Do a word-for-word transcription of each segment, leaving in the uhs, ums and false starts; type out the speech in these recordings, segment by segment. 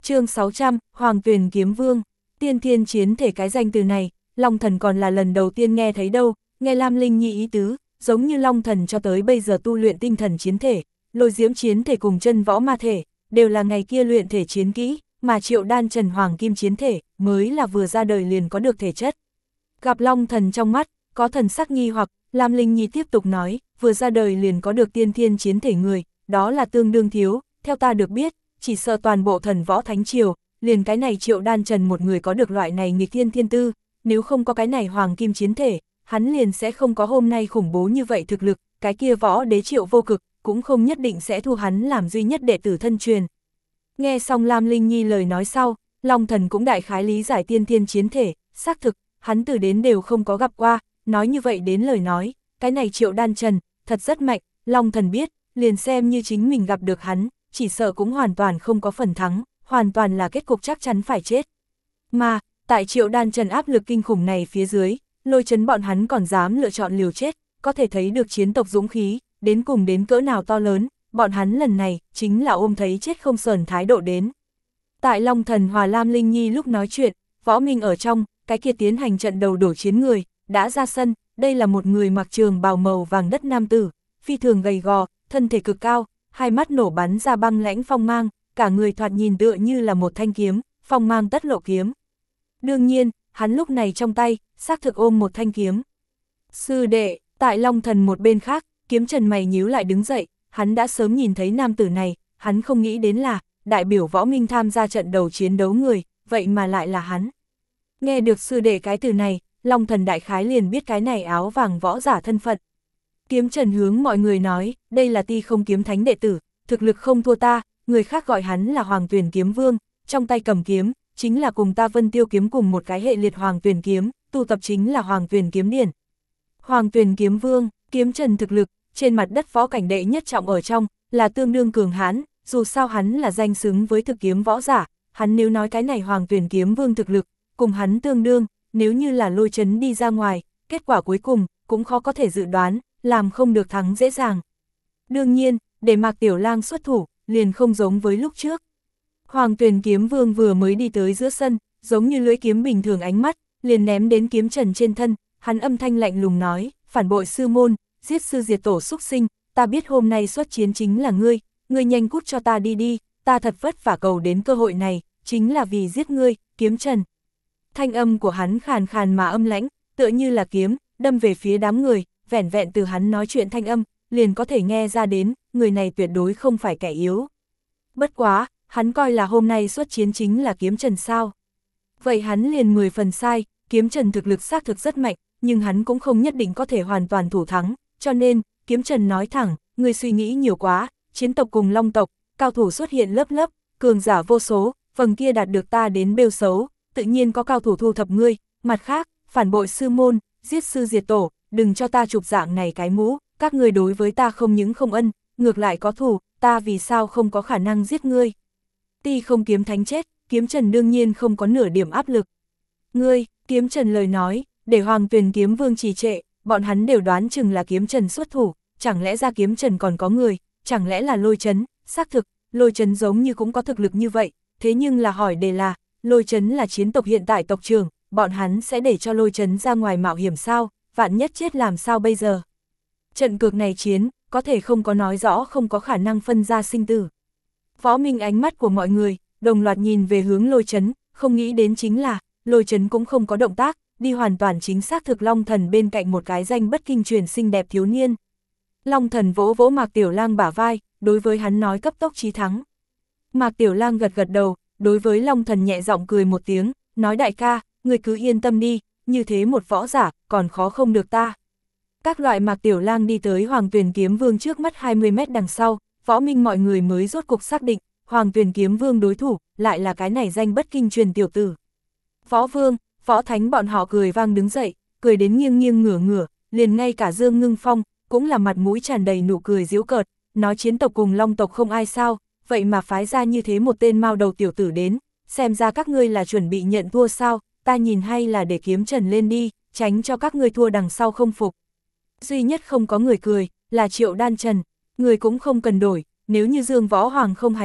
Chương sáu trăm, Hoàng Tuyền Kiếm Vương. Tiên thiên chiến thể, cái danh từ này, Long Thần còn là lần đầu tiên nghe thấy đâu, nghe Lam Linh Nhi ý tứ, giống như Long Thần cho tới bây giờ tu luyện tinh thần chiến thể, lôi diễm chiến thể cùng chân võ ma thể, đều là ngày kia luyện thể chiến kỹ, mà Triệu Đan Trần Hoàng Kim chiến thể, mới là vừa ra đời liền có được thể chất. Gặp Long Thần trong mắt, có thần sắc nghi hoặc, Lam Linh Nhi tiếp tục nói, vừa ra đời liền có được tiên thiên chiến thể người, đó là tương đương thiếu, theo ta được biết, chỉ sợ toàn bộ thần võ thánh triều, liền cái này Triệu Đan Trần một người có được loại này nghịch thiên thiên tư, nếu không có cái này Hoàng Kim chiến thể, hắn liền sẽ không có hôm nay khủng bố như vậy thực lực, cái kia võ đế Triệu Vô Cực, cũng không nhất định sẽ thu hắn làm duy nhất đệ tử thân truyền. Nghe xong Lam Linh Nhi lời nói sau, Long Thần cũng đại khái lý giải tiên thiên chiến thể, xác thực, hắn từ đến đều không có gặp qua, nói như vậy đến lời nói, cái này Triệu Đan Trần, thật rất mạnh, Long Thần biết, liền xem như chính mình gặp được hắn, chỉ sợ cũng hoàn toàn không có phần thắng, hoàn toàn là kết cục chắc chắn phải chết. Mà, tại Triệu Đan Trần áp lực kinh khủng này phía dưới, Lôi Chấn bọn hắn còn dám lựa chọn liều chết, có thể thấy được chiến tộc dũng khí, đến cùng đến cỡ nào to lớn, bọn hắn lần này, chính là ôm thấy chết không sờn thái độ đến. Tại Long Thần hòa Lam Linh Nhi lúc nói chuyện, Võ Minh ở trong, cái kia tiến hành trận đầu đổ chiến người, đã ra sân, đây là một người mặc trường bào màu vàng đất nam tử, phi thường gầy gò, thân thể cực cao, hai mắt nổ bắn ra băng lãnh phong mang, cả người thoạt nhìn tựa như là một thanh kiếm, phong mang tất lộ kiếm. Đương nhiên, hắn lúc này trong tay, xác thực ôm một thanh kiếm. Sư đệ, tại Long Thần một bên khác, Kiếm Trần mày nhíu lại đứng dậy, hắn đã sớm nhìn thấy nam tử này, hắn không nghĩ đến là, đại biểu Võ Minh tham gia trận đầu chiến đấu người, vậy mà lại là hắn. Nghe được sư đệ cái từ này, Long Thần đại khái liền biết cái này áo vàng võ giả thân phận. Kiếm Trần hướng mọi người nói, đây là Ti Không Kiếm Thánh đệ tử, thực lực không thua ta, người khác gọi hắn là Hoàng Tuyền Kiếm Vương, trong tay cầm kiếm, chính là cùng ta Vân Tiêu kiếm cùng một cái hệ liệt Hoàng Tuyền kiếm, tu tập chính là Hoàng Tuyền kiếm điển. Hoàng Tuyền Kiếm Vương, Kiếm Trần thực lực, trên mặt đất võ cảnh đệ nhất trọng ở trong, là tương đương cường hãn, dù sao hắn là danh xứng với thực kiếm võ giả, hắn nếu nói cái này Hoàng Tuyền Kiếm Vương thực lực, cùng hắn tương đương, nếu như là Lôi Chấn đi ra ngoài, kết quả cuối cùng, cũng khó có thể dự đoán, làm không được thắng dễ dàng. Đương nhiên, để Mạc Tiểu Lang xuất thủ, liền không giống với lúc trước. Hoàng Tuyền Kiếm Vương vừa mới đi tới giữa sân, giống như lưỡi kiếm bình thường ánh mắt, liền ném đến Kiếm Trần trên thân, hắn âm thanh lạnh lùng nói, phản bội sư môn, giết sư diệt tổ xúc sinh, ta biết hôm nay xuất chiến chính là ngươi, ngươi nhanh cút cho ta đi đi, ta thật vất vả cầu đến cơ hội này, chính là vì giết ngươi, Kiếm Trần. Thanh âm của hắn khàn khàn mà âm lãnh, tựa như là kiếm, đâm về phía đám người, vẻn vẹn từ hắn nói chuyện thanh âm, liền có thể nghe ra đến, người này tuyệt đối không phải kẻ yếu. Bất quá, hắn coi là hôm nay xuất chiến chính là Kiếm Trần sao. Vậy hắn liền mười phần sai, Kiếm Trần thực lực xác thực rất mạnh, nhưng hắn cũng không nhất định có thể hoàn toàn thủ thắng, cho nên, Kiếm Trần nói thẳng, ngươi suy nghĩ nhiều quá, chiến tộc cùng long tộc, cao thủ xuất hiện lớp lớp, cường giả vô số, phần kia đạt được ta đến bêu xấu, tự nhiên có cao thủ thu thập ngươi, mặt khác, phản bội sư môn, giết sư diệt tổ, đừng cho ta chụp dạng này cái mũ, các ngươi đối với ta không những không ân, ngược lại có thù, ta vì sao không có khả năng giết ngươi. Ti Không Kiếm Thánh chết, Kiếm Trần đương nhiên không có nửa điểm áp lực. Ngươi, Kiếm Trần lời nói, để Hoàng Tuyền Kiếm Vương trì trệ, bọn hắn đều đoán chừng là Kiếm Trần xuất thủ, chẳng lẽ ra Kiếm Trần còn có người, chẳng lẽ là Lôi Chấn, xác thực, Lôi Chấn giống như cũng có thực lực như vậy, thế nhưng là hỏi đề là, Lôi Chấn là chiến tộc hiện tại tộc trưởng, bọn hắn sẽ để cho Lôi Chấn ra ngoài mạo hiểm sao, vạn nhất chết làm sao bây giờ. Trận cược này chiến, có thể không có nói rõ không có khả năng phân ra sinh tử. Võ Minh ánh mắt của mọi người, đồng loạt nhìn về hướng Lôi Chấn, không nghĩ đến chính là, Lôi Chấn cũng không có động tác, đi hoàn toàn chính xác thực Long Thần bên cạnh một cái danh bất kinh truyền xinh đẹp thiếu niên. Long Thần vỗ vỗ Mạc Tiểu Lang bả vai, đối với hắn nói cấp tốc chí thắng. Mạc Tiểu Lang gật gật đầu, đối với Long Thần nhẹ giọng cười một tiếng, nói đại ca, người cứ yên tâm đi, như thế một võ giả, còn khó không được ta. Các loại Mạc Tiểu Lang đi tới Hoàng Tuyền Kiếm Vương trước mắt hai mươi mét đằng sau, Võ Minh mọi người mới rốt cục xác định, Hoàng Tuyền Kiếm Vương đối thủ, lại là cái này danh bất kinh truyền tiểu tử. Võ Vương, Võ Thánh bọn họ cười vang đứng dậy, cười đến nghiêng nghiêng ngửa ngửa, liền ngay cả Dương Ngưng Phong, cũng là mặt mũi tràn đầy nụ cười giễu cợt, nói chiến tộc cùng long tộc không ai sao, vậy mà phái ra như thế một tên mao đầu tiểu tử đến, xem ra các ngươi là chuẩn bị nhận thua sao, ta nhìn hay là để Kiếm Trần lên đi, tránh cho các ngươi thua đằng sau không phục. Duy nhất không có người cười, là Triệu Đan Trần, người cũng không cần đổi, nếu như Dương Võ Hoàng không hài lòng,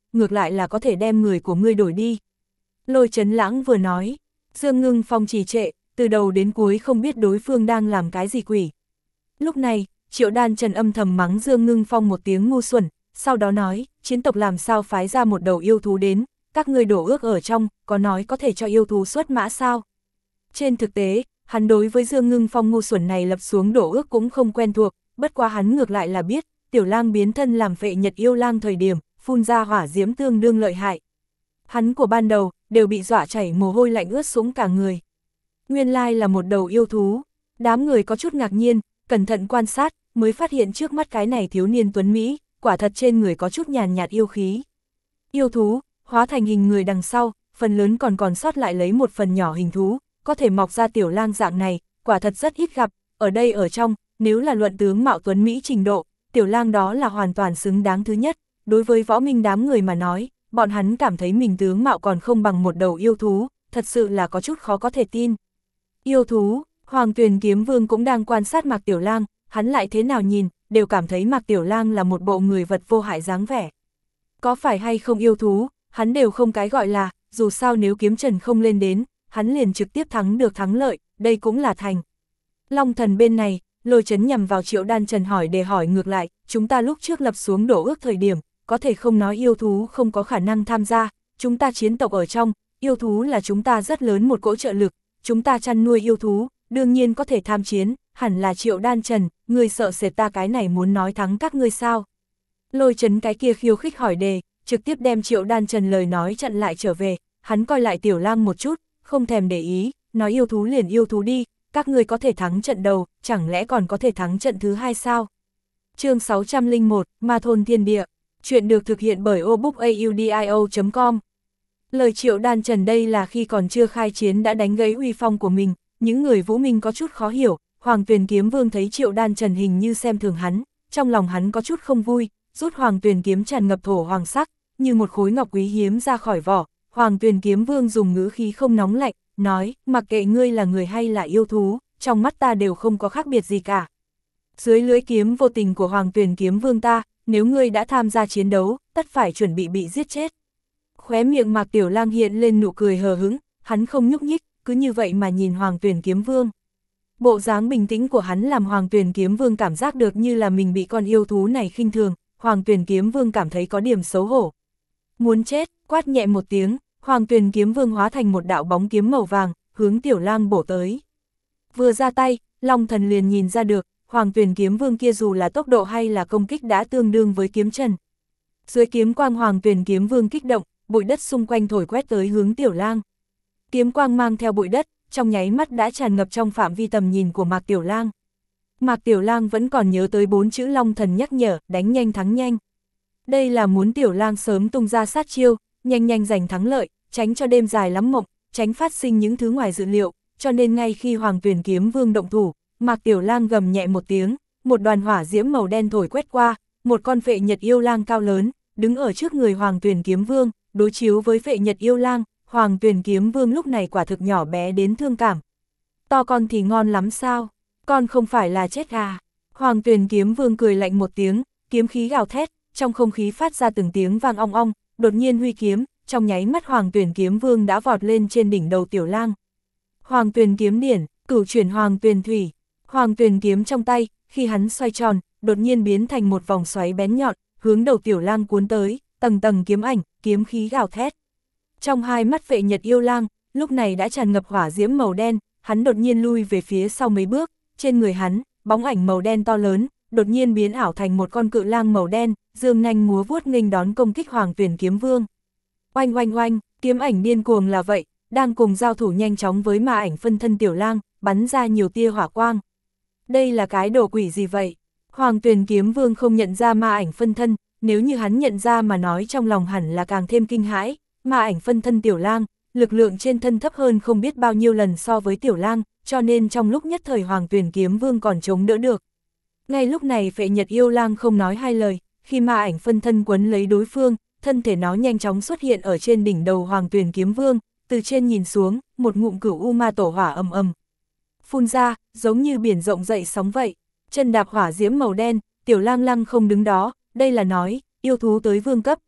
ngược lại là có thể đem người của ngươi đổi đi. Lôi Chấn Lãng vừa nói, Dương Ngưng Phong trì trệ, từ đầu đến cuối không biết đối phương đang làm cái gì quỷ. Lúc này, Triệu Đan Trần âm thầm mắng Dương Ngưng Phong một tiếng ngu xuẩn, sau đó nói, chiến tộc làm sao phái ra một đầu yêu thú đến, các ngươi đổ ước ở trong, có nói có thể cho yêu thú xuất mã sao? Trên thực tế, hắn đối với Dương Ngưng Phong ngu xuẩn này lập xuống đổ ước cũng không quen thuộc, bất quá hắn ngược lại là biết, Tiểu Lang biến thân làm Phệ Nhật yêu lang thời điểm, phun ra hỏa diễm tương đương lợi hại. Hắn của ban đầu, đều bị dọa chảy mồ hôi lạnh ướt xuống cả người. Nguyên lai là một đầu yêu thú, đám người có chút ngạc nhiên, cẩn thận quan sát, mới phát hiện trước mắt cái này thiếu niên tuấn Mỹ, quả thật trên người có chút nhàn nhạt yêu khí. Yêu thú, hóa thành hình người đằng sau, phần lớn còn còn sót lại lấy một phần nhỏ hình thú, có thể mọc ra Tiểu Lang dạng này, quả thật rất ít gặp, ở đây ở trong, nếu là luận tướng mạo tuấn Mỹ trình độ, Tiểu Lang đó là hoàn toàn xứng đáng thứ nhất, đối với võ minh đám người mà nói, bọn hắn cảm thấy mình tướng mạo còn không bằng một đầu yêu thú, thật sự là có chút khó có thể tin. Yêu thú, Hoàng Tuyền Kiếm Vương cũng đang quan sát Mạc Tiểu Lang, hắn lại thế nào nhìn, đều cảm thấy Mạc Tiểu Lang là một bộ người vật vô hại dáng vẻ. Có phải hay không yêu thú, hắn đều không cái gọi là, dù sao nếu kiếm trần không lên đến, hắn liền trực tiếp thắng được thắng lợi, đây cũng là thành. Long Thần bên này, Lôi Chấn nhằm vào Triệu Đan Trần hỏi để hỏi ngược lại, chúng ta lúc trước lập xuống đổ ước thời điểm, có thể không nói yêu thú không có khả năng tham gia, chúng ta chiến tộc ở trong, yêu thú là chúng ta rất lớn một cỗ trợ lực, chúng ta chăn nuôi yêu thú, đương nhiên có thể tham chiến, hẳn là Triệu Đan Trần, ngươi sợ sệt ta cái này muốn nói thắng các ngươi sao? Lôi Chấn cái kia khiêu khích hỏi đề, trực tiếp đem Triệu Đan Trần lời nói chặn lại trở về, hắn coi lại Tiểu Lang một chút, không thèm để ý, nói yêu thú liền yêu thú đi, các ngươi có thể thắng trận đầu, chẳng lẽ còn có thể thắng trận thứ hai sao? Chương sáu trăm lẻ một, Ma Thôn Thiên Địa, chuyện được thực hiện bởi obookaudio chấm com. Lời Triệu Đan Trần đây là khi còn chưa khai chiến đã đánh gãy uy phong của mình, những người Vũ Minh có chút khó hiểu, Hoàng Tuyền Kiếm Vương thấy Triệu Đan Trần hình như xem thường hắn, trong lòng hắn có chút không vui, rút Hoàng Tuyền Kiếm tràn ngập thổ hoàng sắc, như một khối ngọc quý hiếm ra khỏi vỏ, Hoàng Tuyền Kiếm Vương dùng ngữ khí không nóng lạnh, nói, mặc kệ ngươi là người hay là yêu thú, trong mắt ta đều không có khác biệt gì cả. Dưới lưỡi kiếm vô tình của Hoàng Tuyền Kiếm Vương ta, nếu ngươi đã tham gia chiến đấu, tất phải chuẩn bị bị giết chết. Khóe miệng Mạc Tiểu Lang hiện lên nụ cười hờ hững, hắn không nhúc nhích, cứ như vậy mà nhìn Hoàng Tuyền Kiếm Vương. Bộ dáng bình tĩnh của hắn làm Hoàng Tuyền Kiếm Vương cảm giác được như là mình bị con yêu thú này khinh thường, Hoàng Tuyền Kiếm Vương cảm thấy có điểm xấu hổ. Muốn chết, quát nhẹ một tiếng, Hoàng Tuyền Kiếm Vương hóa thành một đạo bóng kiếm màu vàng, hướng Tiểu Lang bổ tới. Vừa ra tay, Long Thần liền nhìn ra được, Hoàng Tuyền Kiếm Vương kia dù là tốc độ hay là công kích đã tương đương với kiếm trần. Dưới kiếm quang Hoàng Tuyền Kiếm Vương kích động, bụi đất xung quanh thổi quét tới hướng Tiểu Lang. Kiếm quang mang theo bụi đất, trong nháy mắt đã tràn ngập trong phạm vi tầm nhìn của Mạc Tiểu Lang. Mạc Tiểu Lang vẫn còn nhớ tới bốn chữ Long Thần nhắc nhở, đánh nhanh thắng nhanh. Đây là muốn Tiểu Lang sớm tung ra sát chiêu, nhanh nhanh giành thắng lợi, tránh cho đêm dài lắm mộng, tránh phát sinh những thứ ngoài dự liệu, cho nên ngay khi Hoàng Tuyền Kiếm Vương động thủ, Mạc Tiểu Lang gầm nhẹ một tiếng, một đoàn hỏa diễm màu đen thổi quét qua, một con Phệ Nhật yêu lang cao lớn, đứng ở trước người Hoàng Tuyền Kiếm Vương, đối chiếu với Phệ Nhật yêu lang, Hoàng Tuyền Kiếm Vương lúc này quả thực nhỏ bé đến thương cảm. To con thì ngon lắm sao? Con không phải là chết à? Hoàng Tuyền Kiếm Vương cười lạnh một tiếng, kiếm khí gào thét, trong không khí phát ra từng tiếng vang ong ong, đột nhiên huy kiếm, trong nháy mắt Hoàng Tuyền Kiếm Vương đã vọt lên trên đỉnh đầu Tiểu Lang. Hoàng Tuyền kiếm điển, cửu chuyển Hoàng Tuyền thủy. Hoàng Tuyền kiếm trong tay, khi hắn xoay tròn, đột nhiên biến thành một vòng xoáy bén nhọn, hướng đầu Tiểu Lang cuốn tới, tầng tầng kiếm ảnh, kiếm khí gào thét. Trong hai mắt Phệ Nhật yêu lang, lúc này đã tràn ngập hỏa diễm màu đen, hắn đột nhiên lui về phía sau mấy bước, trên người hắn, bóng ảnh màu đen to lớn, đột nhiên biến ảo thành một con cự lang màu đen, dương nanh múa vuốt nghênh đón công kích Hoàng Tuyền Kiếm Vương. Oanh oanh oanh, kiếm ảnh điên cuồng là vậy, đang cùng giao thủ nhanh chóng với ma ảnh phân thân Tiểu Lang, bắn ra nhiều tia hỏa quang. Đây là cái đồ quỷ gì vậy? Hoàng Tuyền Kiếm Vương không nhận ra ma ảnh phân thân, nếu như hắn nhận ra mà nói trong lòng hẳn là càng thêm kinh hãi, ma ảnh phân thân Tiểu Lang, lực lượng trên thân thấp hơn không biết bao nhiêu lần so với Tiểu Lang, cho nên trong lúc nhất thời Hoàng Tuyền Kiếm Vương còn chống đỡ được. Ngay lúc này Phệ Nhật yêu lang không nói hai lời, khi ma ảnh phân thân quấn lấy đối phương, thân thể nó nhanh chóng xuất hiện ở trên đỉnh đầu Hoàng Tuyền Kiếm Vương, từ trên nhìn xuống, một ngụm cửu u ma tổ hỏa ầm ầm phun ra, giống như biển rộng dậy sóng vậy. Chân đạp hỏa diễm màu đen, Tiểu Lang lăng không đứng đó, đây là nói, yêu thú tới vương cấp,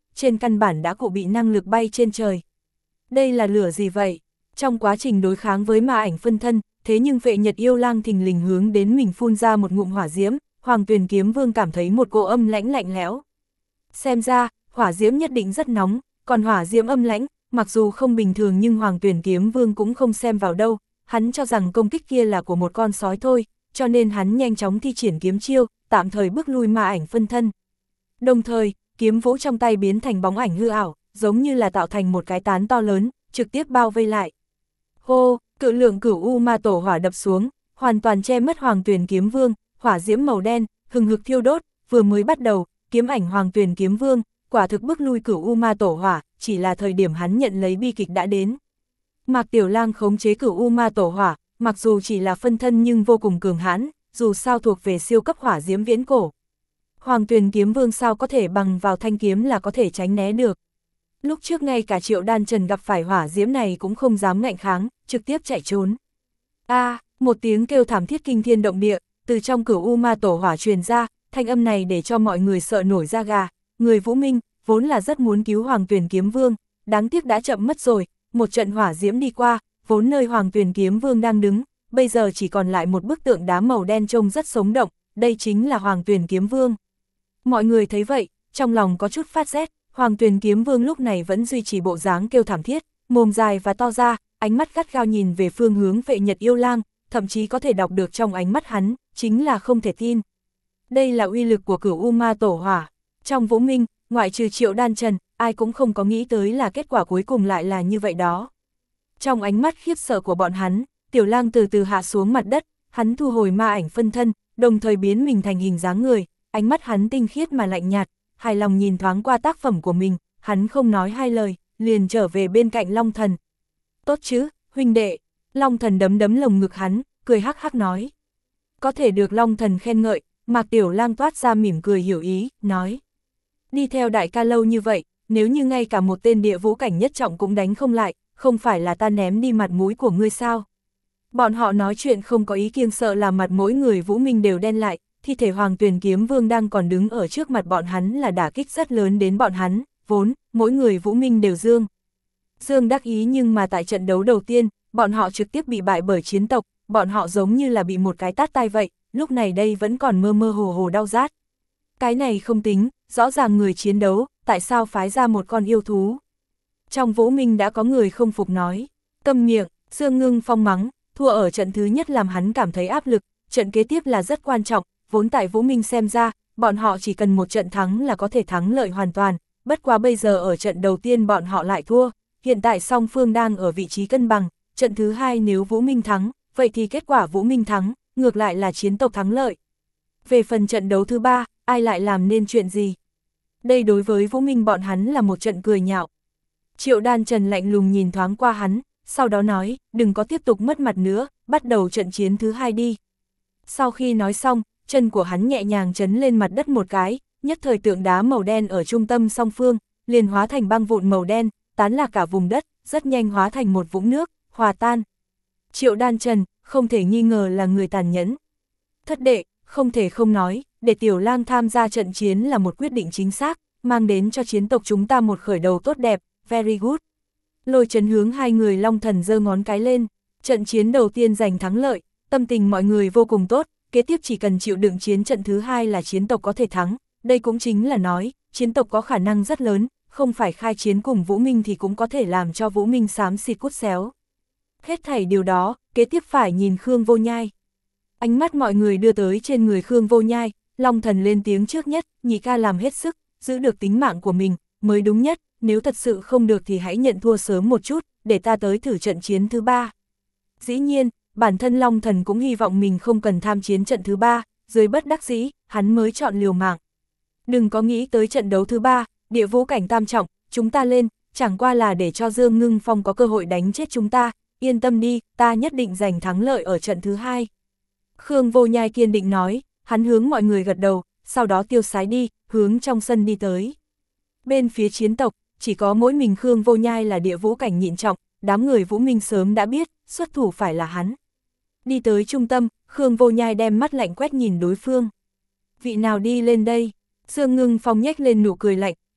trên căn bản đã cụ bị năng lực bay trên trời. Đây là lửa gì vậy? Trong quá trình đối kháng với ma ảnh phân thân, thế nhưng vệ nhật yêu lang thình lình hướng đến mình phun ra một ngụm hỏa diễm, Hoàng Tuyền Kiếm Vương cảm thấy một cỗ âm lãnh lạnh lẽo. Xem ra, hỏa diễm nhất định rất nóng, còn hỏa diễm âm lãnh, mặc dù không bình thường nhưng Hoàng Tuyền Kiếm Vương cũng không xem vào đâu, hắn cho rằng công kích kia là của một con sói thôi, cho nên hắn nhanh chóng thi triển kiếm chiêu, tạm thời bước lui ma ảnh phân thân. Đồng thời, kiếm vũ trong tay biến thành bóng ảnh hư ảo, giống như là tạo thành một cái tán to lớn, trực tiếp bao vây lại. Hô, cự lượng cửu u ma tổ hỏa đập xuống, hoàn toàn che mất Hoàng Tuyền Kiếm Vương, hỏa diễm màu đen, hừng hực thiêu đốt, vừa mới bắt đầu, kiếm ảnh Hoàng Tuyền Kiếm Vương, quả thực bức lui cửu u ma tổ hỏa, chỉ là thời điểm hắn nhận lấy bi kịch đã đến. Mạc Tiểu Lang khống chế cửu u ma tổ hỏa, mặc dù chỉ là phân thân nhưng vô cùng cường hãn, dù sao thuộc về siêu cấp hỏa diễm viễn cổ. Hoàng Tuyền Kiếm Vương sao có thể bằng vào thanh kiếm là có thể tránh né được. Lúc trước ngay cả Triệu Đan Trần gặp phải hỏa diễm này cũng không dám ngạnh kháng, trực tiếp chạy trốn. A, à, một tiếng kêu thảm thiết kinh thiên động địa, từ trong cửu u ma tổ hỏa truyền ra, thanh âm này để cho mọi người sợ nổi da gà. Người Vũ Minh, vốn là rất muốn cứu Hoàng Tuyền Kiếm Vương, đáng tiếc đã chậm mất rồi, một trận hỏa diễm đi qua, vốn nơi Hoàng Tuyền Kiếm Vương đang đứng, bây giờ chỉ còn lại một bức tượng đá màu đen trông rất sống động, đây chính là Hoàng Tuyền Kiếm Vương. Mọi người thấy vậy, trong lòng có chút phát rét, Hoàng Tuyền Kiếm Vương lúc này vẫn duy trì bộ dáng kêu thảm thiết, mồm dài và to ra, ánh mắt gắt gao nhìn về phương hướng vệ nhật yêu lang, thậm chí có thể đọc được trong ánh mắt hắn, chính là không thể tin. Đây là uy lực của cửu u ma tổ hỏa. Trong Vũ Minh, ngoại trừ Triệu Đan Trần, ai cũng không có nghĩ tới là kết quả cuối cùng lại là như vậy đó. Trong ánh mắt khiếp sợ của bọn hắn, Tiểu Lang từ từ hạ xuống mặt đất, hắn thu hồi ma ảnh phân thân, đồng thời biến mình thành hình dáng người, ánh mắt hắn tinh khiết mà lạnh nhạt, hài lòng nhìn thoáng qua tác phẩm của mình, hắn không nói hai lời, liền trở về bên cạnh Long Thần. Tốt chứ, huynh đệ. Long Thần đấm đấm lồng ngực hắn, cười hắc hắc nói. Có thể được Long Thần khen ngợi, Mạc Tiểu Lang toát ra mỉm cười hiểu ý, nói. Đi theo đại ca lâu như vậy, nếu như ngay cả một tên địa vũ cảnh nhất trọng cũng đánh không lại, không phải là ta ném đi mặt mũi của ngươi sao? Bọn họ nói chuyện không có ý kiêng sợ là mặt mỗi người Vũ Minh đều đen lại, thi thể Hoàng Tuyền Kiếm Vương đang còn đứng ở trước mặt bọn hắn là đả kích rất lớn đến bọn hắn, vốn, mỗi người Vũ Minh đều dương. Dương đắc ý nhưng mà tại trận đấu đầu tiên, bọn họ trực tiếp bị bại bởi chiến tộc, bọn họ giống như là bị một cái tát tai vậy, lúc này đây vẫn còn mơ mơ hồ hồ đau rát. Cái này không tính, rõ ràng người chiến đấu, tại sao phái ra một con yêu thú? Trong Vũ Minh đã có người không phục nói, câm miệng, Dương Ngưng Phong mắng, thua ở trận thứ nhất làm hắn cảm thấy áp lực, trận kế tiếp là rất quan trọng, vốn tại Vũ Minh xem ra, bọn họ chỉ cần một trận thắng là có thể thắng lợi hoàn toàn, bất quá bây giờ ở trận đầu tiên bọn họ lại thua, hiện tại song phương đang ở vị trí cân bằng, trận thứ hai nếu Vũ Minh thắng, vậy thì kết quả Vũ Minh thắng, ngược lại là chiến tộc thắng lợi. Về phần trận đấu thứ ba, ai lại làm nên chuyện gì? Đây đối với Vũ Minh bọn hắn là một trận cười nhạo. Triệu Đan Trần lạnh lùng nhìn thoáng qua hắn, sau đó nói, đừng có tiếp tục mất mặt nữa, bắt đầu trận chiến thứ hai đi. Sau khi nói xong, chân của hắn nhẹ nhàng chấn lên mặt đất một cái, nhất thời tượng đá màu đen ở trung tâm song phương, liền hóa thành băng vụn màu đen, tán lạc cả vùng đất, rất nhanh hóa thành một vũng nước, hòa tan. Triệu Đan Trần, không thể nghi ngờ là người tàn nhẫn. Thất đệ, không thể không nói, để Tiểu Lang tham gia trận chiến là một quyết định chính xác, mang đến cho chiến tộc chúng ta một khởi đầu tốt đẹp, very good. Lôi Chấn hướng hai người Long Thần giơ ngón cái lên, trận chiến đầu tiên giành thắng lợi, tâm tình mọi người vô cùng tốt, kế tiếp chỉ cần chịu đựng chiến trận thứ hai là chiến tộc có thể thắng, đây cũng chính là nói, chiến tộc có khả năng rất lớn, không phải khai chiến cùng Vũ Minh thì cũng có thể làm cho Vũ Minh xám xịt cút xéo. Hết thảy điều đó, kế tiếp phải nhìn Khương Vô Nhai. Ánh mắt mọi người đưa tới trên người Khương Vô Nhai, Long Thần lên tiếng trước nhất, nhị ca làm hết sức, giữ được tính mạng của mình, mới đúng nhất, nếu thật sự không được thì hãy nhận thua sớm một chút, để ta tới thử trận chiến thứ ba. Dĩ nhiên, bản thân Long Thần cũng hy vọng mình không cần tham chiến trận thứ ba, dưới bất đắc dĩ, hắn mới chọn liều mạng. Đừng có nghĩ tới trận đấu thứ ba, địa vũ cảnh tam trọng, chúng ta lên, chẳng qua là để cho Dương Ngưng Phong có cơ hội đánh chết chúng ta, yên tâm đi, ta nhất định giành thắng lợi ở trận thứ hai. Khương Vô Nhai kiên định nói, hắn hướng mọi người gật đầu, sau đó tiêu sái đi, hướng trong sân đi tới. Bên phía chiến tộc, chỉ có mỗi mình Khương Vô Nhai là địa vũ cảnh nhịn trọng, đám người Vũ Minh sớm đã biết, xuất thủ phải là hắn. Đi tới trung tâm, Khương Vô Nhai đem mắt lạnh quét nhìn đối phương. Vị nào đi lên đây? Dương Ngưng Phong nhếch lên nụ cười lạnh,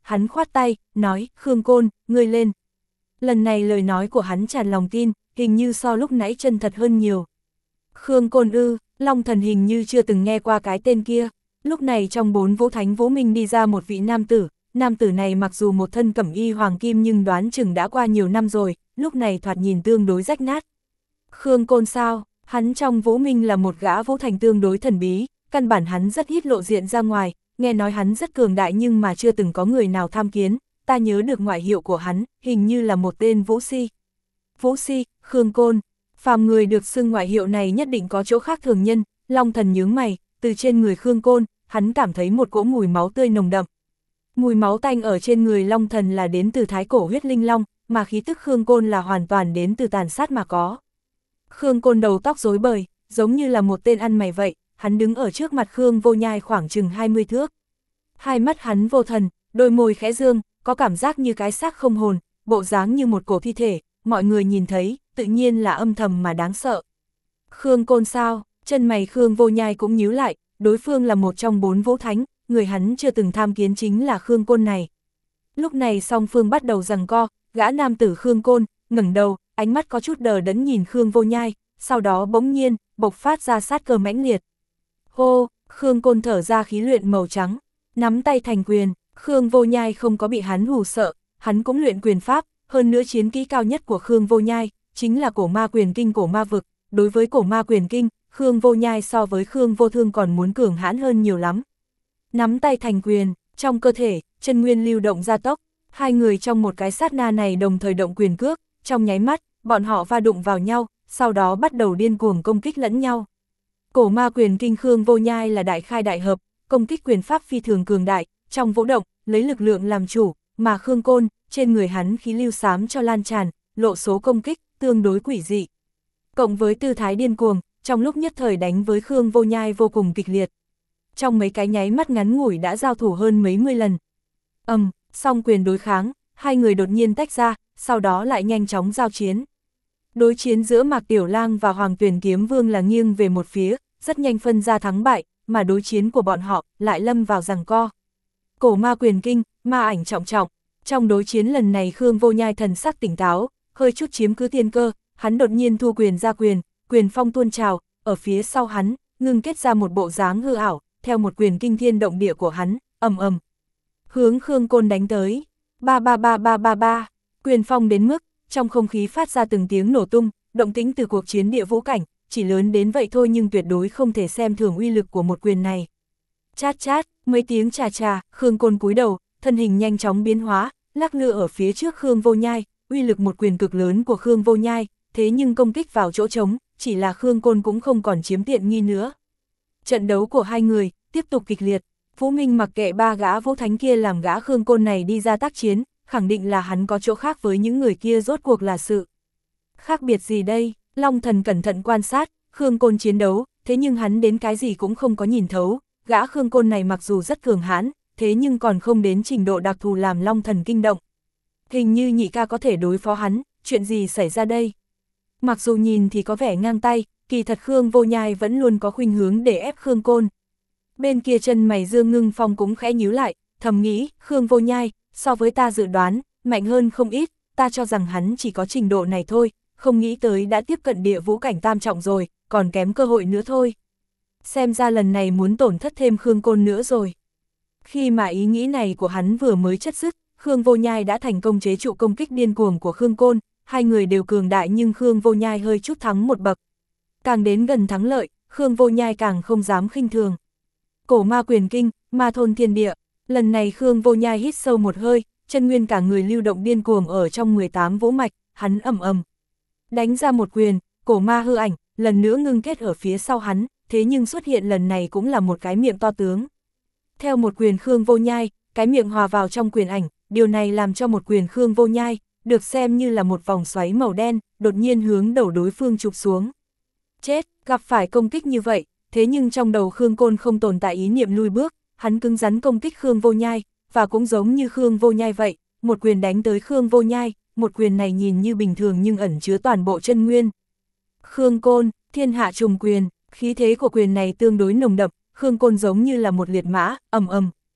hắn khoát tay, nói, Khương Côn, ngươi lên. Lần này lời nói của hắn tràn lòng tin, hình như so lúc nãy chân thật hơn nhiều. Khương Côn ư, Long Thần hình như chưa từng nghe qua cái tên kia. Lúc này trong bốn vũ thánh vũ minh đi ra một vị nam tử, nam tử này mặc dù một thân cẩm y hoàng kim nhưng đoán chừng đã qua nhiều năm rồi, lúc này thoạt nhìn tương đối rách nát. Khương Côn sao, hắn trong vũ minh là một gã vũ thành tương đối thần bí, căn bản hắn rất ít lộ diện ra ngoài, nghe nói hắn rất cường đại nhưng mà chưa từng có người nào tham kiến, ta nhớ được ngoại hiệu của hắn, hình như là một tên vũ si. Vũ si, Khương Côn, phàm người được xưng ngoại hiệu này nhất định có chỗ khác thường nhân, Long Thần nhướng mày, từ trên người Khương Côn, hắn cảm thấy một cỗ mùi máu tươi nồng đậm. Mùi máu tanh ở trên người Long Thần là đến từ thái cổ huyết linh long, mà khí tức Khương Côn là hoàn toàn đến từ tàn sát mà có. Khương Côn đầu tóc rối bời, giống như là một tên ăn mày vậy, hắn đứng ở trước mặt Khương Vô Nhai khoảng chừng hai mươi thước. Hai mắt hắn vô thần, đôi môi khẽ dương, có cảm giác như cái xác không hồn, bộ dáng như một cổ thi thể, mọi người nhìn thấy, tự nhiên là âm thầm mà đáng sợ. Khương Côn sao, chân mày Khương Vô Nhai cũng nhíu lại, đối phương là một trong bốn vũ thánh, người hắn chưa từng tham kiến chính là Khương Côn này. Lúc này song phương bắt đầu giằng co, gã nam tử Khương Côn, ngẩng đầu, ánh mắt có chút đờ đẫn nhìn Khương Vô Nhai, sau đó bỗng nhiên, bộc phát ra sát cơ mãnh liệt. Hô, Khương Côn thở ra khí luyện màu trắng, nắm tay thành quyền, Khương Vô Nhai không có bị hắn hù sợ, hắn cũng luyện quyền pháp, hơn nữa chiến kỹ cao nhất của Khương Vô Nhai, chính là cổ ma quyền kinh cổ ma vực, đối với cổ ma quyền kinh, Khương Vô Nhai so với Khương Vô Thương còn muốn cường hãn hơn nhiều lắm. Nắm tay thành quyền, trong cơ thể, chân nguyên lưu động gia tốc, hai người trong một cái sát na này đồng thời động quyền cước, trong nháy mắt, bọn họ va đụng vào nhau, sau đó bắt đầu điên cuồng công kích lẫn nhau. Cổ ma quyền kinh Khương Vô Nhai là đại khai đại hợp, công kích quyền pháp phi thường cường đại, trong vũ động, lấy lực lượng làm chủ, mà Khương Côn, trên người hắn khí lưu xám cho lan tràn, lộ số công kích, tương đối quỷ dị. Cộng với tư thái điên cuồng, trong lúc nhất thời đánh với Khương Vô Nhai vô cùng kịch liệt. Trong mấy cái nháy mắt ngắn ngủi đã giao thủ hơn mấy mươi lần. Ầm, um, song quyền đối kháng, hai người đột nhiên tách ra, sau đó lại nhanh chóng giao chiến. Đối chiến giữa Mạc Tiểu Lang và Hoàng Tuyền Kiếm Vương là nghiêng về một phía, rất nhanh phân ra thắng bại, mà đối chiến của bọn họ lại lâm vào giằng co. Cổ ma quyền kinh, ma ảnh trọng trọng. Trong đối chiến lần này Khương Vô Nhai thần sắc tỉnh táo, hơi chút chiếm cứ tiên cơ, hắn đột nhiên thu quyền ra quyền, quyền phong tuôn trào, ở phía sau hắn, ngưng kết ra một bộ dáng hư ảo, theo một quyền kinh thiên động địa của hắn, ầm ầm. Hướng Khương Côn đánh tới, ba ba ba ba ba ba, quyền phong đến mức, trong không khí phát ra từng tiếng nổ tung, động tĩnh từ cuộc chiến địa vũ cảnh, chỉ lớn đến vậy thôi nhưng tuyệt đối không thể xem thường uy lực của một quyền này. Chát chát, mấy tiếng trà trà, Khương Côn cúi đầu, thân hình nhanh chóng biến hóa, lắc lư ở phía trước Khương Vô Nhai, uy lực một quyền cực lớn của Khương Vô Nhai, thế nhưng công kích vào chỗ trống, chỉ là Khương Côn cũng không còn chiếm tiện nghi nữa. Trận đấu của hai người, tiếp tục kịch liệt, Vũ Minh mặc kệ ba gã vũ thánh kia làm gã Khương Côn này đi ra tác chiến, khẳng định là hắn có chỗ khác với những người kia rốt cuộc là sự. Khác biệt gì đây? Long Thần cẩn thận quan sát, Khương Côn chiến đấu, thế nhưng hắn đến cái gì cũng không có nhìn thấu, gã Khương Côn này mặc dù rất cường hãn, thế nhưng còn không đến trình độ đặc thù làm Long Thần kinh động. Hình như nhị ca có thể đối phó hắn, chuyện gì xảy ra đây? Mặc dù nhìn thì có vẻ ngang tay, kỳ thật Khương Vô Nhai vẫn luôn có khuynh hướng để ép Khương Côn. Bên kia chân mày Dương Ngưng Phong cũng khẽ nhíu lại, thầm nghĩ, Khương Vô Nhai, so với ta dự đoán, mạnh hơn không ít, ta cho rằng hắn chỉ có trình độ này thôi, không nghĩ tới đã tiếp cận địa vũ cảnh tam trọng rồi, còn kém cơ hội nữa thôi. Xem ra lần này muốn tổn thất thêm Khương Côn nữa rồi. Khi mà ý nghĩ này của hắn vừa mới chất dứt, Khương Vô Nhai đã thành công chế trụ công kích điên cuồng của Khương Côn, hai người đều cường đại nhưng Khương Vô Nhai hơi chút thắng một bậc. Càng đến gần thắng lợi, Khương Vô Nhai càng không dám khinh thường. Cổ ma quyền kinh, ma thôn thiên địa, lần này Khương Vô Nhai hít sâu một hơi, chân nguyên cả người lưu động điên cuồng ở trong mười tám vũ mạch, hắn ầm ầm đánh ra một quyền, cổ ma hư ảnh, lần nữa ngưng kết ở phía sau hắn, thế nhưng xuất hiện lần này cũng là một cái miệng to tướng. Theo một quyền Khương Vô Nhai, cái miệng hòa vào trong quyền ảnh, điều này làm cho một quyền Khương Vô Nhai, được xem như là một vòng xoáy màu đen, đột nhiên hướng đầu đối phương chụp xuống. Chết, gặp phải công kích như vậy, thế nhưng trong đầu Khương Côn không tồn tại ý niệm lui bước, hắn cứng rắn công kích Khương Vô Nhai, và cũng giống như Khương Vô Nhai vậy, một quyền đánh tới Khương Vô Nhai, một quyền này nhìn như bình thường nhưng ẩn chứa toàn bộ chân nguyên. Khương Côn, thiên hạ trùng quyền, khí thế của quyền này tương đối nồng đậm, Khương Côn giống như là một liệt mã, ầm ầm.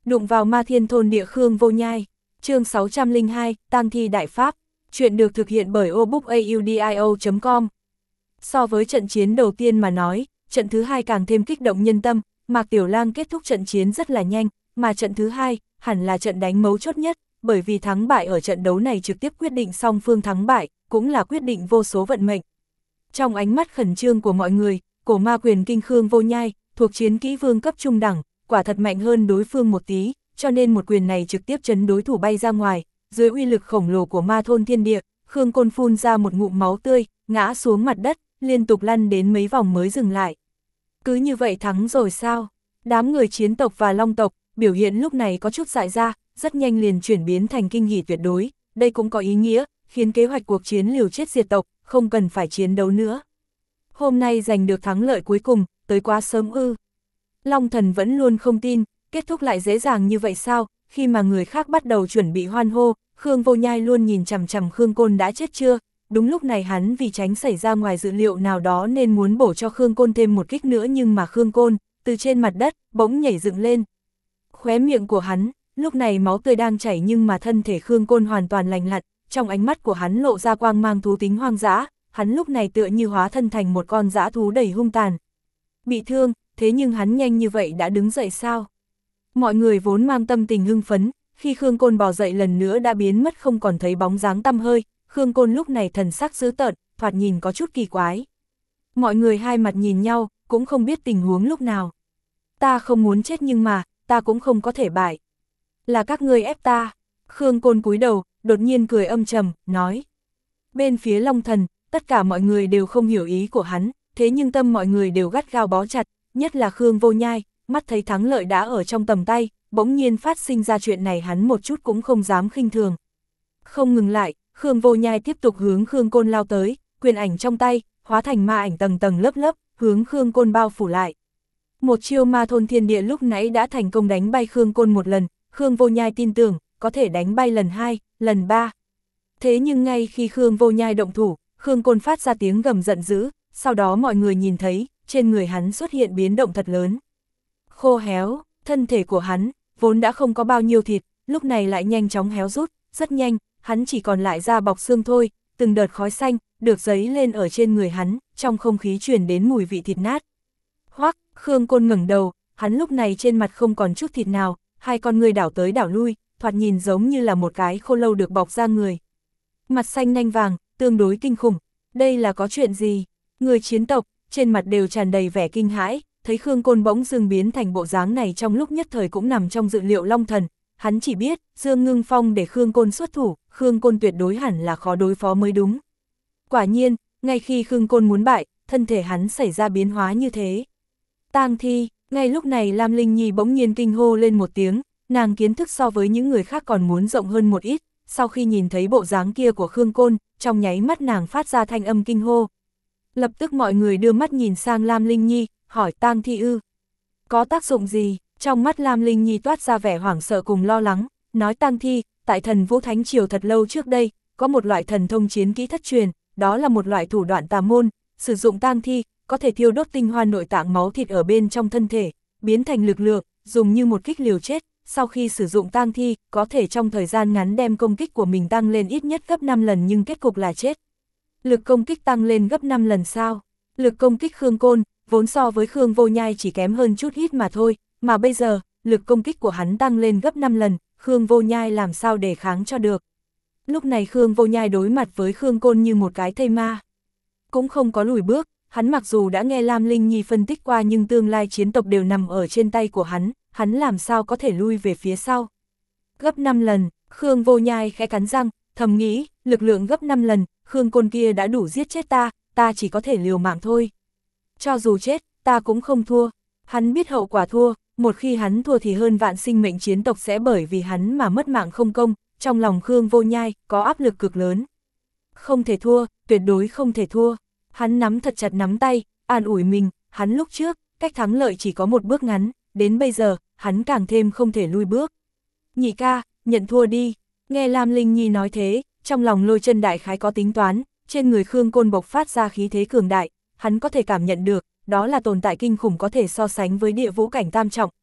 Đụng vào ma thiên thôn địa Khương Vô Nhai. Chương sáu trăm lẻ hai, tang thi đại pháp. Chuyện được thực hiện bởi obookaudio chấm com. So với trận chiến đầu tiên mà nói, trận thứ hai càng thêm kích động nhân tâm, Mạc Tiểu Lang kết thúc trận chiến rất là nhanh, mà trận thứ hai hẳn là trận đánh mấu chốt nhất, bởi vì thắng bại ở trận đấu này trực tiếp quyết định song phương thắng bại, cũng là quyết định vô số vận mệnh. Trong ánh mắt khẩn trương của mọi người, cổ ma quyền kinh Khương Vô Nhai, thuộc chiến kỹ vương cấp trung đẳng, quả thật mạnh hơn đối phương một tí, cho nên một quyền này trực tiếp chấn đối thủ bay ra ngoài, dưới uy lực khổng lồ của ma thôn thiên địa, Khương Côn phun ra một ngụm máu tươi, ngã xuống mặt đất, liên tục lăn đến mấy vòng mới dừng lại. Cứ như vậy thắng rồi sao? Đám người chiến tộc và long tộc, biểu hiện lúc này có chút dại ra, rất nhanh liền chuyển biến thành kinh hỉ tuyệt đối, đây cũng có ý nghĩa, khiến kế hoạch cuộc chiến liều chết diệt tộc, không cần phải chiến đấu nữa. Hôm nay giành được thắng lợi cuối cùng, tới quá sớm ư. Long Thần vẫn luôn không tin, kết thúc lại dễ dàng như vậy sao, khi mà người khác bắt đầu chuẩn bị hoan hô, Khương Vô Nhai luôn nhìn chằm chằm Khương Côn đã chết chưa, đúng lúc này hắn vì tránh xảy ra ngoài dự liệu nào đó nên muốn bổ cho Khương Côn thêm một kích nữa, nhưng mà Khương Côn, từ trên mặt đất, bỗng nhảy dựng lên. Khóe miệng của hắn, lúc này máu tươi đang chảy nhưng mà thân thể Khương Côn hoàn toàn lành lặn, trong ánh mắt của hắn lộ ra quang mang thú tính hoang dã, hắn lúc này tựa như hóa thân thành một con dã thú đầy hung tàn. Bị thương, thế nhưng hắn nhanh như vậy đã đứng dậy sao? Mọi người vốn mang tâm tình hưng phấn, khi Khương Côn bò dậy lần nữa đã biến mất không còn thấy bóng dáng tăm hơi, Khương Côn lúc này thần sắc dữ tợn, thoạt nhìn có chút kỳ quái. Mọi người hai mặt nhìn nhau, cũng không biết tình huống lúc nào. Ta không muốn chết nhưng mà, ta cũng không có thể bại. Là các ngươi ép ta. Khương Côn cúi đầu, đột nhiên cười âm trầm, nói. Bên phía Long Thần, tất cả mọi người đều không hiểu ý của hắn, thế nhưng tâm mọi người đều gắt gao bó chặt, nhất là Khương Vô Nhai, mắt thấy thắng lợi đã ở trong tầm tay, bỗng nhiên phát sinh ra chuyện này hắn một chút cũng không dám khinh thường. Không ngừng lại, Khương Vô Nhai tiếp tục hướng Khương Côn lao tới, quyền ảnh trong tay, hóa thành ma ảnh tầng tầng lớp lớp, hướng Khương Côn bao phủ lại. Một chiêu ma thôn thiên địa lúc nãy đã thành công đánh bay Khương Côn một lần, Khương Vô Nhai tin tưởng, có thể đánh bay lần hai, lần ba. Thế nhưng ngay khi Khương Vô Nhai động thủ, Khương Côn phát ra tiếng gầm giận dữ, sau đó mọi người nhìn thấy, trên người hắn xuất hiện biến động thật lớn. Khô héo, thân thể của hắn, vốn đã không có bao nhiêu thịt, lúc này lại nhanh chóng héo rút, rất nhanh, hắn chỉ còn lại da bọc xương thôi, từng đợt khói xanh, được dấy lên ở trên người hắn, trong không khí truyền đến mùi vị thịt nát. Hoắc, Khương Côn ngẩng đầu, hắn lúc này trên mặt không còn chút thịt nào, hai con người đảo tới đảo lui, thoạt nhìn giống như là một cái khô lâu được bọc ra người. Mặt xanh nanh vàng, tương đối kinh khủng, đây là có chuyện gì? Người chiến tộc, trên mặt đều tràn đầy vẻ kinh hãi, thấy Khương Côn bỗng dưng biến thành bộ dáng này trong lúc nhất thời cũng nằm trong dự liệu Long Thần, hắn chỉ biết, Dương Ngưng Phong để Khương Côn xuất thủ, Khương Côn tuyệt đối hẳn là khó đối phó mới đúng. Quả nhiên, ngay khi Khương Côn muốn bại, thân thể hắn xảy ra biến hóa như thế. Tang thi, ngay lúc này Lam Linh Nhi bỗng nhiên kinh hô lên một tiếng, nàng kiến thức so với những người khác còn muốn rộng hơn một ít, sau khi nhìn thấy bộ dáng kia của Khương Côn, trong nháy mắt nàng phát ra thanh âm kinh hô. Lập tức mọi người đưa mắt nhìn sang Lam Linh Nhi, hỏi tang thi ư. Có tác dụng gì? Trong mắt Lam Linh Nhi toát ra vẻ hoảng sợ cùng lo lắng, nói tang thi, tại Thần Vũ Thánh Triều thật lâu trước đây, có một loại thần thông chiến kỹ thất truyền, đó là một loại thủ đoạn tà môn, sử dụng tang thi, có thể thiêu đốt tinh hoa nội tạng máu thịt ở bên trong thân thể, biến thành lực lượng, dùng như một kích liều chết, sau khi sử dụng tang thi, có thể trong thời gian ngắn đem công kích của mình tăng lên ít nhất gấp năm lần nhưng kết cục là chết. Lực công kích tăng lên gấp năm lần sao? Lực công kích Khương Côn, vốn so với Khương Vô Nhai chỉ kém hơn chút ít mà thôi, mà bây giờ, lực công kích của hắn tăng lên gấp năm lần, Khương Vô Nhai làm sao để kháng cho được. Lúc này Khương Vô Nhai đối mặt với Khương Côn như một cái thây ma. Cũng không có lùi bước, hắn mặc dù đã nghe Lam Linh Nhi phân tích qua nhưng tương lai chiến tộc đều nằm ở trên tay của hắn, hắn làm sao có thể lui về phía sau. Gấp năm lần, Khương Vô Nhai khẽ cắn răng, thầm nghĩ, lực lượng gấp năm lần, Khương Côn kia đã đủ giết chết ta, ta chỉ có thể liều mạng thôi. Cho dù chết, ta cũng không thua. Hắn biết hậu quả thua, một khi hắn thua thì hơn vạn sinh mệnh chiến tộc sẽ bởi vì hắn mà mất mạng không công, trong lòng Khương Vô Nhai có áp lực cực lớn. Không thể thua, tuyệt đối không thể thua. Hắn nắm thật chặt nắm tay, an ủi mình, hắn lúc trước, cách thắng lợi chỉ có một bước ngắn, đến bây giờ, hắn càng thêm không thể lui bước. Nhị ca, nhận thua đi. Nghe Lam Linh Nhi nói thế, trong lòng Lôi Chân đại khái có tính toán, trên người Khương Côn bộc phát ra khí thế cường đại, hắn có thể cảm nhận được, đó là tồn tại kinh khủng có thể so sánh với địa vũ cảnh tam trọng,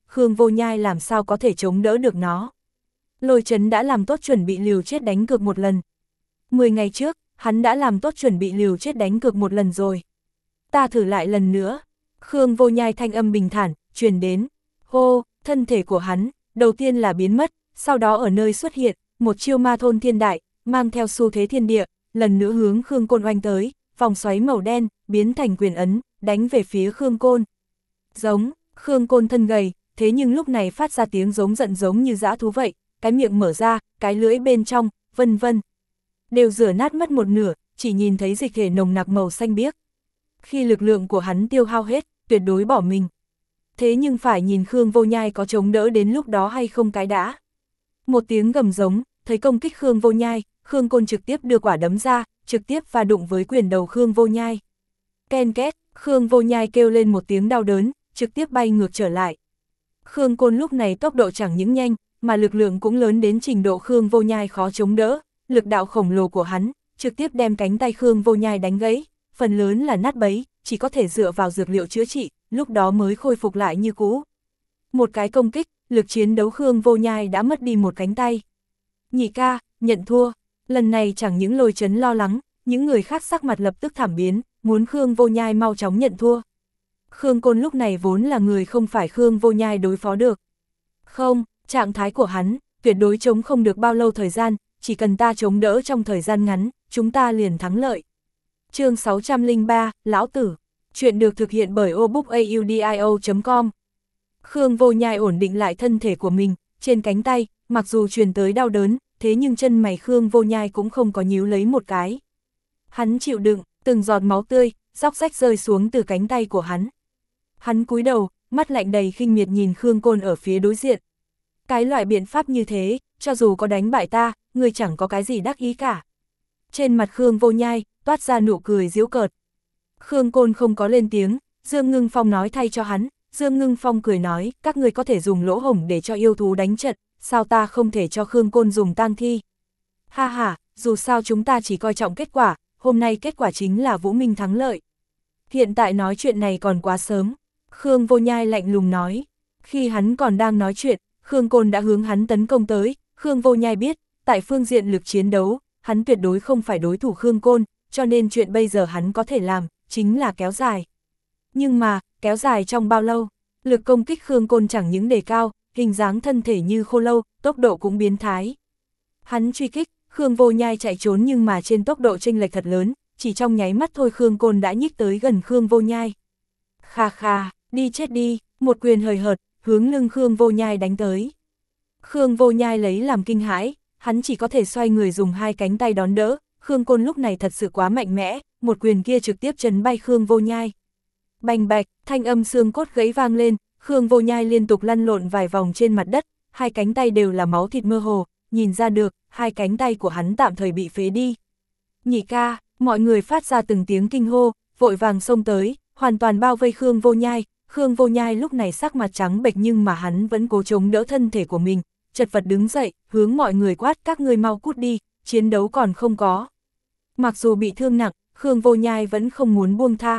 Khương Vô Nhai làm sao có thể chống đỡ được nó. Lôi Chấn đã làm tốt chuẩn bị liều chết đánh cược một lần. Mười ngày trước, hắn đã làm tốt chuẩn bị liều chết đánh cược một lần rồi. Ta thử lại lần nữa. Khương Vô Nhai thanh âm bình thản, truyền đến. Hô, thân thể của hắn, đầu tiên là biến mất, sau đó ở nơi xuất hiện, một chiêu ma thôn thiên đại, mang theo xu thế thiên địa, lần nữa hướng Khương Côn oanh tới, vòng xoáy màu đen, biến thành quyền ấn, đánh về phía Khương Côn. Giống, Khương Côn thân gầy, thế nhưng lúc này phát ra tiếng giống giận giống như dã thú vậy, cái miệng mở ra, cái lưỡi bên trong, vân vân. Đều rửa nát mất một nửa, chỉ nhìn thấy dịch thể nồng nặc màu xanh biếc. Khi lực lượng của hắn tiêu hao hết, tuyệt đối bỏ mình. Thế nhưng phải nhìn Khương Vô Nhai có chống đỡ đến lúc đó hay không cái đã. Một tiếng gầm giống, thấy công kích Khương Vô Nhai, Khương Côn trực tiếp đưa quả đấm ra, trực tiếp va đụng với quyền đầu Khương Vô Nhai. Ken két, Khương Vô Nhai kêu lên một tiếng đau đớn, trực tiếp bay ngược trở lại. Khương Côn lúc này tốc độ chẳng những nhanh, mà lực lượng cũng lớn đến trình độ Khương Vô Nhai khó chống đỡ, lực đạo khổng lồ của hắn, trực tiếp đem cánh tay Khương Vô Nhai đánh gãy, phần lớn là nát bấy, chỉ có thể dựa vào dược liệu chữa trị, lúc đó mới khôi phục lại như cũ. Một cái công kích, lực chiến đấu Khương Vô Nhai đã mất đi một cánh tay. Nhị ca, nhận thua, lần này chẳng những Lôi Chấn lo lắng, những người khác sắc mặt lập tức thảm biến, muốn Khương Vô Nhai mau chóng nhận thua. Khương Côn lúc này vốn là người không phải Khương Vô Nhai đối phó được. Không, trạng thái của hắn, tuyệt đối chống không được bao lâu thời gian, chỉ cần ta chống đỡ trong thời gian ngắn, chúng ta liền thắng lợi. Chương sáu trăm lẻ ba, Lão Tử. Chuyện được thực hiện bởi obookaudio chấm com. Khương Vô Nhai ổn định lại thân thể của mình, trên cánh tay, mặc dù truyền tới đau đớn, thế nhưng chân mày Khương Vô Nhai cũng không có nhíu lấy một cái. Hắn chịu đựng, từng giọt máu tươi, róc rách rơi xuống từ cánh tay của hắn. Hắn cúi đầu, mắt lạnh đầy khinh miệt nhìn Khương Côn ở phía đối diện. Cái loại biện pháp như thế, cho dù có đánh bại ta, ngươi chẳng có cái gì đắc ý cả. Trên mặt Khương Vô Nhai, toát ra nụ cười giễu cợt. Khương Côn không có lên tiếng, Dương Ngưng Phong nói thay cho hắn. Dương Ngưng Phong cười nói, các ngươi có thể dùng lỗ hổng để cho yêu thú đánh trận, sao ta không thể cho Khương Côn dùng tang thi. Ha ha, dù sao chúng ta chỉ coi trọng kết quả, hôm nay kết quả chính là Vũ Minh thắng lợi. Hiện tại nói chuyện này còn quá sớm, Khương Vô Nhai lạnh lùng nói. Khi hắn còn đang nói chuyện, Khương Côn đã hướng hắn tấn công tới. Khương Vô Nhai biết, tại phương diện lực chiến đấu, hắn tuyệt đối không phải đối thủ Khương Côn, cho nên chuyện bây giờ hắn có thể làm, chính là kéo dài. Nhưng mà, kéo dài trong bao lâu? Lực công kích Khương Côn chẳng những đề cao, hình dáng thân thể như khô lâu, tốc độ cũng biến thái. Hắn truy kích, Khương Vô Nhai chạy trốn nhưng mà trên tốc độ chênh lệch thật lớn, chỉ trong nháy mắt thôi Khương Côn đã nhích tới gần Khương Vô Nhai. Kha kha, đi chết đi, một quyền hời hợt, hướng lưng Khương Vô Nhai đánh tới. Khương Vô Nhai lấy làm kinh hãi, hắn chỉ có thể xoay người dùng hai cánh tay đón đỡ, Khương Côn lúc này thật sự quá mạnh mẽ, một quyền kia trực tiếp chấn bay Khương Vô Nhai. Bành bạch, thanh âm xương cốt gãy vang lên, Khương Vô Nhai liên tục lăn lộn vài vòng trên mặt đất, hai cánh tay đều là máu thịt mơ hồ, nhìn ra được, hai cánh tay của hắn tạm thời bị phế đi. Nhị ca, mọi người phát ra từng tiếng kinh hô, vội vàng xông tới, hoàn toàn bao vây Khương Vô Nhai. Khương Vô Nhai lúc này sắc mặt trắng bệch nhưng mà hắn vẫn cố chống đỡ thân thể của mình, chật vật đứng dậy, hướng mọi người quát các ngươi mau cút đi, chiến đấu còn không có. Mặc dù bị thương nặng, Khương Vô Nhai vẫn không muốn buông tha.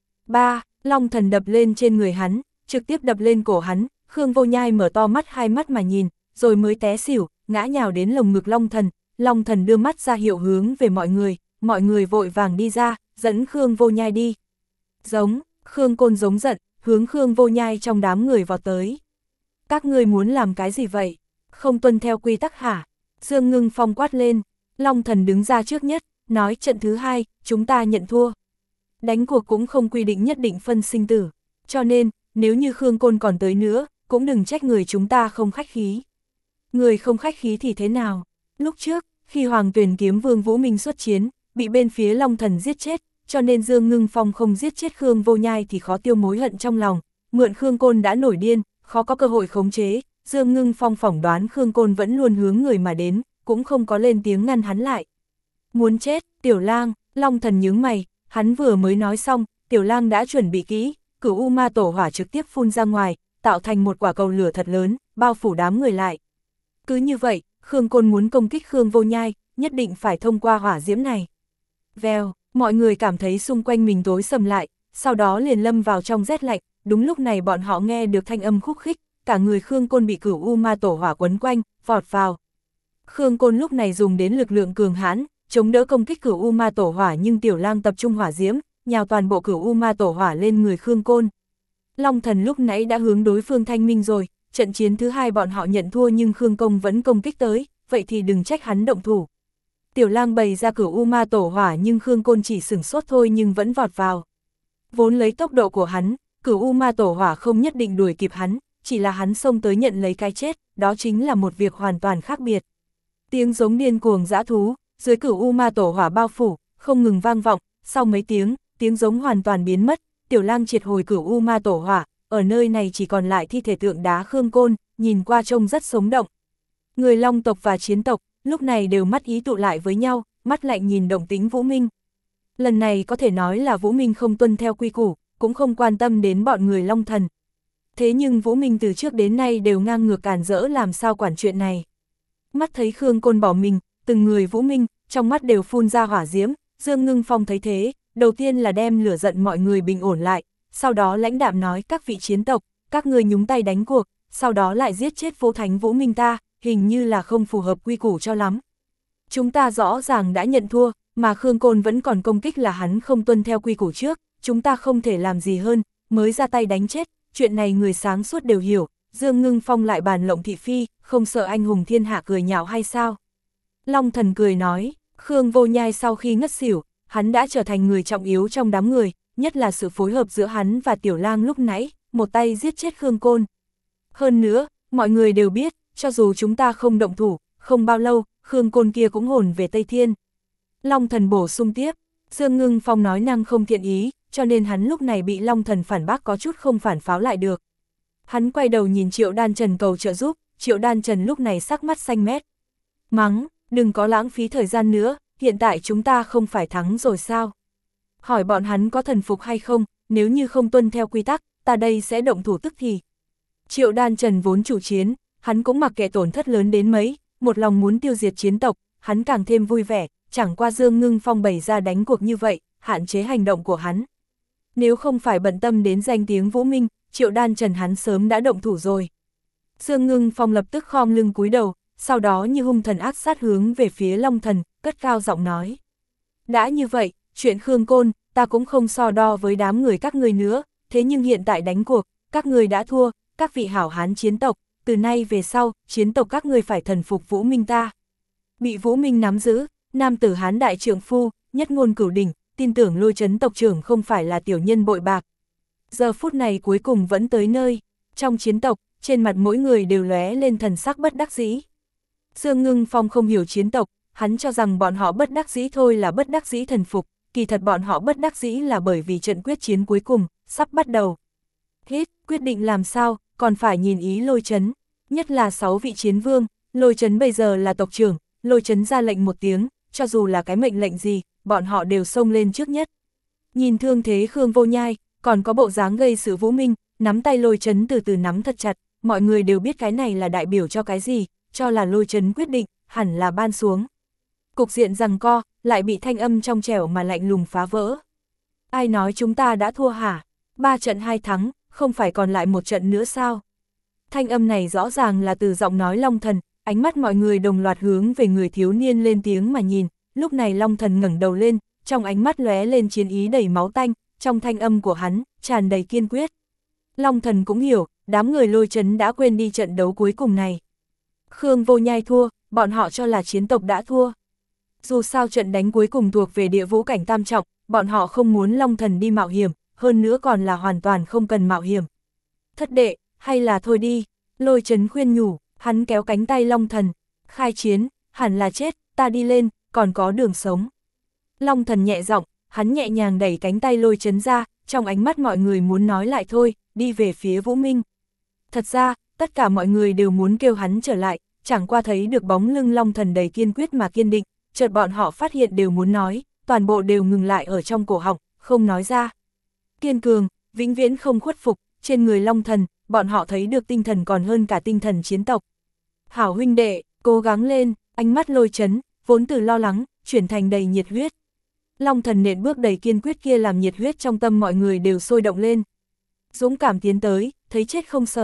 Ba, Long Thần đập lên trên người hắn, trực tiếp đập lên cổ hắn, Khương Vô Nhai mở to mắt hai mắt mà nhìn, rồi mới té xỉu, ngã nhào đến lồng ngực Long Thần. Long Thần đưa mắt ra hiệu hướng về mọi người, mọi người vội vàng đi ra, dẫn Khương Vô Nhai đi. Giống, Khương Côn giống giận, hướng Khương Vô Nhai trong đám người vào tới. Các ngươi muốn làm cái gì vậy? Không tuân theo quy tắc hả? Dương Ngưng Phong quát lên, Long Thần đứng ra trước nhất, nói trận thứ hai, chúng ta nhận thua. Đánh cuộc cũng không quy định nhất định phân sinh tử, cho nên, nếu như Khương Côn còn tới nữa, cũng đừng trách người chúng ta không khách khí. Người không khách khí thì thế nào? Lúc trước, khi Hoàng Tuyền Kiếm Vương Vũ Minh xuất chiến, bị bên phía Long Thần giết chết, cho nên Dương Ngưng Phong không giết chết Khương Vô Nhai thì khó tiêu mối hận trong lòng, mượn Khương Côn đã nổi điên, khó có cơ hội khống chế, Dương Ngưng Phong phỏng đoán Khương Côn vẫn luôn hướng người mà đến, cũng không có lên tiếng ngăn hắn lại. Muốn chết, Tiểu Lang, Long Thần nhướng mày, hắn vừa mới nói xong, Tiểu Lang đã chuẩn bị kỹ, Cửu U Ma Tổ Hỏa trực tiếp phun ra ngoài, tạo thành một quả cầu lửa thật lớn, bao phủ đám người lại. Cứ như vậy, Khương Côn muốn công kích Khương Vô Nhai, nhất định phải thông qua hỏa diễm này. Vèo, mọi người cảm thấy xung quanh mình tối sầm lại, sau đó liền lâm vào trong rét lạnh, đúng lúc này bọn họ nghe được thanh âm khúc khích, cả người Khương Côn bị Cửu U Ma Tổ Hỏa quấn quanh, vọt vào. Khương Côn lúc này dùng đến lực lượng cường hãn, chống đỡ công kích Cửu U Ma Tổ Hỏa, nhưng Tiểu Lang tập trung hỏa diễm, nhào toàn bộ Cửu U Ma Tổ Hỏa lên người Khương Côn. Long Thần lúc nãy đã hướng đối phương thanh minh rồi, trận chiến thứ hai bọn họ nhận thua nhưng Khương Công vẫn công kích tới, vậy thì đừng trách hắn động thủ. Tiểu Lang bày ra Cửu U Ma Tổ Hỏa nhưng Khương Côn chỉ sửng sốt thôi nhưng vẫn vọt vào. Vốn lấy tốc độ của hắn, Cửu U Ma Tổ Hỏa không nhất định đuổi kịp hắn, chỉ là hắn xông tới nhận lấy cái chết, đó chính là một việc hoàn toàn khác biệt. Tiếng giống điên cuồng dã thú, dưới Cửu U Ma Tổ Hỏa bao phủ, không ngừng vang vọng, sau mấy tiếng, tiếng giống hoàn toàn biến mất, Tiểu Lang triệt hồi Cửu U Ma Tổ Hỏa, ở nơi này chỉ còn lại thi thể tượng đá Khương Côn, nhìn qua trông rất sống động. Người Long tộc và chiến tộc, lúc này đều mắt ý tụ lại với nhau, mắt lạnh nhìn động tĩnh Vũ Minh. Lần này có thể nói là Vũ Minh không tuân theo quy củ, cũng không quan tâm đến bọn người Long Thần. Thế nhưng Vũ Minh từ trước đến nay đều ngang ngược cản rỡ làm sao quản chuyện này. Mắt thấy Khương Côn bỏ mình, từng người Vũ Minh, trong mắt đều phun ra hỏa diễm, Dương Ngưng Phong thấy thế, đầu tiên là đem lửa giận mọi người bình ổn lại, sau đó lãnh đạm nói các vị chiến tộc, các người nhúng tay đánh cuộc, sau đó lại giết chết Vô Thánh Vũ Minh ta, hình như là không phù hợp quy củ cho lắm. Chúng ta rõ ràng đã nhận thua, mà Khương Côn vẫn còn công kích là hắn không tuân theo quy củ trước, chúng ta không thể làm gì hơn, mới ra tay đánh chết, chuyện này người sáng suốt đều hiểu, Dương Ngưng Phong lại bàn lộng thị phi, không sợ anh hùng thiên hạ cười nhạo hay sao? Long Thần cười nói, Khương Vô Nhai sau khi ngất xỉu, hắn đã trở thành người trọng yếu trong đám người, nhất là sự phối hợp giữa hắn và Tiểu Lang lúc nãy, một tay giết chết Khương Côn. Hơn nữa, mọi người đều biết, cho dù chúng ta không động thủ, không bao lâu, Khương Côn kia cũng hồn về Tây Thiên. Long Thần bổ sung tiếp, Dương Ngưng Phong nói năng không thiện ý, cho nên hắn lúc này bị Long Thần phản bác có chút không phản pháo lại được. Hắn quay đầu nhìn Triệu Đan Trần cầu trợ giúp, Triệu Đan Trần lúc này sắc mắt xanh mét. Mắng, đừng có lãng phí thời gian nữa, hiện tại chúng ta không phải thắng rồi sao? Hỏi bọn hắn có thần phục hay không, nếu như không tuân theo quy tắc, ta đây sẽ động thủ tức thì. Triệu Đan Trần vốn chủ chiến, hắn cũng mặc kệ tổn thất lớn đến mấy, một lòng muốn tiêu diệt chiến tộc, hắn càng thêm vui vẻ, chẳng qua Dương Ngưng Phong bày ra đánh cuộc như vậy, hạn chế hành động của hắn. Nếu không phải bận tâm đến danh tiếng Vũ Minh, Triệu Đan Trần hắn sớm đã động thủ rồi. Dương Ngưng Phong lập tức khom lưng cúi đầu, sau đó như hung thần ác sát hướng về phía Long Thần, cất cao giọng nói. Đã như vậy, chuyện Khương Côn, ta cũng không so đo với đám người các ngươi nữa, thế nhưng hiện tại đánh cuộc, các ngươi đã thua, các vị hảo hán chiến tộc, từ nay về sau, chiến tộc các ngươi phải thần phục Vũ Minh ta. Bị Vũ Minh nắm giữ, nam tử hán đại trượng phu, nhất ngôn cửu đỉnh, tin tưởng Lôi Trấn tộc trưởng không phải là tiểu nhân bội bạc. Giờ phút này cuối cùng vẫn tới nơi, trong chiến tộc, trên mặt mỗi người đều lóe lên thần sắc bất đắc dĩ. Dương Ngưng Phong không hiểu chiến tộc, hắn cho rằng bọn họ bất đắc dĩ thôi là bất đắc dĩ thần phục, kỳ thật bọn họ bất đắc dĩ là bởi vì trận quyết chiến cuối cùng, sắp bắt đầu. Hít, quyết định làm sao, còn phải nhìn ý Lôi Trấn, nhất là sáu vị chiến vương, Lôi Trấn bây giờ là tộc trưởng, Lôi Trấn ra lệnh một tiếng, cho dù là cái mệnh lệnh gì, bọn họ đều xông lên trước nhất. Nhìn thương thế Khương Vô Nhai, còn có bộ dáng gây sự Vũ Minh, nắm tay Lôi Trấn từ từ nắm thật chặt, mọi người đều biết cái này là đại biểu cho cái gì, cho là Lôi Trấn quyết định, hẳn là ban xuống. Cục diện giằng co, lại bị thanh âm trong trẻo mà lạnh lùng phá vỡ. Ai nói chúng ta đã thua hả? Ba trận hai thắng, không phải còn lại một trận nữa sao? Thanh âm này rõ ràng là từ giọng nói Long Thần, ánh mắt mọi người đồng loạt hướng về người thiếu niên lên tiếng mà nhìn, lúc này Long Thần ngẩng đầu lên, trong ánh mắt lóe lên chiến ý đầy máu tanh, trong thanh âm của hắn, tràn đầy kiên quyết. Long Thần cũng hiểu, đám người Lôi Trấn đã quên đi trận đấu cuối cùng này. Khương Vô Nhai thua, bọn họ cho là chiến tộc đã thua. Dù sao trận đánh cuối cùng thuộc về địa vũ cảnh tam trọng, bọn họ không muốn Long Thần đi mạo hiểm, hơn nữa còn là hoàn toàn không cần mạo hiểm. Thất đệ, hay là thôi đi, Lôi Trấn khuyên nhủ, hắn kéo cánh tay Long Thần, khai chiến, hẳn là chết, ta đi lên, còn có đường sống. Long Thần nhẹ giọng, hắn nhẹ nhàng đẩy cánh tay Lôi Trấn ra, trong ánh mắt mọi người muốn nói lại thôi, đi về phía Vũ Minh. Thật ra, tất cả mọi người đều muốn kêu hắn trở lại, chẳng qua thấy được bóng lưng Long Thần đầy kiên quyết mà kiên định, chợt bọn họ phát hiện đều muốn nói, toàn bộ đều ngừng lại ở trong cổ họng, không nói ra. Kiên cường, vĩnh viễn không khuất phục, trên người Long Thần, bọn họ thấy được tinh thần còn hơn cả tinh thần chiến tộc. Hảo huynh đệ, cố gắng lên, ánh mắt Lôi Trấn, vốn từ lo lắng, chuyển thành đầy nhiệt huyết. Long Thần nện bước đầy kiên quyết kia làm nhiệt huyết trong tâm mọi người đều sôi động lên. Dũng cảm tiến tới, thấy chết không sờn,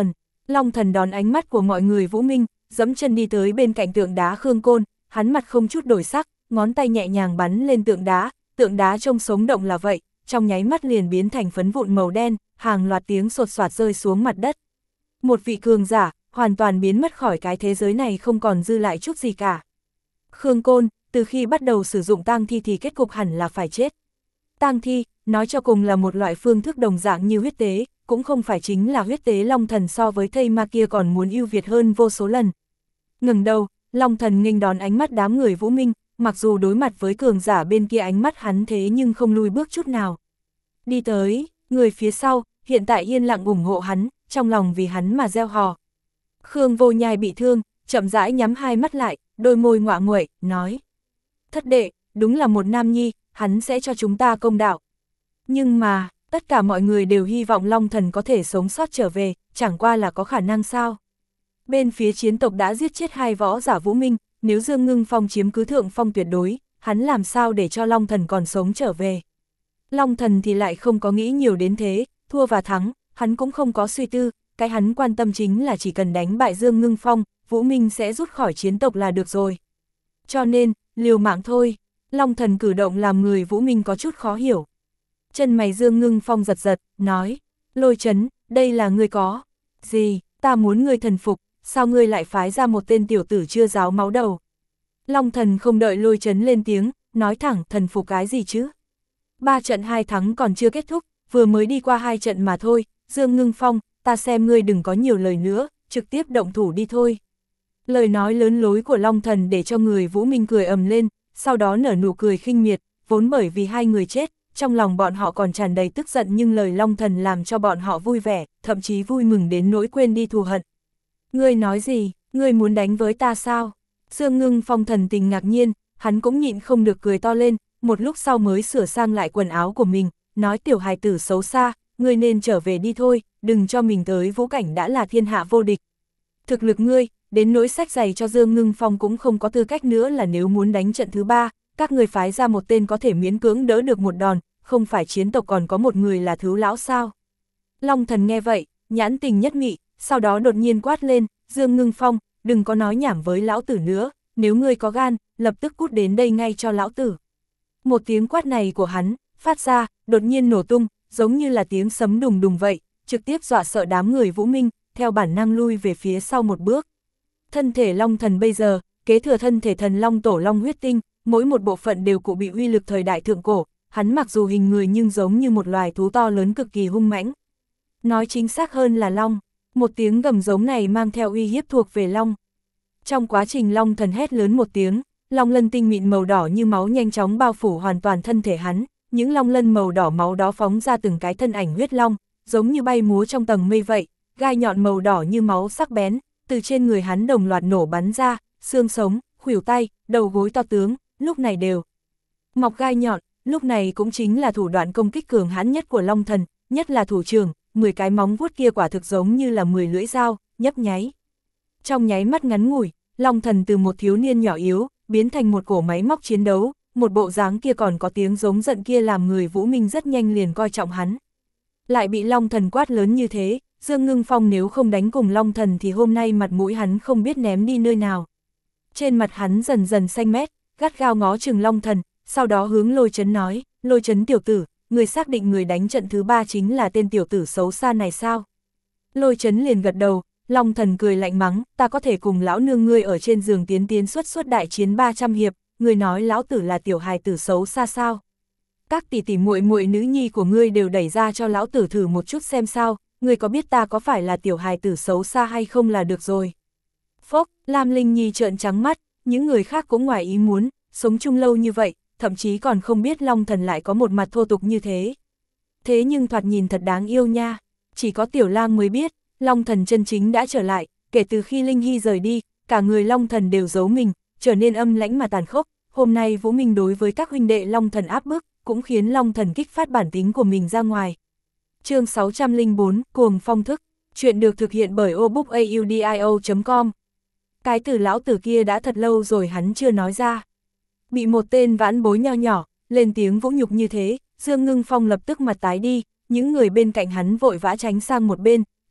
Long Thần đón ánh mắt của mọi người vũ minh, dẫm chân đi tới bên cạnh tượng đá Khương Côn, hắn mặt không chút đổi sắc, ngón tay nhẹ nhàng bắn lên tượng đá, tượng đá trông sống động là vậy, trong nháy mắt liền biến thành phấn vụn màu đen, hàng loạt tiếng sột soạt rơi xuống mặt đất. Một vị cường giả, hoàn toàn biến mất khỏi cái thế giới này không còn dư lại chút gì cả. Khương Côn, từ khi bắt đầu sử dụng tang thi thì kết cục hẳn là phải chết. Tang thi, nói cho cùng là một loại phương thức đồng dạng như huyết tế, cũng không phải chính là huyết tế Long Thần so với thây ma kia còn muốn ưu việt hơn vô số lần. Ngừng đầu, Long Thần nghênh đón ánh mắt đám người vũ minh, mặc dù đối mặt với cường giả bên kia ánh mắt hắn thế nhưng không lùi bước chút nào. Đi tới, người phía sau, hiện tại yên lặng ủng hộ hắn, trong lòng vì hắn mà reo hò. Khương Vô Nhai bị thương, chậm rãi nhắm hai mắt lại, đôi môi ngoạ nguậy, nói. Thất đệ, đúng là một nam nhi, hắn sẽ cho chúng ta công đạo. Nhưng mà, tất cả mọi người đều hy vọng Long Thần có thể sống sót trở về, chẳng qua là có khả năng sao. Bên phía chiến tộc đã giết chết hai võ giả vũ minh, nếu Dương Ngưng Phong chiếm cứ thượng phong tuyệt đối, hắn làm sao để cho Long Thần còn sống trở về. Long Thần thì lại không có nghĩ nhiều đến thế, thua và thắng, hắn cũng không có suy tư, cái hắn quan tâm chính là chỉ cần đánh bại Dương Ngưng Phong, Vũ Minh sẽ rút khỏi chiến tộc là được rồi. Cho nên, liều mạng thôi, Long Thần cử động làm người Vũ Minh có chút khó hiểu. Chân mày Dương Ngưng Phong giật giật, nói, Lôi Chấn, đây là ngươi có. Gì, ta muốn ngươi thần phục, sao ngươi lại phái ra một tên tiểu tử chưa ráo máu đầu. Long Thần không đợi Lôi Chấn lên tiếng, nói thẳng thần phục cái gì chứ. Ba trận hai thắng còn chưa kết thúc, vừa mới đi qua hai trận mà thôi, Dương Ngưng Phong, ta xem ngươi đừng có nhiều lời nữa, trực tiếp động thủ đi thôi. Lời nói lớn lối của Long Thần để cho người Vũ Minh cười ầm lên, sau đó nở nụ cười khinh miệt, vốn bởi vì hai người chết, trong lòng bọn họ còn tràn đầy tức giận nhưng lời Long Thần làm cho bọn họ vui vẻ, thậm chí vui mừng đến nỗi quên đi thù hận. Ngươi nói gì, ngươi muốn đánh với ta sao? Dương Ngưng Phong thần tình ngạc nhiên, hắn cũng nhịn không được cười to lên, một lúc sau mới sửa sang lại quần áo của mình, nói tiểu hài tử xấu xa, ngươi nên trở về đi thôi, đừng cho mình tới vũ cảnh đã là thiên hạ vô địch. Thực lực ngươi, đến nỗi sách giày cho Dương Ngưng Phong cũng không có tư cách nữa là nếu muốn đánh trận thứ ba, các người phái ra một tên có thể miễn cưỡng đỡ được một đòn, không phải chiến tộc còn có một người là thứ lão sao. Long Thần nghe vậy, nhãn tình nhất mị, sau đó đột nhiên quát lên, Dương Ngưng Phong, đừng có nói nhảm với lão tử nữa, nếu ngươi có gan, lập tức cút đến đây ngay cho lão tử. Một tiếng quát này của hắn, phát ra, đột nhiên nổ tung, giống như là tiếng sấm đùng đùng vậy, trực tiếp dọa sợ đám người Vũ Minh, theo bản năng lui về phía sau một bước. Thân thể Long Thần bây giờ, kế thừa thân thể thần Long Tổ Long huyết tinh, mỗi một bộ phận đều cụ bị uy lực thời đại thượng cổ, hắn mặc dù hình người nhưng giống như một loài thú to lớn cực kỳ hung mãnh. Nói chính xác hơn là Long, một tiếng gầm giống này mang theo uy hiếp thuộc về Long. Trong quá trình Long Thần hét lớn một tiếng, long lân tinh mịn màu đỏ như máu nhanh chóng bao phủ hoàn toàn thân thể hắn, những long lân màu đỏ máu đó phóng ra từng cái thân ảnh huyết long, giống như bay múa trong tầng mây vậy, gai nhọn màu đỏ như máu sắc bén, từ trên người hắn đồng loạt nổ bắn ra, xương sống, khuỷu tay, đầu gối to tướng, lúc này đều mọc gai nhọn, lúc này cũng chính là thủ đoạn công kích cường hãn nhất của Long Thần, nhất là thủ trưởng, mười cái móng vuốt kia quả thực giống như là mười lưỡi dao, nhấp nháy. Trong nháy mắt ngắn ngủi, Long Thần từ một thiếu niên nhỏ yếu, biến thành một cổ máy móc chiến đấu, một bộ dáng kia còn có tiếng giống giận kia làm người Vũ Minh rất nhanh liền coi trọng hắn. Lại bị Long Thần quát lớn như thế, Dương Ngưng Phong nếu không đánh cùng Long Thần thì hôm nay mặt mũi hắn không biết ném đi nơi nào. Trên mặt hắn dần dần xanh mét, gắt gao ngó chừng Long Thần, sau đó hướng Lôi Chấn nói, Lôi Chấn tiểu tử, người xác định người đánh trận thứ ba chính là tên tiểu tử xấu xa này sao? Lôi Chấn liền gật đầu, Long Thần cười lạnh mắng, ta có thể cùng lão nương ngươi ở trên giường tiến tiến xuất xuất đại chiến ba trăm hiệp, ngươi nói lão tử là tiểu hài tử xấu xa sao? Các tỷ tỷ muội muội nữ nhi của ngươi đều đẩy ra cho lão tử thử một chút xem sao, ngươi có biết ta có phải là tiểu hài tử xấu xa hay không là được rồi. Phốc, Lam Linh Nhi trợn trắng mắt, những người khác cũng ngoài ý muốn, sống chung lâu như vậy, thậm chí còn không biết Long Thần lại có một mặt thô tục như thế. Thế nhưng thoạt nhìn thật đáng yêu nha, chỉ có Tiểu Lang mới biết, Long Thần chân chính đã trở lại, kể từ khi Linh Hy rời đi, cả người Long Thần đều giấu mình, trở nên âm lãnh mà tàn khốc, hôm nay Vũ Minh đối với các huynh đệ Long Thần áp bức, cũng khiến Long Thần kích phát bản tính của mình ra ngoài. Chương sáu trăm lẻ bốn, Cuồng Phong Thức, chuyện được thực hiện bởi obookaudio chấm com. Cái từ lão tử kia đã thật lâu rồi hắn chưa nói ra. Bị một tên vãn bối nho nhỏ, lên tiếng vũ nhục như thế, Dương Ngưng Phong lập tức mặt tái đi, những người bên cạnh hắn vội vã tránh sang một bên,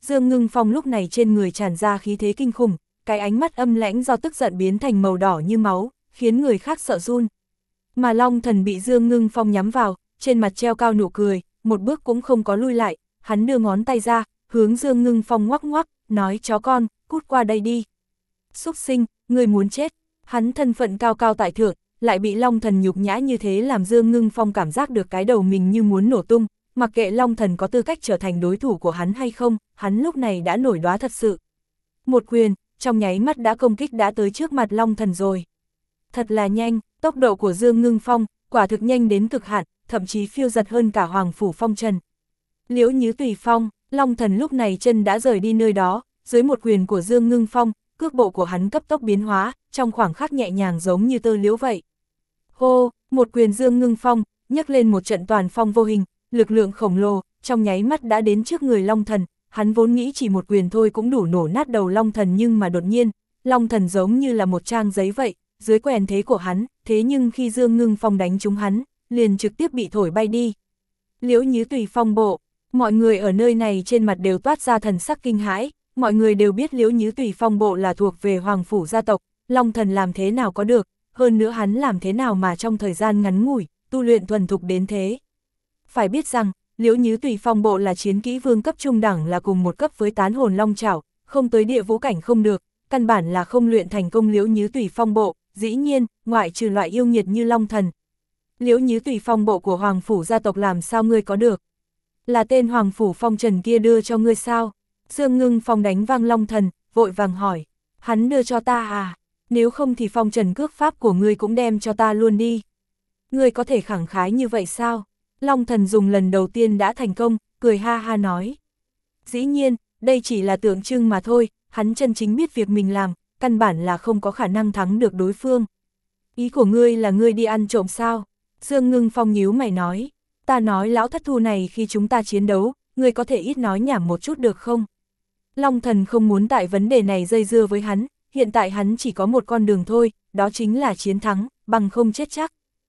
Dương Ngưng Phong lúc này trên người tràn ra khí thế kinh khủng, cái ánh mắt âm lãnh do tức giận biến thành màu đỏ như máu, khiến người khác sợ run. Mà Long Thần bị Dương Ngưng Phong nhắm vào, trên mặt treo cao nụ cười, một bước cũng không có lui lại, hắn đưa ngón tay ra, hướng Dương Ngưng Phong ngoắc ngoắc, nói chó con, cút qua đây đi. Súc sinh, người muốn chết. Hắn thân phận cao cao tại thượng, lại bị Long Thần nhục nhã như thế làm Dương Ngưng Phong cảm giác được cái đầu mình như muốn nổ tung, mặc kệ Long Thần có tư cách trở thành đối thủ của hắn hay không, hắn lúc này đã nổi đoá thật sự. Một quyền, trong nháy mắt đã công kích đã tới trước mặt Long Thần rồi. Thật là nhanh, tốc độ của Dương Ngưng Phong, quả thực nhanh đến cực hạn, thậm chí phiêu giật hơn cả Hoàng Phủ Phong Trần. Liễu Nhứ Tùy Phong, Long Thần lúc này chân đã rời đi nơi đó, dưới một quyền của Dương Ngưng Phong, cước bộ của hắn cấp tốc biến hóa, trong khoảng khắc nhẹ nhàng giống như tơ liễu vậy. Hô, một quyền Dương Ngưng Phong, nhấc lên một trận toàn phong vô hình, lực lượng khổng lồ, trong nháy mắt đã đến trước người Long Thần, hắn vốn nghĩ chỉ một quyền thôi cũng đủ nổ nát đầu Long Thần nhưng mà đột nhiên, Long Thần giống như là một trang giấy vậy, dưới quyền thế của hắn, thế nhưng khi Dương Ngưng Phong đánh trúng hắn, liền trực tiếp bị thổi bay đi. Liễu Nhứ Tùy Phong bộ, mọi người ở nơi này trên mặt đều toát ra thần sắc kinh hãi, mọi người đều biết Liễu Nhứ Tùy Phong bộ là thuộc về Hoàng Phủ gia tộc, Long Thần làm thế nào có được, hơn nữa hắn làm thế nào mà trong thời gian ngắn ngủi, tu luyện thuần thục đến thế. Phải biết rằng, Liễu Nhứ Tùy Phong bộ là chiến kỹ vương cấp trung đẳng là cùng một cấp với Tán Hồn Long Chảo, không tới địa vũ cảnh không được, căn bản là không luyện thành công Liễu Nhứ Tùy Phong bộ, dĩ nhiên, ngoại trừ loại yêu nghiệt như Long Thần. Liễu Nhứ Tùy Phong bộ của Hoàng Phủ gia tộc làm sao ngươi có được? Là tên Hoàng Phủ Phong Trần kia đưa cho ngươi sao? Dương Ngưng Phong đánh vang Long Thần, vội vàng hỏi, hắn đưa cho ta à? Nếu không thì Phong Trần cước pháp của ngươi cũng đem cho ta luôn đi. Ngươi có thể khẳng khái như vậy sao? Long Thần dùng lần đầu tiên đã thành công, cười ha ha nói. Dĩ nhiên, đây chỉ là tượng trưng mà thôi, hắn chân chính biết việc mình làm, căn bản là không có khả năng thắng được đối phương. Ý của ngươi là ngươi đi ăn trộm sao? Dương Ngưng Phong nhíu mày nói, ta nói lão thất thu này khi chúng ta chiến đấu, ngươi có thể ít nói nhảm một chút được không? Long Thần không muốn tại vấn đề này dây dưa với hắn, hiện tại hắn chỉ có một con đường thôi, đó chính là chiến thắng, bằng không chết chắc.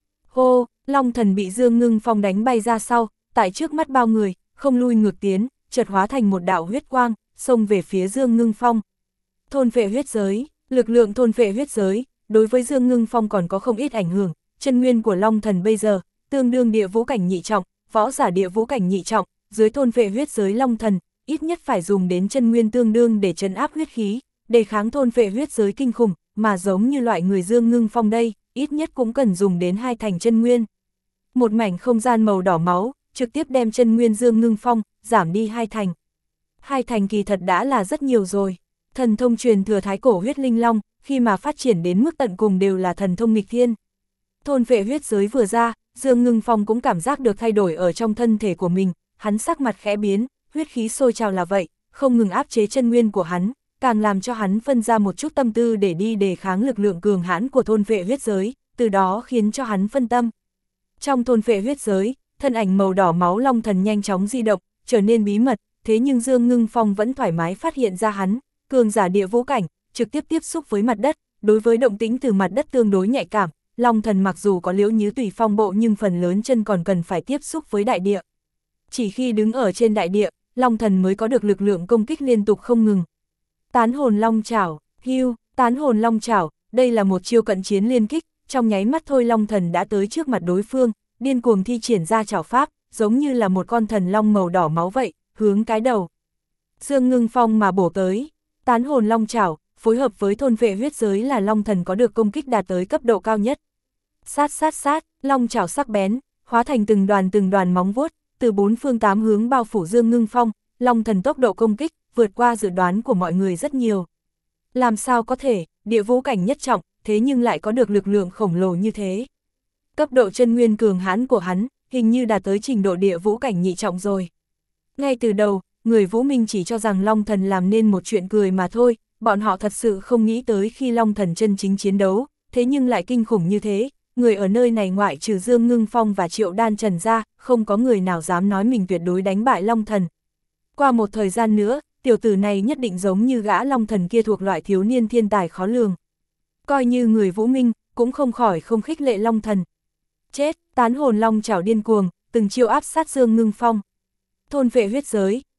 Hô, Long Thần bị Dương Ngưng Phong đánh bay ra sau, tại trước mắt bao người, không lui ngược tiến, chợt hóa thành một đạo huyết quang, xông về phía Dương Ngưng Phong. Thôn phệ huyết giới, lực lượng thôn phệ huyết giới, đối với Dương Ngưng Phong còn có không ít ảnh hưởng, chân nguyên của Long Thần bây giờ, tương đương địa vũ cảnh nhị trọng, võ giả địa vũ cảnh nhị trọng, dưới thôn phệ huyết giới Long Thần, ít nhất phải dùng đến chân nguyên tương đương để trấn áp huyết khí, đề kháng thôn phệ huyết giới kinh khủng, mà giống như loại người Dương Ngưng Phong đây, ít nhất cũng cần dùng đến hai thành chân nguyên. Một mảnh không gian màu đỏ máu, trực tiếp đem chân nguyên Dương Ngưng Phong, giảm đi hai thành. Hai thành kỳ thật đã là rất nhiều rồi. Thần thông truyền thừa thái cổ huyết linh long, khi mà phát triển đến mức tận cùng đều là thần thông nghịch thiên. Thôn vệ huyết giới vừa ra, Dương Ngưng Phong cũng cảm giác được thay đổi ở trong thân thể của mình, hắn sắc mặt khẽ biến, huyết khí sôi trào là vậy, không ngừng áp chế chân nguyên của hắn, càng làm cho hắn phân ra một chút tâm tư để đi đề kháng lực lượng cường hãn của thôn vệ huyết giới, từ đó khiến cho hắn phân tâm. Trong thôn vệ huyết giới, thân ảnh màu đỏ máu Long Thần nhanh chóng di động, trở nên bí mật, thế nhưng Dương Ngưng Phong vẫn thoải mái phát hiện ra hắn, cường giả địa vũ cảnh, trực tiếp tiếp xúc với mặt đất, đối với động tĩnh từ mặt đất tương đối nhạy cảm, Long Thần mặc dù có Liễu Nhứ Tùy Phong bộ nhưng phần lớn chân còn cần phải tiếp xúc với đại địa. Chỉ khi đứng ở trên đại địa, Long Thần mới có được lực lượng công kích liên tục không ngừng. Tán hồn long chảo, hưu, tán hồn long chảo, đây là một chiêu cận chiến liên kích, trong nháy mắt thôi Long Thần đã tới trước mặt đối phương, điên cuồng thi triển ra chảo pháp, giống như là một con thần long màu đỏ máu vậy, hướng cái đầu Dương Ngưng Phong mà bổ tới. Tán hồn long chảo, phối hợp với thôn vệ huyết giới là Long Thần có được công kích đạt tới cấp độ cao nhất. Sát sát sát, long chảo sắc bén, hóa thành từng đoàn từng đoàn móng vuốt, từ bốn phương tám hướng bao phủ Dương Ngưng Phong, Long Thần tốc độ công kích, vượt qua dự đoán của mọi người rất nhiều. Làm sao có thể, địa vũ cảnh nhất trọng, thế nhưng lại có được lực lượng khổng lồ như thế. Cấp độ chân nguyên cường hãn của hắn, hình như đạt tới trình độ địa vũ cảnh nhị trọng rồi. Ngay từ đầu, người Vũ Minh chỉ cho rằng Long Thần làm nên một chuyện cười mà thôi, bọn họ thật sự không nghĩ tới khi Long Thần chân chính chiến đấu, thế nhưng lại kinh khủng như thế. Người ở nơi này ngoại trừ Dương Ngưng Phong và Triệu Đan Trần ra, không có người nào dám nói mình tuyệt đối đánh bại Long Thần. Qua một thời gian nữa, tiểu tử này nhất định giống như gã Long Thần kia thuộc loại thiếu niên thiên tài khó lường. Coi như người Vũ Minh, cũng không khỏi không khích lệ Long Thần. Chết, tán hồn long chảo điên cuồng, từng chiêu áp sát Dương Ngưng Phong. Thôn vệ huyết giới,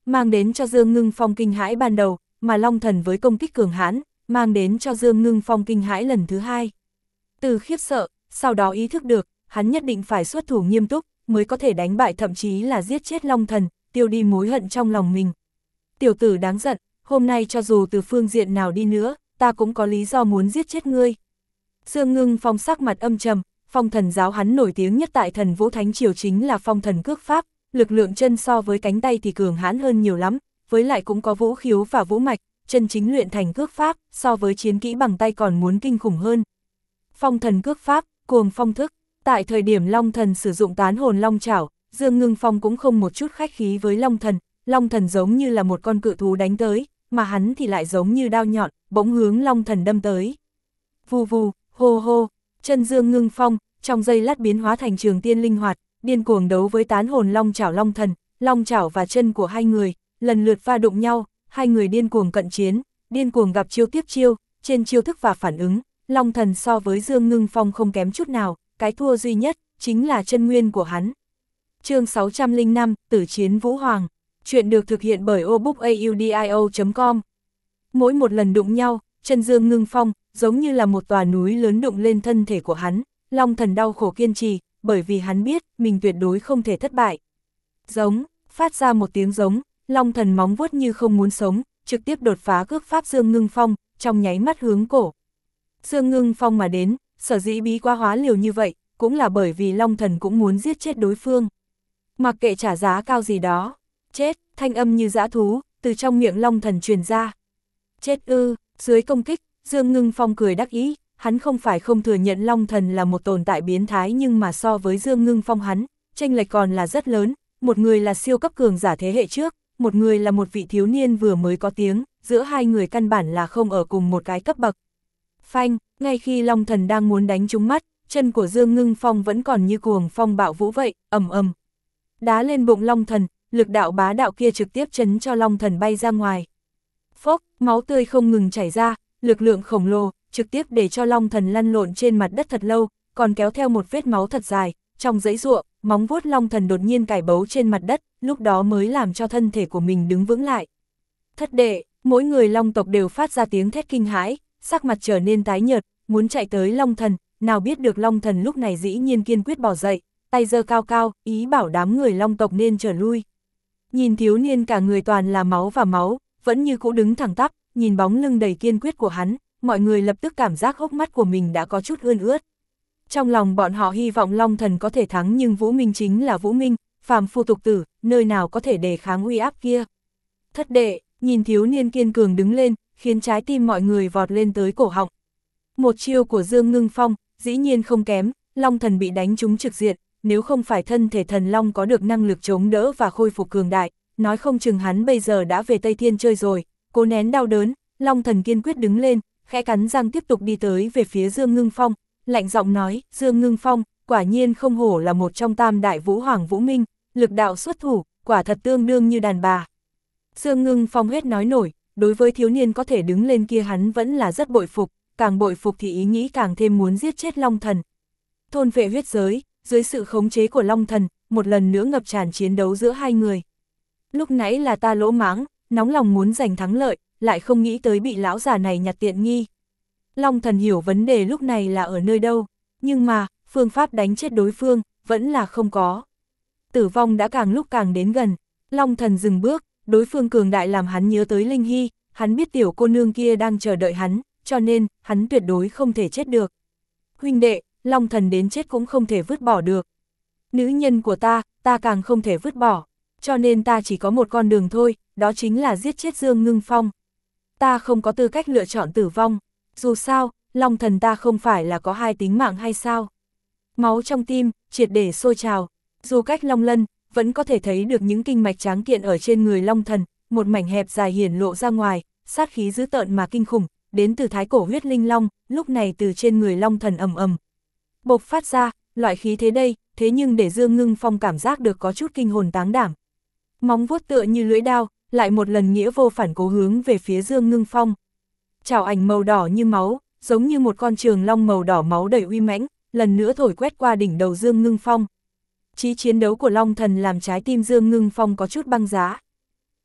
mang đến cho Dương Ngưng Phong kinh hãi ban đầu, mà Long Thần với công kích cường hãn, mang đến cho Dương Ngưng Phong kinh hãi lần thứ hai. Từ khiếp sợ, sau đó ý thức được, hắn nhất định phải xuất thủ nghiêm túc, mới có thể đánh bại thậm chí là giết chết Long Thần, tiêu đi mối hận trong lòng mình. Tiểu tử đáng giận, hôm nay cho dù từ phương diện nào đi nữa, ta cũng có lý do muốn giết chết ngươi. Dương Ngưng Phong sắc mặt âm trầm, Phong Thần giáo hắn nổi tiếng nhất tại Thần Vũ Thánh Triều chính là phong thần cước pháp, lực lượng chân so với cánh tay thì cường hãn hơn nhiều lắm, với lại cũng có vũ khiếu và vũ mạch, chân chính luyện thành cước pháp, so với chiến kỹ bằng tay còn muốn kinh khủng hơn. Phong thần cước pháp, cuồng phong thức, tại thời điểm Long Thần sử dụng tán hồn long chảo, Dương Ngưng Phong cũng không một chút khách khí với Long Thần, Long Thần giống như là một con cự thú đánh tới, mà hắn thì lại giống như đao nhọn, bỗng hướng Long Thần đâm tới. Vù vù, hô hô, chân Dương Ngưng Phong, trong giây lát biến hóa thành trường tiên linh hoạt, điên cuồng đấu với tán hồn long chảo Long Thần, long chảo và chân của hai người, lần lượt va đụng nhau, hai người điên cuồng cận chiến, điên cuồng gặp chiêu tiếp chiêu, trên chiêu thức và phản ứng, Long Thần so với Dương Ngưng Phong không kém chút nào, cái thua duy nhất, chính là chân nguyên của hắn. Chương sáu trăm lẻ năm, Tử chiến Vũ Hoàng, chuyện được thực hiện bởi obookaudio chấm com. Mỗi một lần đụng nhau, chân Dương Ngưng Phong, giống như là một tòa núi lớn đụng lên thân thể của hắn, Long Thần đau khổ kiên trì, bởi vì hắn biết, mình tuyệt đối không thể thất bại. Giống, phát ra một tiếng giống, Long Thần móng vuốt như không muốn sống, trực tiếp đột phá cước pháp Dương Ngưng Phong, trong nháy mắt hướng cổ. Dương Ngưng Phong mà đến, sở dĩ bí quá hóa liều như vậy, cũng là bởi vì Long Thần cũng muốn giết chết đối phương. Mặc kệ trả giá cao gì đó, chết, thanh âm như dã thú, từ trong miệng Long Thần truyền ra. Chết ư, dưới công kích, Dương Ngưng Phong cười đắc ý, hắn không phải không thừa nhận Long Thần là một tồn tại biến thái nhưng mà so với Dương Ngưng Phong hắn, chênh lệch còn là rất lớn, một người là siêu cấp cường giả thế hệ trước, một người là một vị thiếu niên vừa mới có tiếng, giữa hai người căn bản là không ở cùng một cái cấp bậc. Phanh, ngay khi Long Thần đang muốn đánh trúng mắt, chân của Dương Ngưng Phong vẫn còn như cuồng phong bạo vũ vậy, ầm ầm. Đá lên bụng Long Thần, lực đạo bá đạo kia trực tiếp chấn cho Long Thần bay ra ngoài. Phốc, máu tươi không ngừng chảy ra, lực lượng khổng lồ, trực tiếp để cho Long Thần lăn lộn trên mặt đất thật lâu, còn kéo theo một vết máu thật dài, trong giãy giụa, móng vuốt Long Thần đột nhiên cải bấu trên mặt đất, lúc đó mới làm cho thân thể của mình đứng vững lại. Thất đệ, mỗi người Long tộc đều phát ra tiếng thét kinh hãi, sắc mặt trở nên tái nhợt, muốn chạy tới Long Thần, nào biết được Long Thần lúc này dĩ nhiên kiên quyết bỏ dậy, tay giơ cao cao, ý bảo đám người Long tộc nên trở lui. Nhìn thiếu niên cả người toàn là máu và máu, vẫn như cũ đứng thẳng tắp, nhìn bóng lưng đầy kiên quyết của hắn, mọi người lập tức cảm giác hốc mắt của mình đã có chút ươn ướt. Trong lòng bọn họ hy vọng Long Thần có thể thắng nhưng Vũ Minh chính là Vũ Minh, phàm phu tục tử, nơi nào có thể đề kháng uy áp kia. Thất đệ, nhìn thiếu niên kiên cường đứng lên, khiến trái tim mọi người vọt lên tới cổ họng. Một chiêu của Dương Ngưng Phong, dĩ nhiên không kém, Long Thần bị đánh trúng trực diện, nếu không phải thân thể thần Long có được năng lực chống đỡ và khôi phục cường đại, nói không chừng hắn bây giờ đã về Tây Thiên chơi rồi, cố nén đau đớn, Long Thần kiên quyết đứng lên, khẽ cắn răng tiếp tục đi tới về phía Dương Ngưng Phong, lạnh giọng nói, Dương Ngưng Phong, quả nhiên không hổ là một trong tam đại Vũ Hoàng Vũ Minh, lực đạo xuất thủ, quả thật tương đương như đàn bà. Dương Ngưng Phong hết nói nổi, đối với thiếu niên có thể đứng lên kia hắn vẫn là rất bội phục, càng bội phục thì ý nghĩ càng thêm muốn giết chết Long Thần. Thôn vệ huyết giới, dưới sự khống chế của Long Thần, một lần nữa ngập tràn chiến đấu giữa hai người. Lúc nãy là ta lỗ mãng, nóng lòng muốn giành thắng lợi, lại không nghĩ tới bị lão già này nhặt tiện nghi. Long Thần hiểu vấn đề lúc này là ở nơi đâu, nhưng mà, phương pháp đánh chết đối phương, vẫn là không có. Tử vong đã càng lúc càng đến gần, Long Thần dừng bước, đối phương cường đại làm hắn nhớ tới Linh Hy, hắn biết tiểu cô nương kia đang chờ đợi hắn, cho nên, hắn tuyệt đối không thể chết được. Huynh đệ, Long Thần đến chết cũng không thể vứt bỏ được. Nữ nhân của ta, ta càng không thể vứt bỏ, cho nên ta chỉ có một con đường thôi, đó chính là giết chết Dương Ngưng Phong. Ta không có tư cách lựa chọn tử vong, dù sao, Long Thần ta không phải là có hai tính mạng hay sao? Máu trong tim, triệt để sôi trào, dù cách Long Lân, vẫn có thể thấy được những kinh mạch tráng kiện ở trên người Long Thần, một mảnh hẹp dài hiển lộ ra ngoài, sát khí dữ tợn mà kinh khủng, đến từ thái cổ huyết linh long, lúc này từ trên người Long Thần ầm ầm bộc phát ra, loại khí thế đây, thế nhưng để Dương Ngưng Phong cảm giác được có chút kinh hồn táng đảm. Móng vuốt tựa như lưỡi đao, lại một lần nghĩa vô phản cố hướng về phía Dương Ngưng Phong. Chảo ảnh màu đỏ như máu, giống như một con trường long màu đỏ máu đầy uy mãnh, lần nữa thổi quét qua đỉnh đầu Dương Ngưng Phong. Chí chiến đấu của Long Thần làm trái tim Dương Ngưng Phong có chút băng giá.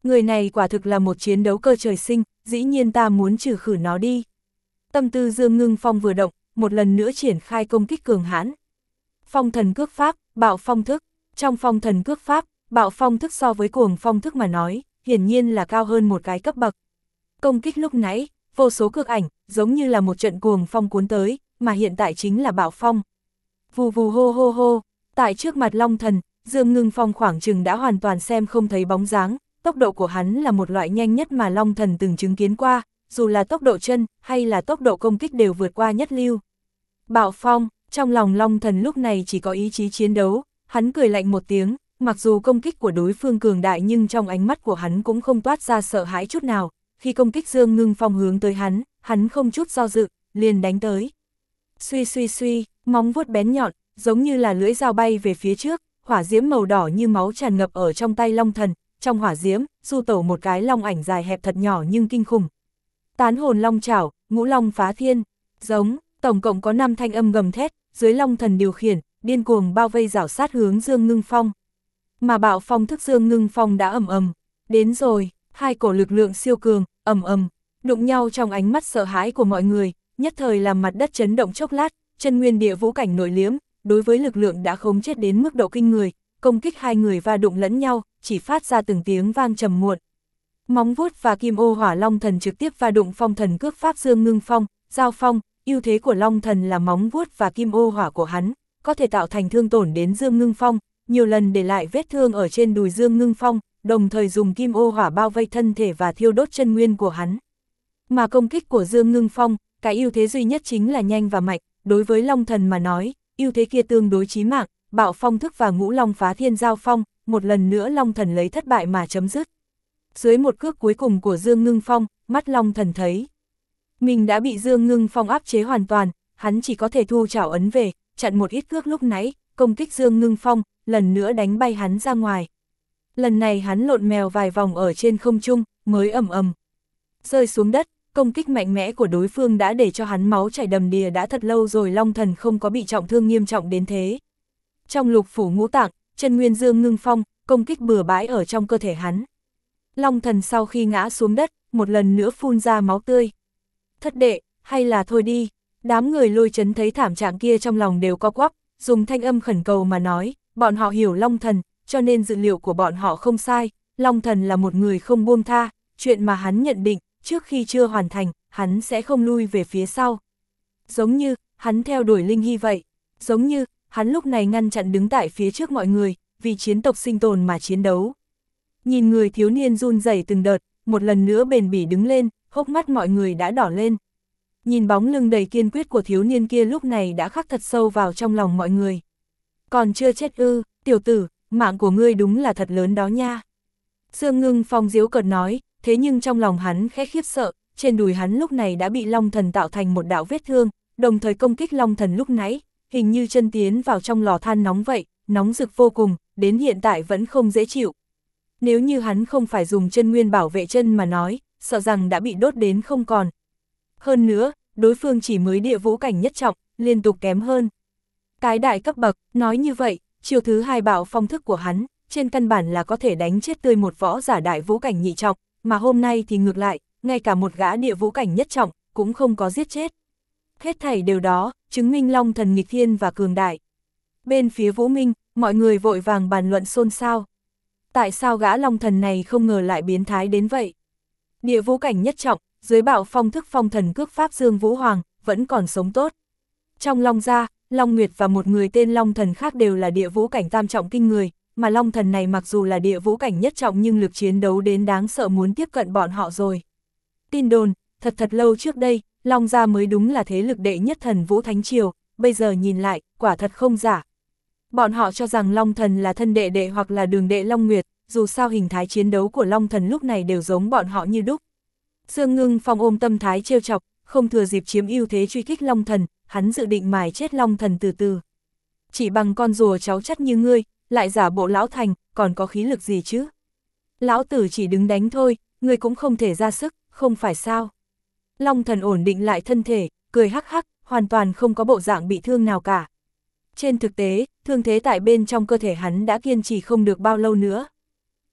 Người này quả thực là một chiến đấu cơ trời sinh, dĩ nhiên ta muốn trừ khử nó đi. Tâm tư Dương Ngưng Phong vừa động, một lần nữa triển khai công kích cường hãn. Phong thần cước pháp, bạo phong thức. Trong phong thần cước pháp, bạo phong thức so với cuồng phong thức mà nói, hiển nhiên là cao hơn một cái cấp bậc. Công kích lúc nãy, vô số cước ảnh, giống như là một trận cuồng phong cuốn tới, mà hiện tại chính là bạo phong. Vù vù hô hô hô, tại trước mặt Long Thần, Dương Ngưng Phong khoảng chừng đã hoàn toàn xem không thấy bóng dáng, tốc độ của hắn là một loại nhanh nhất mà Long Thần từng chứng kiến qua, dù là tốc độ chân hay là tốc độ công kích đều vượt qua nhất lưu. Bạo phong, trong lòng Long Thần lúc này chỉ có ý chí chiến đấu, hắn cười lạnh một tiếng, mặc dù công kích của đối phương cường đại nhưng trong ánh mắt của hắn cũng không toát ra sợ hãi chút nào, khi công kích Dương Ngưng Phong hướng tới hắn, hắn không chút do dự, liền đánh tới. Suy suy suy, móng vuốt bén nhọn, giống như là lưỡi dao bay về phía trước, hỏa diễm màu đỏ như máu tràn ngập ở trong tay Long Thần, trong hỏa diễm, du tẩu một cái long ảnh dài hẹp thật nhỏ nhưng kinh khủng. Tán hồn long chảo, ngũ long phá thiên, giống, tổng cộng có năm thanh âm gầm thét, dưới Long Thần điều khiển, điên cuồng bao vây rảo sát hướng Dương Ngưng Phong. Mà bạo phong thức Dương Ngưng Phong đã ầm ầm, đến rồi, hai cổ lực lượng siêu cường, ầm ầm, đụng nhau trong ánh mắt sợ hãi của mọi người, nhất thời làm mặt đất chấn động chốc lát, chân nguyên địa vũ cảnh nổi liếm, đối với lực lượng đã khống chết đến mức độ kinh người, công kích hai người va đụng lẫn nhau, chỉ phát ra từng tiếng vang trầm muộn. Móng vuốt và kim ô hỏa Long Thần trực tiếp va đụng phong thần cước pháp Dương Ngưng Phong, giao phong, ưu thế của Long Thần là móng vuốt và kim ô hỏa của hắn, có thể tạo thành thương tổn đến Dương Ngưng Phong, nhiều lần để lại vết thương ở trên đùi Dương Ngưng Phong, đồng thời dùng kim ô hỏa bao vây thân thể và thiêu đốt chân nguyên của hắn. Mà công kích của Dương Ngưng Phong, cái ưu thế duy nhất chính là nhanh và mạnh, đối với Long Thần mà nói, ưu thế kia tương đối chí mạng, bạo phong thức và ngũ long phá thiên giao phong, một lần nữa Long Thần lấy thất bại mà chấm dứt. Dưới một cước cuối cùng của Dương Ngưng Phong, mắt Long Thần thấy mình đã bị Dương Ngưng Phong áp chế hoàn toàn, hắn chỉ có thể thu chảo ấn về, chặn một ít cước lúc nãy, công kích Dương Ngưng Phong, lần nữa đánh bay hắn ra ngoài. Lần này hắn lộn mèo vài vòng ở trên không trung, mới ầm ầm rơi xuống đất, công kích mạnh mẽ của đối phương đã để cho hắn máu chảy đầm đìa, đã thật lâu rồi Long Thần không có bị trọng thương nghiêm trọng đến thế. Trong lục phủ ngũ tạng, chân nguyên Dương Ngưng Phong, công kích bừa bãi ở trong cơ thể hắn. Long Thần sau khi ngã xuống đất, một lần nữa phun ra máu tươi. Thất đệ, hay là thôi đi, đám người Lôi Chấn thấy thảm trạng kia trong lòng đều co quắp, dùng thanh âm khẩn cầu mà nói, bọn họ hiểu Long Thần, cho nên dự liệu của bọn họ không sai, Long Thần là một người không buông tha, chuyện mà hắn nhận định, trước khi chưa hoàn thành, hắn sẽ không lui về phía sau. Giống như, hắn theo đuổi Linh Hy vậy, giống như, hắn lúc này ngăn chặn đứng tại phía trước mọi người, vì chiến tộc sinh tồn mà chiến đấu. Nhìn người thiếu niên run rẩy từng đợt, một lần nữa bền bỉ đứng lên, hốc mắt mọi người đã đỏ lên. Nhìn bóng lưng đầy kiên quyết của thiếu niên kia lúc này đã khắc thật sâu vào trong lòng mọi người. Còn chưa chết ư, tiểu tử, mạng của ngươi đúng là thật lớn đó nha. Dương Ngưng Phong giễu cợt nói, thế nhưng trong lòng hắn khẽ khiếp sợ, trên đùi hắn lúc này đã bị Long Thần tạo thành một đạo vết thương, đồng thời công kích Long Thần lúc nãy, hình như chân tiến vào trong lò than nóng vậy, nóng rực vô cùng, đến hiện tại vẫn không dễ chịu. Nếu như hắn không phải dùng chân nguyên bảo vệ chân mà nói, sợ rằng đã bị đốt đến không còn. Hơn nữa, đối phương chỉ mới địa vũ cảnh nhất trọng, liên tục kém hơn. Cái đại cấp bậc, nói như vậy, chiêu thứ hai bạo phong thức của hắn, trên căn bản là có thể đánh chết tươi một võ giả đại vũ cảnh nhị trọng, mà hôm nay thì ngược lại, ngay cả một gã địa vũ cảnh nhất trọng, cũng không có giết chết. Hết thảy điều đó, chứng minh Long Thần nghịch thiên và cường đại. Bên phía Vũ Minh, mọi người vội vàng bàn luận xôn xao. Tại sao gã Long Thần này không ngờ lại biến thái đến vậy? Địa vũ cảnh nhất trọng, dưới bạo phong thức phong thần cước pháp Dương Vũ Hoàng, vẫn còn sống tốt. Trong Long gia, Long Nguyệt và một người tên Long Thần khác đều là địa vũ cảnh tam trọng kinh người, mà Long Thần này mặc dù là địa vũ cảnh nhất trọng nhưng lực chiến đấu đến đáng sợ muốn tiếp cận bọn họ rồi. Tin đồn, thật thật lâu trước đây, Long gia mới đúng là thế lực đệ nhất thần Vũ Thánh Triều, bây giờ nhìn lại, quả thật không giả. Bọn họ cho rằng Long Thần là thân đệ đệ hoặc là đường đệ Long Nguyệt, dù sao hình thái chiến đấu của Long Thần lúc này đều giống bọn họ như đúc. Dương Ngưng Phong ôm tâm thái trêu chọc, không thừa dịp chiếm ưu thế truy kích Long Thần, hắn dự định mài chết Long Thần từ từ. Chỉ bằng con rùa cháu chắt như ngươi, lại giả bộ lão thành, còn có khí lực gì chứ? Lão tử chỉ đứng đánh thôi, ngươi cũng không thể ra sức, không phải sao? Long Thần ổn định lại thân thể, cười hắc hắc, hoàn toàn không có bộ dạng bị thương nào cả. Trên thực tế, thương thế tại bên trong cơ thể hắn đã kiên trì không được bao lâu nữa.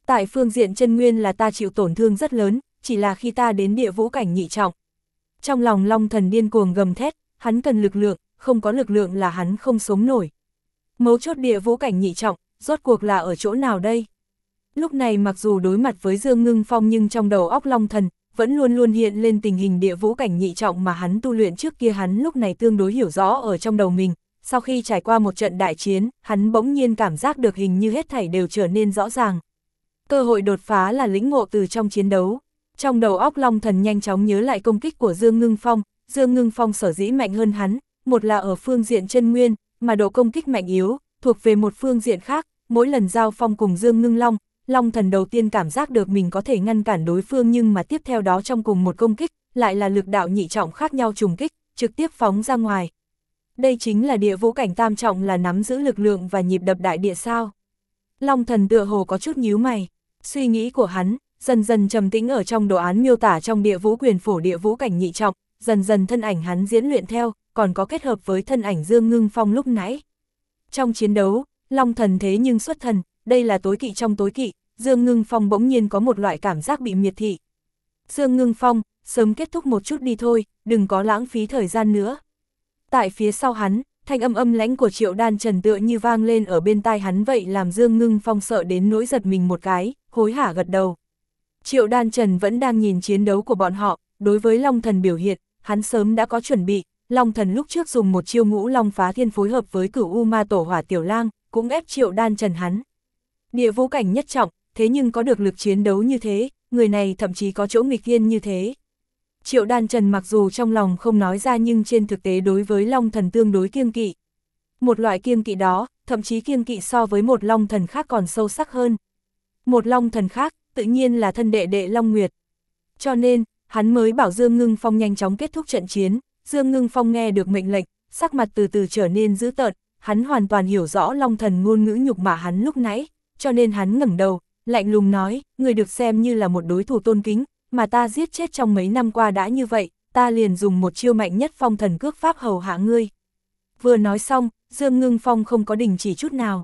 Tại phương diện chân nguyên là ta chịu tổn thương rất lớn, chỉ là khi ta đến địa vũ cảnh nhị trọng. Trong lòng Long Thần điên cuồng gầm thét, hắn cần lực lượng, không có lực lượng là hắn không sống nổi. Mấu chốt địa vũ cảnh nhị trọng, rốt cuộc là ở chỗ nào đây? Lúc này mặc dù đối mặt với Dương Ngưng Phong nhưng trong đầu óc Long Thần, vẫn luôn luôn hiện lên tình hình địa vũ cảnh nhị trọng mà hắn tu luyện trước kia hắn lúc này tương đối hiểu rõ ở trong đầu mình. Sau khi trải qua một trận đại chiến, hắn bỗng nhiên cảm giác được hình như hết thảy đều trở nên rõ ràng. Cơ hội đột phá là lĩnh ngộ từ trong chiến đấu. Trong đầu óc Long Thần nhanh chóng nhớ lại công kích của Dương Ngưng Phong, Dương Ngưng Phong sở dĩ mạnh hơn hắn, một là ở phương diện chân nguyên, mà độ công kích mạnh yếu, thuộc về một phương diện khác, mỗi lần giao phong cùng Dương Ngưng Long, Long Thần đầu tiên cảm giác được mình có thể ngăn cản đối phương nhưng mà tiếp theo đó trong cùng một công kích, lại là lực đạo nhị trọng khác nhau trùng kích, trực tiếp phóng ra ngoài. Đây chính là địa vũ cảnh tam trọng là nắm giữ lực lượng và nhịp đập đại địa sao. Long Thần tựa hồ có chút nhíu mày, suy nghĩ của hắn dần dần trầm tĩnh ở trong đồ án miêu tả trong địa vũ quyền phổ địa vũ cảnh nhị trọng, dần dần thân ảnh hắn diễn luyện theo, còn có kết hợp với thân ảnh Dương Ngưng Phong lúc nãy. Trong chiến đấu, Long Thần thế nhưng xuất thần, đây là tối kỵ trong tối kỵ, Dương Ngưng Phong bỗng nhiên có một loại cảm giác bị miệt thị. Dương Ngưng Phong, sớm kết thúc một chút đi thôi, đừng có lãng phí thời gian nữa. Tại phía sau hắn, thanh âm âm lãnh của Triệu Đan Trần tựa như vang lên ở bên tai hắn vậy làm Dương Ngưng Phong sợ đến nỗi giật mình một cái, hối hả gật đầu. Triệu Đan Trần vẫn đang nhìn chiến đấu của bọn họ, đối với Long Thần biểu hiện, hắn sớm đã có chuẩn bị, Long Thần lúc trước dùng một chiêu Ngũ Long Phá Thiên phối hợp với Cửu U Ma Tổ Hỏa Tiểu Lang, cũng ép Triệu Đan Trần hắn. Địa vũ cảnh nhất trọng, thế nhưng có được lực chiến đấu như thế, người này thậm chí có chỗ nghịch thiên như thế. Triệu Đan Trần mặc dù trong lòng không nói ra nhưng trên thực tế đối với Long Thần tương đối kiêng kỵ. Một loại kiêng kỵ đó, thậm chí kiêng kỵ so với một Long Thần khác còn sâu sắc hơn. Một Long Thần khác, tự nhiên là thân đệ đệ Long Nguyệt. Cho nên, hắn mới bảo Dương Ngưng Phong nhanh chóng kết thúc trận chiến. Dương Ngưng Phong nghe được mệnh lệnh, sắc mặt từ từ trở nên dữ tợn, hắn hoàn toàn hiểu rõ Long Thần ngôn ngữ nhục mạ hắn lúc nãy, cho nên hắn ngẩng đầu, lạnh lùng nói, người được xem như là một đối thủ tôn kính, mà ta giết chết trong mấy năm qua đã như vậy, ta liền dùng một chiêu mạnh nhất phong thần cước pháp hầu hạ ngươi. Vừa nói xong, Dương Ngưng Phong không có đình chỉ chút nào.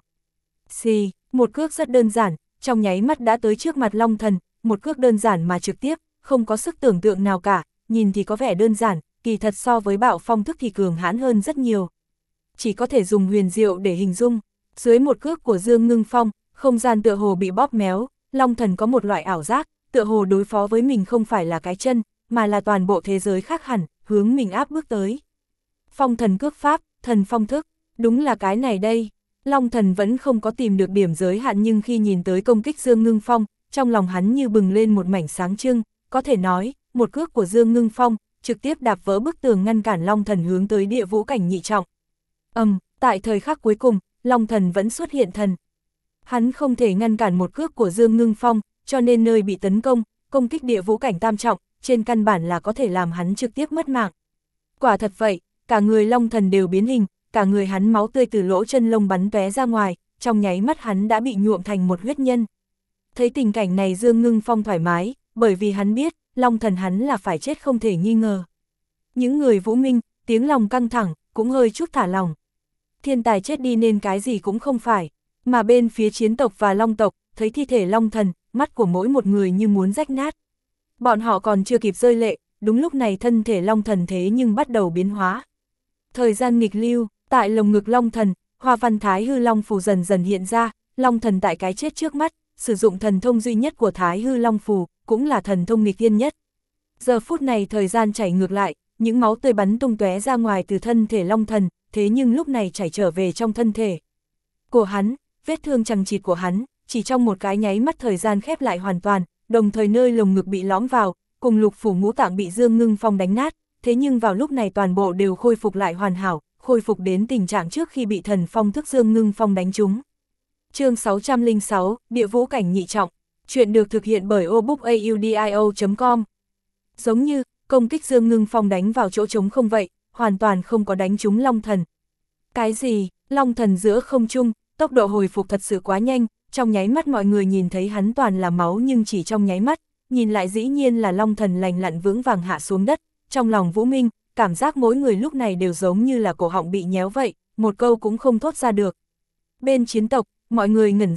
Xì, một cước rất đơn giản, trong nháy mắt đã tới trước mặt Long Thần, một cước đơn giản mà trực tiếp, không có sức tưởng tượng nào cả, nhìn thì có vẻ đơn giản, kỳ thật so với bạo phong thức thì cường hãn hơn rất nhiều. Chỉ có thể dùng huyền diệu để hình dung, dưới một cước của Dương Ngưng Phong, không gian tựa hồ bị bóp méo, Long Thần có một loại ảo giác, tựa hồ đối phó với mình không phải là cái chân, mà là toàn bộ thế giới khác hẳn, hướng mình áp bước tới. Phong thần cước pháp, thần phong thức, đúng là cái này đây. Long Thần vẫn không có tìm được điểm giới hạn nhưng khi nhìn tới công kích Dương Ngưng Phong, trong lòng hắn như bừng lên một mảnh sáng trưng, có thể nói, một cước của Dương Ngưng Phong, trực tiếp đạp vỡ bức tường ngăn cản Long Thần hướng tới địa vũ cảnh nhị trọng. Ầm, um, tại thời khắc cuối cùng, Long Thần vẫn xuất hiện thần. Hắn không thể ngăn cản một cước của Dương Ngưng Phong, cho nên nơi bị tấn công, công kích địa vũ cảnh tam trọng, trên căn bản là có thể làm hắn trực tiếp mất mạng. Quả thật vậy, cả người Long Thần đều biến hình, cả người hắn máu tươi từ lỗ chân lông bắn tóe ra ngoài, trong nháy mắt hắn đã bị nhuộm thành một huyết nhân. Thấy tình cảnh này Dương Ngưng Phong thoải mái, bởi vì hắn biết, Long Thần hắn là phải chết không thể nghi ngờ. Những người Vũ Minh, tiếng lòng căng thẳng, cũng hơi chút thả lòng. Thiên tài chết đi nên cái gì cũng không phải, mà bên phía chiến tộc và Long tộc, thấy thi thể Long Thần, mắt của mỗi một người như muốn rách nát. Bọn họ còn chưa kịp rơi lệ, đúng lúc này thân thể Long Thần thế nhưng bắt đầu biến hóa. Thời gian nghịch lưu, tại lồng ngực Long Thần, hoa văn Thái Hư Long Phù dần dần hiện ra, Long Thần tại cái chết trước mắt, sử dụng thần thông duy nhất của Thái Hư Long Phù, cũng là thần thông nghịch thiên nhất. Giờ phút này thời gian chảy ngược lại, những máu tươi bắn tung tóe ra ngoài từ thân thể Long Thần, thế nhưng lúc này chảy trở về trong thân thể của hắn, vết thương chằng chịt của hắn, chỉ trong một cái nháy mắt thời gian khép lại hoàn toàn, đồng thời nơi lồng ngực bị lõm vào, cùng lục phủ ngũ tạng bị Dương Ngưng Phong đánh nát, thế nhưng vào lúc này toàn bộ đều khôi phục lại hoàn hảo, khôi phục đến tình trạng trước khi bị thần phong thức Dương Ngưng Phong đánh trúng. Chương sáu trăm lẻ sáu, Địa vũ cảnh nhị trọng. Chuyện được thực hiện bởi obookaudio chấm com. Giống như, công kích Dương Ngưng Phong đánh vào chỗ trống không vậy, hoàn toàn không có đánh trúng Long Thần. Cái gì? Long Thần giữa không trung, tốc độ hồi phục thật sự quá nhanh, trong nháy mắt mọi người nhìn thấy hắn toàn là máu nhưng chỉ trong nháy mắt, nhìn lại dĩ nhiên là Long Thần lành lặn vững vàng hạ xuống đất, trong lòng Vũ Minh, cảm giác mỗi người lúc này đều giống như là cổ họng bị nhéo vậy, một câu cũng không thốt ra được. Bên chiến tộc, mọi người ngẩn ra,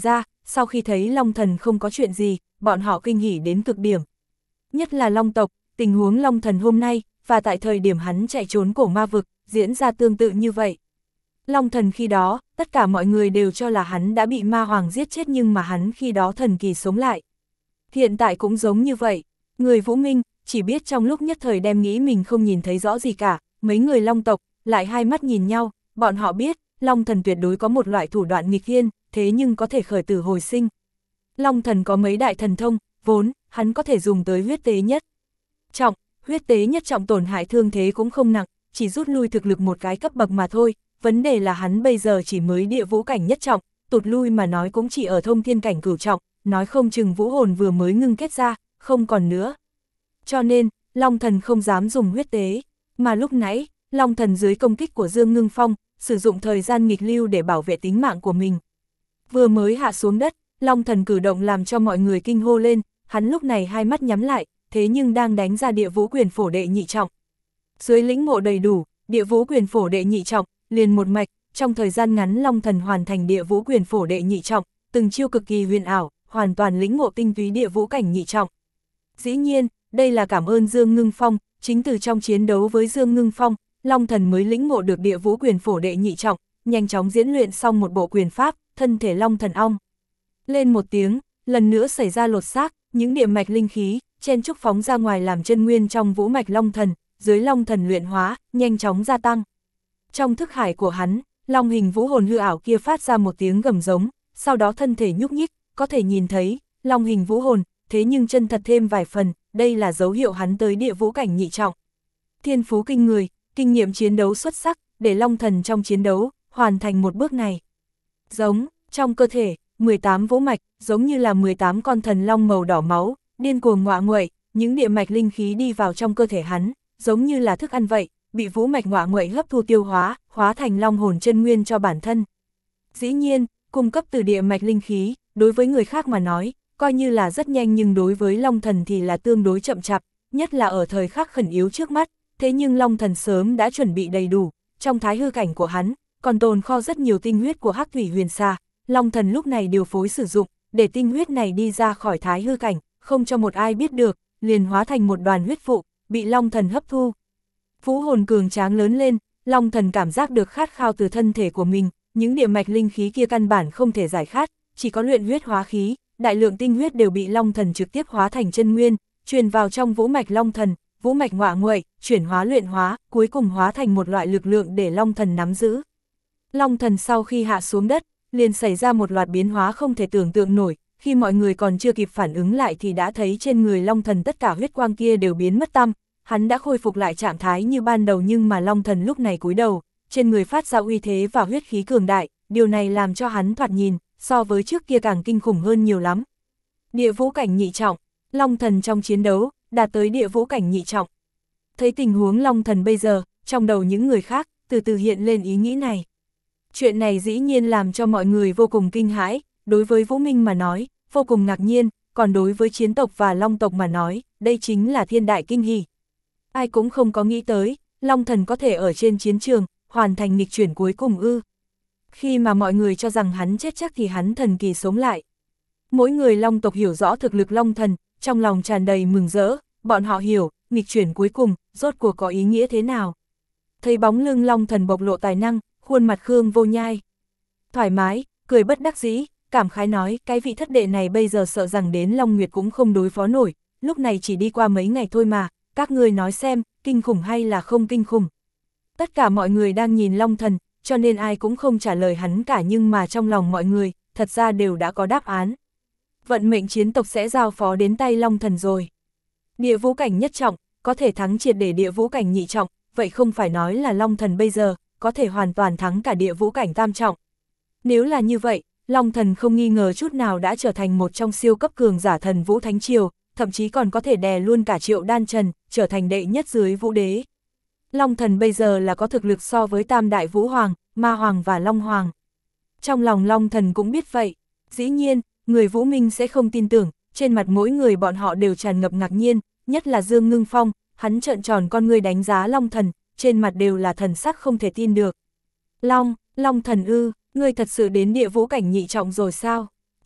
sau khi thấy Long Thần không có chuyện gì, bọn họ kinh hỉ đến cực điểm. Nhất là Long tộc, tình huống Long Thần hôm nay, và tại thời điểm hắn chạy trốn cổ ma vực, diễn ra tương tự như vậy. Long Thần khi đó, tất cả mọi người đều cho là hắn đã bị ma hoàng giết chết nhưng mà hắn khi đó thần kỳ sống lại. Hiện tại cũng giống như vậy, người Vũ Minh, chỉ biết trong lúc nhất thời đem nghĩ mình không nhìn thấy rõ gì cả, mấy người Long tộc, lại hai mắt nhìn nhau, bọn họ biết, Long Thần tuyệt đối có một loại thủ đoạn nghịch thiên, thế nhưng có thể khởi tử hồi sinh. Long Thần có mấy đại thần thông, vốn, hắn có thể dùng tới huyết tế nhất trọng, huyết tế nhất trọng tổn hại thương thế cũng không nặng, chỉ rút lui thực lực một cái cấp bậc mà thôi, vấn đề là hắn bây giờ chỉ mới địa vũ cảnh nhất trọng, tụt lui mà nói cũng chỉ ở thông thiên cảnh cửu trọng, nói không chừng vũ hồn vừa mới ngưng kết ra, không còn nữa. Cho nên, Long Thần không dám dùng huyết tế, mà lúc nãy, Long Thần dưới công kích của Dương Ngưng Phong, sử dụng thời gian nghịch lưu để bảo vệ tính mạng của mình. Vừa mới hạ xuống đất, Long Thần cử động làm cho mọi người kinh hô lên, hắn lúc này hai mắt nhắm lại, thế nhưng đang đánh ra địa vũ quyền phổ đệ nhị trọng. Dưới lĩnh ngộ đầy đủ, địa vũ quyền phổ đệ nhị trọng, liền một mạch, trong thời gian ngắn Long Thần hoàn thành địa vũ quyền phổ đệ nhị trọng, từng chiêu cực kỳ huyền ảo, hoàn toàn lĩnh ngộ tinh túy địa vũ cảnh nhị trọng. Dĩ nhiên, đây là cảm ơn Dương Ngưng Phong, chính từ trong chiến đấu với Dương Ngưng Phong, Long Thần mới lĩnh ngộ được địa vũ quyền phổ đệ nhị trọng, nhanh chóng diễn luyện xong một bộ quyền pháp, thân thể Long Thần ong. Lên một tiếng, lần nữa xảy ra lột xác, những địa mạch linh khí, chen chúc phóng ra ngoài làm chân nguyên trong vũ mạch Long Thần, dưới Long Thần luyện hóa, nhanh chóng gia tăng. Trong thức hải của hắn, Long hình vũ hồn hư ảo kia phát ra một tiếng gầm giống, sau đó thân thể nhúc nhích, có thể nhìn thấy, Long hình vũ hồn, thế nhưng chân thật thêm vài phần, đây là dấu hiệu hắn tới địa vũ cảnh nhị trọng. Thiên phú kinh người, kinh nghiệm chiến đấu xuất sắc, để Long Thần trong chiến đấu, hoàn thành một bước này. Giống, trong cơ thể, mười tám vũ mạch, giống như là mười tám con thần long màu đỏ máu, điên cuồng ngọa nguậy, những địa mạch linh khí đi vào trong cơ thể hắn, giống như là thức ăn vậy, bị vũ mạch ngọa nguậy hấp thu tiêu hóa, hóa thành long hồn chân nguyên cho bản thân. Dĩ nhiên, cung cấp từ địa mạch linh khí, đối với người khác mà nói, coi như là rất nhanh nhưng đối với Long Thần thì là tương đối chậm chạp, nhất là ở thời khắc khẩn yếu trước mắt, thế nhưng Long Thần sớm đã chuẩn bị đầy đủ, trong thái hư cảnh của hắn, còn tồn kho rất nhiều tinh huyết của Hắc Thủy Huyền Xà, Long Thần lúc này điều phối sử dụng, để tinh huyết này đi ra khỏi thái hư cảnh, không cho một ai biết được, liền hóa thành một đoàn huyết vụ, bị Long Thần hấp thu. Vũ hồn cường tráng lớn lên, Long Thần cảm giác được khát khao từ thân thể của mình, những địa mạch linh khí kia căn bản không thể giải khát, chỉ có luyện huyết hóa khí, đại lượng tinh huyết đều bị Long Thần trực tiếp hóa thành chân nguyên, truyền vào trong vũ mạch Long Thần, vũ mạch ngọa nguậy, chuyển hóa luyện hóa, cuối cùng hóa thành một loại lực lượng để Long Thần nắm giữ. Long Thần sau khi hạ xuống đất, liền xảy ra một loạt biến hóa không thể tưởng tượng nổi, khi mọi người còn chưa kịp phản ứng lại thì đã thấy trên người Long Thần tất cả huyết quang kia đều biến mất tăm, hắn đã khôi phục lại trạng thái như ban đầu nhưng mà Long Thần lúc này cúi đầu, trên người phát ra uy thế và huyết khí cường đại, điều này làm cho hắn thoạt nhìn, so với trước kia càng kinh khủng hơn nhiều lắm. Địa vũ cảnh nhị trọng, Long Thần trong chiến đấu, đạt tới địa vũ cảnh nhị trọng. Thấy tình huống Long Thần bây giờ, trong đầu những người khác, từ từ hiện lên ý nghĩ này. Chuyện này dĩ nhiên làm cho mọi người vô cùng kinh hãi, đối với Vũ Minh mà nói, vô cùng ngạc nhiên, còn đối với chiến tộc và Long tộc mà nói, đây chính là thiên đại kinh hỉ. Ai cũng không có nghĩ tới, Long Thần có thể ở trên chiến trường, hoàn thành nghịch chuyển cuối cùng ư. Khi mà mọi người cho rằng hắn chết chắc thì hắn thần kỳ sống lại. Mỗi người Long tộc hiểu rõ thực lực Long Thần, trong lòng tràn đầy mừng rỡ, bọn họ hiểu, nghịch chuyển cuối cùng, rốt cuộc có ý nghĩa thế nào. Thấy bóng lưng Long Thần bộc lộ tài năng, khuôn mặt Khương Vô Nhai thoải mái, cười bất đắc dĩ, cảm khái nói, cái vị thất đệ này bây giờ sợ rằng đến Long Nguyệt cũng không đối phó nổi, lúc này chỉ đi qua mấy ngày thôi mà, các người nói xem, kinh khủng hay là không kinh khủng. Tất cả mọi người đang nhìn Long Thần, cho nên ai cũng không trả lời hắn cả nhưng mà trong lòng mọi người, thật ra đều đã có đáp án. Vận mệnh chiến tộc sẽ giao phó đến tay Long Thần rồi. Địa vũ cảnh nhất trọng, có thể thắng triệt để địa vũ cảnh nhị trọng, vậy không phải nói là Long Thần bây giờ, có thể hoàn toàn thắng cả địa vũ cảnh tam trọng. Nếu là như vậy, Long Thần không nghi ngờ chút nào đã trở thành một trong siêu cấp cường giả thần vũ thánh triều, thậm chí còn có thể đè luôn cả Triệu Đan Trần, trở thành đệ nhất dưới vũ đế. Long Thần bây giờ là có thực lực so với tam đại vũ hoàng, ma hoàng và long hoàng. Trong lòng Long Thần cũng biết vậy, dĩ nhiên, người Vũ Minh sẽ không tin tưởng, trên mặt mỗi người bọn họ đều tràn ngập ngạc nhiên, nhất là Dương Ngưng Phong, hắn trợn tròn con ngươi đánh giá Long Thần, trên mặt đều là thần sắc không thể tin được. Long, Long Thần ư, ngươi thật sự đến địa vũ cảnh nhị trọng rồi sao?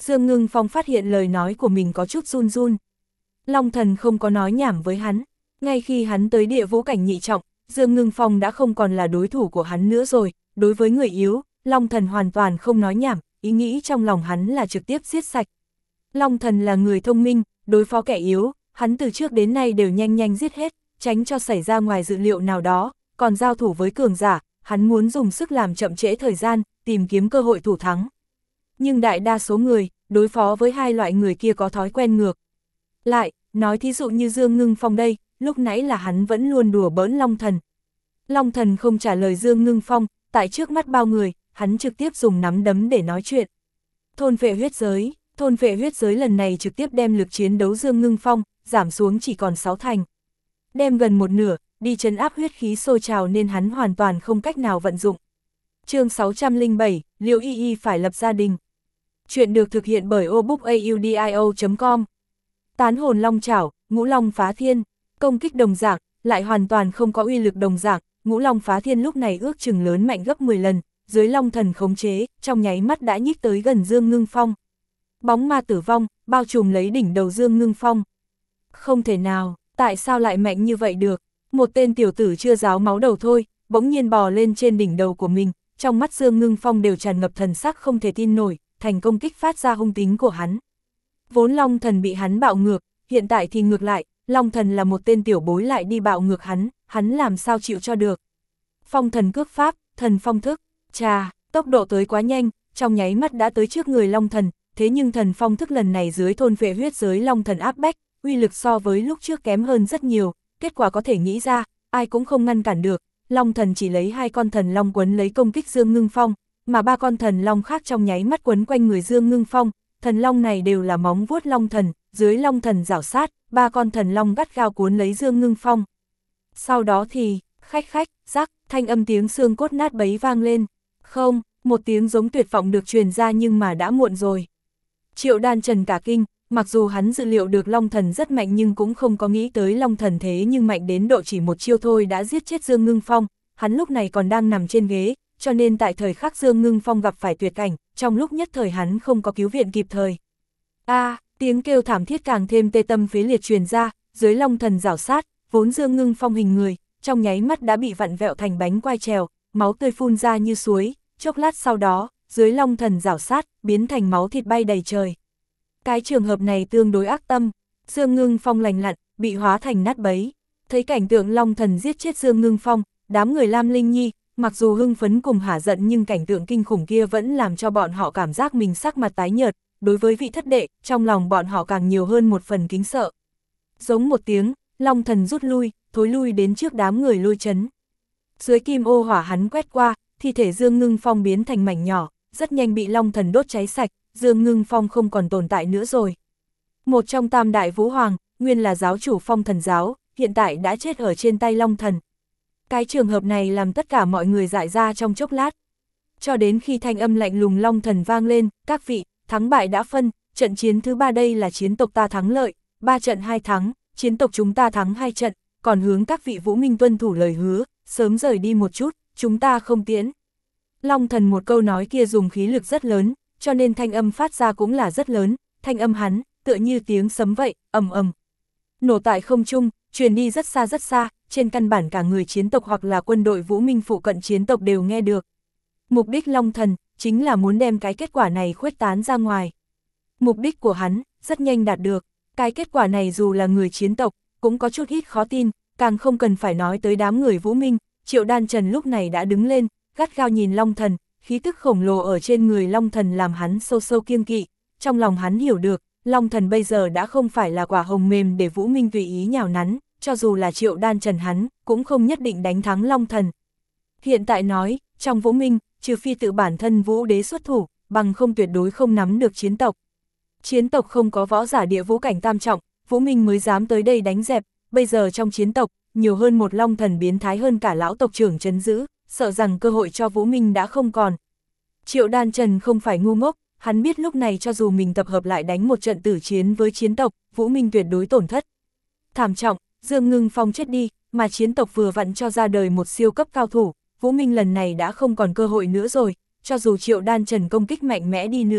Dương Ngưng Phong phát hiện lời nói của mình có chút run run. Long Thần không có nói nhảm với hắn, ngay khi hắn tới địa vũ cảnh nhị trọng, Dương Ngưng Phong đã không còn là đối thủ của hắn nữa rồi, đối với người yếu, Long Thần hoàn toàn không nói nhảm, ý nghĩ trong lòng hắn là trực tiếp giết sạch. Long Thần là người thông minh, đối phó kẻ yếu, hắn từ trước đến nay đều nhanh nhanh giết hết, tránh cho xảy ra ngoài dự liệu nào đó, còn giao thủ với cường giả, hắn muốn dùng sức làm chậm trễ thời gian, tìm kiếm cơ hội thủ thắng. Nhưng đại đa số người, đối phó với hai loại người kia có thói quen ngược. Lại, nói thí dụ như Dương Ngưng Phong đây, lúc nãy là hắn vẫn luôn đùa bỡn Long Thần. Long Thần không trả lời Dương Ngưng Phong, tại trước mắt bao người, hắn trực tiếp dùng nắm đấm để nói chuyện. Thôn phệ huyết giới, thôn phệ huyết giới lần này trực tiếp đem lực chiến đấu Dương Ngưng Phong, giảm xuống chỉ còn sáu thành. Đem gần một nửa, đi trấn áp huyết khí sôi trào nên hắn hoàn toàn không cách nào vận dụng. Chương sáu trăm lẻ bảy, Liễu Y Y phải lập gia đình. Chuyện được thực hiện bởi obookaudio chấm com. Tán hồn long chảo, ngũ long phá thiên, công kích đồng dạng, lại hoàn toàn không có uy lực đồng dạng, ngũ long phá thiên lúc này ước chừng lớn mạnh gấp mười lần, dưới Long Thần khống chế, trong nháy mắt đã nhích tới gần Dương Ngưng Phong. Bóng ma tử vong, bao trùm lấy đỉnh đầu Dương Ngưng Phong. Không thể nào, tại sao lại mạnh như vậy được? Một tên tiểu tử chưa ráo máu đầu thôi, bỗng nhiên bò lên trên đỉnh đầu của mình, trong mắt Dương Ngưng Phong đều tràn ngập thần sắc không thể tin nổi, thành công kích phát ra hung tính của hắn. Vốn Long Thần bị hắn bạo ngược, hiện tại thì ngược lại, Long Thần là một tên tiểu bối lại đi bạo ngược hắn, hắn làm sao chịu cho được. Phong thần cước pháp, thần phong thức, chà, tốc độ tới quá nhanh, trong nháy mắt đã tới trước người Long Thần, thế nhưng thần phong thức lần này dưới thôn phệ huyết giới Long Thần áp bách, uy lực so với lúc trước kém hơn rất nhiều, kết quả có thể nghĩ ra, ai cũng không ngăn cản được, Long Thần chỉ lấy hai con thần long quấn lấy công kích Dương Ngưng Phong, mà ba con thần long khác trong nháy mắt quấn quanh người Dương Ngưng Phong, thần long này đều là móng vuốt Long Thần, dưới Long Thần rảo sát, ba con thần long gắt gao cuốn lấy Dương Ngưng Phong. Sau đó thì, khách khách, rắc, thanh âm tiếng xương cốt nát bấy vang lên, không, một tiếng giống tuyệt vọng được truyền ra nhưng mà đã muộn rồi. Triệu Đan Trần cả kinh, mặc dù hắn dự liệu được Long Thần rất mạnh nhưng cũng không có nghĩ tới Long Thần thế nhưng mạnh đến độ chỉ một chiêu thôi đã giết chết Dương Ngưng Phong, hắn lúc này còn đang nằm trên ghế, cho nên tại thời khắc Dương Ngưng Phong gặp phải tuyệt cảnh, trong lúc nhất thời hắn không có cứu viện kịp thời. A, à, tiếng kêu thảm thiết càng thêm tê tâm phế liệt truyền ra, dưới Long Thần rảo sát, vốn Dương Ngưng Phong hình người, trong nháy mắt đã bị vặn vẹo thành bánh quai trèo, máu tươi phun ra như suối, chốc lát sau đó, dưới Long Thần rảo sát, biến thành máu thịt bay đầy trời. Cái trường hợp này tương đối ác tâm, Dương Ngưng Phong lành lặn, bị hóa thành nát bấy. Thấy cảnh tượng Long Thần giết chết Dương Ngưng Phong, đám người Lam Linh Nhi, mặc dù hưng phấn cùng hả giận nhưng cảnh tượng kinh khủng kia vẫn làm cho bọn họ cảm giác mình sắc mặt tái nhợt, đối với vị thất đệ, trong lòng bọn họ càng nhiều hơn một phần kính sợ. Giống một tiếng, Long Thần rút lui, thối lui đến trước đám người Lôi Chấn. Dưới kim ô hỏa hắn quét qua, thi thể Dương Ngưng Phong biến thành mảnh nhỏ, rất nhanh bị Long Thần đốt cháy sạch, Dương Ngưng Phong không còn tồn tại nữa rồi. Một trong tam đại vũ hoàng, nguyên là giáo chủ Phong Thần giáo, hiện tại đã chết ở trên tay Long Thần. Cái trường hợp này làm tất cả mọi người dại ra trong chốc lát. Cho đến khi thanh âm lạnh lùng Long Thần vang lên, các vị, thắng bại đã phân, trận chiến thứ ba đây là chiến tộc ta thắng lợi, ba trận hai thắng, chiến tộc chúng ta thắng hai trận, còn hướng các vị vũ minh tuân thủ lời hứa, sớm rời đi một chút, chúng ta không tiễn. Long Thần một câu nói kia dùng khí lực rất lớn, cho nên thanh âm phát ra cũng là rất lớn, thanh âm hắn, tựa như tiếng sấm vậy, ầm ầm. Nổ tại không trung, truyền đi rất xa rất xa, trên căn bản cả người chiến tộc hoặc là quân đội vũ minh phụ cận chiến tộc đều nghe được. Mục đích Long Thần, chính là muốn đem cái kết quả này khuếch tán ra ngoài. Mục đích của hắn, rất nhanh đạt được, cái kết quả này dù là người chiến tộc, cũng có chút ít khó tin, càng không cần phải nói tới đám người vũ minh. Triệu Đan Trần lúc này đã đứng lên, gắt gao nhìn Long Thần, khí tức khổng lồ ở trên người Long Thần làm hắn sâu sâu kiêng kỵ, trong lòng hắn hiểu được, Long Thần bây giờ đã không phải là quả hồng mềm để vũ minh tùy ý nhào nắn, cho dù là Triệu Đan Trần hắn, cũng không nhất định đánh thắng Long Thần. Hiện tại nói, trong vũ minh, trừ phi tự bản thân vũ đế xuất thủ, bằng không tuyệt đối không nắm được chiến tộc. Chiến tộc không có võ giả địa vũ cảnh tam trọng, vũ minh mới dám tới đây đánh dẹp, bây giờ trong chiến tộc, nhiều hơn một Long Thần biến thái hơn cả lão tộc trưởng trấn giữ, sợ rằng cơ hội cho vũ minh đã không còn. Triệu Đan Trần không phải ngu ngốc, hắn biết lúc này cho dù mình tập hợp lại đánh một trận tử chiến với chiến tộc, vũ minh tuyệt đối tổn thất. Thảm trọng, Dương Ngưng Phong chết đi, mà chiến tộc vừa vặn cho ra đời một siêu cấp cao thủ, vũ minh lần này đã không còn cơ hội nữa rồi, cho dù Triệu Đan Trần công kích mạnh mẽ đi nữa,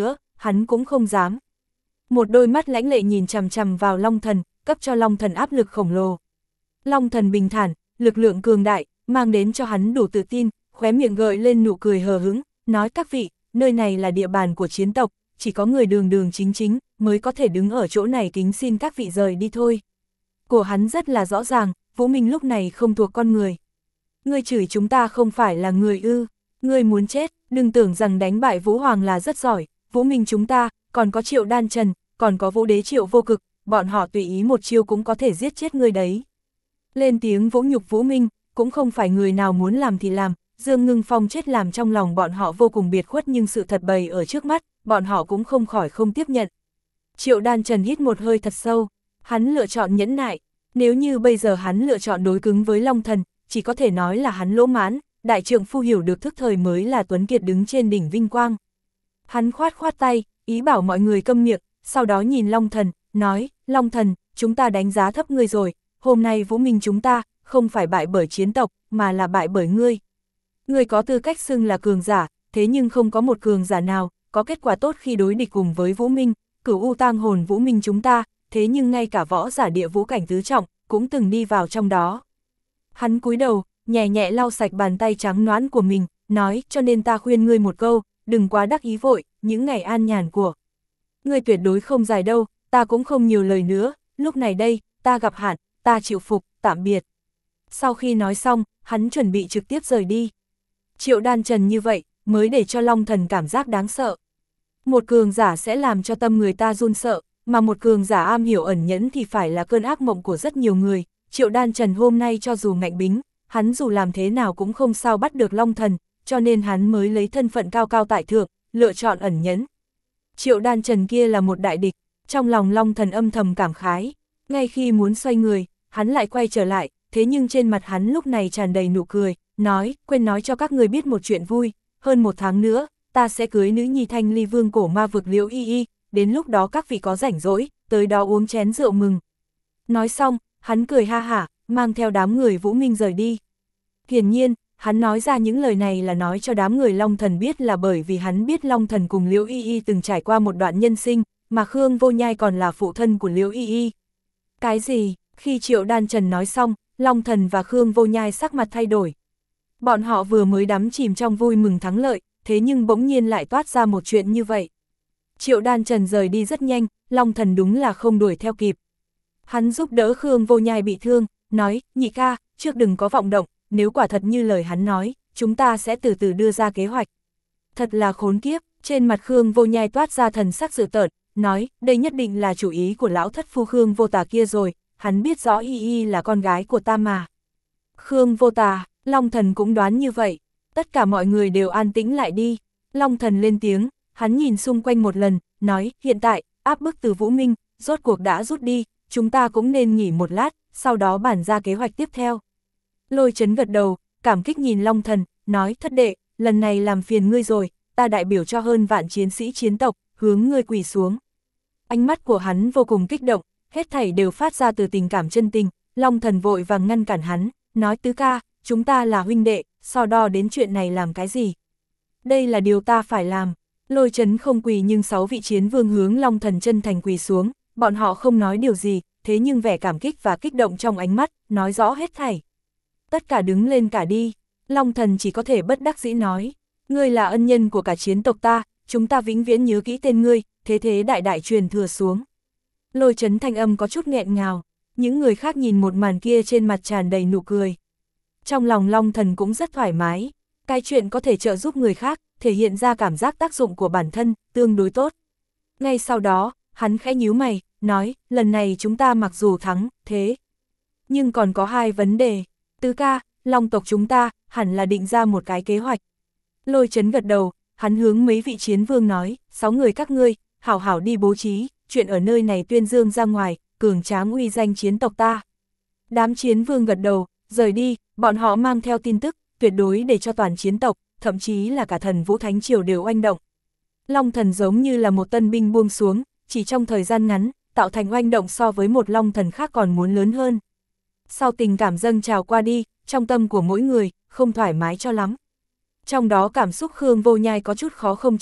hắn cũng không dám. Một đôi mắt lãnh lệ nhìn chằm chằm vào Long Thần, cấp cho Long Thần áp lực khổng lồ. Long Thần bình thản, lực lượng cường đại, mang đến cho hắn đủ tự tin, khóe miệng gợi lên nụ cười hờ hững, nói các vị, nơi này là địa bàn của chiến tộc, chỉ có người đường đường chính chính, mới có thể đứng ở chỗ này, kính xin các vị rời đi thôi. Của hắn rất là rõ ràng, Vũ Minh lúc này không thuộc con người. Ngươi chửi chúng ta không phải là người ư, ngươi muốn chết, đừng tưởng rằng đánh bại Vũ Hoàng là rất giỏi, Vũ Minh chúng ta, còn có Triệu Đan Trần, còn có Vũ Đế Triệu Vô Cực, bọn họ tùy ý một chiêu cũng có thể giết chết ngươi đấy. Lên tiếng vỗ nhục Vũ Minh, cũng không phải người nào muốn làm thì làm, Dương Ngưng Phong chết làm trong lòng bọn họ vô cùng biệt khuất, nhưng sự thật bày ở trước mắt, bọn họ cũng không khỏi không tiếp nhận. Triệu Đan Trần hít một hơi thật sâu, hắn lựa chọn nhẫn nại, nếu như bây giờ hắn lựa chọn đối cứng với Long Thần, chỉ có thể nói là hắn lỗ mãn, đại trượng phu hiểu được thức thời mới là tuấn kiệt đứng trên đỉnh vinh quang. Hắn khoát khoát tay, ý bảo mọi người câm miệng, sau đó nhìn Long Thần, nói, Long Thần, chúng ta đánh giá thấp ngươi rồi, hôm nay Vũ Minh chúng ta, không phải bại bởi chiến tộc, mà là bại bởi ngươi. Ngươi có tư cách xưng là cường giả, thế nhưng không có một cường giả nào, có kết quả tốt khi đối địch cùng với Vũ Minh, Cửu U Tang Hồn Vũ Minh chúng ta, thế nhưng ngay cả võ giả địa vũ cảnh tứ trọng, cũng từng đi vào trong đó. Hắn cúi đầu, nhẹ nhẹ lau sạch bàn tay trắng nõn của mình, nói, cho nên ta khuyên ngươi một câu, đừng quá đắc ý vội, những ngày an nhàn của ngươi tuyệt đối không dài đâu, ta cũng không nhiều lời nữa, lúc này đây, ta gặp hạn, ta chịu phục, tạm biệt. Sau khi nói xong, hắn chuẩn bị trực tiếp rời đi. Triệu Đan Trần như vậy, mới để cho Long Thần cảm giác đáng sợ. Một cường giả sẽ làm cho tâm người ta run sợ, mà một cường giả am hiểu ẩn nhẫn thì phải là cơn ác mộng của rất nhiều người. Triệu Đan Trần hôm nay cho dù ngạnh bính, hắn dù làm thế nào cũng không sao bắt được Long Thần, cho nên hắn mới lấy thân phận cao cao tại thượng, lựa chọn ẩn nhẫn. Triệu Đan Trần kia là một đại địch, trong lòng Long Thần âm thầm cảm khái, ngay khi muốn xoay người, hắn lại quay trở lại, thế nhưng trên mặt hắn lúc này tràn đầy nụ cười, nói, quên nói cho các người biết một chuyện vui, hơn một tháng nữa, ta sẽ cưới nữ nhi Thanh Ly Vương cổ ma vực Liễu Y Y, đến lúc đó các vị có rảnh rỗi, tới đó uống chén rượu mừng. Nói xong, hắn cười ha hả, mang theo đám người Vũ Minh rời đi. Hiển nhiên, hắn nói ra những lời này là nói cho đám người Long Thần biết, là bởi vì hắn biết Long Thần cùng Liễu Y Y từng trải qua một đoạn nhân sinh, mà Khương Vô Nhai còn là phụ thân của Liễu Y Y. Cái gì? Khi Triệu Đan Trần nói xong, Long Thần và Khương Vô Nhai sắc mặt thay đổi. Bọn họ vừa mới đắm chìm trong vui mừng thắng lợi, thế nhưng bỗng nhiên lại toát ra một chuyện như vậy. Triệu Đan Trần rời đi rất nhanh, Long Thần đúng là không đuổi theo kịp. Hắn giúp đỡ Khương Vô Nhai bị thương, nói, nhị ca, trước đừng có vọng động, nếu quả thật như lời hắn nói, chúng ta sẽ từ từ đưa ra kế hoạch. Thật là khốn kiếp, trên mặt Khương Vô Nhai toát ra thần sắc dữ tợn, nói, đây nhất định là chủ ý của lão thất phu Khương Vô Tà kia rồi, hắn biết rõ Y Y là con gái của ta mà. Khương Vô Tà, Long Thần cũng đoán như vậy, tất cả mọi người đều an tĩnh lại đi. Long Thần lên tiếng, hắn nhìn xung quanh một lần, nói, hiện tại, áp bức từ Vũ Minh, rốt cuộc đã rút đi, chúng ta cũng nên nghỉ một lát, sau đó bàn ra kế hoạch tiếp theo. Lôi Chấn gật đầu, cảm kích nhìn Long Thần, nói, thất đệ, lần này làm phiền ngươi rồi, ta đại biểu cho hơn vạn chiến sĩ chiến tộc, hướng ngươi quỳ xuống. Ánh mắt của hắn vô cùng kích động, hết thảy đều phát ra từ tình cảm chân tình. Long Thần vội vàng ngăn cản hắn, nói, tứ ca, chúng ta là huynh đệ, so đo đến chuyện này làm cái gì? Đây là điều ta phải làm. Lôi Chấn không quỳ, nhưng sáu vị chiến vương hướng Long Thần chân thành quỳ xuống, bọn họ không nói điều gì, thế nhưng vẻ cảm kích và kích động trong ánh mắt, nói rõ hết thảy. Tất cả đứng lên cả đi. Long Thần chỉ có thể bất đắc dĩ nói, ngươi là ân nhân của cả chiến tộc ta, chúng ta vĩnh viễn nhớ kỹ tên ngươi, thế thế đại đại truyền thừa xuống. Lôi Chấn thanh âm có chút nghẹn ngào, những người khác nhìn một màn kia trên mặt tràn đầy nụ cười. Trong lòng Long Thần cũng rất thoải mái, cái chuyện có thể trợ giúp người khác, thể hiện ra cảm giác tác dụng của bản thân, tương đối tốt. Ngay sau đó, hắn khẽ nhíu mày, nói, lần này chúng ta mặc dù thắng, thế nhưng còn có hai vấn đề. Tứ ca, Long tộc chúng ta, hẳn là định ra một cái kế hoạch. Lôi Chấn gật đầu, hắn hướng mấy vị chiến vương nói, sáu người các ngươi, hảo hảo đi bố trí, chuyện ở nơi này tuyên dương ra ngoài, cường tráng uy danh chiến tộc ta. Đám chiến vương gật đầu, rời đi, bọn họ mang theo tin tức, tuyệt đối để cho toàn chiến tộc, thậm chí là cả Thần Vũ Thánh Triều đều oanh động. Long Thần giống như là một tân binh buông xuống, chỉ trong thời gian ngắn, tạo thành oanh động so với một Long Thần khác còn muốn lớn hơn. Sau tình cảm dâng trào qua đi, trong tâm của mỗi người, không thoải mái cho lắm. Trong đó cảm xúc Khương Vô Nhai có chút khó không chế,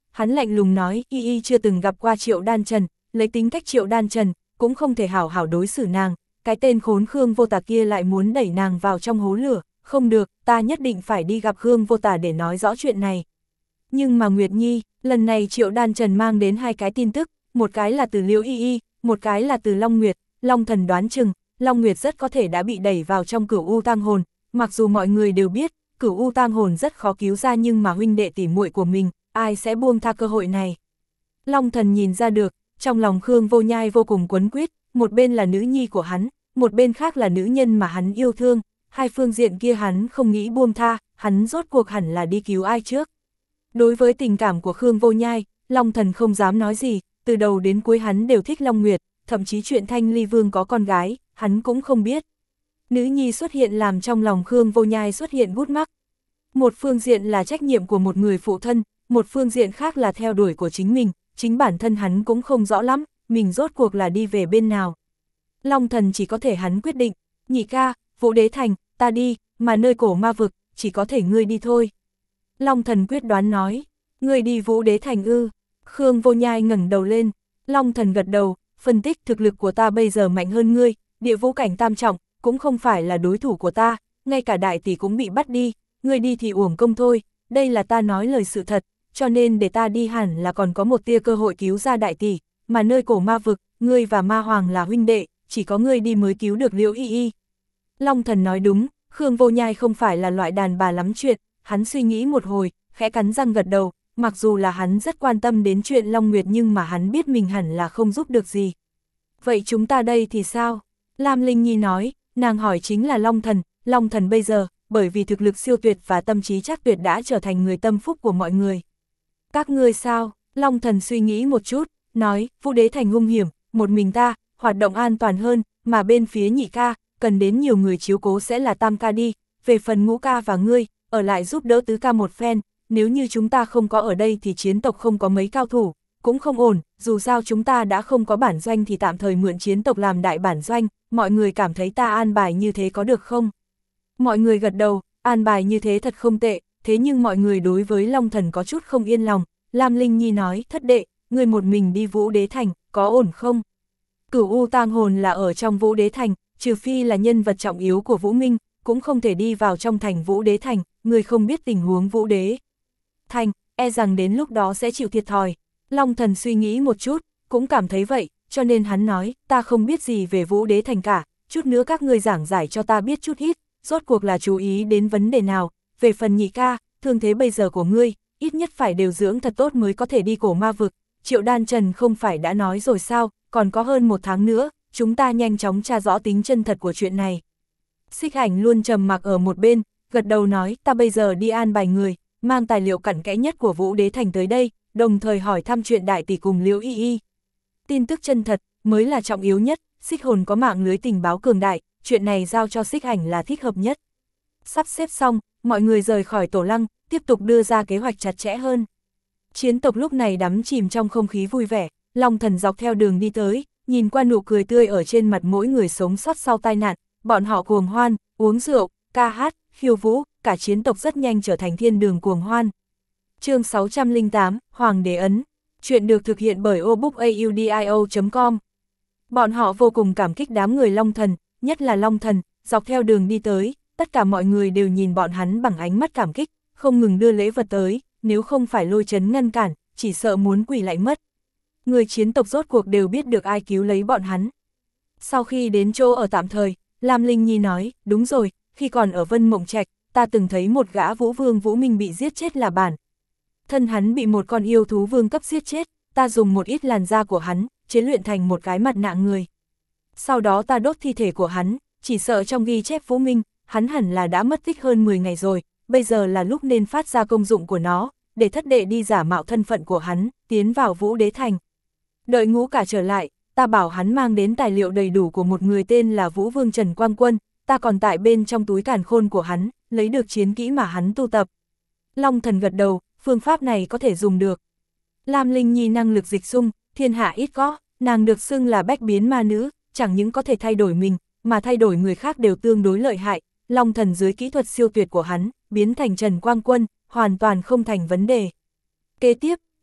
hắn lạnh lùng nói, y y chưa từng gặp qua Triệu Đan Trần, lấy tính cách Triệu Đan Trần, cũng không thể hảo hảo đối xử nàng, cái tên khốn Khương Vô Tà kia lại muốn đẩy nàng vào trong hố lửa, không được, ta nhất định phải đi gặp Khương Vô Tà để nói rõ chuyện này. Nhưng mà Nguyệt Nhi, lần này Triệu Đan Trần mang đến hai cái tin tức, một cái là từ Liễu Y Y, một cái là từ Long Nguyệt, Long Thần đoán chừng, Long Nguyệt rất có thể đã bị đẩy vào trong Cửu U Tang Hồn, mặc dù mọi người đều biết, Cửu U Tang Hồn rất khó cứu ra nhưng mà huynh đệ tỉ muội của mình, ai sẽ buông tha cơ hội này. Long Thần nhìn ra được, trong lòng Khương Vô Nhai vô cùng quấn quýt, một bên là nữ nhi của hắn, một bên khác là nữ nhân mà hắn yêu thương, hai phương diện kia hắn không nghĩ buông tha, hắn rốt cuộc hẳn là đi cứu ai trước. Đối với tình cảm của Khương Vô Nhai, Long Thần không dám nói gì, từ đầu đến cuối hắn đều thích Long Nguyệt, thậm chí chuyện Thanh Ly Vương có con gái, hắn cũng không biết. Nữ nhi xuất hiện làm trong lòng Khương Vô Nhai xuất hiện gút mắc. Một phương diện là trách nhiệm của một người phụ thân, một phương diện khác là theo đuổi của chính mình, chính bản thân hắn cũng không rõ lắm, mình rốt cuộc là đi về bên nào. Long Thần chỉ có thể hắn quyết định, nhị ca, Vũ Đế Thành, ta đi, mà nơi cổ ma vực, chỉ có thể ngươi đi thôi. Long Thần quyết đoán nói, ngươi đi Vũ Đế Thành ư? Khương Vô Nhai ngẩng đầu lên, Long Thần gật đầu, phân tích thực lực của ta bây giờ mạnh hơn ngươi, địa vũ cảnh tam trọng, cũng không phải là đối thủ của ta, ngay cả đại tỷ cũng bị bắt đi, ngươi đi thì uổng công thôi, đây là ta nói lời sự thật, cho nên để ta đi hẳn là còn có một tia cơ hội cứu ra đại tỷ, mà nơi cổ ma vực, ngươi và ma hoàng là huynh đệ, chỉ có ngươi đi mới cứu được Liễu Y Y. Long Thần nói đúng, Khương Vô Nhai không phải là loại đàn bà lắm chuyện, hắn suy nghĩ một hồi, khẽ cắn răng gật đầu, mặc dù là hắn rất quan tâm đến chuyện Long Nguyệt nhưng mà hắn biết mình hẳn là không giúp được gì. Vậy chúng ta đây thì sao? Lam Linh Nhi nói, nàng hỏi chính là Long Thần, Long Thần bây giờ, bởi vì thực lực siêu tuyệt và tâm trí chắc tuyệt đã trở thành người tâm phúc của mọi người. Các ngươi sao? Long Thần suy nghĩ một chút, nói, Vũ Đế Thành hung hiểm, một mình ta, hoạt động an toàn hơn, mà bên phía nhị ca, cần đến nhiều người chiếu cố sẽ là tam ca đi, về phần ngũ ca và ngươi, ở lại giúp đỡ tứ ca một phen, nếu như chúng ta không có ở đây thì chiến tộc không có mấy cao thủ, cũng không ổn, dù sao chúng ta đã không có bản doanh thì tạm thời mượn chiến tộc làm đại bản doanh, mọi người cảm thấy ta an bài như thế có được không? Mọi người gật đầu, an bài như thế thật không tệ, thế nhưng mọi người đối với Long Thần có chút không yên lòng, Lam Linh Nhi nói, thất đệ, người một mình đi Vũ Đế Thành, có ổn không? Cửu U Tang Hồn là ở trong Vũ Đế Thành, trừ phi là nhân vật trọng yếu của Vũ Minh, cũng không thể đi vào trong thành Vũ Đế Thành, người không biết tình huống Vũ Đế Thành, e rằng đến lúc đó sẽ chịu thiệt thòi. Long Thần suy nghĩ một chút, cũng cảm thấy vậy, cho nên hắn nói, ta không biết gì về Vũ Đế Thành cả, chút nữa các ngươi giảng giải cho ta biết chút ít, rốt cuộc là chú ý đến vấn đề nào, về phần nhị ca, thương thế bây giờ của ngươi, ít nhất phải điều dưỡng thật tốt mới có thể đi cổ ma vực, Triệu Đan Trần không phải đã nói rồi sao, còn có hơn một tháng nữa, chúng ta nhanh chóng tra rõ tính chân thật của chuyện này. Xích Ảnh luôn trầm mặc ở một bên, gật đầu nói, ta bây giờ đi an bài người, mang tài liệu cặn kẽ nhất của Vũ Đế Thành tới đây, đồng thời hỏi thăm chuyện đại tỷ cùng Liễu Y Y. Tin tức chân thật, mới là trọng yếu nhất, Xích Hồn có mạng lưới tình báo cường đại, chuyện này giao cho Xích Ảnh là thích hợp nhất. Sắp xếp xong, mọi người rời khỏi tổ lăng, tiếp tục đưa ra kế hoạch chặt chẽ hơn. Chiến tộc lúc này đắm chìm trong không khí vui vẻ, Long Thần dọc theo đường đi tới, nhìn qua nụ cười tươi ở trên mặt mỗi người sống sót sau tai nạn, bọn họ cuồng hoan, uống rượu, ca hát, khiêu vũ, cả chiến tộc rất nhanh trở thành thiên đường cuồng hoan. Chương sáu trăm lẻ tám, Hoàng đế ấn. Chuyện được thực hiện bởi obookaudio chấm com. Bọn họ vô cùng cảm kích đám người Long Thần, nhất là Long Thần, dọc theo đường đi tới, tất cả mọi người đều nhìn bọn hắn bằng ánh mắt cảm kích, không ngừng đưa lễ vật tới, nếu không phải Lôi Chấn ngăn cản, chỉ sợ muốn quỳ lại mất. Người chiến tộc rốt cuộc đều biết được ai cứu lấy bọn hắn. Sau khi đến chỗ ở tạm thời, Lam Linh Nhi nói, đúng rồi, khi còn ở Vân Mộng Trạch, ta từng thấy một gã vũ vương Vũ Minh bị giết chết là bản. Thân hắn bị một con yêu thú vương cấp giết chết, ta dùng một ít làn da của hắn, chế luyện thành một cái mặt nạ người. Sau đó ta đốt thi thể của hắn, chỉ sợ trong ghi chép Vũ Minh, hắn hẳn là đã mất tích hơn mười ngày rồi, bây giờ là lúc nên phát ra công dụng của nó, để thất đệ đi giả mạo thân phận của hắn, tiến vào Vũ Đế Thành. Đợi Ngũ Cả trở lại, ta bảo hắn mang đến tài liệu đầy đủ của một người tên là Vũ Vương Trần Quang Quân, ta còn tại bên trong túi càn khôn của hắn, lấy được chiến kỹ mà hắn tu tập. Long Thần gật đầu, phương pháp này có thể dùng được. Lam Linh Nhi năng lực dịch dung, thiên hạ ít có, nàng được xưng là bách biến ma nữ, chẳng những có thể thay đổi mình, mà thay đổi người khác đều tương đối lợi hại. Long Thần dưới kỹ thuật siêu tuyệt của hắn, biến thành Trần Quang Quân, hoàn toàn không thành vấn đề. Kế tiếp,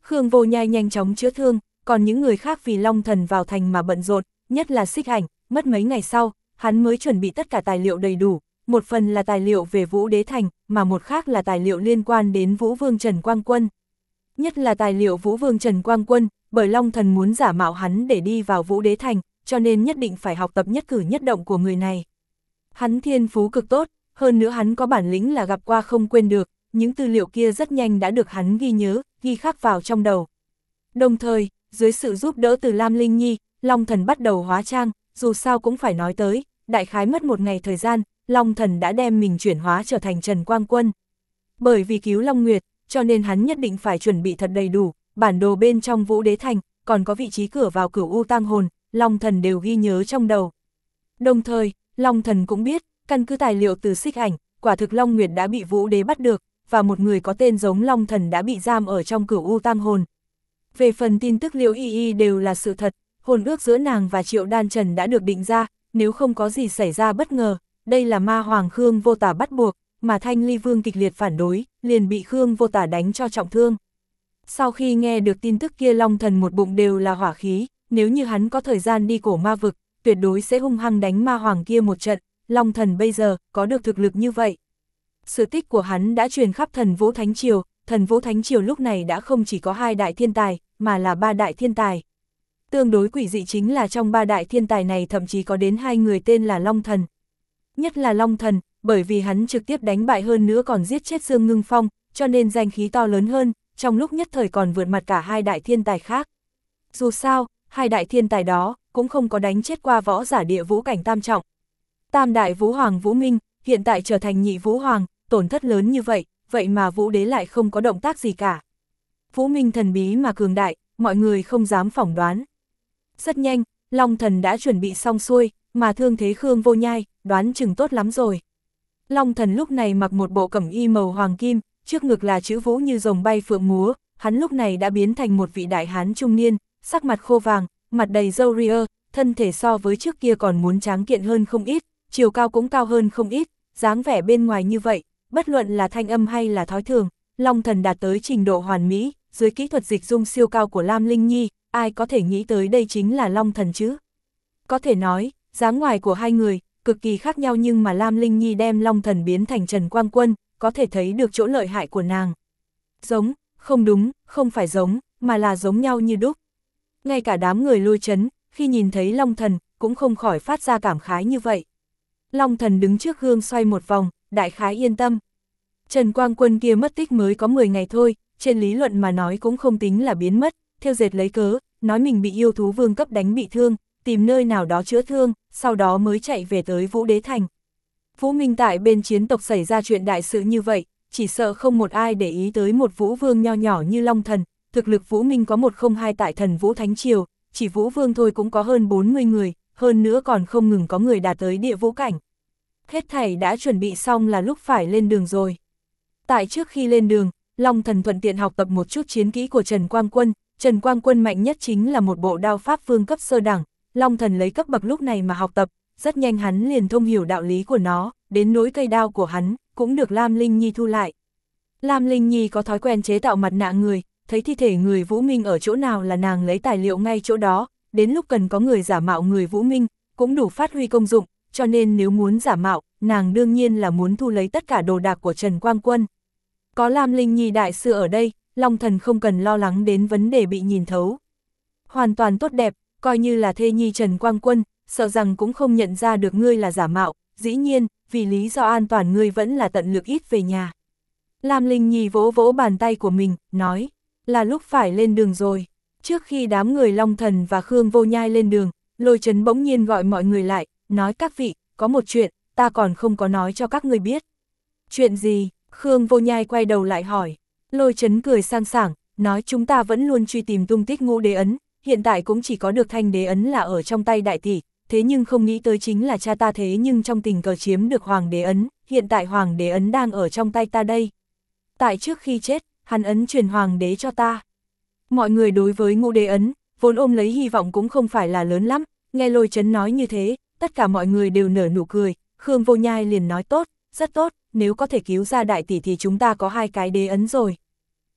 Khương Vô Nhai nhanh chóng chữa thương, còn những người khác vì Long Thần vào thành mà bận rộn, nhất là Xích Ảnh, mất mấy ngày sau, hắn mới chuẩn bị tất cả tài liệu đầy đủ, một phần là tài liệu về Vũ Đế Thành, mà một khác là tài liệu liên quan đến Vũ Vương Trần Quang Quân. Nhất là tài liệu Vũ Vương Trần Quang Quân, bởi Long Thần muốn giả mạo hắn để đi vào Vũ Đế Thành, cho nên nhất định phải học tập nhất cử nhất động của người này. Hắn thiên phú cực tốt, hơn nữa hắn có bản lĩnh là gặp qua không quên được, những tư liệu kia rất nhanh đã được hắn ghi nhớ, ghi khắc vào trong đầu. Đồng thời, dưới sự giúp đỡ từ Lam Linh Nhi, Long Thần bắt đầu hóa trang, dù sao cũng phải nói tới, đại khái mất một ngày thời gian, Long Thần đã đem mình chuyển hóa trở thành Trần Quang Quân. Bởi vì cứu Long Nguyệt, cho nên hắn nhất định phải chuẩn bị thật đầy đủ, bản đồ bên trong Vũ Đế Thành, còn có vị trí cửa vào Cửu U Tang Hồn, Long Thần đều ghi nhớ trong đầu. Đồng thời, Long Thần cũng biết, căn cứ tài liệu từ Xích Ảnh, quả thực Long Nguyệt đã bị Vũ Đế bắt được, và một người có tên giống Long Thần đã bị giam ở trong Cửu U Tang Hồn. Về phần tin tức Liễu Y Y đều là sự thật, hôn ước giữa nàng và Triệu Đan Trần đã được định ra, nếu không có gì xảy ra bất ngờ, đây là ma hoàng Khương Vô Tả bắt buộc, mà Thanh Ly Vương kịch liệt phản đối, liền bị Khương Vô Tả đánh cho trọng thương. Sau khi nghe được tin tức kia, Long Thần một bụng đều là hỏa khí, nếu như hắn có thời gian đi cổ ma vực, tuyệt đối sẽ hung hăng đánh ma hoàng kia một trận, Long Thần bây giờ có được thực lực như vậy. Sự tích của hắn đã truyền khắp Thần Vũ Thánh Triều, Thần Vũ Thánh Triều lúc này đã không chỉ có hai đại thiên tài, mà là ba đại thiên tài. Tương đối quỷ dị chính là trong ba đại thiên tài này thậm chí có đến hai người tên là Long Thần. Nhất là Long Thần, bởi vì hắn trực tiếp đánh bại hơn nữa còn giết chết Dương Ngưng Phong, cho nên danh khí to lớn hơn, trong lúc nhất thời còn vượt mặt cả hai đại thiên tài khác. Dù sao, hai đại thiên tài đó cũng không có đánh chết qua võ giả địa vũ cảnh tam trọng. Tam đại Vũ Hoàng Vũ Minh, hiện tại trở thành nhị Vũ Hoàng, tổn thất lớn như vậy, vậy mà Vũ Đế lại không có động tác gì cả. Vũ Minh thần bí mà cường đại, mọi người không dám phỏng đoán. Rất nhanh, Long Thần đã chuẩn bị xong xuôi, mà thương thế Khương Vô Nhai, đoán chừng tốt lắm rồi. Long Thần lúc này mặc một bộ cẩm y màu hoàng kim, trước ngực là chữ Vũ như rồng bay phượng múa, hắn lúc này đã biến thành một vị đại hán trung niên, sắc mặt khô vàng, mặt đầy râu ria, thân thể so với trước kia còn muốn tráng kiện hơn không ít, chiều cao cũng cao hơn không ít, dáng vẻ bên ngoài như vậy, bất luận là thanh âm hay là thói thường, Long Thần đạt tới trình độ hoàn mỹ, dưới kỹ thuật dịch dung siêu cao của Lam Linh Nhi, ai có thể nghĩ tới đây chính là Long Thần chứ? Có thể nói, dáng ngoài của hai người, cực kỳ khác nhau, nhưng mà Lam Linh Nhi đem Long Thần biến thành Trần Quang Quân, có thể thấy được chỗ lợi hại của nàng. Giống, không đúng, không phải giống, mà là giống nhau như đúc. Ngay cả đám người Lôi Chấn, khi nhìn thấy Long Thần, cũng không khỏi phát ra cảm khái như vậy. Long Thần đứng trước gương xoay một vòng, đại khái yên tâm. Trần Quang Quân kia mất tích mới có mười ngày thôi, trên lý luận mà nói cũng không tính là biến mất, theo dệt lấy cớ, nói mình bị yêu thú vương cấp đánh bị thương, tìm nơi nào đó chữa thương, sau đó mới chạy về tới Vũ Đế Thành. Vũ Minh tại bên chiến tộc xảy ra chuyện đại sự như vậy, chỉ sợ không một ai để ý tới một Vũ Vương nho nhỏ như Long Thần, thực lực Vũ Minh có một không hai tại Thần Vũ Thánh Triều, chỉ Vũ Vương thôi cũng có hơn bốn mươi người, hơn nữa còn không ngừng có người đạt tới địa vũ cảnh. Hết thảy đã chuẩn bị xong là lúc phải lên đường rồi. Tại trước khi lên đường, Long Thần thuận tiện học tập một chút chiến kỹ của Trần Quang Quân, Trần Quang Quân mạnh nhất chính là một bộ đao pháp vương cấp sơ đẳng, Long Thần lấy cấp bậc lúc này mà học tập, rất nhanh hắn liền thông hiểu đạo lý của nó, đến nỗi cây đao của hắn, cũng được Lam Linh Nhi thu lại. Lam Linh Nhi có thói quen chế tạo mặt nạ người, thấy thi thể người Vũ Minh ở chỗ nào là nàng lấy tài liệu ngay chỗ đó, đến lúc cần có người giả mạo người Vũ Minh, cũng đủ phát huy công dụng, cho nên nếu muốn giả mạo, nàng đương nhiên là muốn thu lấy tất cả đồ đạc của Trần Quang Quân. Có Lam Linh Nhi đại sư ở đây, Long Thần không cần lo lắng đến vấn đề bị nhìn thấu. Hoàn toàn tốt đẹp, coi như là thê nhi Trần Quang Quân, sợ rằng cũng không nhận ra được ngươi là giả mạo, dĩ nhiên, vì lý do an toàn ngươi vẫn là tận lực ít về nhà. Lam Linh Nhi vỗ vỗ bàn tay của mình, nói, là lúc phải lên đường rồi. Trước khi đám người Long Thần và Khương Vô Nhai lên đường, Lôi Chấn bỗng nhiên gọi mọi người lại, nói các vị, có một chuyện, ta còn không có nói cho các ngươi biết. Chuyện gì? Khương Vô Nhai quay đầu lại hỏi. Lôi Chấn cười sang sảng, nói chúng ta vẫn luôn truy tìm tung tích Ngũ Đế ấn, hiện tại cũng chỉ có được Thanh Đế ấn là ở trong tay đại tỷ, thế nhưng không nghĩ tới chính là cha ta thế nhưng trong tình cờ chiếm được Hoàng Đế ấn, hiện tại Hoàng Đế ấn đang ở trong tay ta đây. Tại trước khi chết, hắn ấn truyền Hoàng Đế cho ta. Mọi người đối với Ngũ Đế ấn, vốn ôm lấy hy vọng cũng không phải là lớn lắm, nghe Lôi Chấn nói như thế, tất cả mọi người đều nở nụ cười, Khương Vô Nhai liền nói tốt, rất tốt, nếu có thể cứu ra đại tỷ thì chúng ta có hai cái đế ấn rồi.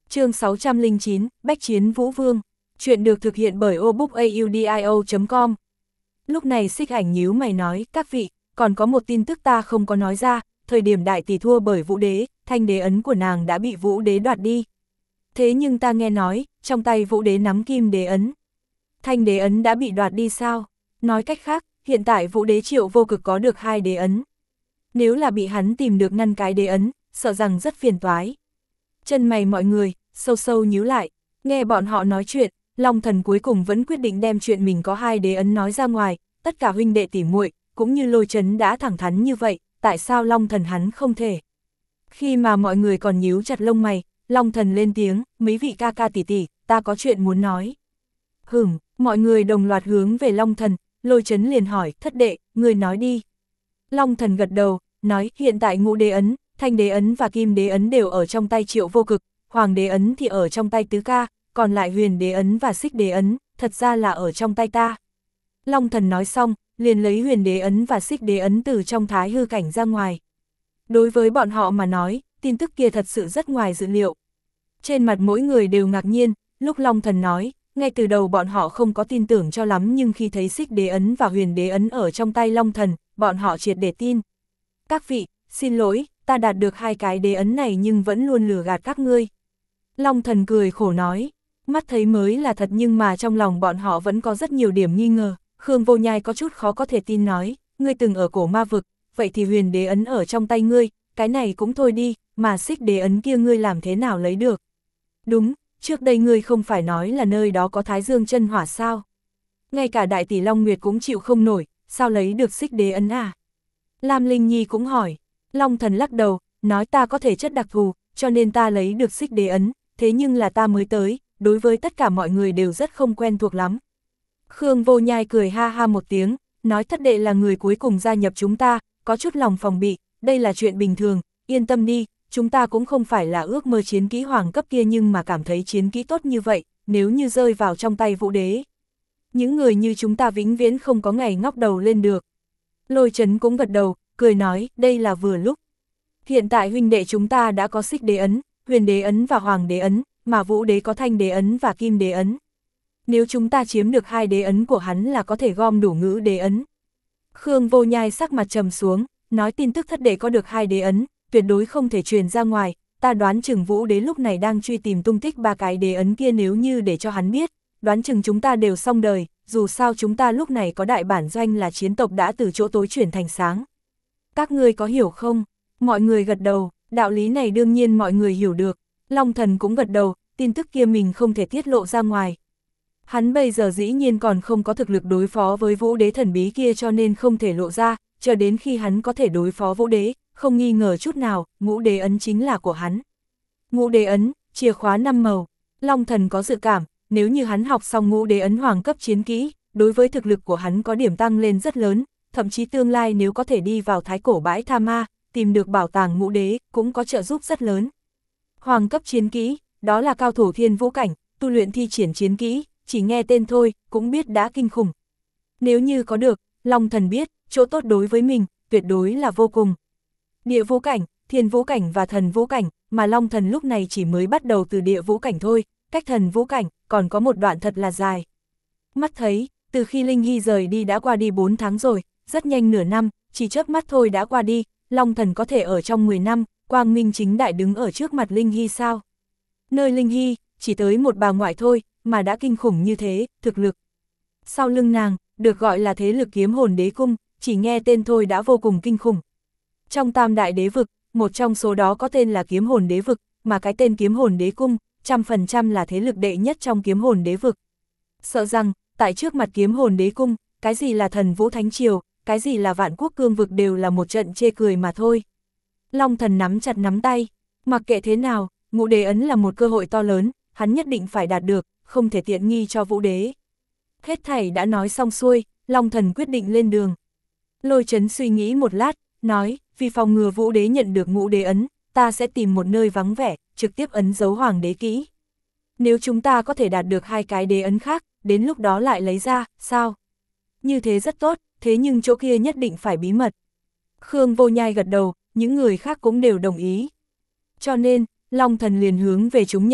Chương sáu trăm lẻ chín, Bách chiến Vũ Vương. Chuyện được thực hiện bởi obookaudio chấm com. Lúc này Xích Ảnh nhíu mày nói, các vị, còn có một tin tức ta không có nói ra, thời điểm đại tỷ thua bởi Vũ Đế, thanh đế ấn của nàng đã bị Vũ Đế đoạt đi. Thế nhưng ta nghe nói, trong tay Vũ Đế nắm kim đế ấn. Thanh đế ấn đã bị đoạt đi sao? Nói cách khác, hiện tại Vũ Đế Triệu Vô Cực có được hai đế ấn. Nếu là bị hắn tìm được ngăn cái đế ấn, sợ rằng rất phiền toái. Chân mày mọi người, sâu sâu nhíu lại, nghe bọn họ nói chuyện, Long Thần cuối cùng vẫn quyết định đem chuyện mình có hai đế ấn nói ra ngoài, tất cả huynh đệ tỉ muội cũng như Lôi Chấn đã thẳng thắn như vậy, tại sao Long Thần hắn không thể? Khi mà mọi người còn nhíu chặt lông mày, Long Thần lên tiếng, mấy vị ca ca tỷ tỷ, ta có chuyện muốn nói. Hửm, mọi người đồng loạt hướng về Long Thần, Lôi Chấn liền hỏi, thất đệ, người nói đi. Long Thần gật đầu, nói, hiện tại ngũ đế ấn, thanh đế ấn và kim đế ấn đều ở trong tay Triệu Vô Cực, hoàng đế ấn thì ở trong tay tứ ca, còn lại huyền đế ấn và xích đế ấn, thật ra là ở trong tay ta. Long Thần nói xong, liền lấy huyền đế ấn và xích đế ấn từ trong thái hư cảnh ra ngoài. Đối với bọn họ mà nói, tin tức kia thật sự rất ngoài dự liệu. Trên mặt mỗi người đều ngạc nhiên, lúc Long Thần nói, ngay từ đầu bọn họ không có tin tưởng cho lắm, nhưng khi thấy xích đế ấn và huyền đế ấn ở trong tay Long Thần, bọn họ triệt để tin. Các vị, xin lỗi, ta đạt được hai cái đế ấn này nhưng vẫn luôn lừa gạt các ngươi. Long Thần cười khổ nói, mắt thấy mới là thật nhưng mà trong lòng bọn họ vẫn có rất nhiều điểm nghi ngờ. Khương Vô Nhai có chút khó có thể tin nói, ngươi từng ở cổ ma vực, vậy thì huyền đế ấn ở trong tay ngươi, cái này cũng thôi đi, mà xích đế ấn kia ngươi làm thế nào lấy được? Đúng, trước đây ngươi không phải nói là nơi đó có Thái Dương chân hỏa sao? Ngay cả đại tỷ Long Nguyệt cũng chịu không nổi, sao lấy được xích đế ấn à? Lam Linh Nhi cũng hỏi, Long Thần lắc đầu, nói ta có thể chất đặc thù, cho nên ta lấy được xích đế ấn, thế nhưng là ta mới tới, đối với tất cả mọi người đều rất không quen thuộc lắm. Khương Vô Nhai cười ha ha một tiếng, nói thất đệ là người cuối cùng gia nhập chúng ta, có chút lòng phòng bị, đây là chuyện bình thường, yên tâm đi, chúng ta cũng không phải là ước mơ chiến kỹ hoàng cấp kia nhưng mà cảm thấy chiến kỹ tốt như vậy, nếu như rơi vào trong tay Vũ Đế. Những người như chúng ta vĩnh viễn không có ngày ngóc đầu lên được. Lôi Chấn cũng gật đầu, cười nói, đây là vừa lúc. Hiện tại huynh đệ chúng ta đã có xích đế ấn, huyền đế ấn và hoàng đế ấn, mà Vũ Đế có thanh đế ấn và kim đế ấn. Nếu chúng ta chiếm được hai đế ấn của hắn là có thể gom đủ ngũ đế ấn. Khương Vô Nhai sắc mặt trầm xuống, nói tin tức thất đệ có được hai đế ấn, tuyệt đối không thể truyền ra ngoài, ta đoán chừng Vũ Đế lúc này đang truy tìm tung tích ba cái đế ấn kia, nếu như để cho hắn biết, đoán chừng chúng ta đều xong đời, dù sao chúng ta lúc này có đại bản doanh là chiến tộc đã từ chỗ tối chuyển thành sáng. Các ngươi có hiểu không? Mọi người gật đầu, đạo lý này đương nhiên mọi người hiểu được. Long Thần cũng gật đầu, tin tức kia mình không thể tiết lộ ra ngoài. Hắn bây giờ dĩ nhiên còn không có thực lực đối phó với Vũ Đế thần bí kia cho nên không thể lộ ra, chờ đến khi hắn có thể đối phó Vũ Đế, không nghi ngờ chút nào, ngũ đế ấn chính là của hắn. Ngũ đế ấn, chìa khóa năm màu. Long Thần có dự cảm, nếu như hắn học xong ngũ đế ấn hoàng cấp chiến kỹ, đối với thực lực của hắn có điểm tăng lên rất lớn, thậm chí tương lai nếu có thể đi vào thái cổ bãi Tha Ma, tìm được bảo tàng ngũ đế, cũng có trợ giúp rất lớn. Hoàng cấp chiến kỹ, đó là cao thủ thiên vũ cảnh, tu luyện thi triển chiến kỹ, chỉ nghe tên thôi, cũng biết đã kinh khủng. Nếu như có được, Long Thần biết, chỗ tốt đối với mình, tuyệt đối là vô cùng. Địa vũ cảnh, thiên vũ cảnh và thần vũ cảnh, mà Long Thần lúc này chỉ mới bắt đầu từ địa vũ cảnh thôi, cách thần vũ cảnh, còn có một đoạn thật là dài. Mắt thấy, từ khi Linh Hy rời đi đã qua đi bốn tháng rồi, rất nhanh nửa năm, chỉ chớp mắt thôi đã qua đi, Long Thần có thể ở trong mười năm, quang minh chính đại đứng ở trước mặt Linh Hy sao? Nơi Linh Hy, chỉ tới một bà ngoại thôi, mà đã kinh khủng như thế, thực lực. Sau lưng nàng, được gọi là thế lực kiếm hồn đế cung, chỉ nghe tên thôi đã vô cùng kinh khủng. Trong tam đại đế vực, một trong số đó có tên là kiếm hồn đế vực, mà cái tên kiếm hồn đế cung, trăm phần trăm là thế lực đệ nhất trong kiếm hồn đế vực. Sợ rằng, tại trước mặt kiếm hồn đế cung, cái gì là thần vũ thánh triều, cái gì là vạn quốc cương vực đều là một trận chê cười mà thôi. Long Thần nắm chặt nắm tay, mặc kệ thế nào, ngũ đế ấn là một cơ hội to lớn, hắn nhất định phải đạt được, không thể tiện nghi cho Vũ Đế. Hết thảy đã nói xong xuôi, Long Thần quyết định lên đường. Lôi Chấn suy nghĩ một lát, nói, vì phòng ngừa Vũ Đế nhận được ngũ đế ấn, ta sẽ tìm một nơi vắng vẻ, trực tiếp ấn dấu hoàng đế kỹ. Nếu chúng ta có thể đạt được hai cái đế ấn khác, đến lúc đó lại lấy ra, sao? Như thế rất tốt, thế nhưng chỗ kia nhất định phải bí mật. Khương Vô Nhai gật đầu, những người khác cũng đều đồng ý. Cho nên, Long Thần liền hướng về chúng nhân,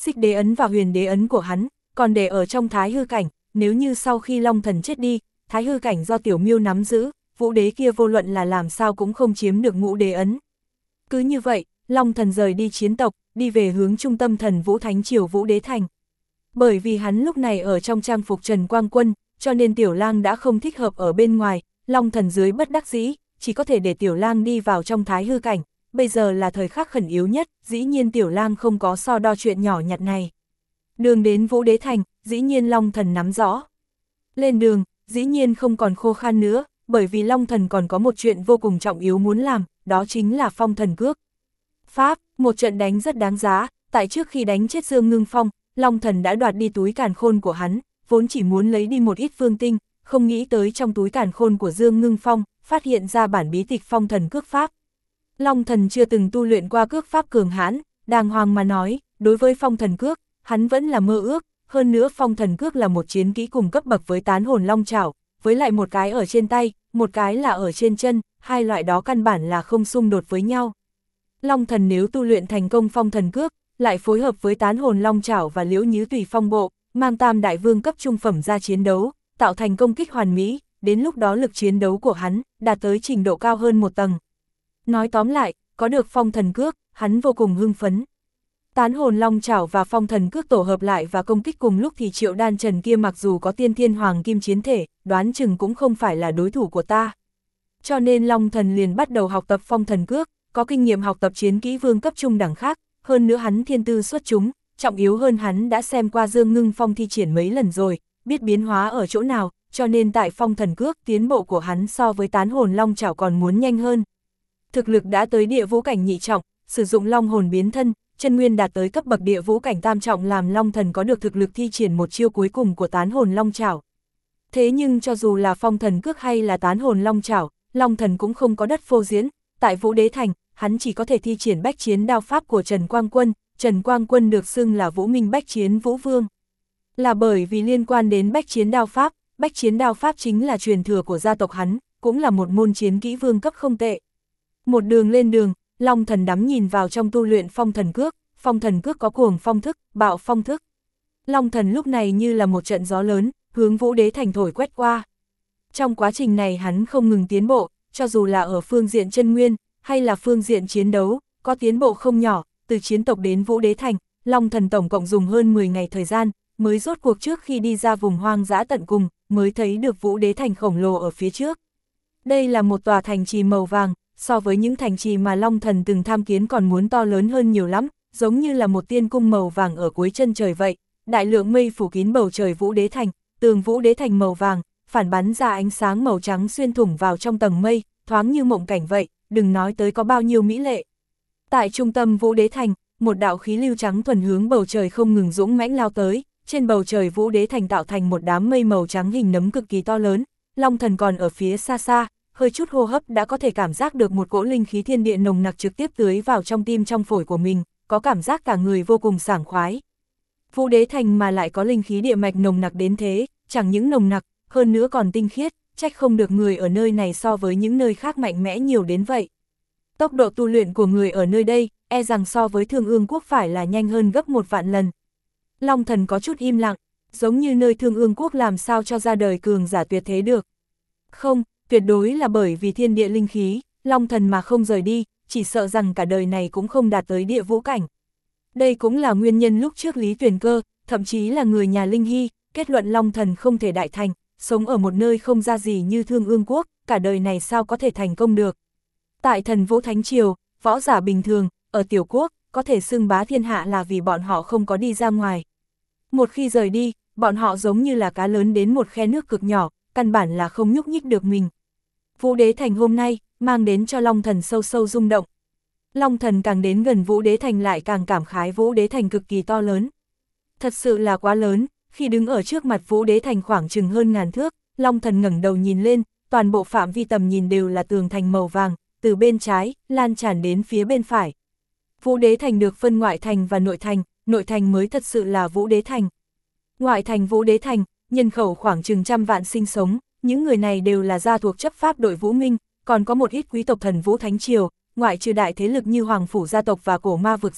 Xích đế ấn và huyền đế ấn của hắn, còn để ở trong thái hư cảnh, nếu như sau khi Long Thần chết đi, thái hư cảnh do Tiểu Miêu nắm giữ, vũ đế kia vô luận là làm sao cũng không chiếm được ngũ đế ấn. Cứ như vậy, Long Thần rời đi chiến tộc, đi về hướng trung tâm thần vũ thánh triều Vũ Đế Thành. Bởi vì hắn lúc này ở trong trang phục Trần Quang Quân, cho nên Tiểu Lang đã không thích hợp ở bên ngoài, Long Thần dưới bất đắc dĩ, chỉ có thể để Tiểu Lang đi vào trong thái hư cảnh, bây giờ là thời khắc khẩn yếu nhất, dĩ nhiên Tiểu Lang không có so đo chuyện nhỏ nhặt này. Đường đến Vũ Đế Thành, dĩ nhiên Long Thần nắm rõ. Lên đường, dĩ nhiên không còn khô khan nữa, bởi vì Long Thần còn có một chuyện vô cùng trọng yếu muốn làm, đó chính là phong thần cước. Pháp, một trận đánh rất đáng giá, tại trước khi đánh chết Dương Ngưng Phong, Long Thần đã đoạt đi túi càn khôn của hắn, vốn chỉ muốn lấy đi một ít phương tinh, không nghĩ tới trong túi càn khôn của Dương Ngưng Phong, phát hiện ra bản bí tịch phong thần cước pháp. Long Thần chưa từng tu luyện qua cước pháp cường hãn, đàng hoàng mà nói, đối với phong thần cước, hắn vẫn là mơ ước, hơn nữa phong thần cước là một chiến kỹ cùng cấp bậc với tán hồn long trảo, với lại một cái ở trên tay, một cái là ở trên chân, hai loại đó căn bản là không xung đột với nhau. Long Thần nếu tu luyện thành công phong thần cước, lại phối hợp với tán hồn long trảo và liễu nhứ tùy phong bộ, mang tam đại vương cấp trung phẩm ra chiến đấu, tạo thành công kích hoàn mỹ, đến lúc đó lực chiến đấu của hắn đạt tới trình độ cao hơn một tầng. Nói tóm lại, có được phong thần cước, hắn vô cùng hưng phấn. Tán hồn long trảo và phong thần cước tổ hợp lại và công kích cùng lúc thì Triệu Đan Trần kia mặc dù có tiên thiên hoàng kim chiến thể, đoán chừng cũng không phải là đối thủ của ta. Cho nên Long Thần liền bắt đầu học tập phong thần cước, có kinh nghiệm học tập chiến kỹ vương cấp trung đẳng khác, hơn nữa hắn thiên tư xuất chúng, trọng yếu hơn hắn đã xem qua Dương Ngưng Phong thi triển mấy lần rồi, biết biến hóa ở chỗ nào, cho nên tại phong thần cước tiến bộ của hắn so với tán hồn long trảo còn muốn nhanh hơn. Thực lực đã tới địa vũ cảnh nhị trọng, sử dụng long hồn biến thân, chân nguyên đạt tới cấp bậc địa vũ cảnh tam trọng làm Long Thần có được thực lực thi triển một chiêu cuối cùng của tán hồn long trảo. Thế nhưng cho dù là phong thần cước hay là tán hồn long trảo, Long Thần cũng không có đất phô diễn, tại Vũ Đế Thành, hắn chỉ có thể thi triển bách chiến đao pháp của Trần Quang Quân, Trần Quang Quân được xưng là Vũ Minh bách chiến Vũ Vương. Là bởi vì liên quan đến bách chiến đao pháp, bách chiến đao pháp chính là truyền thừa của gia tộc hắn, cũng là một môn chiến kỹ vương cấp không tệ. Một đường lên đường, Long Thần đắm nhìn vào trong tu luyện phong thần cước, phong thần cước có cuồng phong thức, bạo phong thức. Long Thần lúc này như là một trận gió lớn, hướng Vũ Đế Thành thổi quét qua. Trong quá trình này hắn không ngừng tiến bộ, cho dù là ở phương diện chân nguyên, hay là phương diện chiến đấu, có tiến bộ không nhỏ, từ chiến tộc đến Vũ Đế Thành, Long Thần tổng cộng dùng hơn mười ngày thời gian, mới rốt cuộc trước khi đi ra vùng hoang dã tận cùng, mới thấy được Vũ Đế Thành khổng lồ ở phía trước. Đây là một tòa thành trì màu vàng, so với những thành trì mà Long Thần từng tham kiến còn muốn to lớn hơn nhiều lắm, giống như là một tiên cung màu vàng ở cuối chân trời vậy, đại lượng mây phủ kín bầu trời Vũ Đế Thành, tường Vũ Đế Thành màu vàng, phản bắn ra ánh sáng màu trắng xuyên thủng vào trong tầng mây, thoáng như mộng cảnh vậy, đừng nói tới có bao nhiêu mỹ lệ. Tại trung tâm Vũ Đế Thành, một đạo khí lưu trắng thuần hướng bầu trời không ngừng dũng mãnh lao tới, trên bầu trời Vũ Đế Thành tạo thành một đám mây màu trắng hình nấm cực kỳ to lớn, Long Thần còn ở phía xa xa, hơi chút hô hấp đã có thể cảm giác được một cỗ linh khí thiên địa nồng nặc trực tiếp tưới vào trong tim trong phổi của mình, có cảm giác cả người vô cùng sảng khoái. Vũ Đế Thành mà lại có linh khí địa mạch nồng nặc đến thế, chẳng những nồng nặc, hơn nữa còn tinh khiết, trách không được người ở nơi này so với những nơi khác mạnh mẽ nhiều đến vậy. Tốc độ tu luyện của người ở nơi đây, e rằng so với Thương Ương Quốc phải là nhanh hơn gấp một vạn lần. Long Thần có chút im lặng, giống như nơi Thương Ương Quốc làm sao cho ra đời cường giả tuyệt thế được. Không, tuyệt đối là bởi vì thiên địa linh khí, Long Thần mà không rời đi, chỉ sợ rằng cả đời này cũng không đạt tới địa vũ cảnh. Đây cũng là nguyên nhân lúc trước Lý Tuyền Cơ, thậm chí là người nhà Linh Hy, kết luận Long Thần không thể đại thành, sống ở một nơi không ra gì như Thương Ương Quốc, cả đời này sao có thể thành công được. Tại Thần Vũ Thánh Triều, võ giả bình thường, ở tiểu quốc, có thể xưng bá thiên hạ là vì bọn họ không có đi ra ngoài. Một khi rời đi, bọn họ giống như là cá lớn đến một khe nước cực nhỏ, căn bản là không nhúc nhích được mình. Vũ Đế Thành hôm nay, mang đến cho Long Thần sâu sâu rung động. Long Thần càng đến gần Vũ Đế Thành lại càng cảm khái Vũ Đế Thành cực kỳ to lớn. Thật sự là quá lớn, khi đứng ở trước mặt Vũ Đế Thành khoảng chừng hơn ngàn thước, Long Thần ngẩng đầu nhìn lên, toàn bộ phạm vi tầm nhìn đều là tường thành màu vàng, từ bên trái, lan tràn đến phía bên phải. Vũ Đế Thành được phân ngoại thành và nội thành, nội thành mới thật sự là Vũ Đế Thành. Ngoại thành Vũ Đế Thành, nhân khẩu khoảng chừng trăm vạn sinh sống, những người này đều là gia thuộc chấp pháp đội Vũ Minh, còn có một ít quý tộc Thần Vũ Thánh Triều, ngoại trừ đại thế lực như Hoàng Phủ gia tộc và Cổ Ma vực ra,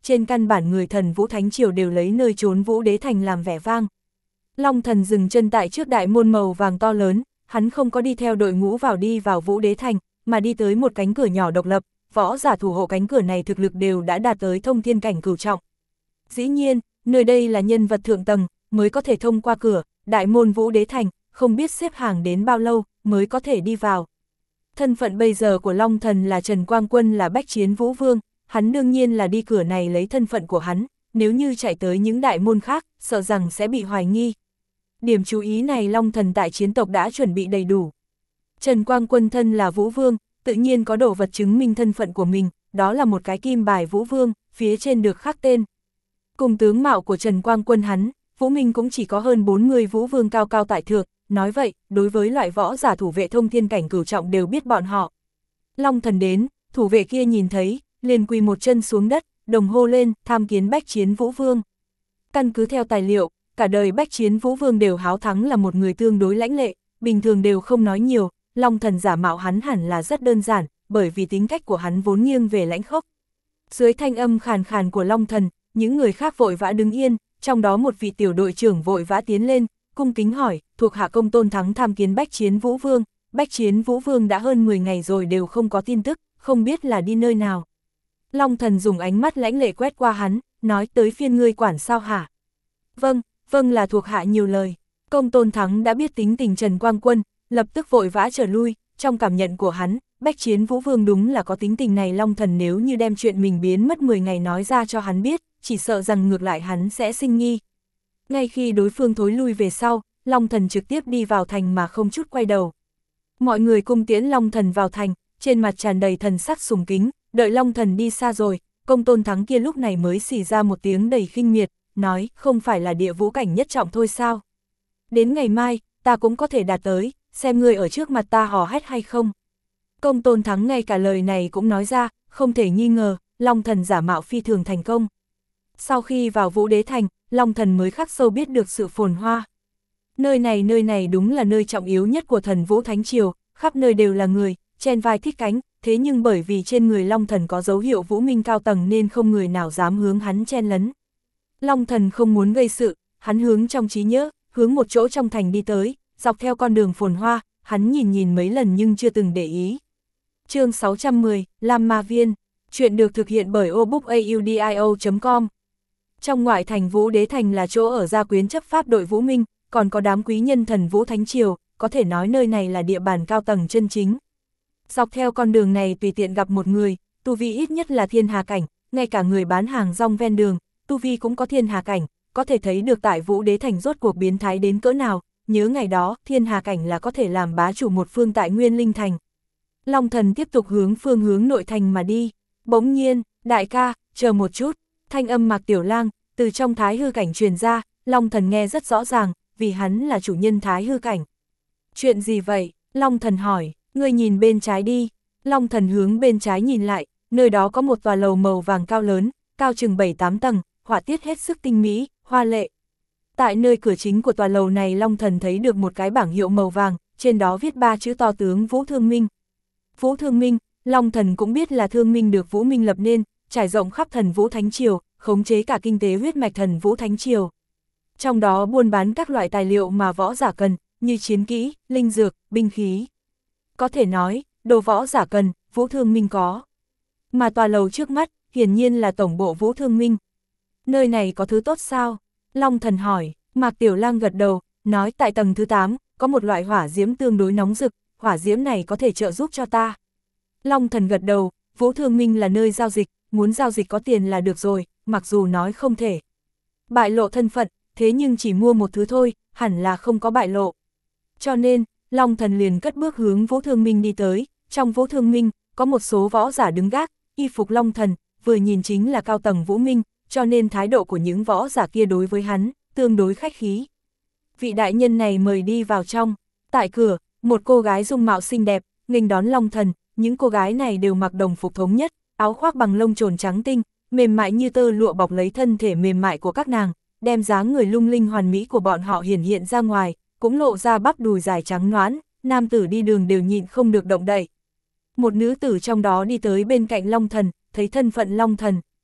trên căn bản người thần Vũ Thánh Triều đều lấy nơi trốn Vũ Đế Thành làm vẻ vang. Long Thần dừng chân tại trước đại môn màu vàng to lớn, hắn không có đi theo đội ngũ vào đi vào Vũ Đế Thành, mà đi tới một cánh cửa nhỏ độc lập, võ giả thủ hộ cánh cửa này thực lực đều đã đạt tới thông thiên cảnh cửu trọng. Dĩ nhiên, nơi đây là nhân vật thượng tầng, mới có thể thông qua cửa, đại môn Vũ Đế Thành, không biết xếp hàng đến bao lâu, mới có thể đi vào. Thân phận bây giờ của Long Thần là Trần Quang Quân là bách chiến Vũ Vương, hắn đương nhiên là đi cửa này lấy thân phận của hắn, nếu như chạy tới những đại môn khác, sợ rằng sẽ bị hoài nghi. Điểm chú ý này Long Thần tại chiến tộc đã chuẩn bị đầy đủ. Trần Quang Quân thân là Vũ Vương, tự nhiên có đồ vật chứng minh thân phận của mình, đó là một cái kim bài Vũ Vương, phía trên được khắc tên. Cùng tướng mạo của Trần Quang Quân hắn, Vũ Minh cũng chỉ có hơn bốn mươi Vũ Vương cao cao tại thượng, nói vậy, đối với loại võ giả thủ vệ thông thiên cảnh cửu trọng đều biết bọn họ. Long Thần đến, thủ vệ kia nhìn thấy, liền quỳ một chân xuống đất, đồng hô lên, tham kiến bách chiến Vũ Vương. Căn cứ theo tài liệu, cả đời bách chiến Vũ Vương đều háo thắng là một người tương đối lãnh lệ, bình thường đều không nói nhiều, Long Thần giả mạo hắn hẳn là rất đơn giản, bởi vì tính cách của hắn vốn nghiêng về lãnh khốc. Dưới thanh âm khàn khàn của Long Thần, những người khác vội vã đứng yên, trong đó một vị tiểu đội trưởng vội vã tiến lên, cung kính hỏi, thuộc hạ Công Tôn Thắng tham kiến bách chiến Vũ Vương, bách chiến Vũ Vương đã hơn mười ngày rồi đều không có tin tức, không biết là đi nơi nào. Long Thần dùng ánh mắt lãnh lệ quét qua hắn, nói tới phiên ngươi quản sao hả? Vâng, vâng là thuộc hạ nhiều lời. Công Tôn Thắng đã biết tính tình Trần Quang Quân, lập tức vội vã trở lui, trong cảm nhận của hắn, bách chiến Vũ Vương đúng là có tính tình này. Long Thần nếu như đem chuyện mình biến mất mười ngày nói ra cho hắn biết, chỉ sợ rằng ngược lại hắn sẽ sinh nghi. Ngay khi đối phương thối lui về sau, Long Thần trực tiếp đi vào thành mà không chút quay đầu. Mọi người cung tiễn Long Thần vào thành, trên mặt tràn đầy thần sắc sùng kính, đợi Long Thần đi xa rồi, Công Tôn Thắng kia lúc này mới xì ra một tiếng đầy khinh miệt, nói, không phải là địa vũ cảnh nhất trọng thôi sao? Đến ngày mai, ta cũng có thể đạt tới, xem ngươi ở trước mặt ta hò hét hay không. Công Tôn Thắng ngay cả lời này cũng nói ra, không thể nghi ngờ, Long Thần giả mạo phi thường thành công. Sau khi vào Vũ Đế Thành, Long Thần mới khắc sâu biết được sự phồn hoa. Nơi này nơi này đúng là nơi trọng yếu nhất của thần Vũ Thánh Triều, khắp nơi đều là người, chen vai thích cánh, thế nhưng bởi vì trên người Long Thần có dấu hiệu Vũ Minh cao tầng nên không người nào dám hướng hắn chen lấn. Long Thần không muốn gây sự, hắn hướng trong trí nhớ, hướng một chỗ trong thành đi tới, dọc theo con đường phồn hoa, hắn nhìn nhìn mấy lần nhưng chưa từng để ý. Chương sáu trăm mười, Lam Ma Viên, chuyện được thực hiện bởi obookaudio chấm com. Trong ngoại thành Vũ Đế Thành là chỗ ở gia quyến chấp pháp đội Vũ Minh, còn có đám quý nhân thần Vũ Thánh Triều, có thể nói nơi này là địa bàn cao tầng chân chính. Dọc theo con đường này tùy tiện gặp một người, tu vi ít nhất là thiên hà cảnh, ngay cả người bán hàng rong ven đường, tu vi cũng có thiên hà cảnh, có thể thấy được tại Vũ Đế Thành rốt cuộc biến thái đến cỡ nào, nhớ ngày đó, thiên hà cảnh là có thể làm bá chủ một phương tại Nguyên Linh Thành. Long Thần tiếp tục hướng phương hướng nội thành mà đi, bỗng nhiên, đại ca, chờ một chút, thanh âm Mạc Tiểu Lang, từ trong thái hư cảnh truyền ra, Long Thần nghe rất rõ ràng, vì hắn là chủ nhân thái hư cảnh. Chuyện gì vậy? Long Thần hỏi, ngươi nhìn bên trái đi. Long Thần hướng bên trái nhìn lại, nơi đó có một tòa lầu màu vàng cao lớn, cao chừng bảy tám tầng, họa tiết hết sức tinh mỹ, hoa lệ. Tại nơi cửa chính của tòa lầu này Long Thần thấy được một cái bảng hiệu màu vàng, trên đó viết ba chữ to tướng Vũ Thương Minh. Vũ Thương Minh, Long Thần cũng biết là Thương Minh được Vũ Minh lập nên, trải rộng khắp thần Vũ Thánh Triều, khống chế cả kinh tế huyết mạch thần Vũ Thánh Triều. Trong đó buôn bán các loại tài liệu mà võ giả cần, như chiến kỹ, linh dược, binh khí. Có thể nói, đồ võ giả cần, Vũ Thương Minh có. Mà tòa lầu trước mắt, hiển nhiên là tổng bộ Vũ Thương Minh. Nơi này có thứ tốt sao? Long Thần hỏi, Mạc Tiểu Lang gật đầu, nói tại tầng thứ tám, có một loại hỏa diễm tương đối nóng rực, hỏa diễm này có thể trợ giúp cho ta. Long Thần gật đầu, Vũ Thương Minh là nơi giao dịch, muốn giao dịch có tiền là được rồi, mặc dù nói không thể bại lộ thân phận, thế nhưng chỉ mua một thứ thôi, hẳn là không có bại lộ. Cho nên, Long Thần liền cất bước hướng Vũ Thương Minh đi tới, trong Vũ Thương Minh, có một số võ giả đứng gác, y phục Long Thần, vừa nhìn chính là cao tầng Vũ Minh, cho nên thái độ của những võ giả kia đối với hắn, tương đối khách khí. Vị đại nhân này mời đi vào trong, tại cửa, một cô gái dung mạo xinh đẹp, nghênh đón Long Thần, những cô gái này đều mặc đồng phục thống nhất, áo khoác bằng lông trồn trắng tinh, mềm mại như tơ lụa bọc lấy thân thể mềm mại của các nàng, đem dáng người lung linh hoàn mỹ của bọn họ hiển hiện ra ngoài, cũng lộ ra bắp đùi dài trắng nõn, nam tử đi đường đều nhịn không được động đậy. Một nữ tử trong đó đi tới bên cạnh Long Thần, thấy thân phận Long Thần.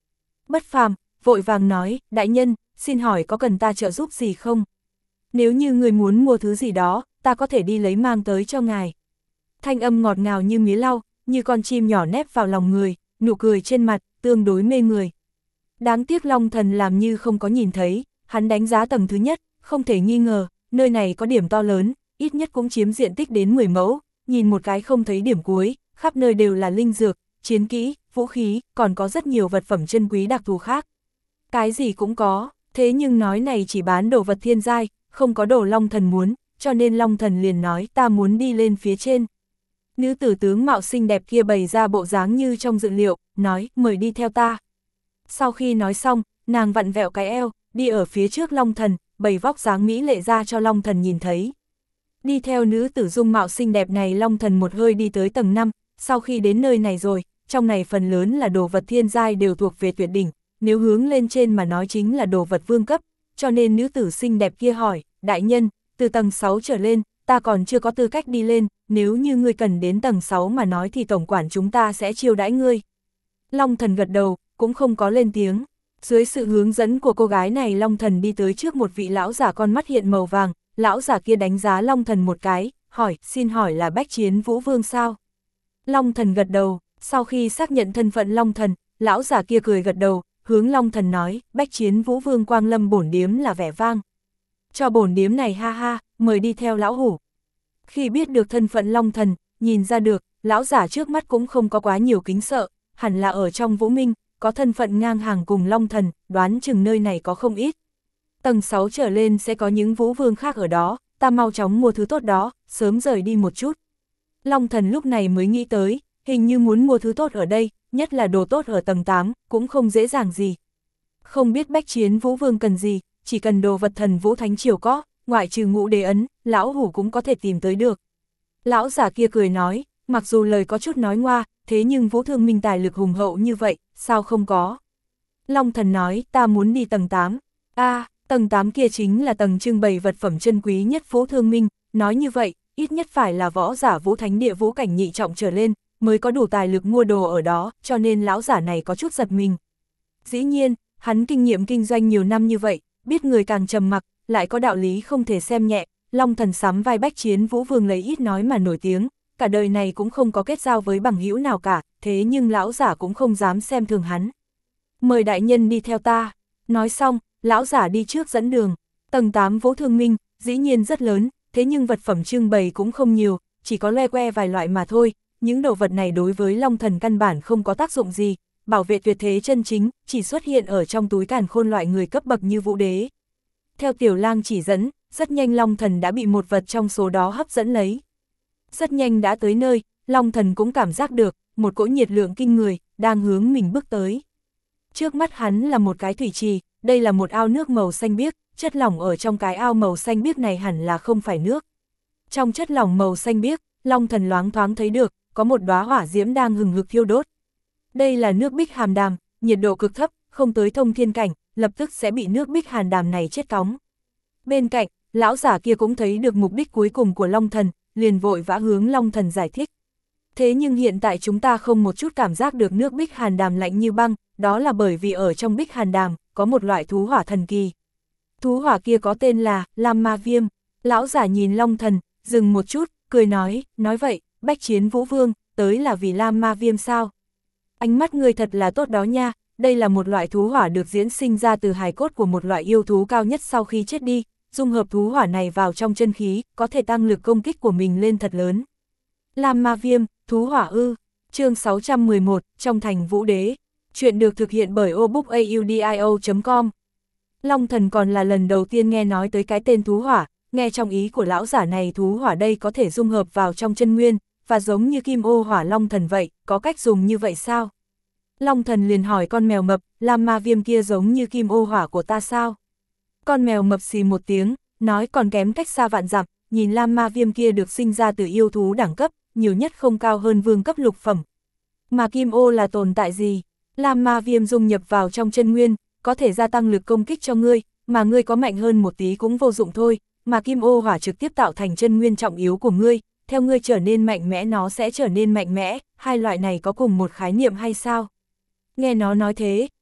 Bất Phàm vội vàng nói, đại nhân, xin hỏi có cần ta trợ giúp gì không? Nếu như người muốn mua thứ gì đó, ta có thể đi lấy mang tới cho ngài. Thanh âm ngọt ngào như mía lau, như con chim nhỏ nép vào lòng người, nụ cười trên mặt, tương đối mê người. Đáng tiếc Long Thần làm như không có nhìn thấy, hắn đánh giá tầng thứ nhất, không thể nghi ngờ, nơi này có điểm to lớn, ít nhất cũng chiếm diện tích đến mười mẫu, nhìn một cái không thấy điểm cuối, khắp nơi đều là linh dược, chiến kỹ, vũ khí, còn có rất nhiều vật phẩm chân quý đặc thù khác. Cái gì cũng có, thế nhưng nói này chỉ bán đồ vật thiên giai, không có đồ Long Thần muốn, cho nên Long Thần liền nói ta muốn đi lên phía trên. Nữ tử tướng mạo xinh đẹp kia bày ra bộ dáng như trong dự liệu, nói, mời đi theo ta. Sau khi nói xong, nàng vặn vẹo cái eo, đi ở phía trước Long Thần, bày vóc dáng mỹ lệ ra cho Long Thần nhìn thấy. Đi theo nữ tử dung mạo xinh đẹp này Long Thần một hơi đi tới tầng năm, sau khi đến nơi này rồi, trong này phần lớn là đồ vật thiên giai đều thuộc về tuyệt đỉnh, nếu hướng lên trên mà nói chính là đồ vật vương cấp, cho nên nữ tử xinh đẹp kia hỏi, đại nhân, từ tầng sáu trở lên, ta còn chưa có tư cách đi lên, nếu như ngươi cần đến tầng sáu mà nói thì tổng quản chúng ta sẽ chiêu đãi ngươi. Long Thần gật đầu, cũng không có lên tiếng. Dưới sự hướng dẫn của cô gái này Long Thần đi tới trước một vị lão giả con mắt hiện màu vàng, lão giả kia đánh giá Long Thần một cái, hỏi, xin hỏi là Bách Chiến Vũ Vương sao? Long Thần gật đầu, sau khi xác nhận thân phận Long Thần, lão giả kia cười gật đầu, hướng Long Thần nói, Bách Chiến Vũ Vương quang lâm bổn điếm là vẻ vang. Cho bổn điếm này ha ha, mời đi theo lão hủ. Khi biết được thân phận Long Thần, nhìn ra được, lão giả trước mắt cũng không có quá nhiều kính sợ, hẳn là ở trong Vũ Minh, có thân phận ngang hàng cùng Long Thần, đoán chừng nơi này có không ít. Tầng sáu trở lên sẽ có những Vũ Vương khác ở đó, ta mau chóng mua thứ tốt đó, sớm rời đi một chút. Long Thần lúc này mới nghĩ tới, hình như muốn mua thứ tốt ở đây, nhất là đồ tốt ở tầng tám, cũng không dễ dàng gì. Không biết Bách Chiến Vũ Vương cần gì, chỉ cần đồ vật thần Vũ Thánh Triều có, ngoại trừ Ngũ Đế ấn, lão hủ cũng có thể tìm tới được. Lão giả kia cười nói, mặc dù lời có chút nói ngoa, thế nhưng Vũ Thương Minh tài lực hùng hậu như vậy, sao không có? Long Thần nói, ta muốn đi tầng tám. A, à, tầng tám kia chính là tầng trưng bày vật phẩm chân quý nhất Vũ Thương Minh, nói như vậy, ít nhất phải là võ giả Vũ Thánh địa vũ cảnh nhị trọng trở lên, mới có đủ tài lực mua đồ ở đó, cho nên lão giả này có chút giật mình. Dĩ nhiên, hắn kinh nghiệm kinh doanh nhiều năm như vậy, biết người càng trầm mặc, lại có đạo lý không thể xem nhẹ, Long Thần sắm vai Bách Chiến Vũ Vương lấy ít nói mà nổi tiếng, cả đời này cũng không có kết giao với bằng hữu nào cả, thế nhưng lão giả cũng không dám xem thường hắn. Mời đại nhân đi theo ta. Nói xong, lão giả đi trước dẫn đường. Tầng tám Vũ Thương Minh, dĩ nhiên rất lớn, thế nhưng vật phẩm trưng bày cũng không nhiều, chỉ có loe que vài loại mà thôi. Những đồ vật này đối với Long Thần căn bản không có tác dụng gì, bảo vệ tuyệt thế chân chính, chỉ xuất hiện ở trong túi càn khôn loại người cấp bậc như Vũ Đế. Theo Tiểu Lang chỉ dẫn, rất nhanh Long Thần đã bị một vật trong số đó hấp dẫn lấy. Rất nhanh đã tới nơi, Long Thần cũng cảm giác được, một cỗ nhiệt lượng kinh người, đang hướng mình bước tới. Trước mắt hắn là một cái thủy trì, đây là một ao nước màu xanh biếc, chất lỏng ở trong cái ao màu xanh biếc này hẳn là không phải nước. Trong chất lỏng màu xanh biếc, Long Thần loáng thoáng thấy được, có một đóa hỏa diễm đang hừng hực thiêu đốt. Đây là nước Bích Hàm Đàm, nhiệt độ cực thấp, không tới thông thiên cảnh, lập tức sẽ bị nước Bích Hàn Đàm này chết cóng. Bên cạnh, lão giả kia cũng thấy được mục đích cuối cùng của Long Thần, liền vội vã hướng Long Thần giải thích. Thế nhưng hiện tại chúng ta không một chút cảm giác được nước Bích Hàn Đàm lạnh như băng, đó là bởi vì ở trong Bích Hàn Đàm, có một loại thú hỏa thần kỳ. Thú hỏa kia có tên là Lam Ma Viêm. Lão giả nhìn Long Thần, dừng một chút, cười nói, nói vậy, Bách Chiến Vũ Vương, tới là vì Lam Ma Viêm sao? Ánh mắt ngươi thật là tốt đó nha, đây là một loại thú hỏa được diễn sinh ra từ hài cốt của một loại yêu thú cao nhất sau khi chết đi, dung hợp thú hỏa này vào trong chân khí, có thể tăng lực công kích của mình lên thật lớn. Lam Ma Viêm, thú hỏa ư, chương sáu trăm mười một, trong thành Vũ Đế, chuyện được thực hiện bởi obookaudio chấm com. Long Thần còn là lần đầu tiên nghe nói tới cái tên thú hỏa, nghe trong ý của lão giả này thú hỏa đây có thể dung hợp vào trong chân nguyên, và giống như kim ô hỏa Long Thần vậy, có cách dùng như vậy sao? Long Thần liền hỏi con mèo mập, Lam Ma Viêm kia giống như kim ô hỏa của ta sao? Con mèo mập xì một tiếng, nói còn kém cách xa vạn dặm, nhìn Lam Ma Viêm kia được sinh ra từ yêu thú đẳng cấp, nhiều nhất không cao hơn vương cấp lục phẩm. Mà kim ô là tồn tại gì? Lam Ma Viêm dung nhập vào trong chân nguyên, có thể gia tăng lực công kích cho ngươi, mà ngươi có mạnh hơn một tí cũng vô dụng thôi, mà kim ô hỏa trực tiếp tạo thành chân nguyên trọng yếu của ngươi, theo ngươi trở nên mạnh mẽ nó sẽ trở nên mạnh mẽ, hai loại này có cùng một khái niệm hay sao? Nghe nó nói thế,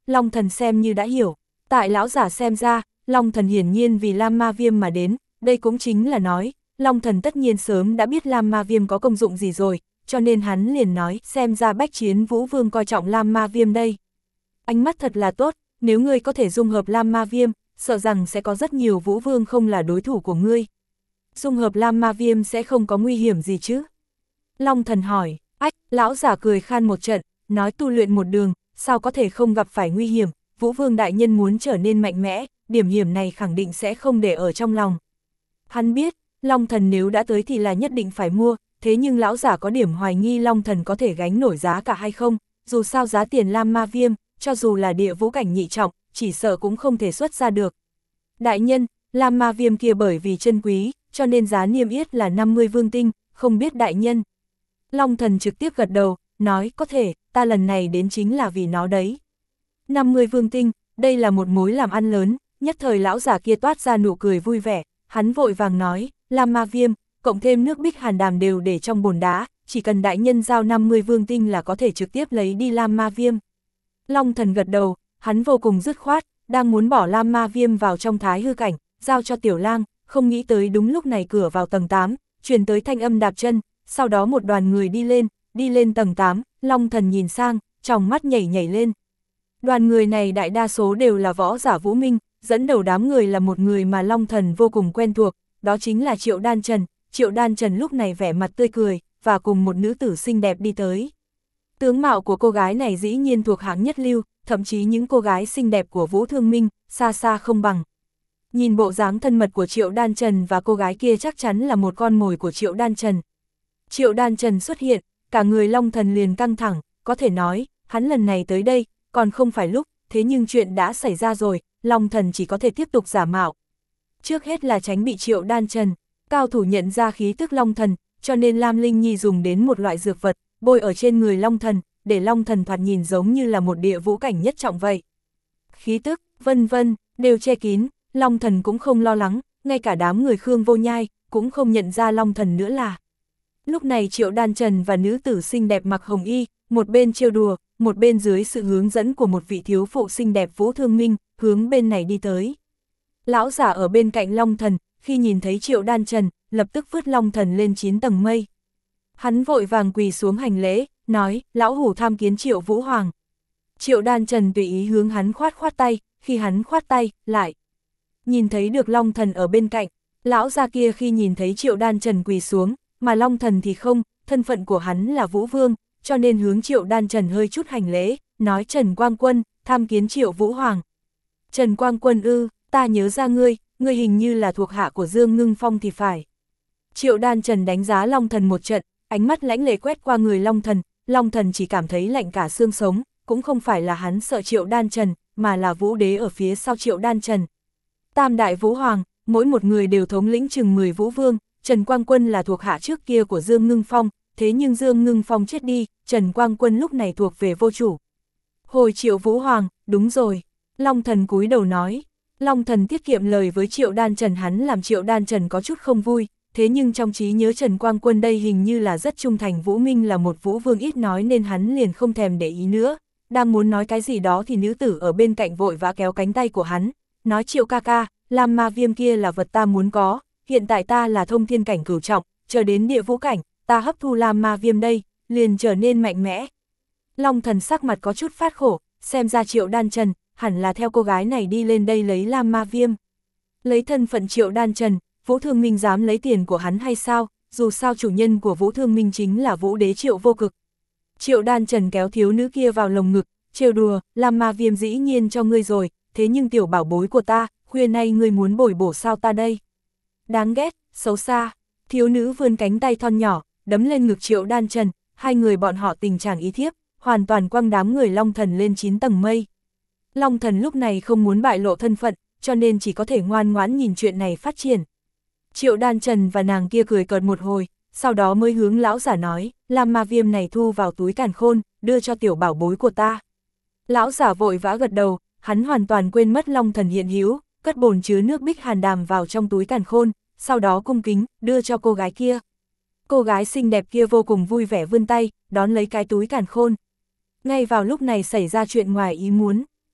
Long Thần xem như đã hiểu. Tại lão giả xem ra, Long Thần hiển nhiên vì Lam Ma Viêm mà đến, đây cũng chính là nói, Long Thần tất nhiên sớm đã biết Lam Ma Viêm có công dụng gì rồi, cho nên hắn liền nói, xem ra Bách Chiến Vũ Vương coi trọng Lam Ma Viêm đây. Ánh mắt thật là tốt, nếu ngươi có thể dung hợp Lam Ma Viêm, sợ rằng sẽ có rất nhiều Vũ Vương không là đối thủ của ngươi. Dung hợp Lam Ma Viêm sẽ không có nguy hiểm gì chứ? Long Thần hỏi, ách, lão giả cười khan một trận, nói tu luyện một đường, sao có thể không gặp phải nguy hiểm, Vũ Vương đại nhân muốn trở nên mạnh mẽ, điểm hiểm này khẳng định sẽ không để ở trong lòng. Hắn biết, Long Thần nếu đã tới thì là nhất định phải mua, thế nhưng lão giả có điểm hoài nghi Long Thần có thể gánh nổi giá cả hay không, dù sao giá tiền Lam Ma Viêm, cho dù là địa vũ cảnh nhị trọng, chỉ sợ cũng không thể xuất ra được. Đại nhân, Lam Ma Viêm kia bởi vì chân quý, cho nên giá niêm yết là năm mươi vương tinh, không biết đại nhân. Long Thần trực tiếp gật đầu, nói có thể, ta lần này đến chính là vì nó đấy. năm mươi vương tinh, đây là một mối làm ăn lớn, nhất thời lão giả kia toát ra nụ cười vui vẻ, hắn vội vàng nói, Lam Ma Viêm, cộng thêm nước Bích Hàn Đàm đều để trong bồn đá, chỉ cần đại nhân giao năm mươi vương tinh là có thể trực tiếp lấy đi Lam Ma Viêm. Long Thần gật đầu, hắn vô cùng dứt khoát, đang muốn bỏ Lam Ma Viêm vào trong thái hư cảnh, giao cho Tiểu Lang, không nghĩ tới đúng lúc này cửa vào tầng tám, truyền tới thanh âm đạp chân, sau đó một đoàn người đi lên, đi lên tầng tám, Long Thần nhìn sang, tròng mắt nhảy nhảy lên. Đoàn người này đại đa số đều là võ giả Vũ Minh, dẫn đầu đám người là một người mà Long Thần vô cùng quen thuộc, đó chính là Triệu Đan Trần. Triệu Đan Trần lúc này vẻ mặt tươi cười, và cùng một nữ tử xinh đẹp đi tới. Tướng mạo của cô gái này dĩ nhiên thuộc hạng nhất lưu, thậm chí những cô gái xinh đẹp của Vũ Thương Minh, xa xa không bằng. Nhìn bộ dáng thân mật của Triệu Đan Trần và cô gái kia chắc chắn là một con mồi của Triệu Đan Trần. Triệu Đan Trần xuất hiện, cả người Long Thần liền căng thẳng, có thể nói, hắn lần này tới đây, còn không phải lúc, thế nhưng chuyện đã xảy ra rồi, Long Thần chỉ có thể tiếp tục giả mạo. Trước hết là tránh bị Triệu Đan Trần, cao thủ nhận ra khí tức Long Thần, cho nên Lam Linh Nhi dùng đến một loại dược vật, bôi ở trên người Long Thần, để Long Thần thoạt nhìn giống như là một địa vũ cảnh nhất trọng vậy. Khí tức, vân vân, đều che kín, Long Thần cũng không lo lắng, ngay cả đám người Khương Vô Nhai, cũng không nhận ra Long Thần nữa là. Lúc này Triệu Đan Trần và nữ tử xinh đẹp mặc hồng y, một bên trêu đùa, một bên dưới sự hướng dẫn của một vị thiếu phụ xinh đẹp Vũ Thương Minh, hướng bên này đi tới. Lão giả ở bên cạnh Long Thần, khi nhìn thấy Triệu Đan Trần, lập tức vứt Long Thần lên chín tầng mây. Hắn vội vàng quỳ xuống hành lễ, nói, lão hủ tham kiến Triệu Vũ Hoàng. Triệu Đan Trần tùy ý hướng hắn khoát khoát tay, khi hắn khoát tay, lại. Nhìn thấy được Long Thần ở bên cạnh, lão già kia khi nhìn thấy Triệu Đan Trần quỳ xuống, mà Long Thần thì không, thân phận của hắn là Vũ Vương, cho nên hướng Triệu Đan Trần hơi chút hành lễ, nói Trần Quang Quân, tham kiến Triệu Vũ Hoàng. Trần Quang Quân ư, ta nhớ ra ngươi, ngươi hình như là thuộc hạ của Dương Ngưng Phong thì phải. Triệu Đan Trần đánh giá Long Thần một trận, ánh mắt lãnh lệ quét qua người Long Thần, Long Thần chỉ cảm thấy lạnh cả xương sống, cũng không phải là hắn sợ Triệu Đan Trần, mà là Vũ Đế ở phía sau Triệu Đan Trần. Tam đại Vũ Hoàng, mỗi một người đều thống lĩnh chừng mười Vũ Vương, Trần Quang Quân là thuộc hạ trước kia của Dương Ngưng Phong, thế nhưng Dương Ngưng Phong chết đi, Trần Quang Quân lúc này thuộc về vô chủ. Hồi Triệu Vũ Hoàng, đúng rồi. Long Thần cúi đầu nói. Long Thần tiết kiệm lời với Triệu Đan Trần, hắn làm Triệu Đan Trần có chút không vui, thế nhưng trong trí nhớ Trần Quang Quân đây hình như là rất trung thành Vũ Minh là một Vũ Vương ít nói nên hắn liền không thèm để ý nữa. Đang muốn nói cái gì đó thì nữ tử ở bên cạnh vội vã kéo cánh tay của hắn, nói Triệu ca ca, Lam Ma Viêm kia là vật ta muốn có, hiện tại ta là thông thiên cảnh cửu trọng, chờ đến địa vũ cảnh, ta hấp thu Lam Ma Viêm đây, liền trở nên mạnh mẽ. Long Thần sắc mặt có chút phát khổ, xem ra Triệu Đan Trần, hẳn là theo cô gái này đi lên đây lấy Lam Ma Viêm. Lấy thân phận Triệu Đan Trần, Vũ Thương Minh dám lấy tiền của hắn hay sao, dù sao chủ nhân của Vũ Thương Minh chính là Vũ Đế Triệu Vô Cực. Triệu Đan Trần kéo thiếu nữ kia vào lồng ngực, trêu đùa, Lam Ma Viêm dĩ nhiên cho ngươi rồi, thế nhưng tiểu bảo bối của ta, khuya nay ngươi muốn bồi bổ sao ta đây? Đáng ghét, xấu xa, thiếu nữ vươn cánh tay thon nhỏ, đấm lên ngực Triệu Đan Trần, hai người bọn họ tình trạng ý thiếp, hoàn toàn quăng đám người Long Thần lên chín tầng mây. Long Thần lúc này không muốn bại lộ thân phận, cho nên chỉ có thể ngoan ngoãn nhìn chuyện này phát triển. Triệu Đan Trần và nàng kia cười cợt một hồi, sau đó mới hướng lão giả nói, Lam Ma Viêm này thu vào túi càn khôn, đưa cho tiểu bảo bối của ta. Lão giả vội vã gật đầu, hắn hoàn toàn quên mất Long Thần hiện hữu, cất bồn chứa nước Bích Hàn Đàm vào trong túi càn khôn, sau đó cung kính, đưa cho cô gái kia. Cô gái xinh đẹp kia vô cùng vui vẻ vươn tay, đón lấy cái túi càn khôn. Ngay vào lúc này xảy ra chuyện ngoài ý muốn,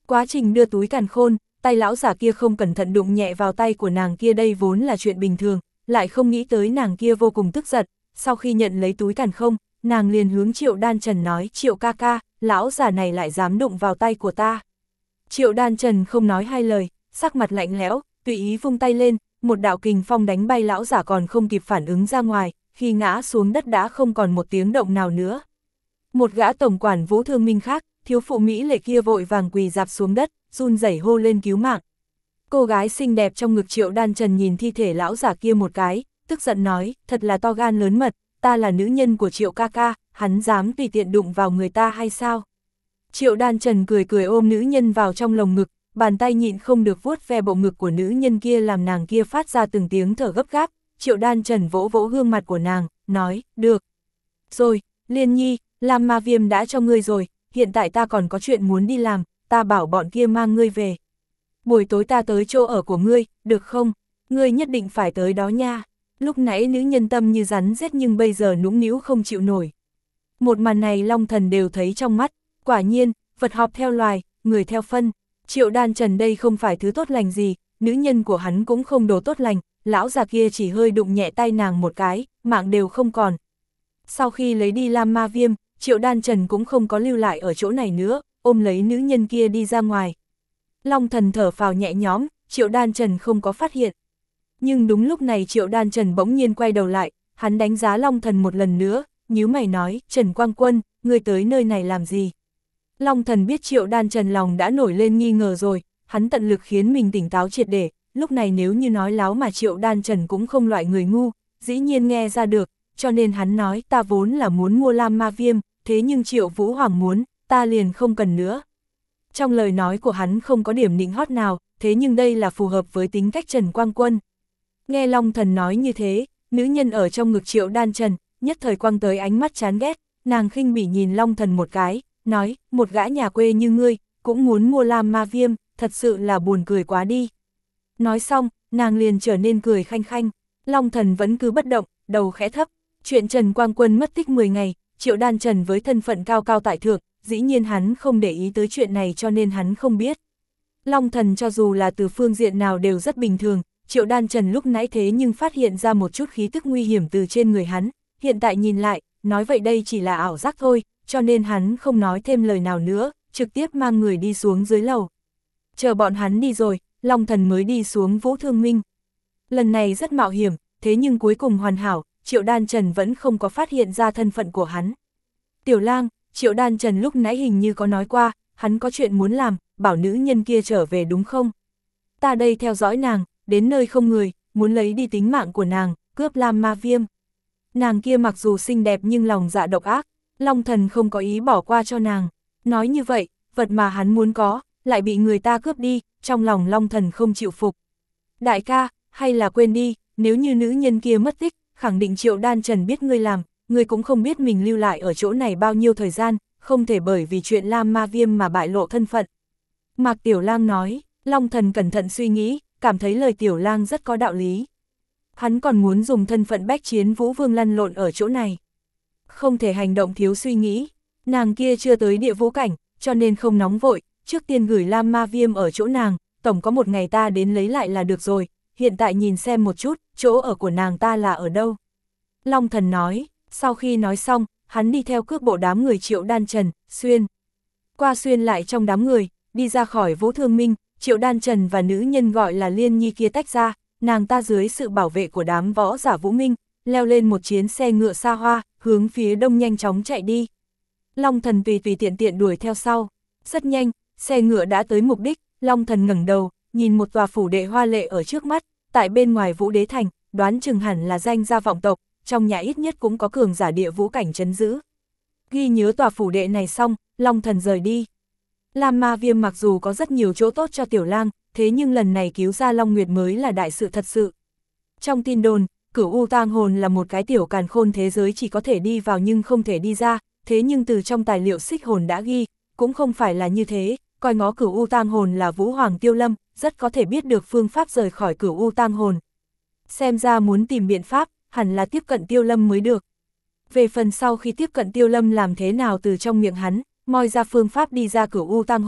Quá trình đưa túi càn khôn, tay lão giả kia không cẩn thận đụng nhẹ vào tay của nàng kia, đây vốn là chuyện bình thường, lại không nghĩ tới nàng kia vô cùng tức giận. Sau khi nhận lấy túi càn khôn, nàng liền hướng Triệu Đan Trần nói, Triệu ca ca, lão giả này lại dám đụng vào tay của ta. Triệu Đan Trần không nói hai lời, sắc mặt lạnh lẽo, tùy ý vung tay lên, một đạo kình phong đánh bay lão giả còn không kịp phản ứng ra ngoài, khi ngã xuống đất đã không còn một tiếng động nào nữa. Một gã tổng quản Vũ Thương Minh khác, thiếu phụ Mỹ lệ kia vội vàng quỳ dạp xuống đất, run rẩy hô lên cứu mạng. Cô gái xinh đẹp trong ngực Triệu Đan Trần nhìn thi thể lão giả kia một cái, tức giận nói, thật là to gan lớn mật, ta là nữ nhân của Triệu ca ca, hắn dám tùy tiện đụng vào người ta hay sao? Triệu Đan Trần cười cười ôm nữ nhân vào trong lồng ngực, bàn tay nhịn không được vuốt ve bộ ngực của nữ nhân kia làm nàng kia phát ra từng tiếng thở gấp gáp. Triệu Đan Trần vỗ vỗ gương mặt của nàng, nói, được. Rồi, Liên Nhi, Lam Ma Viêm đã cho ngươi rồi, hiện tại ta còn có chuyện muốn đi làm, ta bảo bọn kia mang ngươi về. Buổi tối ta tới chỗ ở của ngươi, được không? Ngươi nhất định phải tới đó nha. Lúc nãy nữ nhân tâm như rắn rết nhưng bây giờ nũng nĩu không chịu nổi. Một màn này Long Thần đều thấy trong mắt, quả nhiên, vật họp theo loài, người theo phân. Triệu Đan Trần đây không phải thứ tốt lành gì, nữ nhân của hắn cũng không đồ tốt lành, lão già kia chỉ hơi đụng nhẹ tay nàng một cái, mạng đều không còn. Sau khi lấy đi Lam Ma Viêm, Triệu Đan Trần cũng không có lưu lại ở chỗ này nữa, ôm lấy nữ nhân kia đi ra ngoài. Long Thần thở phào nhẹ nhõm, Triệu Đan Trần không có phát hiện. Nhưng đúng lúc này Triệu Đan Trần bỗng nhiên quay đầu lại, hắn đánh giá Long Thần một lần nữa, nhíu mày nói, Trần Quang Quân, ngươi tới nơi này làm gì? Long Thần biết Triệu Đan Trần lòng đã nổi lên nghi ngờ rồi, hắn tận lực khiến mình tỉnh táo triệt để, lúc này nếu như nói láo mà Triệu Đan Trần cũng không loại người ngu, dĩ nhiên nghe ra được, cho nên hắn nói ta vốn là muốn mua Lam Ma Viêm, thế nhưng Triệu Vũ Hoàng muốn, ta liền không cần nữa. Trong lời nói của hắn không có điểm nịnh hót nào, thế nhưng đây là phù hợp với tính cách Trần Quang Quân. Nghe Long Thần nói như thế, nữ nhân ở trong ngực Triệu Đan Trần, nhất thời quăng tới ánh mắt chán ghét, nàng khinh bỉ nhìn Long Thần một cái, nói, một gã nhà quê như ngươi, cũng muốn mua Lam Ma Viêm, thật sự là buồn cười quá đi. Nói xong, nàng liền trở nên cười khanh khanh, Long Thần vẫn cứ bất động, đầu khẽ thấp, chuyện Trần Quang Quân mất tích mười ngày, Triệu Đan Trần với thân phận cao cao tại thượng, dĩ nhiên hắn không để ý tới chuyện này cho nên hắn không biết. Long Thần cho dù là từ phương diện nào đều rất bình thường, Triệu Đan Trần lúc nãy thế nhưng phát hiện ra một chút khí tức nguy hiểm từ trên người hắn, hiện tại nhìn lại, nói vậy đây chỉ là ảo giác thôi, cho nên hắn không nói thêm lời nào nữa, trực tiếp mang người đi xuống dưới lầu. Chờ bọn hắn đi rồi, Long Thần mới đi xuống Vũ Thương Minh. Lần này rất mạo hiểm, thế nhưng cuối cùng hoàn hảo, Triệu Đan Trần vẫn không có phát hiện ra thân phận của hắn. Tiểu Lang, Triệu Đan Trần lúc nãy hình như có nói qua, hắn có chuyện muốn làm, bảo nữ nhân kia trở về đúng không? Ta đây theo dõi nàng, đến nơi không người, muốn lấy đi tính mạng của nàng, cướp Lam Ma Viêm. Nàng kia mặc dù xinh đẹp nhưng lòng dạ độc ác, Long Thần không có ý bỏ qua cho nàng. Nói như vậy, vật mà hắn muốn có, lại bị người ta cướp đi, trong lòng Long Thần không chịu phục. Đại ca, hay là quên đi, nếu như nữ nhân kia mất tích, khẳng định Triệu Đan Trần biết ngươi làm, ngươi cũng không biết mình lưu lại ở chỗ này bao nhiêu thời gian, không thể bởi vì chuyện Lam Ma Viêm mà bại lộ thân phận. Mạc Tiểu Lang nói, Long Thần cẩn thận suy nghĩ, cảm thấy lời Tiểu Lang rất có đạo lý. Hắn còn muốn dùng thân phận bách chiến Vũ Vương lăn lộn ở chỗ này. Không thể hành động thiếu suy nghĩ, nàng kia chưa tới địa vũ cảnh, cho nên không nóng vội, trước tiên gửi Lam Ma Viêm ở chỗ nàng, tổng có một ngày ta đến lấy lại là được rồi, hiện tại nhìn xem một chút, chỗ ở của nàng ta là ở đâu. Long Thần nói, sau khi nói xong, hắn đi theo cước bộ đám người Triệu Đan Trần, xuyên. Qua xuyên lại trong đám người, đi ra khỏi Vũ Thương Minh, Triệu Đan Trần và nữ nhân gọi là Liên Nhi kia tách ra, nàng ta dưới sự bảo vệ của đám võ giả Vũ Minh, leo lên một chiến xe ngựa xa hoa, hướng phía đông nhanh chóng chạy đi. Long Thần tùy tùy tiện tiện đuổi theo sau, rất nhanh, xe ngựa đã tới mục đích, Long Thần ngẩng đầu, nhìn một tòa phủ đệ hoa lệ ở trước mắt, tại bên ngoài Vũ Đế Thành, đoán chừng hẳn là danh gia vọng tộc, trong nhà ít nhất cũng có cường giả địa vũ cảnh trấn giữ. Ghi nhớ tòa phủ đệ này xong, Long Thần rời đi. Lam Ma Viêm mặc dù có rất nhiều chỗ tốt cho Tiểu Lang, thế nhưng lần này cứu ra Long Nguyệt mới là đại sự thật sự. Trong tin đồn, Cửu U Tang Hồn là một cái tiểu càn khôn thế giới chỉ có thể đi vào nhưng không thể đi ra, thế nhưng từ trong tài liệu Xích Hồn đã ghi, cũng không phải là như thế, coi ngó Cửu U Tang Hồn là Vũ Hoàng Tiêu Lâm, rất có thể biết được phương pháp rời khỏi Cửu U Tang Hồn. Xem ra muốn tìm biện pháp, hẳn là tiếp cận Tiêu Lâm mới được. Về phần sau khi tiếp cận Tiêu Lâm làm thế nào từ trong miệng hắn, moi ra phương pháp đi ra Cửu U Tang Hồn,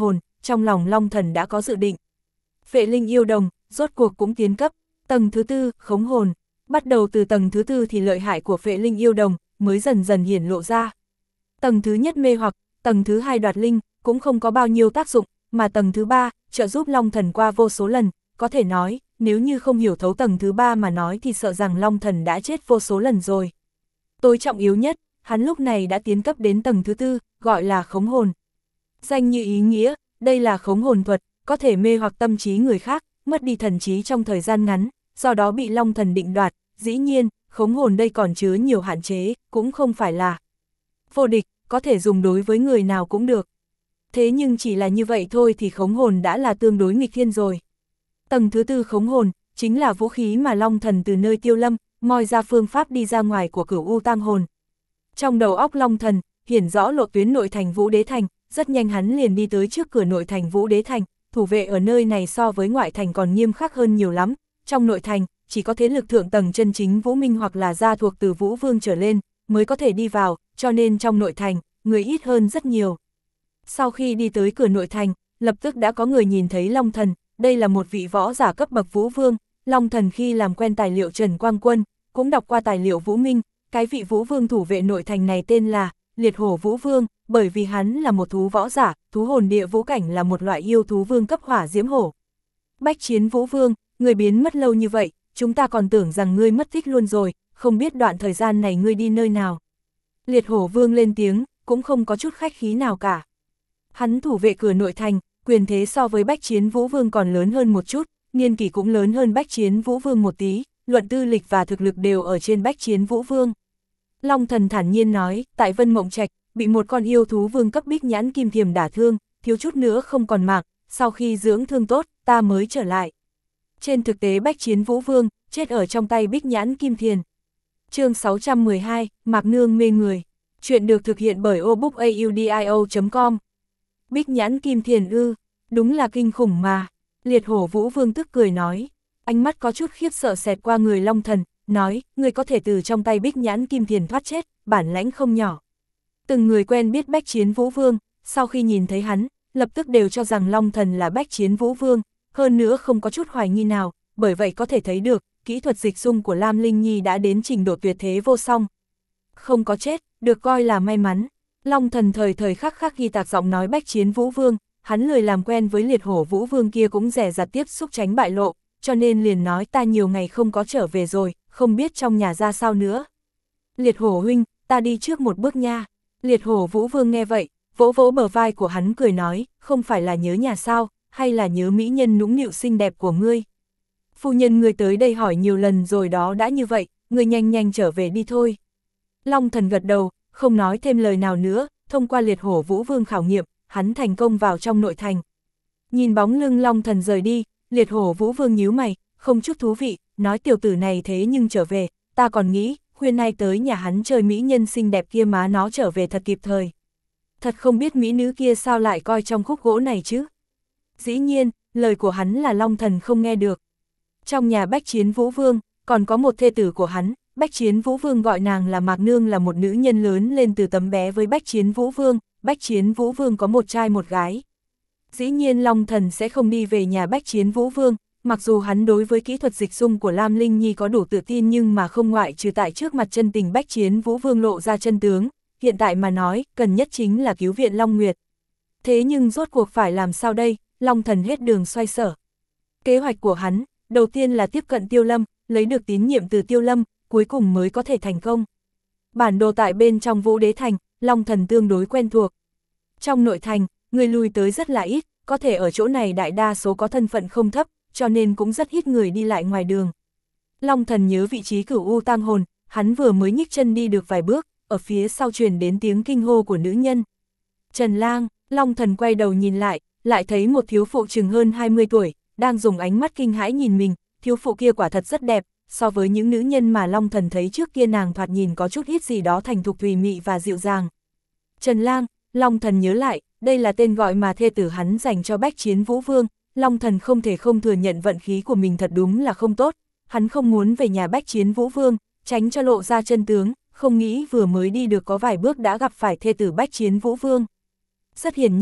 trong lòng Long Thần đã có dự định. Phệ linh yêu đồng, rốt cuộc cũng tiến cấp, tầng thứ tư, khống hồn. Bắt đầu từ tầng thứ tư thì lợi hại của phệ linh yêu đồng mới dần dần hiển lộ ra. Tầng thứ nhất mê hoặc, tầng thứ hai đoạt linh, cũng không có bao nhiêu tác dụng, mà tầng thứ ba, trợ giúp Long Thần qua vô số lần, có thể nói, nếu như không hiểu thấu tầng thứ ba mà nói thì sợ rằng Long Thần đã chết vô số lần rồi. Tối trọng yếu nhất, hắn lúc này đã tiến cấp đến tầng thứ tư, gọi là khống hồn. Danh như ý nghĩa, đây là khống hồn thuật, có thể mê hoặc tâm trí người khác, mất đi thần trí trong thời gian ngắn, do đó bị Long Thần định đoạt. Dĩ nhiên, khống hồn đây còn chứa nhiều hạn chế, cũng không phải là vô địch, có thể dùng đối với người nào cũng được. Thế nhưng chỉ là như vậy thôi thì khống hồn đã là tương đối nghịch thiên rồi. Tầng thứ tư khống hồn, chính là vũ khí mà Long Thần từ nơi Tiêu Lâm, moi ra phương pháp đi ra ngoài của Cửu U Tang hồn. Trong đầu óc Long Thần, hiển rõ lộ tuyến nội thành Vũ Đế Thành, rất nhanh hắn liền đi tới trước cửa nội thành Vũ Đế Thành, thủ vệ ở nơi này so với ngoại thành còn nghiêm khắc hơn nhiều lắm. Trong nội thành, chỉ có thế lực thượng tầng chân chính Vũ Minh hoặc là gia thuộc từ Vũ Vương trở lên, mới có thể đi vào, cho nên trong nội thành, người ít hơn rất nhiều. Sau khi đi tới cửa nội thành, lập tức đã có người nhìn thấy Long Thần, đây là một vị võ giả cấp bậc Vũ Vương. Long Thần khi làm quen tài liệu Trần Quang Quân, cũng đọc qua tài liệu Vũ Minh, cái vị Vũ Vương thủ vệ nội thành này tên là Liệt Hổ Vũ Vương, bởi vì hắn là một thú võ giả, thú hồn địa vũ cảnh là một loại yêu thú vương cấp hỏa diễm hổ. Bách Chiến Vũ Vương, người biến mất lâu như vậy, chúng ta còn tưởng rằng ngươi mất tích luôn rồi, không biết đoạn thời gian này ngươi đi nơi nào. Liệt Hổ Vương lên tiếng, cũng không có chút khách khí nào cả. Hắn thủ vệ cửa nội thành, quyền thế so với Bách Chiến Vũ Vương còn lớn hơn một chút, niên kỷ cũng lớn hơn Bách Chiến Vũ Vương một tí, luận tư lịch và thực lực đều ở trên Bách Chiến Vũ Vương. Long Thần thản nhiên nói, tại Vân Mộng Trạch, bị một con yêu thú vương cấp Bích Nhãn Kim Thiềm đả thương, thiếu chút nữa không còn mạng, sau khi dưỡng thương tốt, ta mới trở lại. Trên thực tế Bách Chiến Vũ Vương, chết ở trong tay Bích Nhãn Kim Thiềm. Chương sáu trăm mười hai, Mạc Nương mê người. Chuyện được thực hiện bởi obookaudio chấm com. Bích Nhãn Kim Thiềm ư, đúng là kinh khủng mà. Liệt Hổ Vũ Vương tức cười nói, ánh mắt có chút khiếp sợ xẹt qua người Long Thần, nói, người có thể từ trong tay Bích Nhãn Kim Thiềm thoát chết, bản lãnh không nhỏ. Từng người quen biết Bách Chiến Vũ Vương, sau khi nhìn thấy hắn, lập tức đều cho rằng Long Thần là Bách Chiến Vũ Vương, hơn nữa không có chút hoài nghi nào, bởi vậy có thể thấy được, kỹ thuật dịch dung của Lam Linh Nhi đã đến trình độ tuyệt thế vô song. Không có chết, được coi là may mắn. Long Thần thời thời khắc khắc ghi tạc giọng nói Bách Chiến Vũ Vương, hắn lười làm quen với Liệt Hổ Vũ Vương kia cũng dè dặt tiếp xúc tránh bại lộ, cho nên liền nói ta nhiều ngày không có trở về rồi, không biết trong nhà ra sao nữa. Liệt Hổ huynh, ta đi trước một bước nha. Liệt Hổ Vũ Vương nghe vậy, vỗ vỗ bờ vai của hắn cười nói, không phải là nhớ nhà sao, hay là nhớ mỹ nhân nũng nịu xinh đẹp của ngươi. Phu nhân ngươi tới đây hỏi nhiều lần rồi đó đã như vậy, ngươi nhanh nhanh trở về đi thôi. Long Thần gật đầu, không nói thêm lời nào nữa, thông qua Liệt Hổ Vũ Vương khảo nghiệm, hắn thành công vào trong nội thành. Nhìn bóng lưng Long Thần rời đi, Liệt Hổ Vũ Vương nhíu mày, không chút thú vị, nói tiểu tử này thế nhưng trở về, ta còn nghĩ, khuya nay tới nhà hắn chơi mỹ nhân xinh đẹp kia má nó trở về thật kịp thời. Thật không biết mỹ nữ kia sao lại coi trong khúc gỗ này chứ. Dĩ nhiên, lời của hắn là Long Thần không nghe được. Trong nhà Bách Chiến Vũ Vương, còn có một thê tử của hắn, Bách Chiến Vũ Vương gọi nàng là Mạc Nương là một nữ nhân lớn lên từ tấm bé với Bách Chiến Vũ Vương, Bách Chiến Vũ Vương có một trai một gái. Dĩ nhiên Long Thần sẽ không đi về nhà Bách Chiến Vũ Vương, mặc dù hắn đối với kỹ thuật dịch dung của Lam Linh Nhi có đủ tự tin nhưng mà không ngoại trừ tại trước mặt chân tình Bách Chiến Vũ Vương lộ ra chân tướng, hiện tại mà nói, cần nhất chính là cứu viện Long Nguyệt. Thế nhưng rốt cuộc phải làm sao đây, Long Thần hết đường xoay sở. Kế hoạch của hắn, đầu tiên là tiếp cận Tiêu Lâm, lấy được tín nhiệm từ Tiêu Lâm, cuối cùng mới có thể thành công. Bản đồ tại bên trong Vũ Đế Thành, Long Thần tương đối quen thuộc. Trong nội thành, người lui tới rất là ít, có thể ở chỗ này đại đa số có thân phận không thấp, cho nên cũng rất ít người đi lại ngoài đường. Long Thần nhớ vị trí Cửu U Tang hồn, hắn vừa mới nhích chân đi được vài bước, ở phía sau truyền đến tiếng kinh hô của nữ nhân. Trần Lang, Long Thần quay đầu nhìn lại, lại thấy một thiếu phụ chừng hơn hai mươi tuổi, đang dùng ánh mắt kinh hãi nhìn mình, thiếu phụ kia quả thật rất đẹp, so với những nữ nhân mà Long Thần thấy trước kia nàng thoạt nhìn có chút ít gì đó thành thục thùy mị và dịu dàng. Trần Lang, Long Thần nhớ lại, đây là tên gọi mà thê tử hắn dành cho Bách Chiến Vũ Vương, Long Thần không thể không thừa nhận vận khí của mình thật đúng là không tốt, hắn không muốn về nhà Bách Chiến Vũ Vương, tránh cho lộ ra chân tướng, không nghĩ vừa mới đi được có vài bước đã gặp phải thê tử Bách Chiến Vũ Vương. Rất hiển nhiên,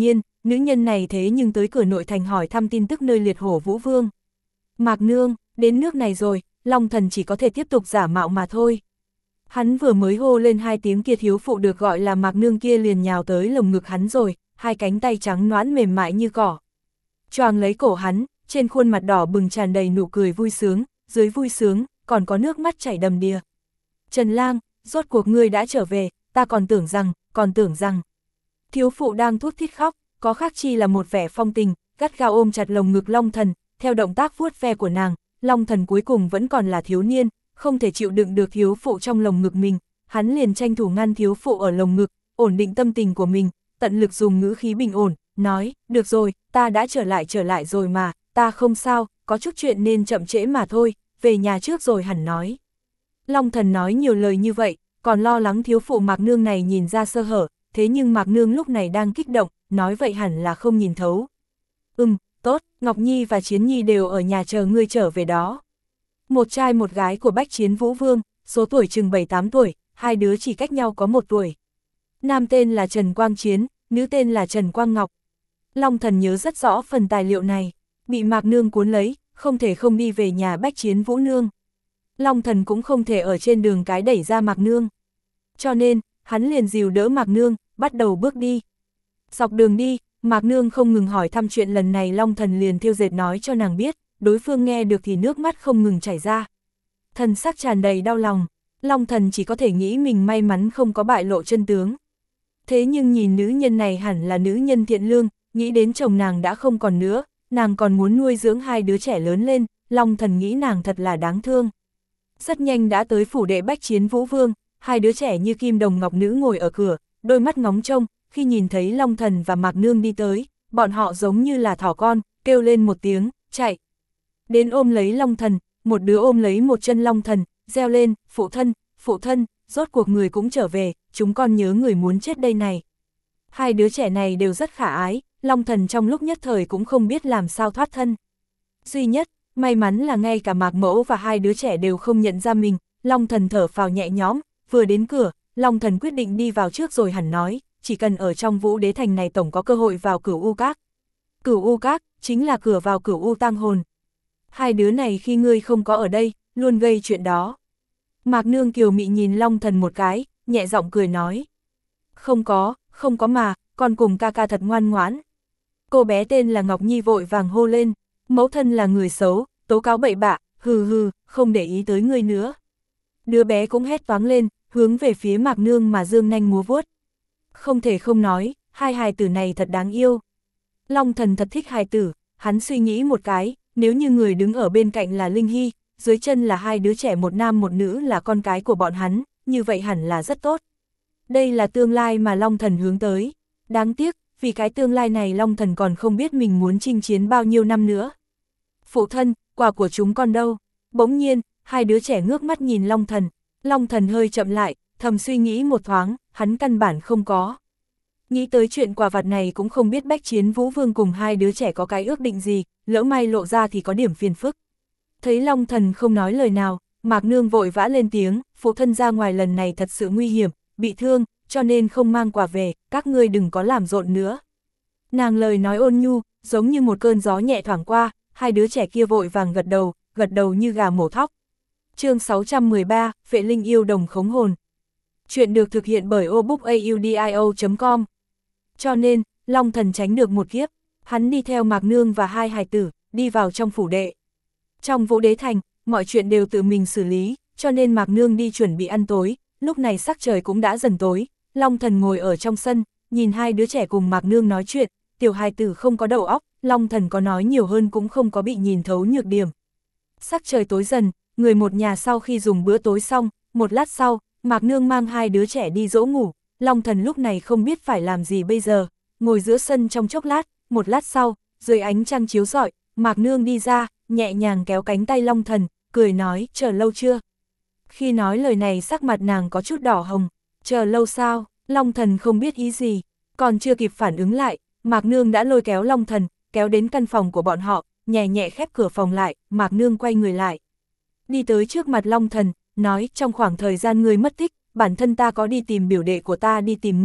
nữ nhân này thế nhưng tới cửa nội thành hỏi thăm tin tức nơi liệt hổ Vũ Vương. Mạc Nương, đến nước này rồi, Long Thần chỉ có thể tiếp tục giả mạo mà thôi. Hắn vừa mới hô lên hai tiếng kia thiếu phụ được gọi là Mạc Nương kia liền nhào tới lồng ngực hắn rồi, hai cánh tay trắng nõn mềm mại như cỏ. Choàng lấy cổ hắn, trên khuôn mặt đỏ bừng tràn đầy nụ cười vui sướng, dưới vui sướng, còn có nước mắt chảy đầm đìa. Trần Lang, rốt cuộc ngươi đã trở về, ta còn tưởng rằng, còn tưởng rằng. Thiếu phụ đang thút thít khóc, có khác chi là một vẻ phong tình, gắt gao ôm chặt lồng ngực Long Thần, theo động tác vuốt ve của nàng, Long Thần cuối cùng vẫn còn là thiếu niên, không thể chịu đựng được thiếu phụ trong lồng ngực mình, hắn liền tranh thủ ngăn thiếu phụ ở lồng ngực, ổn định tâm tình của mình, tận lực dùng ngữ khí bình ổn, nói, được rồi, ta đã trở lại trở lại rồi mà, ta không sao, có chút chuyện nên chậm trễ mà thôi, về nhà trước rồi hẳn nói. Long Thần nói nhiều lời như vậy, còn lo lắng thiếu phụ Mạc Nương này nhìn ra sơ hở, thế nhưng Mạc Nương lúc này đang kích động, nói vậy hẳn là không nhìn thấu. Ừm, tốt, Ngọc Nhi và Chiến Nhi đều ở nhà chờ ngươi trở về đó. Một trai một gái của Bách Chiến Vũ Vương, số tuổi chừng bảy tám tuổi, hai đứa chỉ cách nhau có một tuổi. Nam tên là Trần Quang Chiến, nữ tên là Trần Quang Ngọc. Long Thần nhớ rất rõ phần tài liệu này, bị Mạc Nương cuốn lấy, không thể không đi về nhà Bách Chiến Vũ Nương. Long Thần cũng không thể ở trên đường cái đẩy ra Mạc Nương. Cho nên, hắn liền dìu đỡ Mạc Nương, bắt đầu bước đi. Dọc đường đi, Mạc Nương không ngừng hỏi thăm chuyện lần này, Long Thần liền thêu dệt nói cho nàng biết, đối phương nghe được thì nước mắt không ngừng chảy ra. Thần sắc tràn đầy đau lòng, Long Thần chỉ có thể nghĩ mình may mắn không có bại lộ chân tướng. Thế nhưng nhìn nữ nhân này hẳn là nữ nhân thiện lương, nghĩ đến chồng nàng đã không còn nữa, nàng còn muốn nuôi dưỡng hai đứa trẻ lớn lên, Long Thần nghĩ nàng thật là đáng thương. Rất nhanh đã tới phủ đệ Bách Chiến Vũ Vương, hai đứa trẻ như kim đồng ngọc nữ ngồi ở cửa, đôi mắt ngóng trông, khi nhìn thấy Long Thần và Mạc Nương đi tới, bọn họ giống như là thỏ con, kêu lên một tiếng, chạy. Đến ôm lấy Long Thần, một đứa ôm lấy một chân Long Thần, reo lên, phụ thân, phụ thân, rốt cuộc người cũng trở về, chúng con nhớ người muốn chết đây này. Hai đứa trẻ này đều rất khả ái, Long Thần trong lúc nhất thời cũng không biết làm sao thoát thân. Duy nhất, may mắn là ngay cả Mạc Mẫu và hai đứa trẻ đều không nhận ra mình, Long Thần thở phào nhẹ nhõm, vừa đến cửa, Long Thần quyết định đi vào trước rồi hẳn nói, chỉ cần ở trong Vũ Đế Thành này tổng có cơ hội vào Cửu U Các. Cửu U Các, chính là cửa vào Cửu U Tang Hồn. Hai đứa này khi ngươi không có ở đây, luôn gây chuyện đó. Mạc Nương kiều mị nhìn Long Thần một cái, nhẹ giọng cười nói. Không có, không có mà, con cùng ca ca thật ngoan ngoãn. Cô bé tên là Ngọc Nhi vội vàng hô lên, mẫu thân là người xấu, tố cáo bậy bạ, hừ hừ, không để ý tới ngươi nữa. Đứa bé cũng hét toáng lên, hướng về phía Mạc Nương mà dương nanh múa vuốt. Không thể không nói, hai hài tử này thật đáng yêu. Long Thần thật thích hài tử, hắn suy nghĩ một cái, nếu như người đứng ở bên cạnh là Linh Hy, dưới chân là hai đứa trẻ một nam một nữ là con cái của bọn hắn, như vậy hẳn là rất tốt. Đây là tương lai mà Long Thần hướng tới. Đáng tiếc, vì cái tương lai này Long Thần còn không biết mình muốn chinh chiến bao nhiêu năm nữa. Phụ thân, quà của chúng con đâu? Bỗng nhiên, hai đứa trẻ ngước mắt nhìn Long Thần. Long Thần hơi chậm lại, thầm suy nghĩ một thoáng, hắn căn bản không có. Nghĩ tới chuyện quà vặt này cũng không biết Bách Chiến Vũ Vương cùng hai đứa trẻ có cái ước định gì, lỡ may lộ ra thì có điểm phiền phức. Thấy Long Thần không nói lời nào, Mạc Nương vội vã lên tiếng, phụ thân ra ngoài lần này thật sự nguy hiểm, bị thương, cho nên không mang quà về, các ngươi đừng có làm rộn nữa. Nàng lời nói ôn nhu, giống như một cơn gió nhẹ thoảng qua, hai đứa trẻ kia vội vàng gật đầu, gật đầu như gà mổ thóc. Chương sáu trăm mười ba, Phệ Linh yêu đồng khống hồn. Chuyện được thực hiện bởi obookaudio chấm com. Cho nên, Long Thần tránh được một kiếp, hắn đi theo Mạc Nương và hai hài tử, đi vào trong phủ đệ. Trong Vũ Đế Thành, mọi chuyện đều tự mình xử lý, cho nên Mạc Nương đi chuẩn bị ăn tối, lúc này sắc trời cũng đã dần tối, Long Thần ngồi ở trong sân, nhìn hai đứa trẻ cùng Mạc Nương nói chuyện, tiểu hài tử không có đầu óc, Long Thần có nói nhiều hơn cũng không có bị nhìn thấu nhược điểm. Sắc trời tối dần, người một nhà sau khi dùng bữa tối xong, một lát sau, Mạc Nương mang hai đứa trẻ đi dỗ ngủ, Long Thần lúc này không biết phải làm gì bây giờ, ngồi giữa sân trong chốc lát, một lát sau, dưới ánh trăng chiếu rọi, Mạc Nương đi ra, nhẹ nhàng kéo cánh tay Long Thần, cười nói, chờ lâu chưa? Khi nói lời này sắc mặt nàng có chút đỏ hồng, chờ lâu sao? Long Thần không biết ý gì, còn chưa kịp phản ứng lại, Mạc Nương đã lôi kéo Long Thần, kéo đến căn phòng của bọn họ, nhẹ nhẹ khép cửa phòng lại, Mạc Nương quay người lại. Đi tới trước mặt Long Thần, nói, trong khoảng thời gian ngươi mất tích, bản thân ta có đi tìm biểu đệ của ta đi tìm ngươi,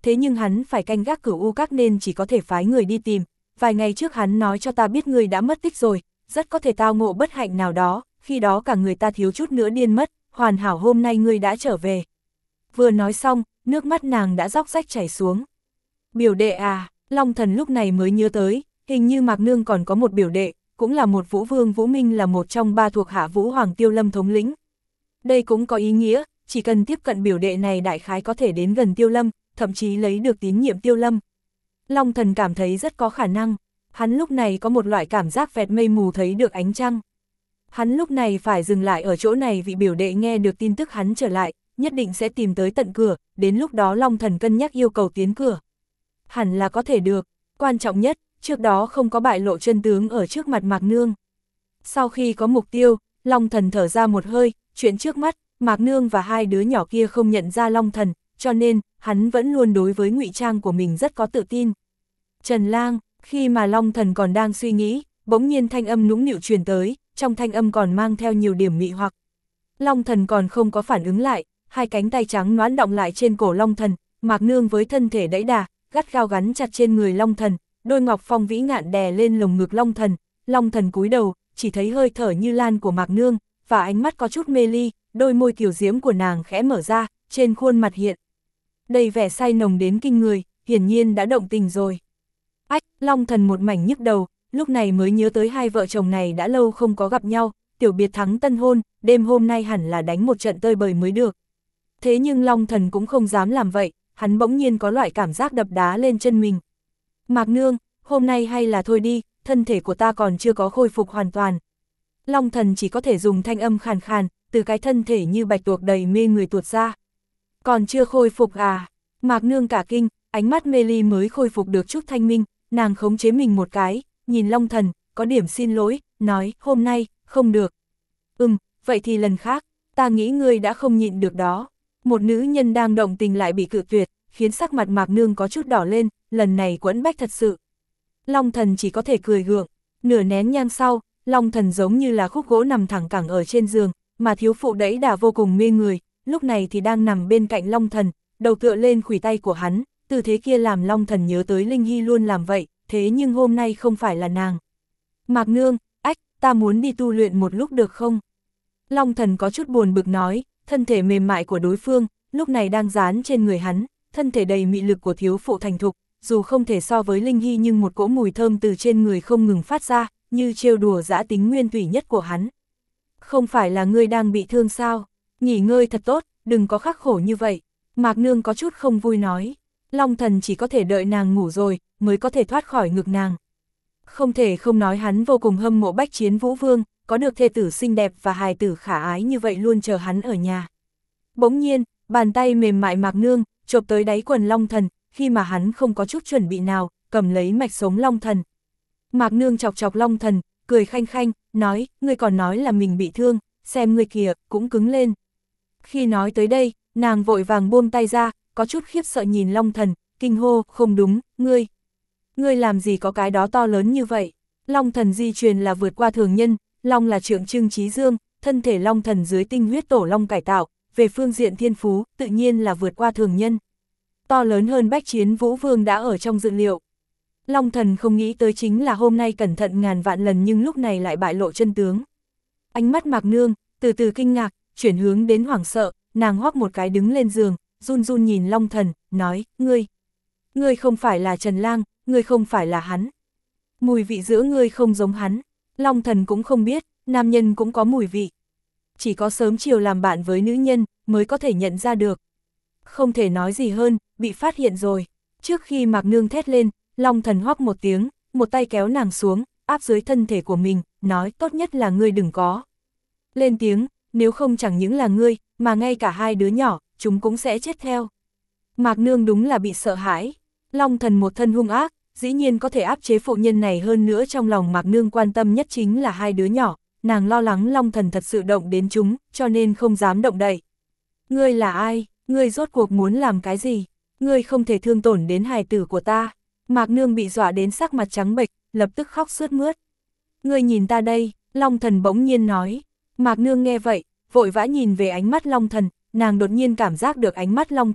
thế nhưng hắn phải canh gác Cửu U Các nên chỉ có thể phái người đi tìm. Vài ngày trước hắn nói cho ta biết ngươi đã mất tích rồi, rất có thể tao ngộ bất hạnh nào đó, khi đó cả người ta thiếu chút nữa điên mất, hoàn hảo hôm nay ngươi đã trở về. Vừa nói xong, nước mắt nàng đã róc rách chảy xuống. Biểu đệ à, Long Thần lúc này mới nhớ tới, hình như Mạc Nương còn có một biểu đệ, cũng là một Vũ Vương. Vũ Minh là một trong ba thuộc hạ Vũ Hoàng Tiêu Lâm thống lĩnh. Đây cũng có ý nghĩa, chỉ cần tiếp cận biểu đệ này đại khái có thể đến gần Tiêu Lâm, thậm chí lấy được tín nhiệm Tiêu Lâm. Long Thần cảm thấy rất có khả năng, hắn lúc này có một loại cảm giác vẹt mây mù thấy được ánh trăng. Hắn lúc này phải dừng lại ở chỗ này vì biểu đệ nghe được tin tức hắn trở lại, nhất định sẽ tìm tới tận cửa, đến lúc đó Long Thần cân nhắc yêu cầu tiến cửa. Hẳn là có thể được, quan trọng nhất, trước đó không có bại lộ chân tướng ở trước mặt Mạc Nương. Sau khi có mục tiêu, Long Thần thở ra một hơi, chuyện trước mắt, Mạc Nương và hai đứa nhỏ kia không nhận ra Long Thần, cho nên, hắn vẫn luôn đối với ngụy trang của mình rất có tự tin. Trần Lang, khi mà Long Thần còn đang suy nghĩ, bỗng nhiên thanh âm nũng nịu truyền tới, trong thanh âm còn mang theo nhiều điểm mị hoặc. Long Thần còn không có phản ứng lại, hai cánh tay trắng nõn đọng lại trên cổ Long Thần, Mạc Nương với thân thể đẫy đà, gắt gao gắn chặt trên người Long Thần, đôi ngọc phong vĩ ngạn đè lên lồng ngực Long Thần. Long Thần cúi đầu, chỉ thấy hơi thở như lan của Mạc Nương, và ánh mắt có chút mê ly, đôi môi kiều diễm của nàng khẽ mở ra, trên khuôn mặt hiện đầy vẻ say nồng đến kinh người, hiển nhiên đã động tình rồi. Ách, Long Thần một mảnh nhức đầu, lúc này mới nhớ tới hai vợ chồng này đã lâu không có gặp nhau, tiểu biệt thắng tân hôn, đêm hôm nay hẳn là đánh một trận tơi bời mới được. Thế nhưng Long Thần cũng không dám làm vậy, hắn bỗng nhiên có loại cảm giác đập đá lên chân mình. Mạc Nương, hôm nay hay là thôi đi, thân thể của ta còn chưa có khôi phục hoàn toàn. Long Thần chỉ có thể dùng thanh âm khàn khàn, từ cái thân thể như bạch tuộc đầy mê người tuột ra. Còn chưa khôi phục à? Mạc Nương cả kinh, ánh mắt mê ly mới khôi phục được chút thanh minh, nàng khống chế mình một cái, nhìn Long Thần, có điểm xin lỗi, nói, hôm nay, không được. Ừm, vậy thì lần khác, ta nghĩ ngươi đã không nhịn được đó. Một nữ nhân đang động tình lại bị cự tuyệt, khiến sắc mặt Mạc Nương có chút đỏ lên, lần này quẫn bách thật sự. Long Thần chỉ có thể cười gượng, nửa nén nhang sau, Long Thần giống như là khúc gỗ nằm thẳng cẳng ở trên giường, mà thiếu phụ đẫy đà vô cùng mê người, lúc này thì đang nằm bên cạnh Long Thần, đầu tựa lên khuỷu tay của hắn, tư thế kia làm Long Thần nhớ tới Linh Hy luôn làm vậy, thế nhưng hôm nay không phải là nàng. Mạc Nương, ách, ta muốn đi tu luyện một lúc được không? Long Thần có chút buồn bực nói, thân thể mềm mại của đối phương, lúc này đang dán trên người hắn, thân thể đầy mị lực của thiếu phụ thành thục, dù không thể so với Linh Hy nhưng một cỗ mùi thơm từ trên người không ngừng phát ra, như trêu đùa dã tính nguyên thủy nhất của hắn. Không phải là ngươi đang bị thương sao? Nghỉ ngơi thật tốt, đừng có khắc khổ như vậy. Mạc Nương có chút không vui nói. Long Thần chỉ có thể đợi nàng ngủ rồi, mới có thể thoát khỏi ngực nàng. Không thể không nói hắn vô cùng hâm mộ Bách Chiến Vũ Vương, có được thê tử xinh đẹp và hài tử khả ái như vậy luôn chờ hắn ở nhà. Bỗng nhiên, bàn tay mềm mại Mạc Nương, chộp tới đáy quần Long Thần, khi mà hắn không có chút chuẩn bị nào, cầm lấy mạch sống Long Thần. Mạc Nương chọc chọc Long Thần, cười khanh khanh, nói, ngươi còn nói là mình bị thương, xem ngươi kìa, cũng cứng lên. Khi nói tới đây, nàng vội vàng buông tay ra, có chút khiếp sợ nhìn Long Thần, kinh hô, không đúng, ngươi. Ngươi làm gì có cái đó to lớn như vậy? Long Thần di truyền là vượt qua thường nhân, Long là trượng trưng trí dương, thân thể Long Thần dưới tinh huyết tổ Long cải tạo, về phương diện thiên phú, tự nhiên là vượt qua thường nhân. To lớn hơn Bách Chiến Vũ Vương đã ở trong dự liệu. Long Thần không nghĩ tới chính là hôm nay cẩn thận ngàn vạn lần nhưng lúc này lại bại lộ chân tướng. Ánh mắt Mạc Nương, từ từ kinh ngạc, chuyển hướng đến hoảng sợ, nàng hóp một cái đứng lên giường, run run nhìn Long Thần, nói, ngươi, ngươi không phải là Trần Lang, ngươi không phải là hắn. Mùi vị giữa ngươi không giống hắn. Long Thần cũng không biết, nam nhân cũng có mùi vị. Chỉ có sớm chiều làm bạn với nữ nhân, mới có thể nhận ra được. Không thể nói gì hơn, bị phát hiện rồi. Trước khi Mạc Nương thét lên, Long Thần hóp một tiếng, một tay kéo nàng xuống, áp dưới thân thể của mình, nói tốt nhất là ngươi đừng có lên tiếng, nếu không chẳng những là ngươi, mà ngay cả hai đứa nhỏ, chúng cũng sẽ chết theo. Mạc Nương đúng là bị sợ hãi. Long Thần một thân hung ác, dĩ nhiên có thể áp chế phụ nhân này hơn nữa trong lòng Mạc Nương quan tâm nhất chính là hai đứa nhỏ, nàng lo lắng Long Thần thật sự động đến chúng, cho nên không dám động đậy. Ngươi là ai? Ngươi rốt cuộc muốn làm cái gì? Ngươi không thể thương tổn đến hài tử của ta. Mạc Nương bị dọa đến sắc mặt trắng bệch, lập tức khóc sướt mướt. Ngươi nhìn ta đây, Long Thần bỗng nhiên nói. Mạc Nương nghe vậy, vội vã nhìn về ánh mắt Long Thần, nàng đột nhiên cảm giác được ánh mắt Long Thần,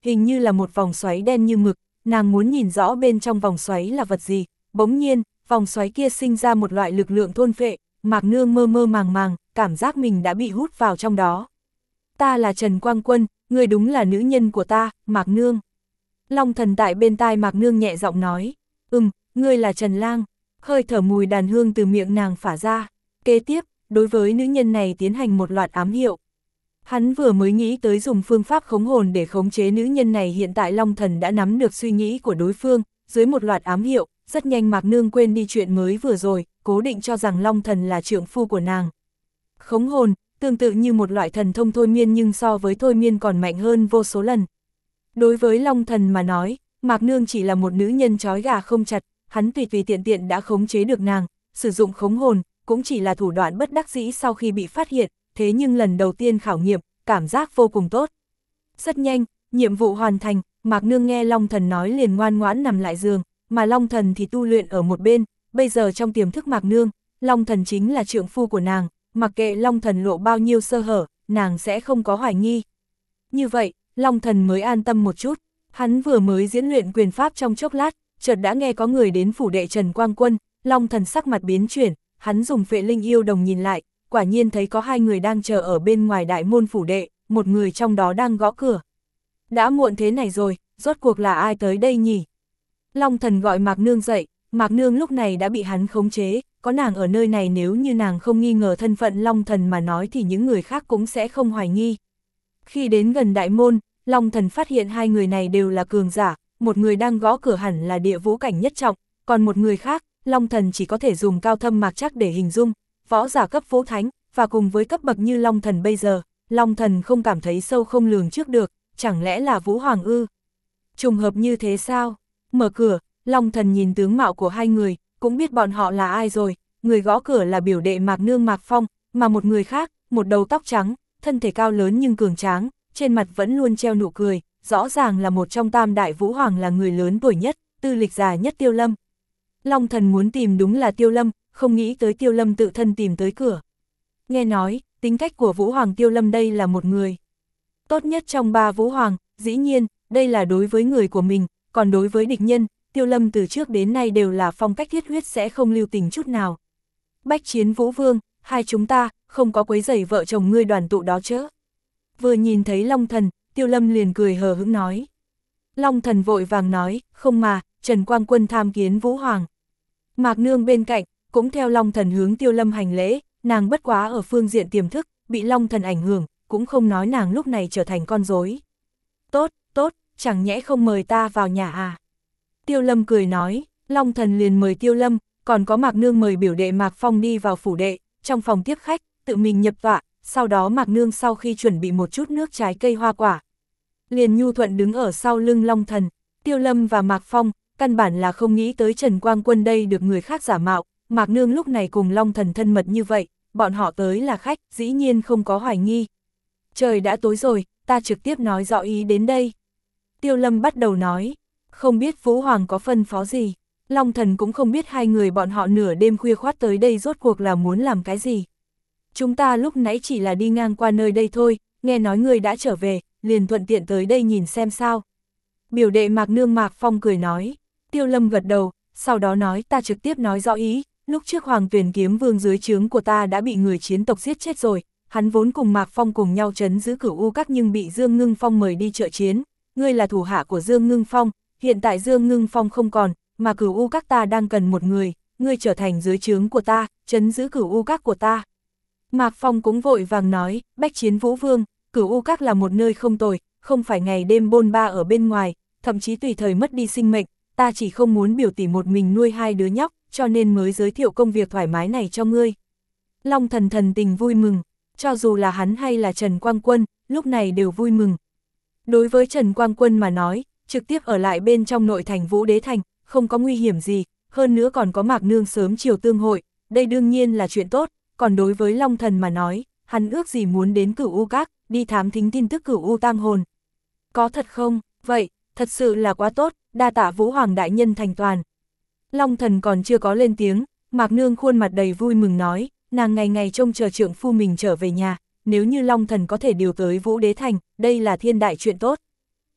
hình như là một vòng xoáy đen như mực, nàng muốn nhìn rõ bên trong vòng xoáy là vật gì, bỗng nhiên, vòng xoáy kia sinh ra một loại lực lượng thôn phệ, Mạc Nương mơ mơ màng màng, cảm giác mình đã bị hút vào trong đó. Ta là Trần Quang Quân, ngươi đúng là nữ nhân của ta, Mạc Nương. Long Thần tại bên tai Mạc Nương nhẹ giọng nói, ừm, ngươi là Trần Lang, hơi thở mùi đàn hương từ miệng nàng phả ra. Kế tiếp, đối với nữ nhân này tiến hành một loạt ám hiệu. Hắn vừa mới nghĩ tới dùng phương pháp khống hồn để khống chế nữ nhân này, hiện tại Long Thần đã nắm được suy nghĩ của đối phương, dưới một loạt ám hiệu, rất nhanh Mạc Nương quên đi chuyện mới vừa rồi, cố định cho rằng Long Thần là trượng phu của nàng. Khống hồn, tương tự như một loại thần thông thôi miên nhưng so với thôi miên còn mạnh hơn vô số lần. Đối với Long Thần mà nói, Mạc Nương chỉ là một nữ nhân trói gà không chặt, hắn tùy tùy tiện tiện đã khống chế được nàng, sử dụng khống hồn, cũng chỉ là thủ đoạn bất đắc dĩ sau khi bị phát hiện, thế nhưng lần đầu tiên khảo nghiệm, cảm giác vô cùng tốt. Rất nhanh, nhiệm vụ hoàn thành, Mạc Nương nghe Long Thần nói liền ngoan ngoãn nằm lại giường, mà Long Thần thì tu luyện ở một bên, bây giờ trong tiềm thức Mạc Nương, Long Thần chính là trượng phu của nàng, mặc kệ Long Thần lộ bao nhiêu sơ hở, nàng sẽ không có hoài nghi. Như vậy, Long Thần mới an tâm một chút, hắn vừa mới diễn luyện quyền pháp trong chốc lát, chợt đã nghe có người đến phủ đệ Trần Quang Quân, Long Thần sắc mặt biến chuyển, hắn dùng Phệ Linh Yêu Đồng nhìn lại, quả nhiên thấy có hai người đang chờ ở bên ngoài đại môn phủ đệ, một người trong đó đang gõ cửa. Đã muộn thế này rồi, rốt cuộc là ai tới đây nhỉ? Long Thần gọi Mạc Nương dậy, Mạc Nương lúc này đã bị hắn khống chế, có nàng ở nơi này nếu như nàng không nghi ngờ thân phận Long Thần mà nói thì những người khác cũng sẽ không hoài nghi. Khi đến gần đại môn, Long Thần phát hiện hai người này đều là cường giả, một người đang gõ cửa hẳn là địa vũ cảnh nhất trọng, còn một người khác, Long Thần chỉ có thể dùng cao thâm mạc chắc để hình dung, võ giả cấp vũ thánh, và cùng với cấp bậc như Long Thần bây giờ, Long Thần không cảm thấy sâu không lường trước được, chẳng lẽ là Vũ Hoàng ư? Trùng hợp như thế sao? Mở cửa, Long Thần nhìn tướng mạo của hai người, cũng biết bọn họ là ai rồi, người gõ cửa là biểu đệ Mạc Nương Mạc Phong, mà một người khác, một đầu tóc trắng, thân thể cao lớn nhưng cường tráng, trên mặt vẫn luôn treo nụ cười, rõ ràng là một trong tam đại Vũ Hoàng, là người lớn tuổi nhất, tư lịch già nhất Tiêu Lâm. Long Thần muốn tìm đúng là Tiêu Lâm, không nghĩ tới Tiêu Lâm tự thân tìm tới cửa. Nghe nói, tính cách của Vũ Hoàng Tiêu Lâm đây là một người tốt nhất trong ba Vũ Hoàng, dĩ nhiên, đây là đối với người của mình, còn đối với địch nhân, Tiêu Lâm từ trước đến nay đều là phong cách thiết huyết, sẽ không lưu tình chút nào. Bách Chiến Vũ Vương, hai chúng ta, không có quấy rầy vợ chồng ngươi đoàn tụ đó chứ? Vừa nhìn thấy Long Thần, Tiêu Lâm liền cười hờ hững nói. Long Thần vội vàng nói, không mà, Trần Quang Quân tham kiến Vũ Hoàng. Mạc Nương bên cạnh, cũng theo Long Thần hướng Tiêu Lâm hành lễ, nàng bất quá ở phương diện tiềm thức, bị Long Thần ảnh hưởng, cũng không nói nàng lúc này trở thành con rối. Tốt, tốt, chẳng nhẽ không mời ta vào nhà à? Tiêu Lâm cười nói, Long Thần liền mời Tiêu Lâm, còn có Mạc Nương mời biểu đệ Mạc Phong đi vào phủ đệ, trong phòng tiếp khách, tự mình nhập tọa, sau đó Mạc Nương sau khi chuẩn bị một chút nước trái cây hoa quả, liền nhu thuận đứng ở sau lưng Long Thần. Tiêu Lâm và Mạc Phong, căn bản là không nghĩ tới Trần Quang Quân đây được người khác giả mạo, Mạc Nương lúc này cùng Long Thần thân mật như vậy, bọn họ tới là khách, dĩ nhiên không có hoài nghi. Trời đã tối rồi, ta trực tiếp nói rõ ý đến đây. Tiêu Lâm bắt đầu nói, không biết Vũ Hoàng có phân phó gì, Long Thần cũng không biết hai người bọn họ nửa đêm khuya khoát tới đây rốt cuộc là muốn làm cái gì. Chúng ta lúc nãy chỉ là đi ngang qua nơi đây thôi, nghe nói ngươi đã trở về, liền thuận tiện tới đây nhìn xem sao. Biểu đệ Mạc Nương Mạc Phong cười nói. Tiêu Lâm gật đầu, sau đó nói, ta trực tiếp nói rõ ý, lúc trước Hoàng Tuyền Kiếm Vương dưới trướng của ta đã bị người chiến tộc giết chết rồi, hắn vốn cùng Mạc Phong cùng nhau trấn giữ Cửu U Các nhưng bị Dương Ngưng Phong mời đi trợ chiến, ngươi là thủ hạ của Dương Ngưng Phong, hiện tại Dương Ngưng Phong không còn, mà Cửu U Các ta đang cần một người, ngươi trở thành dưới trướng của ta, trấn giữ Cửu U Các của ta. Mạc Phong cũng vội vàng nói, Bách Chiến Vũ Vương, Cửu U Các là một nơi không tồi, không phải ngày đêm bôn ba ở bên ngoài, thậm chí tùy thời mất đi sinh mệnh, ta chỉ không muốn biểu tỷ một mình nuôi hai đứa nhóc, cho nên mới giới thiệu công việc thoải mái này cho ngươi. Long Thần thần tình vui mừng, cho dù là hắn hay là Trần Quang Quân, lúc này đều vui mừng. Đối với Trần Quang Quân mà nói, trực tiếp ở lại bên trong nội thành Vũ Đế Thành, không có nguy hiểm gì, hơn nữa còn có Mạc Nương sớm chiều tương hội, đây đương nhiên là chuyện tốt, còn đối với Long Thần mà nói, hắn ước gì muốn đến Cửu U Các, đi thám thính tin tức Cửu U tang hồn. Có thật không? Vậy, thật sự là quá tốt, đa tạ Vũ Hoàng đại nhân thành toàn. Long Thần còn chưa có lên tiếng, Mạc Nương khuôn mặt đầy vui mừng nói, nàng ngày ngày trông chờ trượng phu mình trở về nhà, nếu như Long Thần có thể điều tới Vũ Đế Thành, đây là thiên đại chuyện tốt.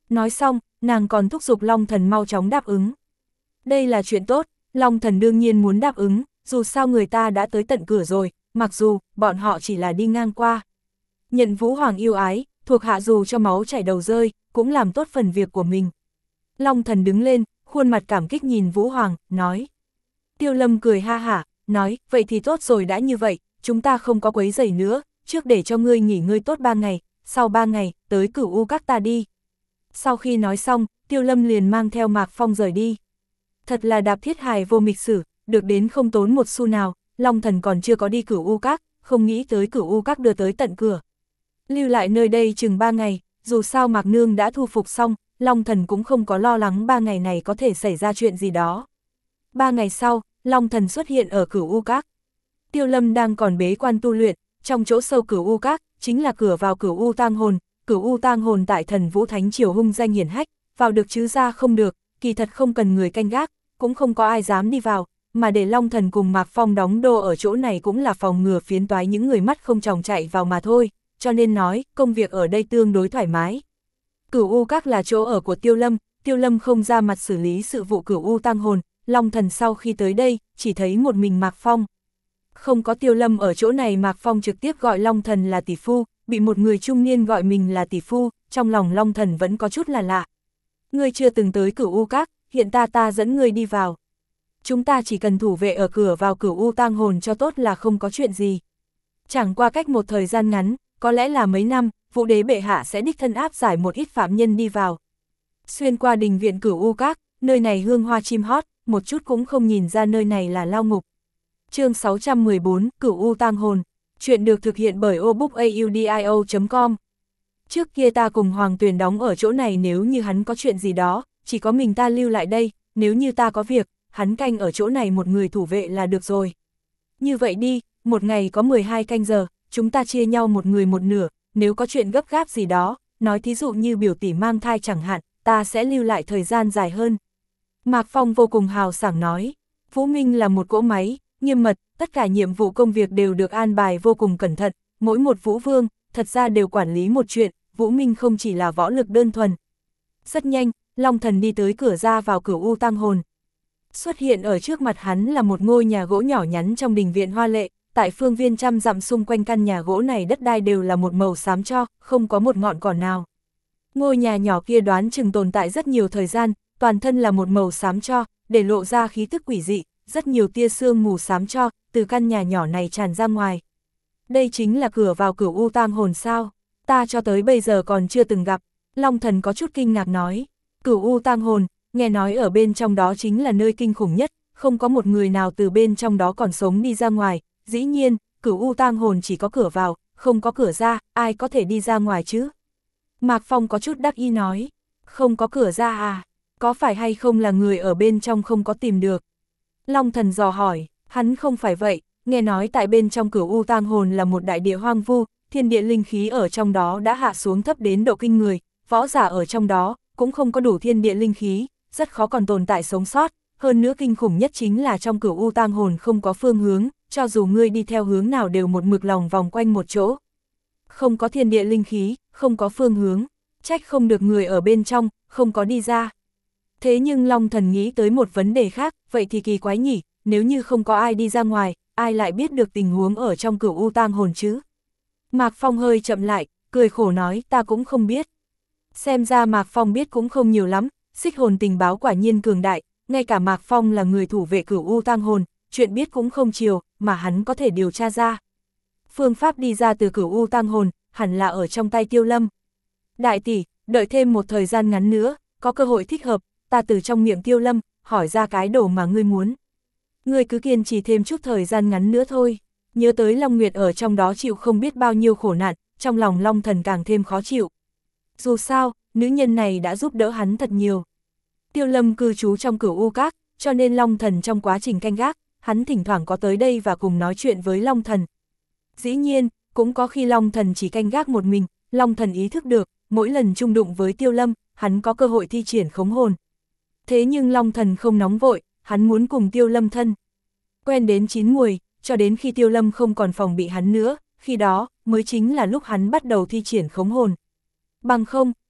Nói xong, nàng còn thúc giục Long Thần mau chóng đáp ứng. Đây là chuyện tốt, Long Thần đương nhiên muốn đáp ứng, dù sao người ta đã tới tận cửa rồi, mặc dù bọn họ chỉ là đi ngang qua. Nhận Vũ Hoàng yêu ái, thuộc hạ dù cho máu chảy đầu rơi, cũng làm tốt phần việc của mình. Long Thần đứng lên, khuôn mặt cảm kích nhìn Vũ Hoàng, nói. Tiêu Lâm cười ha hả, nói, vậy thì tốt rồi, đã như vậy, chúng ta không có quấy rầy nữa, trước để cho ngươi nghỉ ngơi tốt ba ngày, sau ba ngày, tới Cửu U Các ta đi. Sau khi nói xong, Tiêu Lâm liền mang theo Mạc Phong rời đi. Thật là đạp thiết hài vô mịch sử, được đến không tốn một xu nào, Long Thần còn chưa có đi Cửu U Các, không nghĩ tới Cửu U Các đưa tới tận cửa. Lưu lại nơi đây chừng ba ngày, dù sao Mạc Nương đã thu phục xong, Long Thần cũng không có lo lắng ba ngày này có thể xảy ra chuyện gì đó. Ba ngày sau, Long Thần xuất hiện ở Cửu U Các. Tiêu Lâm đang còn bế quan tu luyện, trong chỗ sâu Cửu U Các, chính là cửa vào Cửu U Tang Hồn. Cửu U Tang Hồn tại Thần Vũ Thánh Triều hung danh hiển hách, vào được chứ ra không được, kỳ thật không cần người canh gác, cũng không có ai dám đi vào, mà để Long Thần cùng Mạc Phong đóng đô ở chỗ này cũng là phòng ngừa phiến toái những người mắt không tròng chạy vào mà thôi, cho nên nói, công việc ở đây tương đối thoải mái. Cửu U Các là chỗ ở của Tiêu Lâm, Tiêu Lâm không ra mặt xử lý sự vụ Cửu U Tang Hồn, Long Thần sau khi tới đây, chỉ thấy một mình Mạc Phong. Không có Tiêu Lâm ở chỗ này, Mạc Phong trực tiếp gọi Long Thần là tỷ phu, bị một người trung niên gọi mình là tỷ phu, trong lòng Long Thần vẫn có chút là lạ. Ngươi chưa từng tới Cửu U Các, hiện ta ta dẫn ngươi đi vào. Chúng ta chỉ cần thủ vệ ở cửa vào Cửu U Tang Hồn cho tốt là không có chuyện gì. Chẳng qua cách một thời gian ngắn, có lẽ là mấy năm, Vũ Đế bệ hạ sẽ đích thân áp giải một ít phạm nhân đi vào. Xuyên qua đình viện Cửu U Các, nơi này hương hoa chim hót, một chút cũng không nhìn ra nơi này là lao ngục. Chương sáu trăm mười bốn, Cửu U Tang Hồn. Chuyện được thực hiện bởi obookaudio chấm com. Trước kia ta cùng Hoàng Tuyền đóng ở chỗ này, nếu như hắn có chuyện gì đó, chỉ có mình ta lưu lại đây, nếu như ta có việc, hắn canh ở chỗ này một người thủ vệ là được rồi. Như vậy đi, một ngày có mười hai canh giờ, chúng ta chia nhau một người một nửa, nếu có chuyện gấp gáp gì đó, nói thí dụ như biểu tỷ mang thai chẳng hạn, ta sẽ lưu lại thời gian dài hơn. Mạc Phong vô cùng hào sảng nói, Vũ Minh là một cỗ máy, nghiêm mật, tất cả nhiệm vụ công việc đều được an bài vô cùng cẩn thận, mỗi một Vũ Vương, thật ra đều quản lý một chuyện, Vũ Minh không chỉ là võ lực đơn thuần. Rất nhanh, Long Thần đi tới cửa ra vào Cửu U Tang Hồn. Xuất hiện ở trước mặt hắn là một ngôi nhà gỗ nhỏ nhắn trong đình viện hoa lệ, tại phương viên trăm dặm xung quanh căn nhà gỗ này đất đai đều là một màu xám cho, không có một ngọn cỏ nào. Ngôi nhà nhỏ kia đoán chừng tồn tại rất nhiều thời gian, toàn thân là một màu xám cho, để lộ ra khí tức quỷ dị, rất nhiều tia sương mù xám cho, từ căn nhà nhỏ này tràn ra ngoài. Đây chính là cửa vào Cửu U Tang Hồn sao? Ta cho tới bây giờ còn chưa từng gặp. Long Thần có chút kinh ngạc nói. Cửu U Tang Hồn, nghe nói ở bên trong đó chính là nơi kinh khủng nhất, không có một người nào từ bên trong đó còn sống đi ra ngoài. Dĩ nhiên, Cửu U Tang Hồn chỉ có cửa vào, không có cửa ra, ai có thể đi ra ngoài chứ? Mạc Phong có chút đắc ý nói. Không có cửa ra à? Có phải hay không là người ở bên trong không có tìm được? Long Thần dò hỏi, hắn không phải vậy, nghe nói tại bên trong Cửu U Tang Hồn là một đại địa hoang vu, thiên địa linh khí ở trong đó đã hạ xuống thấp đến độ kinh người, võ giả ở trong đó cũng không có đủ thiên địa linh khí, rất khó còn tồn tại sống sót, hơn nữa kinh khủng nhất chính là trong Cửu U Tang Hồn không có phương hướng, cho dù ngươi đi theo hướng nào đều một mực lòng vòng quanh một chỗ. Không có thiên địa linh khí, không có phương hướng, trách không được người ở bên trong, không có đi ra. Thế nhưng Long Thần nghĩ tới một vấn đề khác, vậy thì kỳ quái nhỉ, nếu như không có ai đi ra ngoài, ai lại biết được tình huống ở trong Cửu U Tang Hồn chứ? Mạc Phong hơi chậm lại, cười khổ nói, ta cũng không biết. Xem ra Mạc Phong biết cũng không nhiều lắm, xích hồn tình báo quả nhiên cường đại, ngay cả Mạc Phong là người thủ vệ Cửu U Tang Hồn, chuyện biết cũng không chiều, mà hắn có thể điều tra ra. Phương pháp đi ra từ Cửu U Tang Hồn, hẳn là ở trong tay Tiêu Lâm. Đại tỷ, đợi thêm một thời gian ngắn nữa, có cơ hội thích hợp, ta từ trong miệng Tiêu Lâm, hỏi ra cái đồ mà ngươi muốn. Ngươi cứ kiên trì thêm chút thời gian ngắn nữa thôi. Nhớ tới Long Nguyệt ở trong đó chịu không biết bao nhiêu khổ nạn, trong lòng Long Thần càng thêm khó chịu. Dù sao, nữ nhân này đã giúp đỡ hắn thật nhiều. Tiêu Lâm cư trú trong Cửu U Các, cho nên Long Thần trong quá trình canh gác, hắn thỉnh thoảng có tới đây và cùng nói chuyện với Long Thần. Dĩ nhiên, cũng có khi Long Thần chỉ canh gác một mình, Long Thần ý thức được, mỗi lần chung đụng với Tiêu Lâm, hắn có cơ hội thi triển khống hồn. Thế nhưng Long Thần không nóng vội, hắn muốn cùng Tiêu Lâm thân. Quen đến chín muồi, cho đến khi Tiêu Lâm không còn phòng bị hắn nữa, khi đó, mới chính là lúc hắn bắt đầu thi triển khống hồn. Bằng không,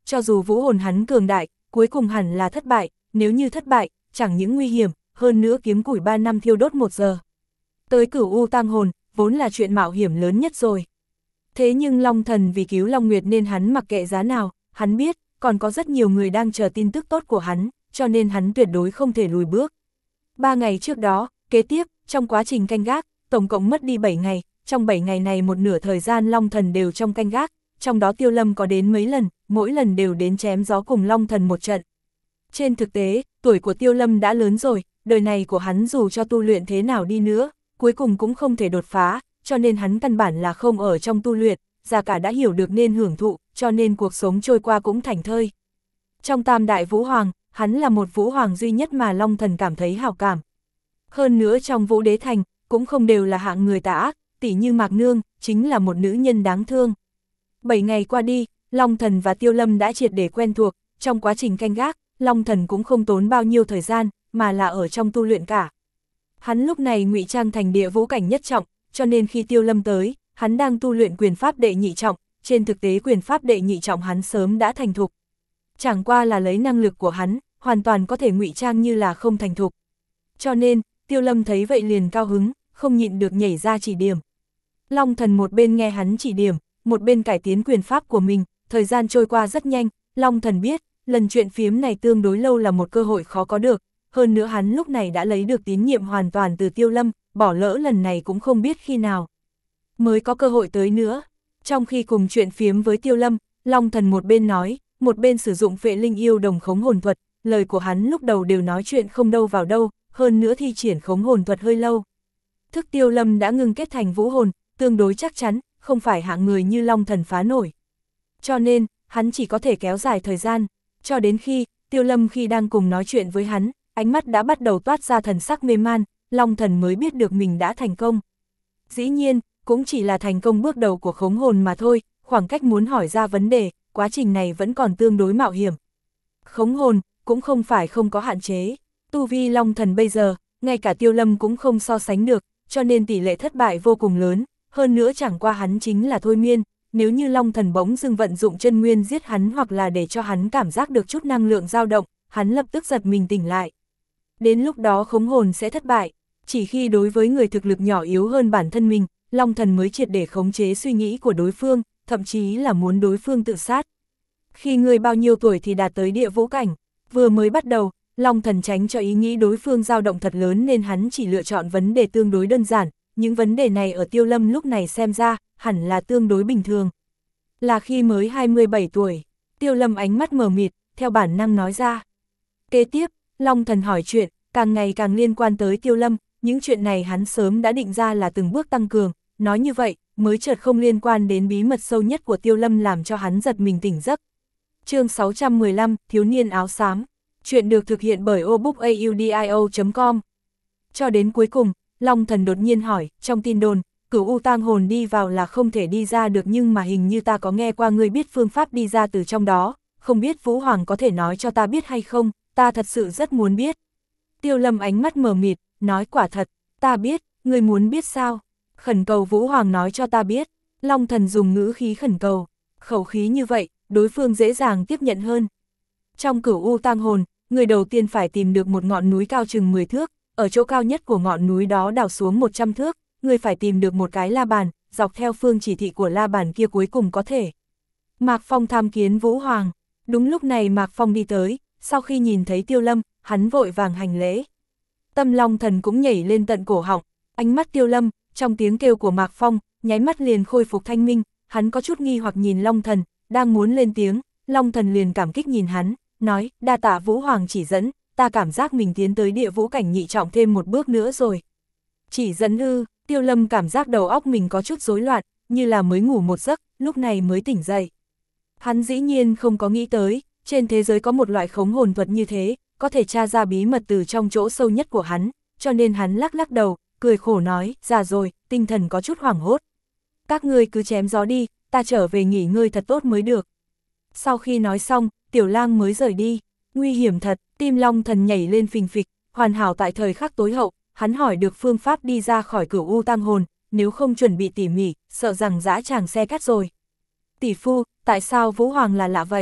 cho dù vũ hồn hắn cường đại, cuối cùng hẳn là thất bại, nếu như thất bại, chẳng những nguy hiểm, hơn nữa kiếm củi ba năm thiêu đốt một giờ. Tới cửu u tang hồn, vốn là chuyện mạo hiểm lớn nhất rồi. Thế nhưng Long Thần vì cứu Long Nguyệt nên hắn mặc kệ giá nào, hắn biết, còn có rất nhiều người đang chờ tin tức tốt của hắn, cho nên hắn tuyệt đối không thể lùi bước. Ba ngày trước đó, kế tiếp, trong quá trình canh gác, tổng cộng mất đi bảy ngày, trong bảy ngày này một nửa thời gian Long Thần đều trong canh gác, trong đó Tiêu Lâm có đến mấy lần, mỗi lần đều đến chém gió cùng Long Thần một trận. Trên thực tế, tuổi của Tiêu Lâm đã lớn rồi, đời này của hắn dù cho tu luyện thế nào đi nữa, cuối cùng cũng không thể đột phá, cho nên hắn căn bản là không ở trong tu luyện, già cả đã hiểu được nên hưởng thụ, cho nên cuộc sống trôi qua cũng thảnh thơi. Trong tam đại vũ hoàng, hắn là một vũ hoàng duy nhất mà Long Thần cảm thấy hảo cảm. Hơn nữa trong Vũ Đế Thành, cũng không đều là hạng người tà ác, tỉ như Mạc Nương, chính là một nữ nhân đáng thương. Bảy ngày qua đi, Long Thần và Tiêu Lâm đã triệt để quen thuộc, trong quá trình canh gác, Long Thần cũng không tốn bao nhiêu thời gian, mà là ở trong tu luyện cả. Hắn lúc này ngụy trang thành địa vũ cảnh nhất trọng, cho nên khi Tiêu Lâm tới, hắn đang tu luyện quyền pháp đệ nhị trọng, trên thực tế quyền pháp đệ nhị trọng hắn sớm đã thành thục. Chẳng qua là lấy năng lực của hắn, hoàn toàn có thể ngụy trang như là không thành thục. Cho nên, Tiêu Lâm thấy vậy liền cao hứng, không nhịn được nhảy ra chỉ điểm. Long Thần một bên nghe hắn chỉ điểm, một bên cải tiến quyền pháp của mình, thời gian trôi qua rất nhanh, Long Thần biết, lần chuyện phiếm này tương đối lâu là một cơ hội khó có được, hơn nữa hắn lúc này đã lấy được tín nhiệm hoàn toàn từ Tiêu Lâm, bỏ lỡ lần này cũng không biết khi nào mới có cơ hội tới nữa. Trong khi cùng chuyện phiếm với Tiêu Lâm, Long Thần một bên nói, một bên sử dụng Phệ Linh Yêu Đồng khống hồn thuật, lời của hắn lúc đầu đều nói chuyện không đâu vào đâu, hơn nữa thi triển khống hồn thuật hơi lâu. Thức Tiêu Lâm đã ngưng kết thành vũ hồn, tương đối chắc chắn, không phải hạng người như Long Thần phá nổi. Cho nên, hắn chỉ có thể kéo dài thời gian, cho đến khi, Tiêu Lâm khi đang cùng nói chuyện với hắn, ánh mắt đã bắt đầu toát ra thần sắc mê man, Long Thần mới biết được mình đã thành công. Dĩ nhiên, cũng chỉ là thành công bước đầu của khống hồn mà thôi, khoảng cách muốn hỏi ra vấn đề, quá trình này vẫn còn tương đối mạo hiểm. Khống hồn, cũng không phải không có hạn chế, tu vi Long Thần bây giờ, ngay cả Tiêu Lâm cũng không so sánh được, cho nên tỷ lệ thất bại vô cùng lớn, hơn nữa chẳng qua hắn chính là thôi miên, nếu như Long Thần bỗng dưng vận dụng chân nguyên giết hắn hoặc là để cho hắn cảm giác được chút năng lượng dao động, hắn lập tức giật mình tỉnh lại. Đến lúc đó khống hồn sẽ thất bại, chỉ khi đối với người thực lực nhỏ yếu hơn bản thân mình, Long Thần mới triệt để khống chế suy nghĩ của đối phương, thậm chí là muốn đối phương tự sát. Khi người bao nhiêu tuổi thì đạt tới địa vũ cảnh, vừa mới bắt đầu, Long Thần tránh cho ý nghĩ đối phương dao động thật lớn nên hắn chỉ lựa chọn vấn đề tương đối đơn giản, những vấn đề này ở Tiêu Lâm lúc này xem ra, hẳn là tương đối bình thường. Là khi mới hai mươi bảy tuổi, Tiêu Lâm ánh mắt mờ mịt, theo bản năng nói ra. Kế tiếp, Long Thần hỏi chuyện, càng ngày càng liên quan tới Tiêu Lâm, những chuyện này hắn sớm đã định ra là từng bước tăng cường, nói như vậy, mới chợt không liên quan đến bí mật sâu nhất của Tiêu Lâm làm cho hắn giật mình tỉnh giấc. Chương sáu trăm mười lăm, Thiếu niên áo xám. Chuyện được thực hiện bởi obookaudio chấm com. Cho đến cuối cùng, Long Thần đột nhiên hỏi, trong tin đồn, cửu u tang hồn đi vào là không thể đi ra được nhưng mà hình như ta có nghe qua ngươi biết phương pháp đi ra từ trong đó, không biết Vũ Hoàng có thể nói cho ta biết hay không, ta thật sự rất muốn biết. Tiêu Lâm ánh mắt mờ mịt, nói quả thật, ta biết, ngươi muốn biết sao? Khẩn cầu Vũ Hoàng nói cho ta biết. Long Thần dùng ngữ khí khẩn cầu, khẩu khí như vậy, đối phương dễ dàng tiếp nhận hơn. Trong cửu u tang hồn, người đầu tiên phải tìm được một ngọn núi cao chừng mười thước, ở chỗ cao nhất của ngọn núi đó đào xuống một trăm thước, người phải tìm được một cái la bàn, dọc theo phương chỉ thị của la bàn kia cuối cùng có thể. Mạc Phong tham kiến Vũ Hoàng. Đúng lúc này Mạc Phong đi tới, sau khi nhìn thấy Tiêu Lâm, hắn vội vàng hành lễ. Tâm Long Thần cũng nhảy lên tận cổ họng, ánh mắt Tiêu Lâm, trong tiếng kêu của Mạc Phong, nháy mắt liền khôi phục thanh minh, hắn có chút nghi hoặc nhìn Long Thần, đang muốn lên tiếng, Long Thần liền cảm kích nhìn hắn, nói, đa tạ Vũ Hoàng chỉ dẫn, ta cảm giác mình tiến tới địa vũ cảnh nhị trọng thêm một bước nữa rồi. Chỉ dẫn ư? Tiêu Lâm cảm giác đầu óc mình có chút rối loạn, như là mới ngủ một giấc, lúc này mới tỉnh dậy. Hắn dĩ nhiên không có nghĩ tới, trên thế giới có một loại khống hồn thuật như thế, có thể tra ra bí mật từ trong chỗ sâu nhất của hắn, cho nên hắn lắc lắc đầu, cười khổ nói, già rồi, tinh thần có chút hoảng hốt. Các ngươi cứ chém gió đi, ta trở về nghỉ ngơi thật tốt mới được. Sau khi nói xong, Tiểu Lang mới rời đi, nguy hiểm thật, tim Long Thần nhảy lên phình phịch, hoàn hảo tại thời khắc tối hậu, hắn hỏi được phương pháp đi ra khỏi cửu u tang hồn, nếu không chuẩn bị tỉ mỉ, sợ rằng dã tràng xe cắt rồi. Tỷ phu, tại sao Vũ Hoàng là lạ vậy?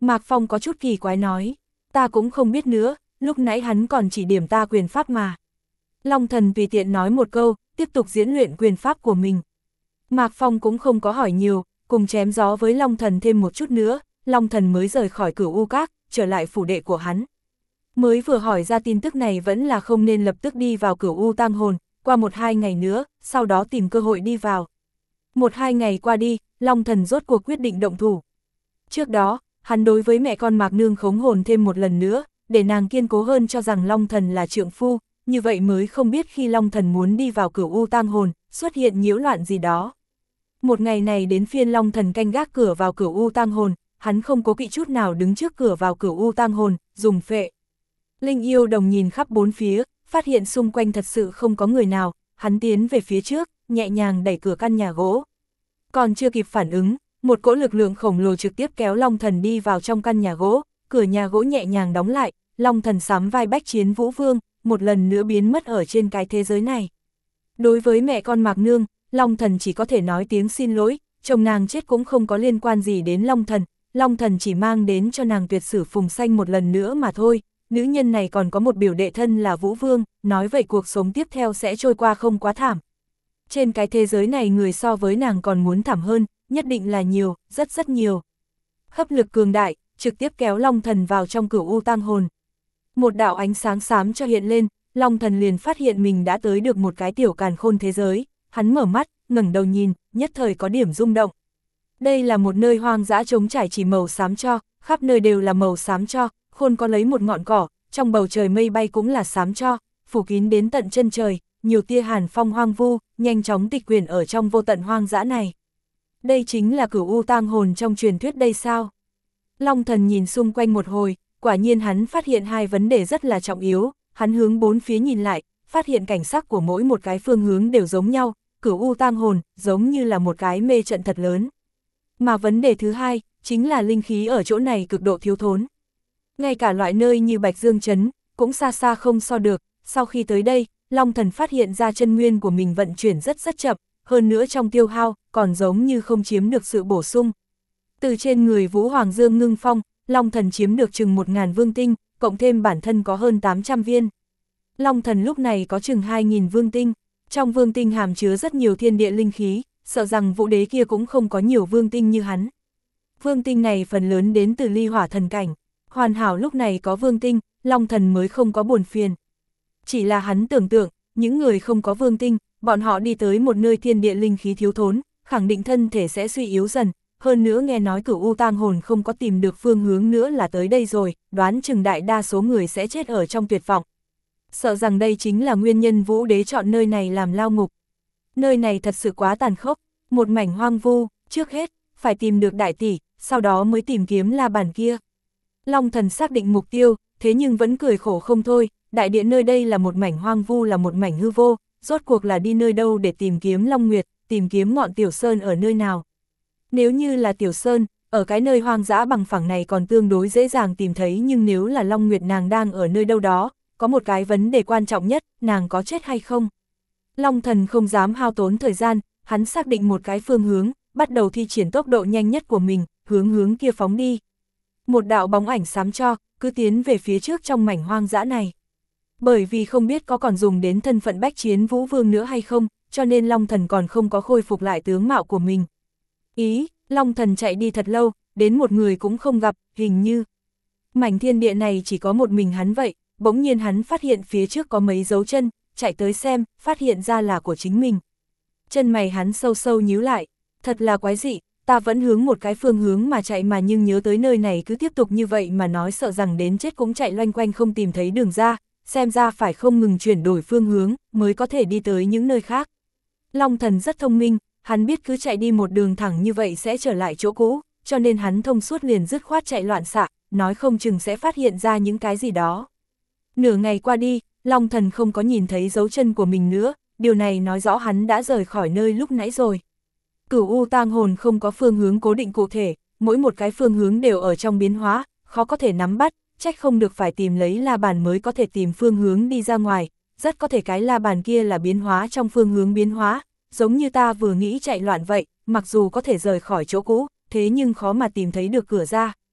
Mạc Phong có chút kỳ quái nói, ta cũng không biết nữa, lúc nãy hắn còn chỉ điểm ta quyền pháp mà. Long Thần tùy tiện nói một câu, tiếp tục diễn luyện quyền pháp của mình. Mạc Phong cũng không có hỏi nhiều, cùng chém gió với Long Thần thêm một chút nữa, Long Thần mới rời khỏi Cửu U Các, trở lại phủ đệ của hắn. Mới vừa hỏi ra tin tức này vẫn là không nên lập tức đi vào Cửu U tang hồn, qua một hai ngày nữa, sau đó tìm cơ hội đi vào. Một hai ngày qua đi, Long Thần rốt cuộc quyết định động thủ. Trước đó, hắn đối với mẹ con Mạc Nương khống hồn thêm một lần nữa, để nàng kiên cố hơn cho rằng Long Thần là trượng phu, như vậy mới không biết khi Long Thần muốn đi vào Cửu U tang hồn, xuất hiện nhiễu loạn gì đó. Một ngày này đến phiên Long Thần canh gác cửa vào Cửu U tang hồn, hắn không cố kỵ chút nào đứng trước cửa vào Cửu U tang hồn, dùng phệ linh yêu đồng nhìn khắp bốn phía, phát hiện xung quanh thật sự không có người nào, hắn tiến về phía trước, nhẹ nhàng đẩy cửa căn nhà gỗ. Còn chưa kịp phản ứng, một cỗ lực lượng khổng lồ trực tiếp kéo Long Thần đi vào trong căn nhà gỗ, cửa nhà gỗ nhẹ nhàng đóng lại, Long Thần sắm vai bách chiến Vũ Vương, một lần nữa biến mất ở trên cái thế giới này. Đối với mẹ con Mạc Nương, Long Thần chỉ có thể nói tiếng xin lỗi, chồng nàng chết cũng không có liên quan gì đến Long Thần, Long Thần chỉ mang đến cho nàng tuyệt sử phùng xanh một lần nữa mà thôi. Nữ nhân này còn có một biểu đệ thân là Vũ Vương, nói vậy cuộc sống tiếp theo sẽ trôi qua không quá thảm. Trên cái thế giới này người so với nàng còn muốn thảm hơn, nhất định là nhiều, rất rất nhiều. Hấp lực cường đại, trực tiếp kéo Long Thần vào trong Cửu U tang hồn. Một đạo ánh sáng xám cho hiện lên, Long Thần liền phát hiện mình đã tới được một cái tiểu càn khôn thế giới, hắn mở mắt, ngẩng đầu nhìn, nhất thời có điểm rung động. Đây là một nơi hoang dã trống trải chỉ màu xám cho, khắp nơi đều là màu xám cho, khôn có lấy một ngọn cỏ, trong bầu trời mây bay cũng là xám cho, phủ kín đến tận chân trời, nhiều tia hàn phong hoang vu, nhanh chóng tịch quyển ở trong vô tận hoang dã này. Đây chính là Cửu U tang hồn trong truyền thuyết đây sao? Long Thần nhìn xung quanh một hồi, quả nhiên hắn phát hiện hai vấn đề rất là trọng yếu, hắn hướng bốn phía nhìn lại, phát hiện cảnh sắc của mỗi một cái phương hướng đều giống nhau, Cửu U tang hồn giống như là một cái mê trận thật lớn. Mà vấn đề thứ hai, chính là linh khí ở chỗ này cực độ thiếu thốn. Ngay cả loại nơi như Bạch Dương Trấn, cũng xa xa không so được, sau khi tới đây, Long Thần phát hiện ra chân nguyên của mình vận chuyển rất rất chậm, hơn nữa trong tiêu hao, còn giống như không chiếm được sự bổ sung. Từ trên người Vũ Hoàng Dương ngưng phong, Long Thần chiếm được chừng một ngàn vương tinh, cộng thêm bản thân có hơn tám trăm viên. Long Thần lúc này có chừng hai nghìn vương tinh, trong vương tinh hàm chứa rất nhiều thiên địa linh khí, sợ rằng Vũ Đế kia cũng không có nhiều vương tinh như hắn. Vương tinh này phần lớn đến từ ly hỏa thần cảnh, hoàn hảo lúc này có vương tinh, Long Thần mới không có buồn phiền. Chỉ là hắn tưởng tượng, những người không có vương tinh, bọn họ đi tới một nơi thiên địa linh khí thiếu thốn, khẳng định thân thể sẽ suy yếu dần, hơn nữa nghe nói Cửu U tang hồn không có tìm được phương hướng nữa là tới đây rồi, đoán chừng đại đa số người sẽ chết ở trong tuyệt vọng. Sợ rằng đây chính là nguyên nhân Vũ Đế chọn nơi này làm lao ngục. Nơi này thật sự quá tàn khốc, một mảnh hoang vu, trước hết, phải tìm được đại tỷ, sau đó mới tìm kiếm la bàn kia. Long Thần xác định mục tiêu, thế nhưng vẫn cười khổ không thôi, đại địa nơi đây là một mảnh hoang vu, là một mảnh hư vô, rốt cuộc là đi nơi đâu để tìm kiếm Long Nguyệt, tìm kiếm ngọn Tiểu Sơn ở nơi nào. Nếu như là Tiểu Sơn, ở cái nơi hoang dã bằng phẳng này còn tương đối dễ dàng tìm thấy, nhưng nếu là Long Nguyệt nàng đang ở nơi đâu đó, có một cái vấn đề quan trọng nhất, nàng có chết hay không? Long Thần không dám hao tốn thời gian, hắn xác định một cái phương hướng, bắt đầu thi triển tốc độ nhanh nhất của mình, hướng hướng kia phóng đi. Một đạo bóng ảnh xám cho, cứ tiến về phía trước trong mảnh hoang dã này. Bởi vì không biết có còn dùng đến thân phận bách chiến Vũ Vương nữa hay không, cho nên Long Thần còn không có khôi phục lại tướng mạo của mình. Ý, Long Thần chạy đi thật lâu, đến một người cũng không gặp, hình như mảnh thiên địa này chỉ có một mình hắn vậy, bỗng nhiên hắn phát hiện phía trước có mấy dấu chân, chạy tới xem, phát hiện ra là của chính mình. Chân mày hắn sâu sâu nhíu lại, thật là quái dị, ta vẫn hướng một cái phương hướng mà chạy mà nhưng nhớ tới nơi này cứ tiếp tục như vậy mà nói sợ rằng đến chết cũng chạy loanh quanh không tìm thấy đường ra, xem ra phải không ngừng chuyển đổi phương hướng mới có thể đi tới những nơi khác. Long Thần rất thông minh, hắn biết cứ chạy đi một đường thẳng như vậy sẽ trở lại chỗ cũ, cho nên hắn thông suốt liền dứt khoát chạy loạn xạ, nói không chừng sẽ phát hiện ra những cái gì đó. Nửa ngày qua đi, Long Thần không có nhìn thấy dấu chân của mình nữa, điều này nói rõ hắn đã rời khỏi nơi lúc nãy rồi. Cửu U tang hồn không có phương hướng cố định cụ thể, mỗi một cái phương hướng đều ở trong biến hóa, khó có thể nắm bắt, trách không được phải tìm lấy la bàn mới có thể tìm phương hướng đi ra ngoài, rất có thể cái la bàn kia là biến hóa trong phương hướng biến hóa, giống như ta vừa nghĩ chạy loạn vậy, mặc dù có thể rời khỏi chỗ cũ, thế nhưng khó mà tìm thấy được cửa ra.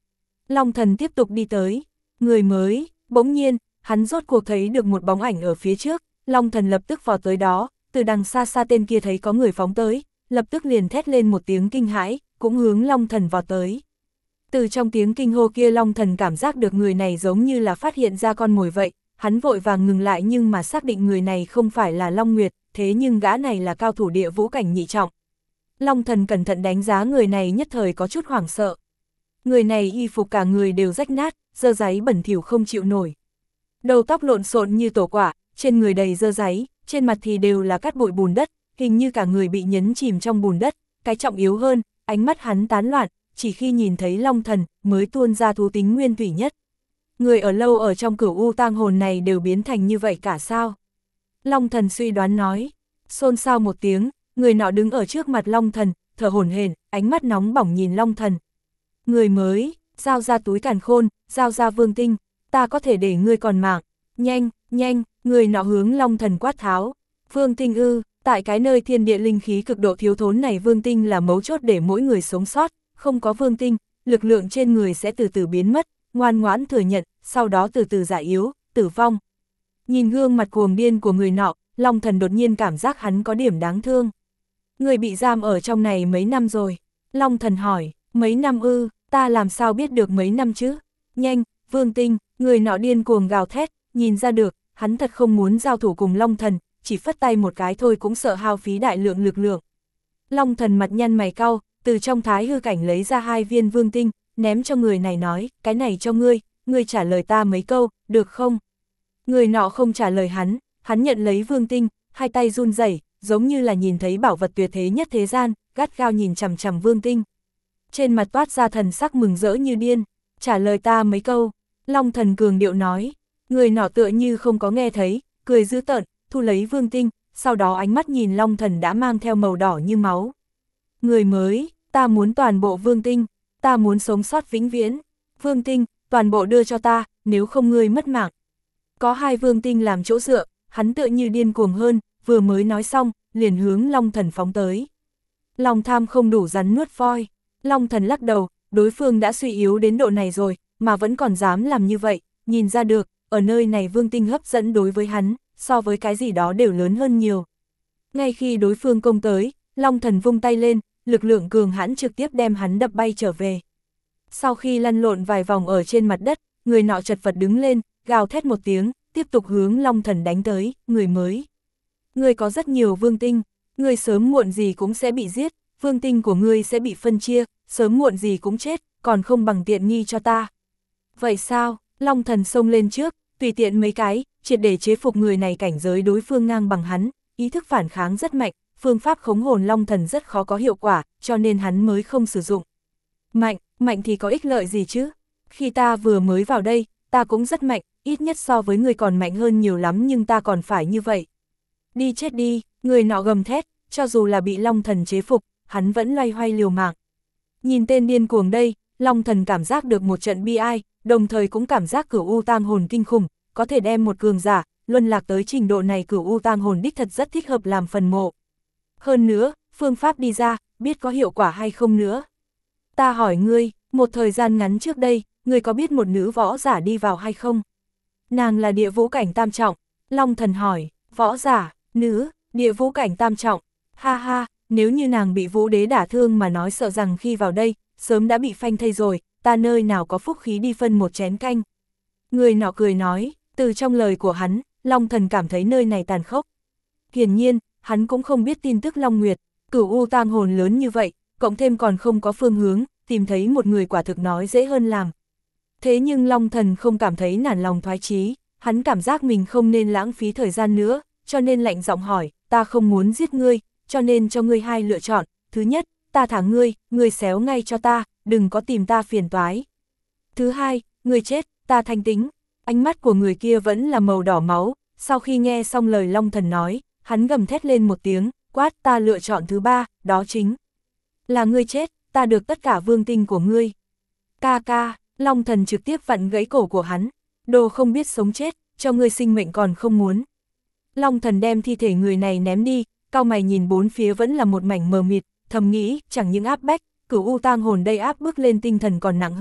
Long thần tiếp tục đi tới, người mới, bỗng nhiên, hắn rốt cuộc thấy được một bóng ảnh ở phía trước, Long thần lập tức vọt tới đó, từ đằng xa xa tên kia thấy có người phóng tới, lập tức liền thét lên một tiếng kinh hãi, cũng hướng Long thần vọt tới. Từ trong tiếng kinh hô kia Long thần cảm giác được người này giống như là phát hiện ra con mồi vậy, hắn vội vàng ngừng lại nhưng mà xác định người này không phải là Long Nguyệt, thế nhưng gã này là cao thủ địa vũ cảnh nhị trọng. Long thần cẩn thận đánh giá người này nhất thời có chút hoảng sợ. Người này y phục cả người đều rách nát, dơ dáy bẩn thỉu không chịu nổi. Đầu tóc lộn xộn như tổ quả, trên người đầy dơ dáy, trên mặt thì đều là cát bụi bùn đất, hình như cả người bị nhấn chìm trong bùn đất. Cái trọng yếu hơn, ánh mắt hắn tán loạn, chỉ khi nhìn thấy Long thần mới tuôn ra thú tính nguyên thủy nhất. Người ở lâu ở trong cửu u tang hồn này đều biến thành như vậy cả sao? Long thần suy đoán nói, xôn xao một tiếng, người nọ đứng ở trước mặt Long thần, thở hổn hển, ánh mắt nóng bỏng nhìn Long thần. Người mới, giao ra túi càn khôn, giao ra vương tinh, ta có thể để ngươi còn mạng. Nhanh, nhanh, người nọ hướng Long thần quát tháo. Vương tinh ư, tại cái nơi thiên địa linh khí cực độ thiếu thốn này vương tinh là mấu chốt để mỗi người sống sót, không có vương tinh, lực lượng trên người sẽ từ từ biến mất, ngoan ngoãn thừa nhận, sau đó từ từ giải yếu, tử vong. Nhìn gương mặt cuồng điên của người nọ, Long thần đột nhiên cảm giác hắn có điểm đáng thương. Người bị giam ở trong này mấy năm rồi? Long thần hỏi, mấy năm ư, ta làm sao biết được mấy năm chứ? Nhanh, vương tinh, người nọ điên cuồng gào thét, nhìn ra được, hắn thật không muốn giao thủ cùng Long thần, chỉ phất tay một cái thôi cũng sợ hao phí đại lượng lực lượng. Long thần mặt nhăn mày cau, từ trong thái hư cảnh lấy ra hai viên vương tinh, ném cho người này nói, cái này cho ngươi, ngươi trả lời ta mấy câu, được không? Người nọ không trả lời hắn, hắn nhận lấy vương tinh, hai tay run rẩy, giống như là nhìn thấy bảo vật tuyệt thế nhất thế gian, gắt gao nhìn chằm chằm vương tinh. Trên mặt toát ra thần sắc mừng rỡ như điên, trả lời ta mấy câu, Long thần cường điệu nói. Người nọ tựa như không có nghe thấy, cười dữ tợn, thu lấy vương tinh, sau đó ánh mắt nhìn Long thần đã mang theo màu đỏ như máu. Người mới, ta muốn toàn bộ vương tinh, ta muốn sống sót vĩnh viễn, vương tinh, toàn bộ đưa cho ta, nếu không ngươi mất mạng. Có hai vương tinh làm chỗ dựa, hắn tựa như điên cuồng hơn, vừa mới nói xong, liền hướng Long thần phóng tới. Lòng tham không đủ rắn nuốt voi, Long thần lắc đầu, đối phương đã suy yếu đến độ này rồi, mà vẫn còn dám làm như vậy, nhìn ra được, ở nơi này vương tinh hấp dẫn đối với hắn, so với cái gì đó đều lớn hơn nhiều. Ngay khi đối phương công tới, Long thần vung tay lên, lực lượng cường hãn trực tiếp đem hắn đập bay trở về. Sau khi lăn lộn vài vòng ở trên mặt đất, người nọ chật vật đứng lên, gào thét một tiếng, tiếp tục hướng Long thần đánh tới, người mới. Ngươi có rất nhiều vương tinh, ngươi sớm muộn gì cũng sẽ bị giết, vương tinh của ngươi sẽ bị phân chia, sớm muộn gì cũng chết, còn không bằng tiện nghi cho ta. Vậy sao? Long thần xông lên trước, tùy tiện mấy cái, triệt để chế phục người này cảnh giới đối phương ngang bằng hắn, ý thức phản kháng rất mạnh, phương pháp khống hồn Long thần rất khó có hiệu quả, cho nên hắn mới không sử dụng. Mạnh, mạnh thì có ích lợi gì chứ? Khi ta vừa mới vào đây, ta cũng rất mạnh, ít nhất so với người còn mạnh hơn nhiều lắm nhưng ta còn phải như vậy. Đi chết đi, người nọ gầm thét, cho dù là bị Long thần chế phục, hắn vẫn loay hoay liều mạng. Nhìn tên điên cuồng đây, Long thần cảm giác được một trận bi ai, đồng thời cũng cảm giác cửu u tang hồn kinh khủng, có thể đem một cường giả, luân lạc tới trình độ này cửu u tang hồn đích thật rất thích hợp làm phần mộ. Hơn nữa, phương pháp đi ra, biết có hiệu quả hay không nữa. Ta hỏi ngươi, một thời gian ngắn trước đây, ngươi có biết một nữ võ giả đi vào hay không? Nàng là địa vũ cảnh tam trọng. Long thần hỏi, võ giả, nữ, địa vũ cảnh tam trọng. Ha ha, nếu như nàng bị vũ đế đả thương mà nói sợ rằng khi vào đây, sớm đã bị phanh thây rồi, ta nơi nào có phúc khí đi phân một chén canh. Người nọ cười nói, từ trong lời của hắn, Long thần cảm thấy nơi này tàn khốc. Hiển nhiên, hắn cũng không biết tin tức Long Nguyệt, cửu u tang hồn lớn như vậy, cộng thêm còn không có phương hướng, tìm thấy một người quả thực nói dễ hơn làm. Thế nhưng Long thần không cảm thấy nản lòng thoái chí, hắn cảm giác mình không nên lãng phí thời gian nữa, cho nên lạnh giọng hỏi, ta không muốn giết ngươi, cho nên cho ngươi hai lựa chọn, thứ nhất, ta thả ngươi, ngươi xéo ngay cho ta, đừng có tìm ta phiền toái. Thứ hai, ngươi chết, ta thanh tính. Ánh mắt của người kia vẫn là màu đỏ máu, sau khi nghe xong lời Long thần nói, hắn gầm thét lên một tiếng, quát ta lựa chọn thứ ba, đó chính là ngươi chết, ta được tất cả vương tinh của ngươi. Ca ca, Long thần trực tiếp vặn gãy cổ của hắn, đồ không biết sống chết, cho ngươi sinh mệnh còn không muốn. Long thần đem thi thể người này ném đi, cau mày nhìn bốn phía vẫn là một mảnh mờ mịt, thầm nghĩ, chẳng những áp bách, cửu u tang hồn đây áp bức lên tinh thần còn nặng hơn,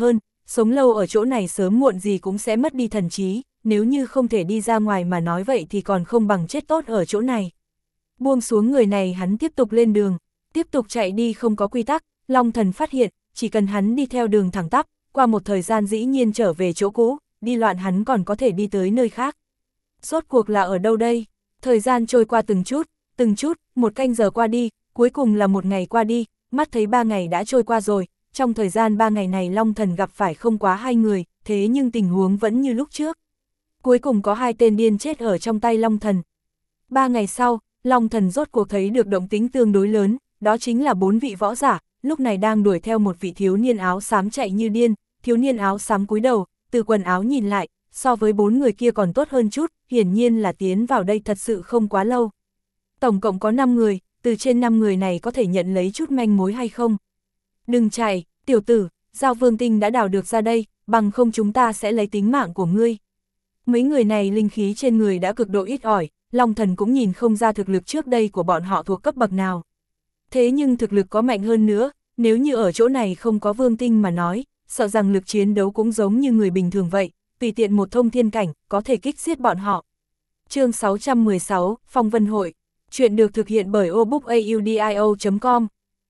sống lâu ở chỗ này sớm muộn gì cũng sẽ mất đi thần trí, nếu như không thể đi ra ngoài mà nói vậy thì còn không bằng chết tốt ở chỗ này. Buông xuống người này hắn tiếp tục lên đường, tiếp tục chạy đi không có quy tắc, Long Thần phát hiện, chỉ cần hắn đi theo đường thẳng tắp, qua một thời gian dĩ nhiên trở về chỗ cũ, đi loạn hắn còn có thể đi tới nơi khác. Rốt cuộc là ở đâu đây? Thời gian trôi qua từng chút, từng chút, một canh giờ qua đi, cuối cùng là một ngày qua đi, mắt thấy ba ngày đã trôi qua rồi, trong thời gian ba ngày này Long Thần gặp phải không quá hai người, thế nhưng tình huống vẫn như lúc trước. Cuối cùng có hai tên điên chết ở trong tay Long Thần. Ba ngày sau, Long Thần rốt cuộc thấy được động tĩnh tương đối lớn, đó chính là bốn vị võ giả, lúc này đang đuổi theo một vị thiếu niên áo xám chạy như điên, thiếu niên áo xám cúi đầu, từ quần áo nhìn lại, so với bốn người kia còn tốt hơn chút, hiển nhiên là tiến vào đây thật sự không quá lâu. Tổng cộng có năm người, từ trên năm người này có thể nhận lấy chút manh mối hay không? Đừng chạy, tiểu tử, Giao Vương Tinh đã đào được ra đây, bằng không chúng ta sẽ lấy tính mạng của ngươi. Mấy người này linh khí trên người đã cực độ ít ỏi, Long Thần cũng nhìn không ra thực lực trước đây của bọn họ thuộc cấp bậc nào. Thế nhưng thực lực có mạnh hơn nữa, nếu như ở chỗ này không có Vương Tinh mà nói, sợ rằng lực chiến đấu cũng giống như người bình thường vậy, tùy tiện một thông thiên cảnh, có thể kích giết bọn họ. Chương sáu trăm mười sáu, Phong Vân Hội. Chuyện được thực hiện bởi obookaudio chấm com.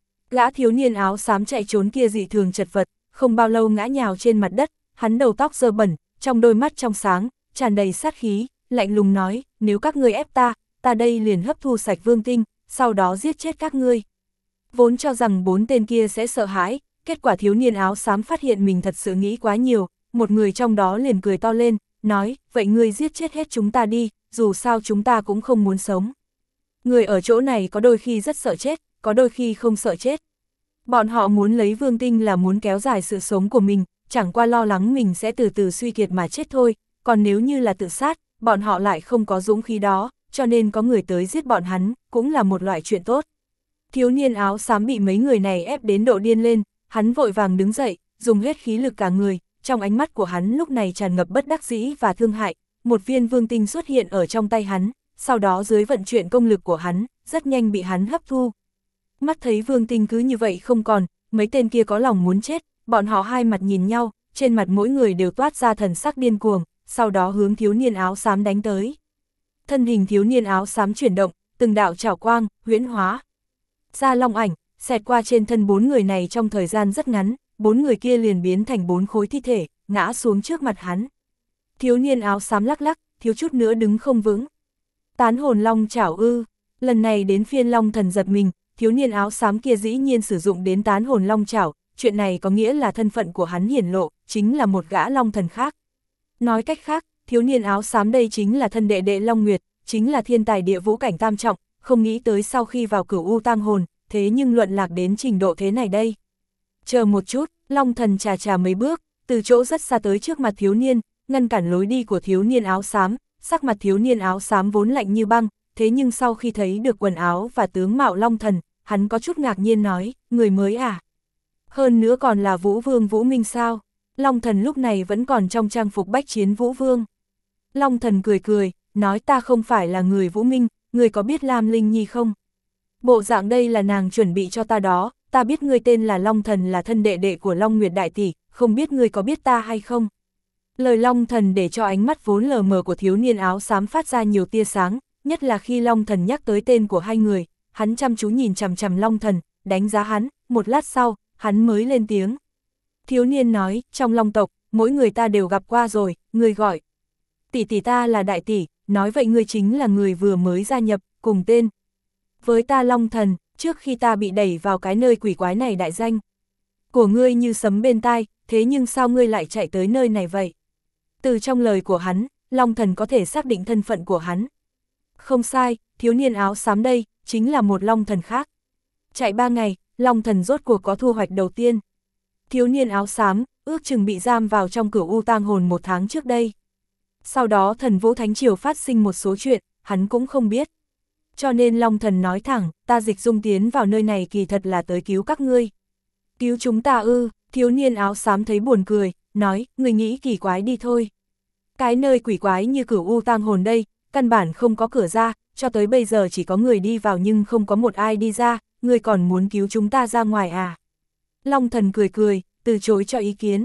Gã thiếu niên áo xám chạy trốn kia dị thường chật vật, không bao lâu ngã nhào trên mặt đất, hắn đầu tóc dơ bẩn, trong đôi mắt trong sáng, tràn đầy sát khí, lạnh lùng nói, nếu các ngươi ép ta, ta đây liền hấp thu sạch Vương Tinh, sau đó giết chết các ngươi. Vốn cho rằng bốn tên kia sẽ sợ hãi, kết quả thiếu niên áo xám phát hiện mình thật sự nghĩ quá nhiều, một người trong đó liền cười to lên, nói, vậy ngươi giết chết hết chúng ta đi, dù sao chúng ta cũng không muốn sống. Người ở chỗ này có đôi khi rất sợ chết, có đôi khi không sợ chết. Bọn họ muốn lấy Vương Tinh là muốn kéo dài sự sống của mình, chẳng qua lo lắng mình sẽ từ từ suy kiệt mà chết thôi, còn nếu như là tự sát, bọn họ lại không có dũng khí đó, cho nên có người tới giết bọn hắn, cũng là một loại chuyện tốt. Thiếu niên áo xám bị mấy người này ép đến độ điên lên, hắn vội vàng đứng dậy, dùng hết khí lực cả người, trong ánh mắt của hắn lúc này tràn ngập bất đắc dĩ và thương hại, một viên Vương Tinh xuất hiện ở trong tay hắn, sau đó dưới vận chuyển công lực của hắn, rất nhanh bị hắn hấp thu. Mắt thấy Vương Tinh cứ như vậy không còn, mấy tên kia có lòng muốn chết, bọn họ hai mặt nhìn nhau, trên mặt mỗi người đều toát ra thần sắc điên cuồng, sau đó hướng thiếu niên áo xám đánh tới. Thân hình thiếu niên áo xám chuyển động, từng đạo trảo quang, huyễn hóa ra long ảnh, xẹt qua trên thân bốn người này trong thời gian rất ngắn, bốn người kia liền biến thành bốn khối thi thể, ngã xuống trước mặt hắn. Thiếu niên áo xám lắc lắc, thiếu chút nữa đứng không vững. Tán hồn long chảo ư, lần này đến phiên Long Thần giật mình, thiếu niên áo xám kia dĩ nhiên sử dụng đến tán hồn long chảo, chuyện này có nghĩa là thân phận của hắn hiển lộ, chính là một gã Long Thần khác. Nói cách khác, thiếu niên áo xám đây chính là thân đệ đệ Long Nguyệt, chính là thiên tài địa vũ cảnh tam trọng, không nghĩ tới sau khi vào Cửu U tang hồn, thế nhưng luận lạc đến trình độ thế này đây. Chờ một chút, Long Thần trà trà mấy bước, từ chỗ rất xa tới trước mặt thiếu niên, ngăn cản lối đi của thiếu niên áo xám, sắc mặt thiếu niên áo xám vốn lạnh như băng, thế nhưng sau khi thấy được quần áo và tướng mạo Long Thần, hắn có chút ngạc nhiên nói, người mới à? Hơn nữa còn là Vũ Vương Vũ Minh sao? Long Thần lúc này vẫn còn trong trang phục bách chiến Vũ Vương. Long Thần cười cười, nói ta không phải là người Vũ Minh, người có biết Lam Linh Nhi không? Bộ dạng đây là nàng chuẩn bị cho ta đó, ta biết ngươi tên là Long Thần là thân đệ đệ của Long Nguyệt Đại Tỷ, không biết ngươi có biết ta hay không? Lời Long Thần để cho ánh mắt vốn lờ mờ của thiếu niên áo xám phát ra nhiều tia sáng, nhất là khi Long Thần nhắc tới tên của hai người, hắn chăm chú nhìn chằm chằm Long Thần, đánh giá hắn, một lát sau, hắn mới lên tiếng. Thiếu niên nói, trong Long tộc, mỗi người ta đều gặp qua rồi, người gọi. Tỷ tỷ ta là Đại Tỷ, nói vậy ngươi chính là người vừa mới gia nhập, cùng tên. Với ta Long Thần, trước khi ta bị đẩy vào cái nơi quỷ quái này đại danh của ngươi như sấm bên tai, thế nhưng sao ngươi lại chạy tới nơi này vậy? Từ trong lời của hắn, Long Thần có thể xác định thân phận của hắn. Không sai, thiếu niên áo xám đây, chính là một Long Thần khác. Chạy ba ngày, Long Thần rốt cuộc có thu hoạch đầu tiên. Thiếu niên áo xám, ước chừng bị giam vào trong Cửu U tang hồn một tháng trước đây. Sau đó Thần Vũ Thánh Triều phát sinh một số chuyện, hắn cũng không biết. Cho nên Long Thần nói thẳng, ta Dịch Dung tiến vào nơi này kỳ thật là tới cứu các ngươi. Cứu chúng ta ư? Thiếu niên áo xám thấy buồn cười, nói, người nghĩ kỳ quái đi thôi. Cái nơi quỷ quái như Cửu U tang hồn đây, căn bản không có cửa ra, cho tới bây giờ chỉ có người đi vào nhưng không có một ai đi ra, người còn muốn cứu chúng ta ra ngoài à? Long Thần cười cười, từ chối cho ý kiến.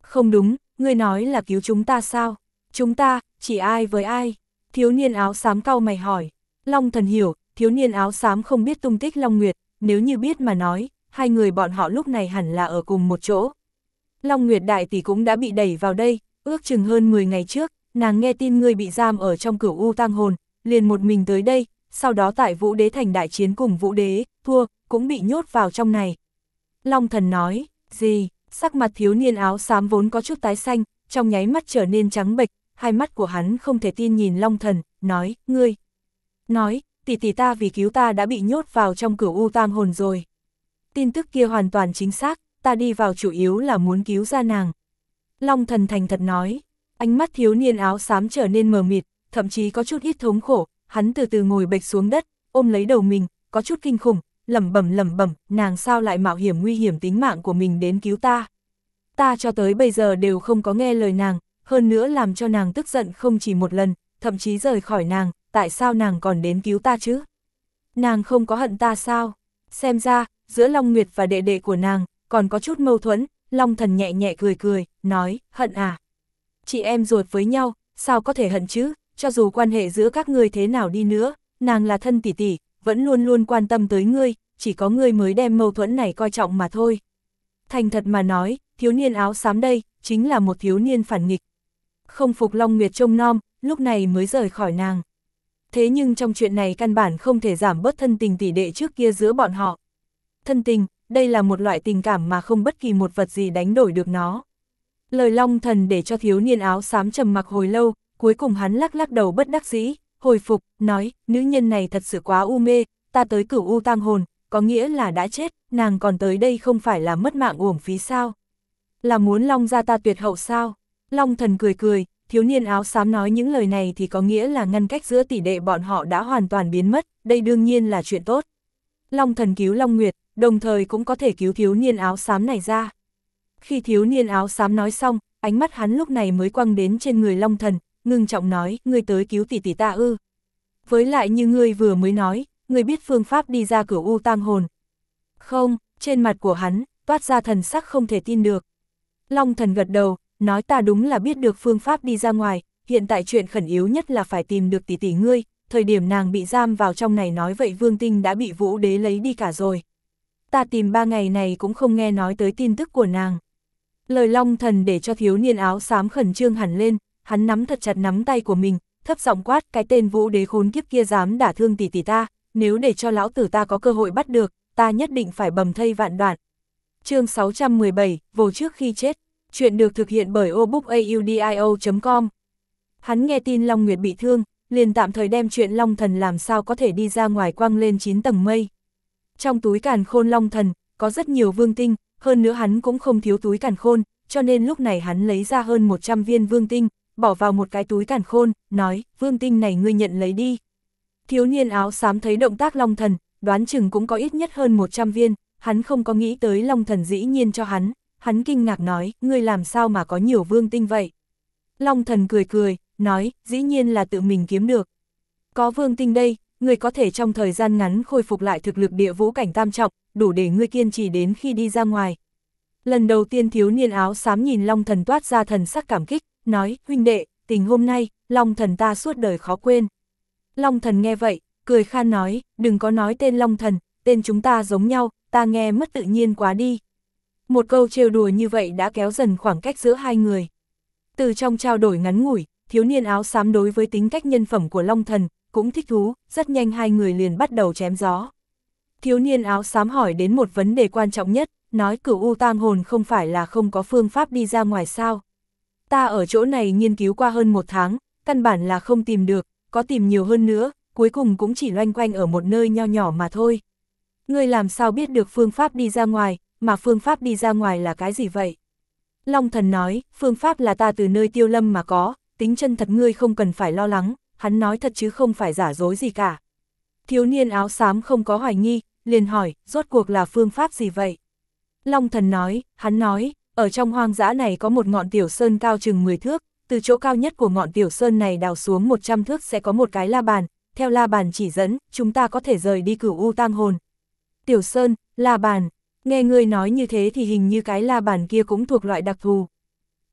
Không đúng, ngươi nói là cứu chúng ta sao? Chúng ta, chỉ ai với ai? Thiếu niên áo xám cau mày hỏi. Long Thần hiểu, thiếu niên áo xám không biết tung tích Long Nguyệt, nếu như biết mà nói, hai người bọn họ lúc này hẳn là ở cùng một chỗ. Long Nguyệt đại tỷ cũng đã bị đẩy vào đây, ước chừng hơn mười ngày trước, nàng nghe tin ngươi bị giam ở trong Cửu U tang hồn, liền một mình tới đây, sau đó tại Vũ Đế Thành đại chiến cùng Vũ Đế, thua, cũng bị nhốt vào trong này. Long Thần nói, gì? Sắc mặt thiếu niên áo xám vốn có chút tái xanh, trong nháy mắt trở nên trắng bệch, hai mắt của hắn không thể tin nhìn Long Thần, nói, ngươi. Nói, tỷ tỷ ta vì cứu ta đã bị nhốt vào trong Cửu U tang hồn rồi. Tin tức kia hoàn toàn chính xác, ta đi vào chủ yếu là muốn cứu ra nàng. Long Thần thành thật nói, ánh mắt thiếu niên áo xám trở nên mờ mịt, thậm chí có chút ít thống khổ, hắn từ từ ngồi bệt xuống đất, ôm lấy đầu mình, có chút kinh khủng, lẩm bẩm lẩm bẩm, nàng sao lại mạo hiểm nguy hiểm tính mạng của mình đến cứu ta. Ta cho tới bây giờ đều không có nghe lời nàng, hơn nữa làm cho nàng tức giận không chỉ một lần, thậm chí rời khỏi nàng, tại sao nàng còn đến cứu ta chứ? Nàng không có hận ta sao? Xem ra, giữa Long Nguyệt và đệ đệ của nàng, còn có chút mâu thuẫn. Long Thần nhẹ nhẹ cười cười, nói, hận à? Chị em ruột với nhau, sao có thể hận chứ? Cho dù quan hệ giữa các ngươi thế nào đi nữa, nàng là thân tỷ tỷ, vẫn luôn luôn quan tâm tới ngươi, chỉ có ngươi mới đem mâu thuẫn này coi trọng mà thôi. Thành thật mà nói, thiếu niên áo xám đây, chính là một thiếu niên phản nghịch. Không phục Long Nguyệt trông nom, lúc này mới rời khỏi nàng. Thế nhưng trong chuyện này căn bản không thể giảm bớt thân tình tỷ đệ trước kia giữa bọn họ. Thân tình, đây là một loại tình cảm mà không bất kỳ một vật gì đánh đổi được nó. Lời Long Thần để cho thiếu niên áo xám trầm mặc hồi lâu, cuối cùng hắn lắc lắc đầu bất đắc dĩ, hồi phục, nói, nữ nhân này thật sự quá u mê, ta tới Cửu U tang hồn, có nghĩa là đã chết, nàng còn tới đây không phải là mất mạng uổng phí sao? Là muốn Long gia ta tuyệt hậu sao? Long Thần cười cười, thiếu niên áo xám nói những lời này thì có nghĩa là ngăn cách giữa tỷ đệ bọn họ đã hoàn toàn biến mất, đây đương nhiên là chuyện tốt. Long Thần cứu Long Nguyệt, đồng thời cũng có thể cứu thiếu niên áo xám này ra. Khi thiếu niên áo xám nói xong, ánh mắt hắn lúc này mới quăng đến trên người Long Thần, ngưng trọng nói, ngươi tới cứu tỷ tỷ ta ư? Với lại như ngươi vừa mới nói, ngươi biết phương pháp đi ra Cửu U tang hồn. Không, trên mặt của hắn, toát ra thần sắc không thể tin được. Long Thần gật đầu, nói ta đúng là biết được phương pháp đi ra ngoài, hiện tại chuyện khẩn yếu nhất là phải tìm được tỷ tỷ ngươi, thời điểm nàng bị giam vào trong này nói vậy Vương Tinh đã bị Vũ Đế lấy đi cả rồi. Ta tìm ba ngày này cũng không nghe nói tới tin tức của nàng. Lời Long Thần để cho thiếu niên áo xám khẩn trương hẳn lên, hắn nắm thật chặt nắm tay của mình, thấp giọng quát, cái tên Vũ Đế khốn kiếp kia dám đả thương tỷ tỷ ta, nếu để cho lão tử ta có cơ hội bắt được, ta nhất định phải bầm thây vạn đoạn. Chương sáu trăm mười bảy, vồ trước khi chết. Chuyện được thực hiện bởi obookaudio chấm com. Hắn nghe tin Long Nguyệt bị thương, liền tạm thời đem chuyện Long Thần làm sao có thể đi ra ngoài quăng lên chín tầng mây. Trong túi càn khôn Long Thần, có rất nhiều vương tinh, hơn nữa hắn cũng không thiếu túi càn khôn, cho nên lúc này hắn lấy ra hơn một trăm viên vương tinh, bỏ vào một cái túi càn khôn, nói, vương tinh này ngươi nhận lấy đi. Thiếu niên áo xám thấy động tác Long Thần, đoán chừng cũng có ít nhất hơn một trăm viên, hắn không có nghĩ tới Long Thần dĩ nhiên cho hắn, hắn kinh ngạc nói, ngươi làm sao mà có nhiều vương tinh vậy? Long Thần cười cười, nói, dĩ nhiên là tự mình kiếm được. Có vương tinh đây, ngươi có thể trong thời gian ngắn khôi phục lại thực lực địa vũ cảnh tam trọng, đủ để ngươi kiên trì đến khi đi ra ngoài. Lần đầu tiên thiếu niên áo xám nhìn Long Thần toát ra thần sắc cảm kích, nói, huynh đệ, tình hôm nay, Long Thần ta suốt đời khó quên. Long Thần nghe vậy, cười khan nói, đừng có nói tên Long Thần, tên chúng ta giống nhau, ta nghe mất tự nhiên quá đi. Một câu trêu đùa như vậy đã kéo dần khoảng cách giữa hai người. Từ trong trao đổi ngắn ngủi, thiếu niên áo xám đối với tính cách nhân phẩm của Long Thần, cũng thích thú, rất nhanh hai người liền bắt đầu chém gió. Thiếu niên áo xám hỏi đến một vấn đề quan trọng nhất, nói Cửu U tang hồn không phải là không có phương pháp đi ra ngoài sao. Ta ở chỗ này nghiên cứu qua hơn một tháng, căn bản là không tìm được, có tìm nhiều hơn nữa, cuối cùng cũng chỉ loanh quanh ở một nơi nho nhỏ mà thôi. Ngươi làm sao biết được phương pháp đi ra ngoài, mà phương pháp đi ra ngoài là cái gì vậy? Long Thần nói, phương pháp là ta từ nơi Tiêu Lâm mà có, tính chân thật ngươi không cần phải lo lắng, hắn nói thật chứ không phải giả dối gì cả. Thiếu niên áo xám không có hoài nghi, liền hỏi, rốt cuộc là phương pháp gì vậy? Long Thần nói, hắn nói, ở trong hoang dã này có một ngọn tiểu sơn cao chừng mười thước, từ chỗ cao nhất của ngọn tiểu sơn này đào xuống một trăm thước sẽ có một cái la bàn, theo la bàn chỉ dẫn, chúng ta có thể rời đi Cửu U tang hồn. Tiểu sơn, la bàn, nghe ngươi nói như thế thì hình như cái la bàn kia cũng thuộc loại đặc thù.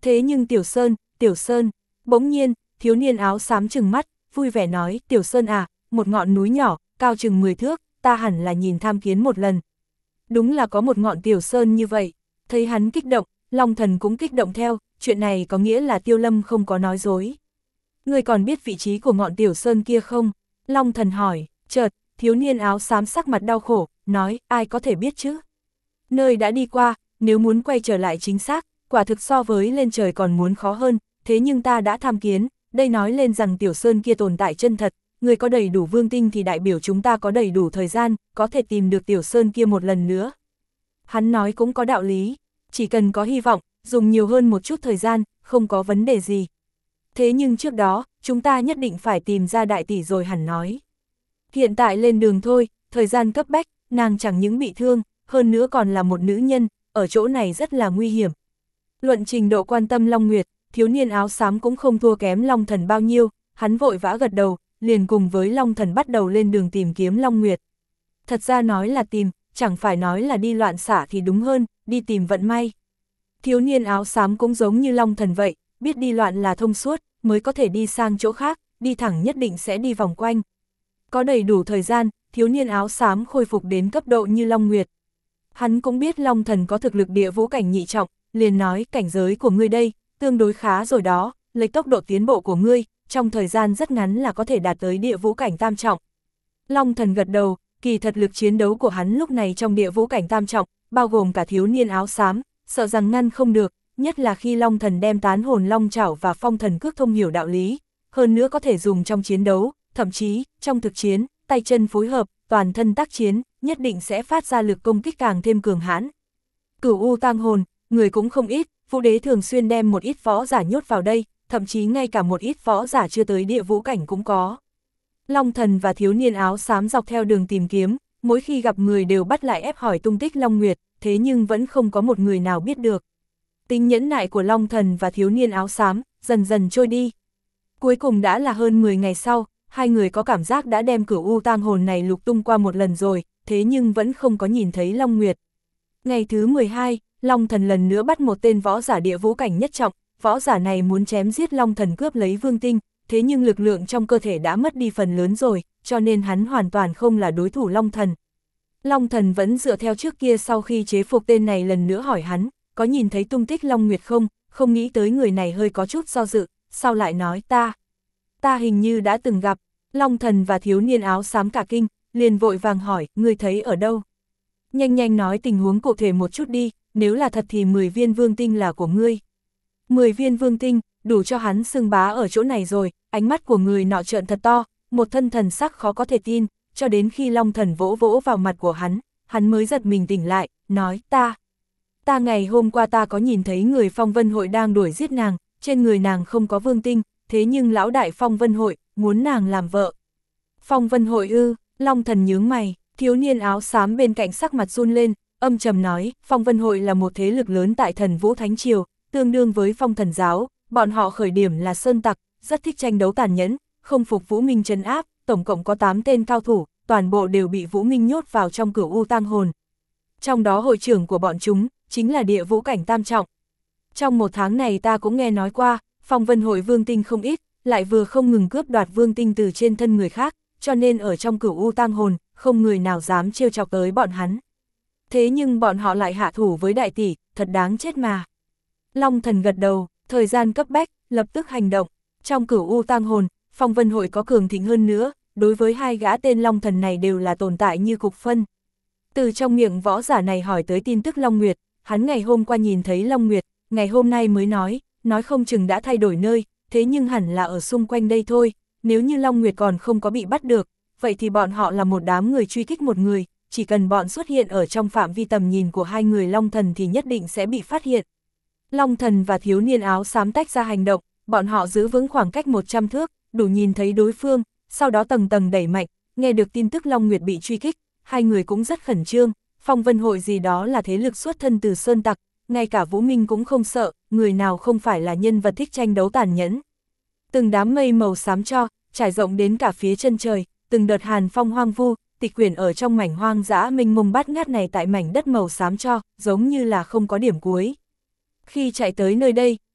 Thế nhưng Tiểu Sơn, Tiểu Sơn, bỗng nhiên, thiếu niên áo xám trừng mắt, vui vẻ nói, Tiểu Sơn à, một ngọn núi nhỏ, cao chừng mười thước, ta hẳn là nhìn tham kiến một lần. Đúng là có một ngọn Tiểu Sơn như vậy, thấy hắn kích động, Long Thần cũng kích động theo, chuyện này có nghĩa là Tiêu Lâm không có nói dối. Ngươi còn biết vị trí của ngọn Tiểu Sơn kia không? Long Thần hỏi, chợt, thiếu niên áo xám sắc mặt đau khổ, nói, ai có thể biết chứ? Nơi đã đi qua, nếu muốn quay trở lại chính xác, quả thực so với lên trời còn muốn khó hơn, thế nhưng ta đã tham kiến, đây nói lên rằng Tiểu Sơn kia tồn tại chân thật, người có đầy đủ vương tinh thì đại biểu chúng ta có đầy đủ thời gian, có thể tìm được Tiểu Sơn kia một lần nữa. Hắn nói cũng có đạo lý, chỉ cần có hy vọng, dùng nhiều hơn một chút thời gian, không có vấn đề gì. Thế nhưng trước đó, chúng ta nhất định phải tìm ra đại tỷ rồi hẳn nói. Hiện tại lên đường thôi, thời gian cấp bách, nàng chẳng những bị thương, hơn nữa còn là một nữ nhân, ở chỗ này rất là nguy hiểm. Luận trình độ quan tâm Long Nguyệt, thiếu niên áo xám cũng không thua kém Long Thần bao nhiêu, hắn vội vã gật đầu, liền cùng với Long Thần bắt đầu lên đường tìm kiếm Long Nguyệt. Thật ra nói là tìm, chẳng phải nói là đi loạn xả thì đúng hơn, đi tìm vận may. Thiếu niên áo xám cũng giống như Long Thần vậy, biết đi loạn là thông suốt, mới có thể đi sang chỗ khác, đi thẳng nhất định sẽ đi vòng quanh. Có đầy đủ thời gian, thiếu niên áo xám khôi phục đến cấp độ như Long Nguyệt. Hắn cũng biết Long Thần có thực lực địa vũ cảnh nhị trọng, liền nói cảnh giới của ngươi đây, tương đối khá rồi đó, lấy tốc độ tiến bộ của ngươi, trong thời gian rất ngắn là có thể đạt tới địa vũ cảnh tam trọng. Long Thần gật đầu, kỳ thật lực chiến đấu của hắn lúc này trong địa vũ cảnh tam trọng, bao gồm cả thiếu niên áo xám, sợ rằng ngăn không được, nhất là khi Long Thần đem tán hồn long chảo và phong thần cước thông hiểu đạo lý, hơn nữa có thể dùng trong chiến đấu, thậm chí, trong thực chiến, tay chân phối hợp, toàn thân tác chiến, nhất định sẽ phát ra lực công kích càng thêm cường hãn. Cửu U tang hồn, người cũng không ít, Vũ Đế thường xuyên đem một ít võ giả nhốt vào đây, thậm chí ngay cả một ít võ giả chưa tới địa vũ cảnh cũng có. Long Thần và thiếu niên áo xám dọc theo đường tìm kiếm, mỗi khi gặp người đều bắt lại ép hỏi tung tích Long Nguyệt, thế nhưng vẫn không có một người nào biết được. Tính nhẫn nại của Long Thần và thiếu niên áo xám dần dần trôi đi. Cuối cùng đã là hơn mười ngày sau, hai người có cảm giác đã đem Cửu U tang hồn này lục tung qua một lần rồi, thế nhưng vẫn không có nhìn thấy Long Nguyệt. Ngày thứ mười hai, Long Thần lần nữa bắt một tên võ giả địa vũ cảnh nhất trọng, võ giả này muốn chém giết Long Thần cướp lấy vương tinh, thế nhưng lực lượng trong cơ thể đã mất đi phần lớn rồi, cho nên hắn hoàn toàn không là đối thủ Long Thần. Long Thần vẫn dựa theo trước kia sau khi chế phục tên này lần nữa hỏi hắn, có nhìn thấy tung tích Long Nguyệt không, không nghĩ tới người này hơi có chút do dự, sau lại nói ta. Ta hình như đã từng gặp. Long Thần và thiếu niên áo xám cả kinh, liền vội vàng hỏi, ngươi thấy ở đâu? Nhanh nhanh nói tình huống cụ thể một chút đi, nếu là thật thì mười viên vương tinh là của ngươi. mười viên vương tinh, đủ cho hắn xưng bá ở chỗ này rồi, ánh mắt của người nọ trợn thật to, một thân thần sắc khó có thể tin, cho đến khi Long Thần vỗ vỗ vào mặt của hắn, hắn mới giật mình tỉnh lại, nói, ta. Ta ngày hôm qua ta có nhìn thấy người Phong Vân Hội đang đuổi giết nàng, trên người nàng không có vương tinh, thế nhưng lão đại Phong Vân Hội, muốn nàng làm vợ. Phong Vân Hội ư, Long Thần nhướng mày, thiếu niên áo xám bên cạnh sắc mặt run lên, âm trầm nói, Phong Vân Hội là một thế lực lớn tại Thần Vũ Thánh Triều, tương đương với Phong Thần Giáo, bọn họ khởi điểm là sơn tặc, rất thích tranh đấu tàn nhẫn, không phục Vũ Minh trấn áp, tổng cộng có tám tên cao thủ, toàn bộ đều bị Vũ Minh nhốt vào trong Cửu U tang hồn. Trong đó hội trưởng của bọn chúng, chính là địa vũ cảnh tam trọng. Trong một tháng này ta cũng nghe nói qua, Phong Vân Hội vương tinh không ít, lại vừa không ngừng cướp đoạt vương tinh từ trên thân người khác, cho nên ở trong Cửu U tang hồn, không người nào dám trêu chọc tới bọn hắn. Thế nhưng bọn họ lại hạ thủ với đại tỷ, thật đáng chết mà. Long Thần gật đầu, thời gian cấp bách, lập tức hành động. Trong Cửu U tang hồn, Phong Vân Hội có cường thịnh hơn nữa, đối với hai gã tên Long Thần này đều là tồn tại như cục phân. Từ trong miệng võ giả này hỏi tới tin tức Long Nguyệt, hắn ngày hôm qua nhìn thấy Long Nguyệt, ngày hôm nay mới nói, nói không chừng đã thay đổi nơi, thế nhưng hẳn là ở xung quanh đây thôi, nếu như Long Nguyệt còn không có bị bắt được, vậy thì bọn họ là một đám người truy kích một người, chỉ cần bọn xuất hiện ở trong phạm vi tầm nhìn của hai người Long Thần thì nhất định sẽ bị phát hiện. Long Thần và thiếu niên áo xám tách ra hành động, bọn họ giữ vững khoảng cách một trăm thước, đủ nhìn thấy đối phương, sau đó tầng tầng đẩy mạnh, nghe được tin tức Long Nguyệt bị truy kích, hai người cũng rất khẩn trương, Phong Vân Hội gì đó là thế lực xuất thân từ sơn tặc, ngay cả Vũ Minh cũng không sợ, người nào không phải là nhân vật thích tranh đấu tàn nhẫn. Từng đám mây màu xám cho, trải rộng đến cả phía chân trời, từng đợt hàn phong hoang vu, tịch quyển ở trong mảnh hoang dã mênh mông bát ngát này tại mảnh đất màu xám cho, giống như là không có điểm cuối. Khi chạy tới nơi đây,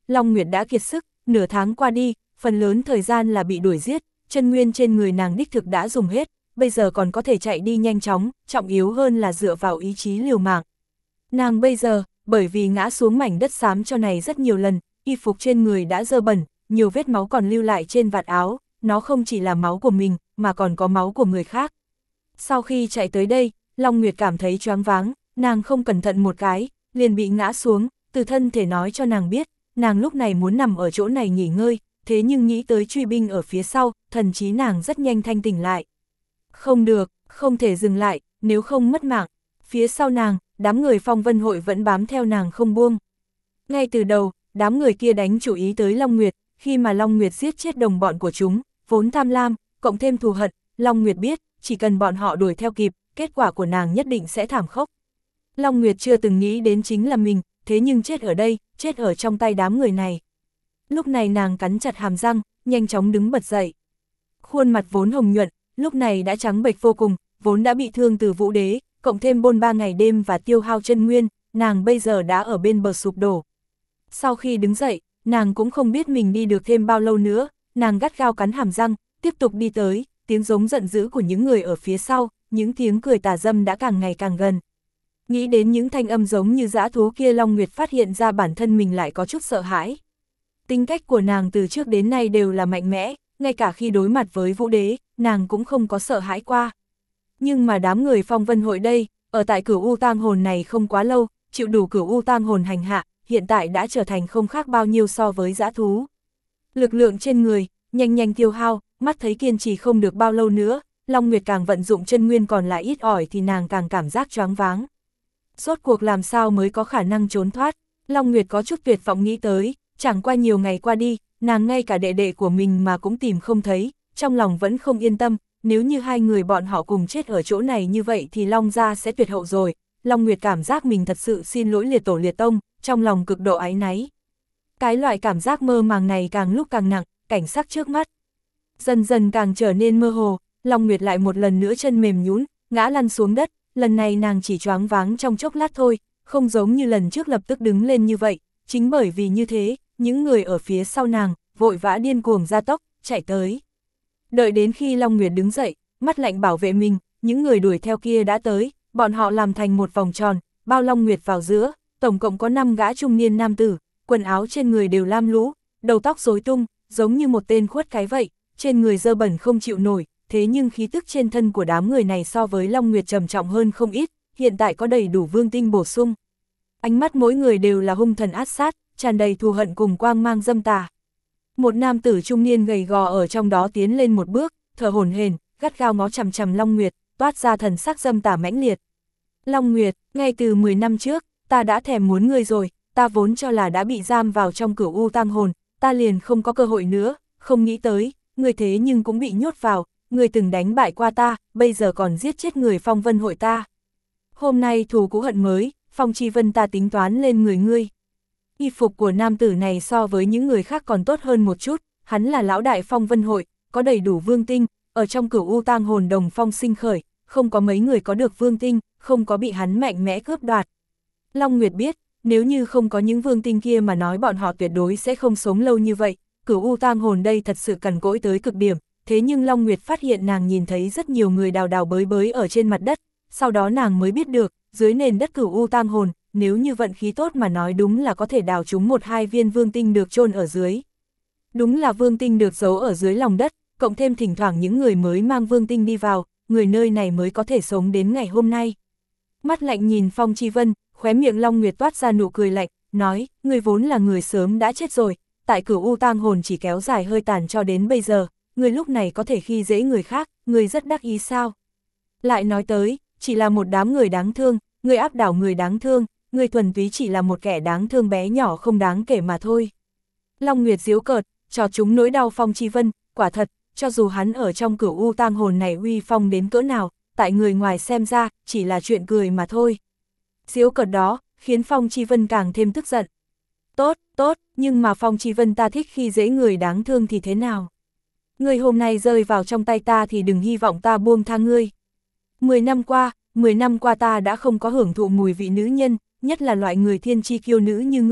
Long Nguyệt đã kiệt sức, nửa tháng qua đi, phần lớn thời gian là bị đuổi giết, chân nguyên trên người nàng đích thực đã dùng hết, bây giờ còn có thể chạy đi nhanh chóng, trọng yếu hơn là dựa vào ý chí liều mạng. Nàng bây giờ, bởi vì ngã xuống mảnh đất xám cho này rất nhiều lần, y phục trên người đã dơ bẩn, nhiều vết máu còn lưu lại trên vạt áo, nó không chỉ là máu của mình, mà còn có máu của người khác. Sau khi chạy tới đây, Long Nguyệt cảm thấy choáng váng, nàng không cẩn thận một cái, liền bị ngã xuống, từ thân thể nói cho nàng biết, nàng lúc này muốn nằm ở chỗ này nghỉ ngơi, thế nhưng nghĩ tới truy binh ở phía sau, thần trí nàng rất nhanh thanh tỉnh lại. Không được, không thể dừng lại, nếu không mất mạng. Phía sau nàng, đám người Phong Vân Hội vẫn bám theo nàng không buông. Ngay từ đầu, đám người kia đánh chủ ý tới Long Nguyệt, khi mà Long Nguyệt giết chết đồng bọn của chúng, vốn tham lam, cộng thêm thù hận, Long Nguyệt biết, chỉ cần bọn họ đuổi theo kịp, kết quả của nàng nhất định sẽ thảm khốc. Long Nguyệt chưa từng nghĩ đến chính là mình, thế nhưng chết ở đây, chết ở trong tay đám người này. Lúc này nàng cắn chặt hàm răng, nhanh chóng đứng bật dậy. Khuôn mặt vốn hồng nhuận, lúc này đã trắng bệch vô cùng, vốn đã bị thương từ Vũ Đế, cộng thêm bôn ba ngày đêm và tiêu hao chân nguyên, nàng bây giờ đã ở bên bờ sụp đổ. Sau khi đứng dậy, nàng cũng không biết mình đi được thêm bao lâu nữa, nàng gắt gao cắn hàm răng, tiếp tục đi tới, tiếng giống giận dữ của những người ở phía sau, những tiếng cười tà dâm đã càng ngày càng gần. Nghĩ đến những thanh âm giống như dã thú kia, Long Nguyệt phát hiện ra bản thân mình lại có chút sợ hãi. Tính cách của nàng từ trước đến nay đều là mạnh mẽ, ngay cả khi đối mặt với Vũ Đế, nàng cũng không có sợ hãi qua. Nhưng mà đám người Phong Vân Hội đây, ở tại Cửu U Tang Hồn này không quá lâu, chịu đủ Cửu U Tang Hồn hành hạ, hiện tại đã trở thành không khác bao nhiêu so với dã thú. Lực lượng trên người, nhanh nhanh tiêu hao, mắt thấy kiên trì không được bao lâu nữa, Long Nguyệt càng vận dụng chân nguyên còn lại ít ỏi thì nàng càng cảm giác choáng váng. Rốt cuộc làm sao mới có khả năng trốn thoát, Long Nguyệt có chút tuyệt vọng nghĩ tới, chẳng qua nhiều ngày qua đi, nàng ngay cả đệ đệ của mình mà cũng tìm không thấy, trong lòng vẫn không yên tâm, nếu như hai người bọn họ cùng chết ở chỗ này như vậy thì Long gia sẽ tuyệt hậu rồi. Long Nguyệt cảm giác mình thật sự xin lỗi liệt tổ liệt tông, trong lòng cực độ áy náy. Cái loại cảm giác mơ màng này càng lúc càng nặng, cảnh sắc trước mắt dần dần càng trở nên mơ hồ, Long Nguyệt lại một lần nữa chân mềm nhũn, ngã lăn xuống đất, lần này nàng chỉ choáng váng trong chốc lát thôi, không giống như lần trước lập tức đứng lên như vậy, chính bởi vì như thế, những người ở phía sau nàng, vội vã điên cuồng gia tốc, chạy tới. Đợi đến khi Long Nguyệt đứng dậy, mắt lạnh bảo vệ mình, những người đuổi theo kia đã tới, bọn họ làm thành một vòng tròn, bao Long Nguyệt vào giữa, tổng cộng có năm gã trung niên nam tử, quần áo trên người đều lam lũ, đầu tóc rối tung, giống như một tên khuất cái vậy, trên người dơ bẩn không chịu nổi, thế nhưng khí tức trên thân của đám người này so với Long Nguyệt trầm trọng hơn không ít, hiện tại có đầy đủ vương tinh bổ sung. Ánh mắt mỗi người đều là hung thần ác sát, tràn đầy thù hận cùng quang mang dâm tà. Một nam tử trung niên gầy gò ở trong đó tiến lên một bước, thở hổn hển, gắt gao ngó chằm chằm Long Nguyệt, toát ra thần sắc dâm tà mãnh liệt. Long Nguyệt, ngay từ mười năm trước, ta đã thèm muốn ngươi rồi, ta vốn cho là đã bị giam vào trong Cửu U Tang Hồn, ta liền không có cơ hội nữa, không nghĩ tới, ngươi thế nhưng cũng bị nhốt vào, ngươi từng đánh bại qua ta, bây giờ còn giết chết người Phong Vân Hội ta. Hôm nay thù cũ hận mới, Phong Chi Vân ta tính toán lên người ngươi. Y phục của nam tử này so với những người khác còn tốt hơn một chút, hắn là lão đại Phong Vân Hội, có đầy đủ vương tinh, ở trong Cửu U Tang Hồn đồng phong sinh khởi, không có mấy người có được vương tinh, không có bị hắn mạnh mẽ cướp đoạt. Long Nguyệt biết, nếu như không có những vương tinh kia mà nói bọn họ tuyệt đối sẽ không sống lâu như vậy, Cửu U Tang Hồn đây thật sự cằn cỗi tới cực điểm, thế nhưng Long Nguyệt phát hiện nàng nhìn thấy rất nhiều người đào đào bới bới ở trên mặt đất, sau đó nàng mới biết được, dưới nền đất Cửu U Tang Hồn, nếu như vận khí tốt mà nói đúng là có thể đào trúng một hai viên vương tinh được chôn ở dưới. Đúng là vương tinh được giấu ở dưới lòng đất, cộng thêm thỉnh thoảng những người mới mang vương tinh đi vào, người nơi này mới có thể sống đến ngày hôm nay. Mắt lạnh nhìn Phong Chi Vân, khóe miệng Long Nguyệt toát ra nụ cười lạnh, nói, người vốn là người sớm đã chết rồi, tại Cửu U Tang Hồn chỉ kéo dài hơi tàn cho đến bây giờ, người lúc này có thể khi dễ người khác, người rất đắc ý sao? Lại nói tới, chỉ là một đám người đáng thương, người áp đảo người đáng thương, người thuần túy chỉ là một kẻ đáng thương bé nhỏ không đáng kể mà thôi. Long Nguyệt giễu cợt, cho chúng nỗi đau Phong Chi Vân, quả thật, cho dù hắn ở trong Cửu U Tang Hồn này uy phong đến cỡ nào, tại người ngoài xem ra, chỉ là chuyện cười mà thôi. Giễu cợt đó, khiến Phong Chi Vân càng thêm tức giận. Tốt, tốt, nhưng mà Phong Chi Vân ta thích khi dễ người đáng thương thì thế nào? Ngươi hôm nay rơi vào trong tay ta thì đừng hy vọng ta buông tha ngươi. Mười năm qua, mười năm qua ta đã không có hưởng thụ mùi vị nữ nhân, nhất là loại người thiên chi kiêu nữ như ngươi,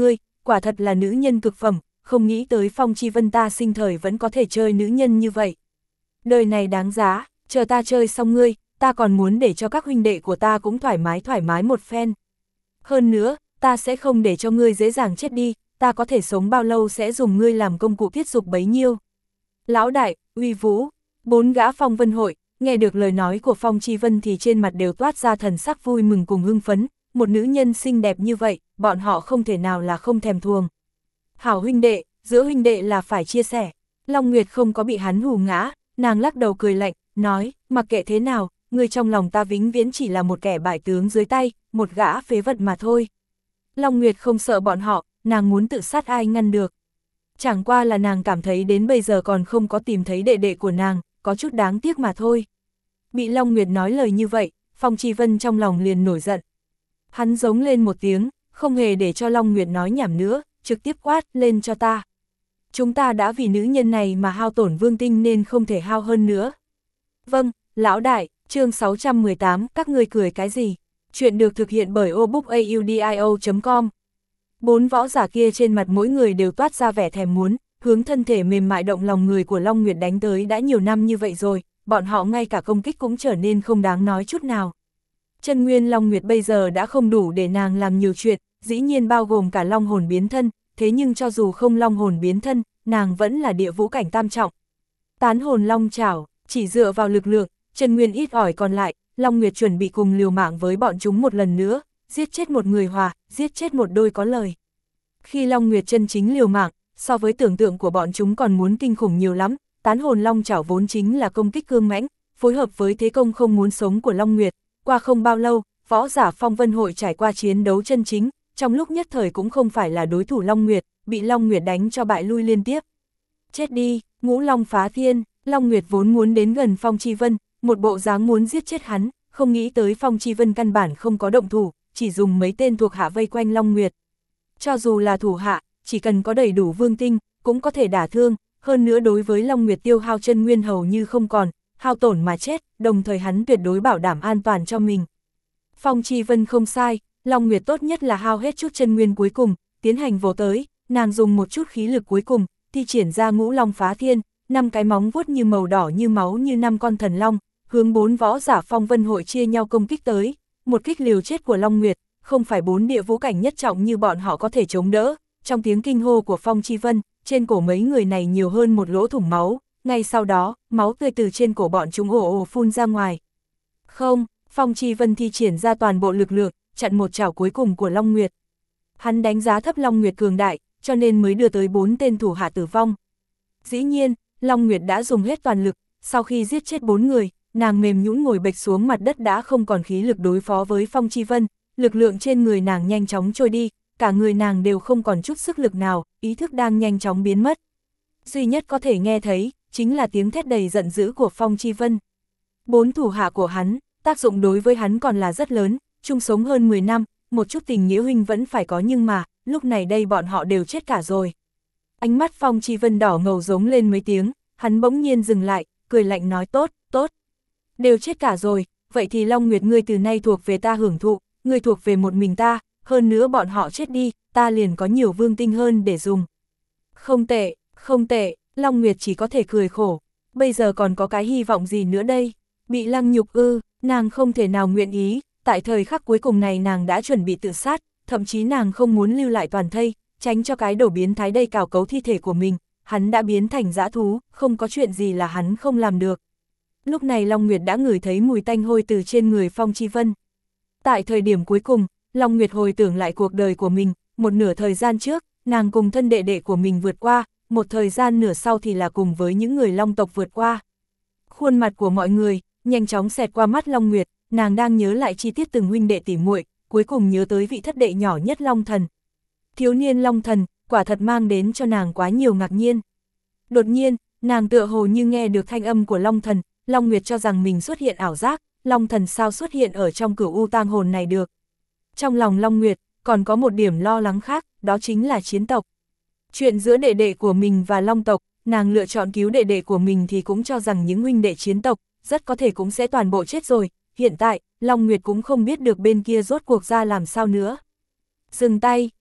quả thật là nữ nhân cực phẩm, không nghĩ tới Phong Chi Vân ta sinh thời vẫn có thể chơi nữ nhân như vậy. Đời này đáng giá, chờ ta chơi xong ngươi, ta còn muốn để cho các huynh đệ của ta cũng thoải mái thoải mái một phen. Hơn nữa, ta sẽ không để cho ngươi dễ dàng chết đi, ta có thể sống bao lâu sẽ dùng ngươi làm công cụ tiết dục bấy nhiêu. Lão đại, uy vũ, bốn gã Phong Vân hội, nghe được lời nói của Phong Chi Vân thì trên mặt đều toát ra thần sắc vui mừng cùng hưng phấn, một nữ nhân xinh đẹp như vậy, bọn họ không thể nào là không thèm thuồng. Hảo huynh đệ, giữa huynh đệ là phải chia sẻ. Long Nguyệt không có bị hắn hù ngã, nàng lắc đầu cười lạnh, nói, mặc kệ thế nào, người trong lòng ta vĩnh viễn chỉ là một kẻ bại tướng dưới tay, một gã phế vật mà thôi. Long Nguyệt không sợ bọn họ, nàng muốn tự sát ai ngăn được. Chẳng qua là nàng cảm thấy đến bây giờ còn không có tìm thấy đệ đệ của nàng, có chút đáng tiếc mà thôi. Bị Long Nguyệt nói lời như vậy, Phong Chi Vân trong lòng liền nổi giận. Hắn giống lên một tiếng, không hề để cho Long Nguyệt nói nhảm nữa, trực tiếp quát lên cho ta. Chúng ta đã vì nữ nhân này mà hao tổn vương tinh nên không thể hao hơn nữa. Vâng, lão đại, chương sáu trăm mười tám, các ngươi cười cái gì? Chuyện được thực hiện bởi obookaudio chấm com. Bốn võ giả kia trên mặt mỗi người đều toát ra vẻ thèm muốn, hướng thân thể mềm mại động lòng người của Long Nguyệt đánh tới đã nhiều năm như vậy rồi, bọn họ ngay cả công kích cũng trở nên không đáng nói chút nào. Chân nguyên Long Nguyệt bây giờ đã không đủ để nàng làm nhiều chuyện, dĩ nhiên bao gồm cả long hồn biến thân, thế nhưng cho dù không long hồn biến thân, nàng vẫn là địa vũ cảnh tam trọng. Tán hồn long chảo, chỉ dựa vào lực lượng, chân nguyên ít ỏi còn lại, Long Nguyệt chuẩn bị cùng liều mạng với bọn chúng một lần nữa, giết chết một người hòa, giết chết một đôi có lời. Khi Long Nguyệt chân chính liều mạng, so với tưởng tượng của bọn chúng còn muốn kinh khủng nhiều lắm, tán hồn long chảo vốn chính là công kích cương mãnh, phối hợp với thế công không muốn sống của Long Nguyệt, qua không bao lâu, võ giả Phong Vân hội trải qua chiến đấu chân chính, trong lúc nhất thời cũng không phải là đối thủ Long Nguyệt, bị Long Nguyệt đánh cho bại lui liên tiếp. Chết đi, ngũ long phá thiên, Long Nguyệt vốn muốn đến gần Phong Chi Vân, một bộ dáng muốn giết chết hắn, không nghĩ tới Phong Chi Vân căn bản không có động thủ, chỉ dùng mấy tên thuộc hạ vây quanh Long Nguyệt. Cho dù là thủ hạ, chỉ cần có đầy đủ vương tinh, cũng có thể đả thương, hơn nữa đối với Long Nguyệt tiêu hao chân nguyên hầu như không còn, hao tổn mà chết, đồng thời hắn tuyệt đối bảo đảm an toàn cho mình. Phong Chi Vân không sai, Long Nguyệt tốt nhất là hao hết chút chân nguyên cuối cùng, tiến hành vồ tới, nàng dùng một chút khí lực cuối cùng, thi triển ra ngũ long phá thiên, năm cái móng vuốt như màu đỏ như máu như năm con thần long, hướng bốn võ giả Phong Vân hội chia nhau công kích tới, một kích liều chết của Long Nguyệt, không phải bốn địa vũ cảnh nhất trọng như bọn họ có thể chống đỡ, trong tiếng kinh hô của Phong Chi Vân, trên cổ mấy người này nhiều hơn một lỗ thủng máu, ngay sau đó, máu tươi từ trên cổ bọn chúng ồ ồ phun ra ngoài. Không, Phong Chi Vân thi triển ra toàn bộ lực lượng, chặn một chảo cuối cùng của Long Nguyệt. Hắn đánh giá thấp Long Nguyệt cường đại, cho nên mới đưa tới bốn tên thủ hạ tử vong. Dĩ nhiên, Long Nguyệt đã dùng hết toàn lực, sau khi giết chết bốn người, nàng mềm nhũn ngồi bệt xuống mặt đất đã không còn khí lực đối phó với Phong Chi Vân, lực lượng trên người nàng nhanh chóng trôi đi, cả người nàng đều không còn chút sức lực nào, ý thức đang nhanh chóng biến mất. Duy nhất có thể nghe thấy, chính là tiếng thét đầy giận dữ của Phong Chi Vân. Bốn thủ hạ của hắn, tác dụng đối với hắn còn là rất lớn, chung sống hơn mười năm, một chút tình nghĩa huynh vẫn phải có nhưng mà, lúc này đây bọn họ đều chết cả rồi. Ánh mắt Phong Chi Vân đỏ ngầu giống lên mấy tiếng, hắn bỗng nhiên dừng lại, cười lạnh nói tốt, tốt. Đều chết cả rồi, vậy thì Long Nguyệt ngươi từ nay thuộc về ta hưởng thụ, ngươi thuộc về một mình ta, hơn nữa bọn họ chết đi, ta liền có nhiều vương tinh hơn để dùng. Không tệ, không tệ, Long Nguyệt chỉ có thể cười khổ, bây giờ còn có cái hy vọng gì nữa đây, bị lăng nhục ư, nàng không thể nào nguyện ý, tại thời khắc cuối cùng này nàng đã chuẩn bị tự sát, thậm chí nàng không muốn lưu lại toàn thây, tránh cho cái đổ biến thái đây cào cấu thi thể của mình, hắn đã biến thành dã thú, không có chuyện gì là hắn không làm được. Lúc này Long Nguyệt đã ngửi thấy mùi tanh hôi từ trên người Phong Chi Vân. Tại thời điểm cuối cùng, Long Nguyệt hồi tưởng lại cuộc đời của mình, một nửa thời gian trước, nàng cùng thân đệ đệ của mình vượt qua, một thời gian nửa sau thì là cùng với những người Long tộc vượt qua. Khuôn mặt của mọi người, nhanh chóng xẹt qua mắt Long Nguyệt, nàng đang nhớ lại chi tiết từng huynh đệ tỉ muội, cuối cùng nhớ tới vị thất đệ nhỏ nhất Long Thần. Thiếu niên Long Thần, quả thật mang đến cho nàng quá nhiều ngạc nhiên. Đột nhiên, nàng tựa hồ như nghe được thanh âm của Long Thần, Long Nguyệt cho rằng mình xuất hiện ảo giác, Long Thần sao xuất hiện ở trong cửu u tang hồn này được. Trong lòng Long Nguyệt, còn có một điểm lo lắng khác, đó chính là chiến tộc. Chuyện giữa đệ đệ của mình và Long tộc, nàng lựa chọn cứu đệ đệ của mình thì cũng cho rằng những huynh đệ chiến tộc, rất có thể cũng sẽ toàn bộ chết rồi, hiện tại, Long Nguyệt cũng không biết được bên kia rốt cuộc ra làm sao nữa. Dừng tay,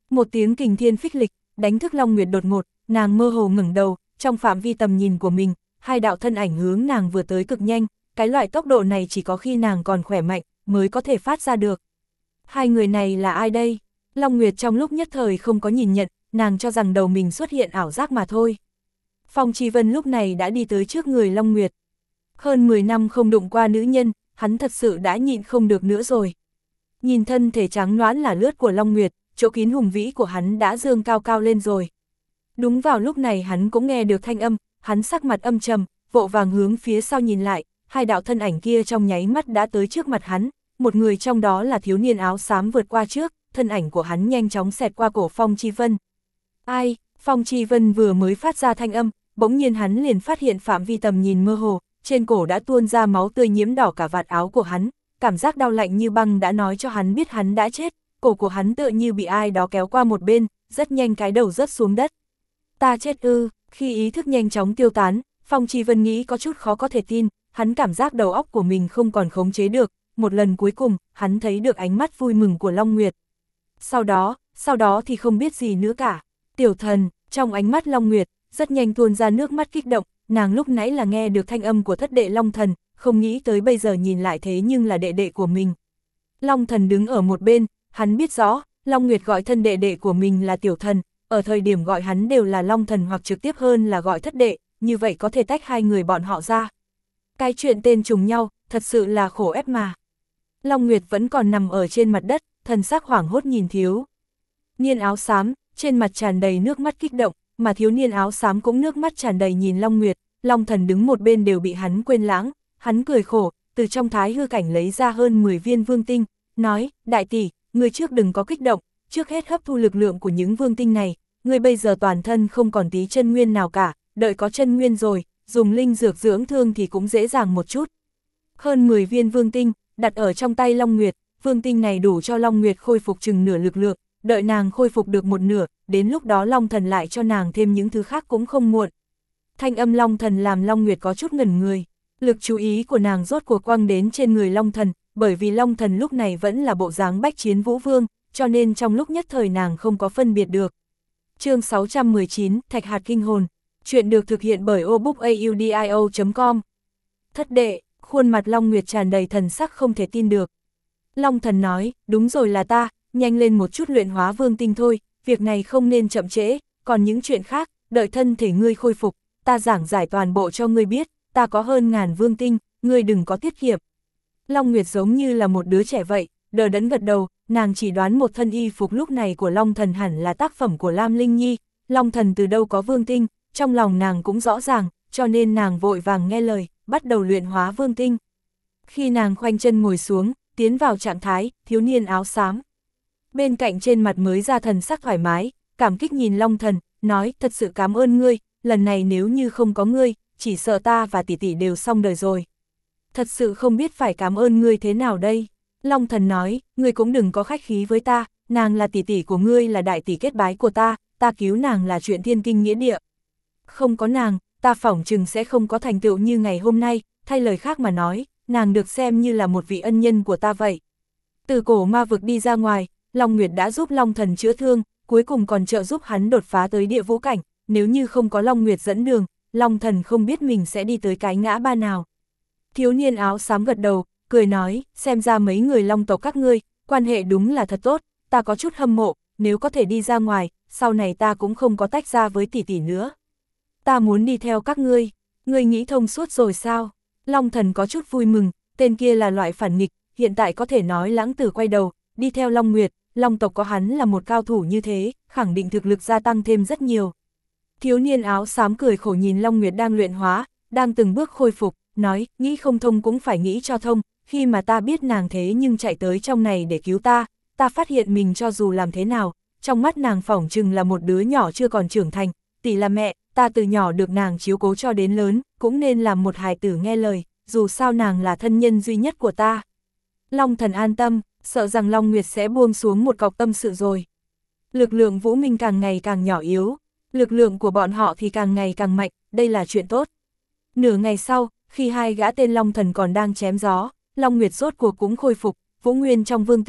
Một tiếng kình thiên phích lịch, đánh thức Long Nguyệt đột ngột, nàng mơ hồ ngẩng đầu, trong phạm vi tầm nhìn của mình, hai đạo thân ảnh hướng nàng vừa tới cực nhanh, cái loại tốc độ này chỉ có khi nàng còn khỏe mạnh, mới có thể phát ra được. Hai người này là ai đây? Long Nguyệt trong lúc nhất thời không có nhìn nhận, nàng cho rằng đầu mình xuất hiện ảo giác mà thôi. Phong Chi Vân lúc này đã đi tới trước người Long Nguyệt. Hơn mười năm không đụng qua nữ nhân, hắn thật sự đã nhịn không được nữa rồi. Nhìn thân thể trắng nõn là lướt của Long Nguyệt, chỗ kín hùng vĩ của hắn đã dương cao cao lên rồi. Đúng vào lúc này hắn cũng nghe được thanh âm, hắn sắc mặt âm trầm, vội vàng hướng phía sau nhìn lại, hai đạo thân ảnh kia trong nháy mắt đã tới trước mặt hắn, một người trong đó là thiếu niên áo xám vượt qua trước, thân ảnh của hắn nhanh chóng xẹt qua cổ Phong Chi Vân. Ai? Phong Chi Vân vừa mới phát ra thanh âm, bỗng nhiên hắn liền phát hiện phạm vi tầm nhìn mơ hồ, trên cổ đã tuôn ra máu tươi nhiễm đỏ cả vạt áo của hắn, cảm giác đau lạnh như băng đã nói cho hắn biết hắn đã chết, cổ của hắn tựa như bị ai đó kéo qua một bên, rất nhanh cái đầu rớt xuống đất. Ta chết ư? Khi ý thức nhanh chóng tiêu tán, Phong Chi Vân nghĩ có chút khó có thể tin, hắn cảm giác đầu óc của mình không còn khống chế được, một lần cuối cùng, hắn thấy được ánh mắt vui mừng của Long Nguyệt. Sau đó, sau đó thì không biết gì nữa cả. Tiểu thần, trong ánh mắt Long Nguyệt, rất nhanh tuôn ra nước mắt kích động, nàng lúc nãy là nghe được thanh âm của thất đệ Long Thần, không nghĩ tới bây giờ nhìn lại thế nhưng là đệ đệ của mình. Long Thần đứng ở một bên, hắn biết rõ, Long Nguyệt gọi thân đệ đệ của mình là tiểu thần, ở thời điểm gọi hắn đều là Long Thần hoặc trực tiếp hơn là gọi thất đệ, như vậy có thể tách hai người bọn họ ra. Cái chuyện tên trùng nhau, thật sự là khổ ép mà. Long Nguyệt vẫn còn nằm ở trên mặt đất, thần sắc hoảng hốt nhìn thiếu niên áo xám, trên mặt tràn đầy nước mắt kích động, mà thiếu niên áo xám cũng nước mắt tràn đầy nhìn Long Nguyệt, Long Thần đứng một bên đều bị hắn quên lãng, hắn cười khổ, từ trong thái hư cảnh lấy ra hơn mười viên vương tinh, nói, đại tỷ, người trước đừng có kích động, trước hết hấp thu lực lượng của những vương tinh này, người bây giờ toàn thân không còn tí chân nguyên nào cả, đợi có chân nguyên rồi, dùng linh dược dưỡng thương thì cũng dễ dàng một chút. Hơn mười viên vương tinh, đặt ở trong tay Long Nguyệt, vương tinh này đủ cho Long Nguyệt khôi phục chừng nửa lực lượng, đợi nàng khôi phục được một nửa, đến lúc đó Long Thần lại cho nàng thêm những thứ khác cũng không muộn. Thanh âm Long Thần làm Long Nguyệt có chút ngẩn người, lực chú ý của nàng rốt cuộc quăng đến trên người Long Thần, bởi vì Long Thần lúc này vẫn là bộ dáng bách chiến vũ vương, cho nên trong lúc nhất thời nàng không có phân biệt được. Chương sáu trăm mười chín, Thạch hạt kinh hồn, chuyện được thực hiện bởi obookaudio chấm com. Thất đệ, khuôn mặt Long Nguyệt tràn đầy thần sắc không thể tin được. Long Thần nói, đúng rồi là ta, nhanh lên một chút luyện hóa vương tinh thôi, việc này không nên chậm trễ, còn những chuyện khác, đợi thân thể ngươi khôi phục, ta giảng giải toàn bộ cho ngươi biết, ta có hơn ngàn vương tinh, ngươi đừng có tiết kiệm. Long Nguyệt giống như là một đứa trẻ vậy, đờ đẫn gật đầu, nàng chỉ đoán một thân y phục lúc này của Long Thần hẳn là tác phẩm của Lam Linh Nhi, Long Thần từ đâu có vương tinh, trong lòng nàng cũng rõ ràng, cho nên nàng vội vàng nghe lời, bắt đầu luyện hóa vương tinh. Khi nàng khoanh chân ngồi xuống, tiến vào trạng thái, thiếu niên áo xám. Bên cạnh trên mặt mới ra thần sắc thoải mái, cảm kích nhìn Long Thần, nói thật sự cảm ơn ngươi, lần này nếu như không có ngươi, chỉ sợ ta và tỷ tỷ đều xong đời rồi. Thật sự không biết phải cảm ơn ngươi thế nào đây. Long Thần nói, ngươi cũng đừng có khách khí với ta, nàng là tỷ tỷ của ngươi là đại tỷ kết bái của ta, ta cứu nàng là chuyện thiên kinh nghĩa địa. Không có nàng, ta phỏng chừng sẽ không có thành tựu như ngày hôm nay, thay lời khác mà nói, nàng được xem như là một vị ân nhân của ta vậy. Từ cổ ma vực đi ra ngoài, Long Nguyệt đã giúp Long Thần chữa thương, cuối cùng còn trợ giúp hắn đột phá tới địa vũ cảnh, nếu như không có Long Nguyệt dẫn đường, Long Thần không biết mình sẽ đi tới cái ngã ba nào. Thiếu niên áo xám gật đầu, cười nói, xem ra mấy người Long tộc các ngươi, quan hệ đúng là thật tốt, ta có chút hâm mộ, nếu có thể đi ra ngoài, sau này ta cũng không có tách ra với tỷ tỷ nữa. Ta muốn đi theo các ngươi, ngươi nghĩ thông suốt rồi sao? Long Thần có chút vui mừng, tên kia là loại phản nghịch, hiện tại có thể nói lãng tử quay đầu, đi theo Long Nguyệt, Long tộc có hắn là một cao thủ như thế, khẳng định thực lực gia tăng thêm rất nhiều. Thiếu niên áo xám cười khổ nhìn Long Nguyệt đang luyện hóa, đang từng bước khôi phục, nói, nghĩ không thông cũng phải nghĩ cho thông, khi mà ta biết nàng thế nhưng chạy tới trong này để cứu ta, ta phát hiện mình cho dù làm thế nào, trong mắt nàng phỏng chừng là một đứa nhỏ chưa còn trưởng thành, tỷ là mẹ, ta từ nhỏ được nàng chiếu cố cho đến lớn, cũng nên làm một hài tử nghe lời, dù sao nàng là thân nhân duy nhất của ta. Long Thần an tâm, sợ rằng Long Nguyệt sẽ buông xuống một cọc tâm sự rồi. Lực lượng Vũ Minh càng ngày càng nhỏ yếu, lực lượng của bọn họ thì càng ngày càng mạnh, đây là chuyện tốt. Nửa ngày sau, khi hai gã tên Long Thần còn đang chém gió, Long Nguyệt rốt cuộc cũng khôi phục, Vũ Nguyên trong vương tinh,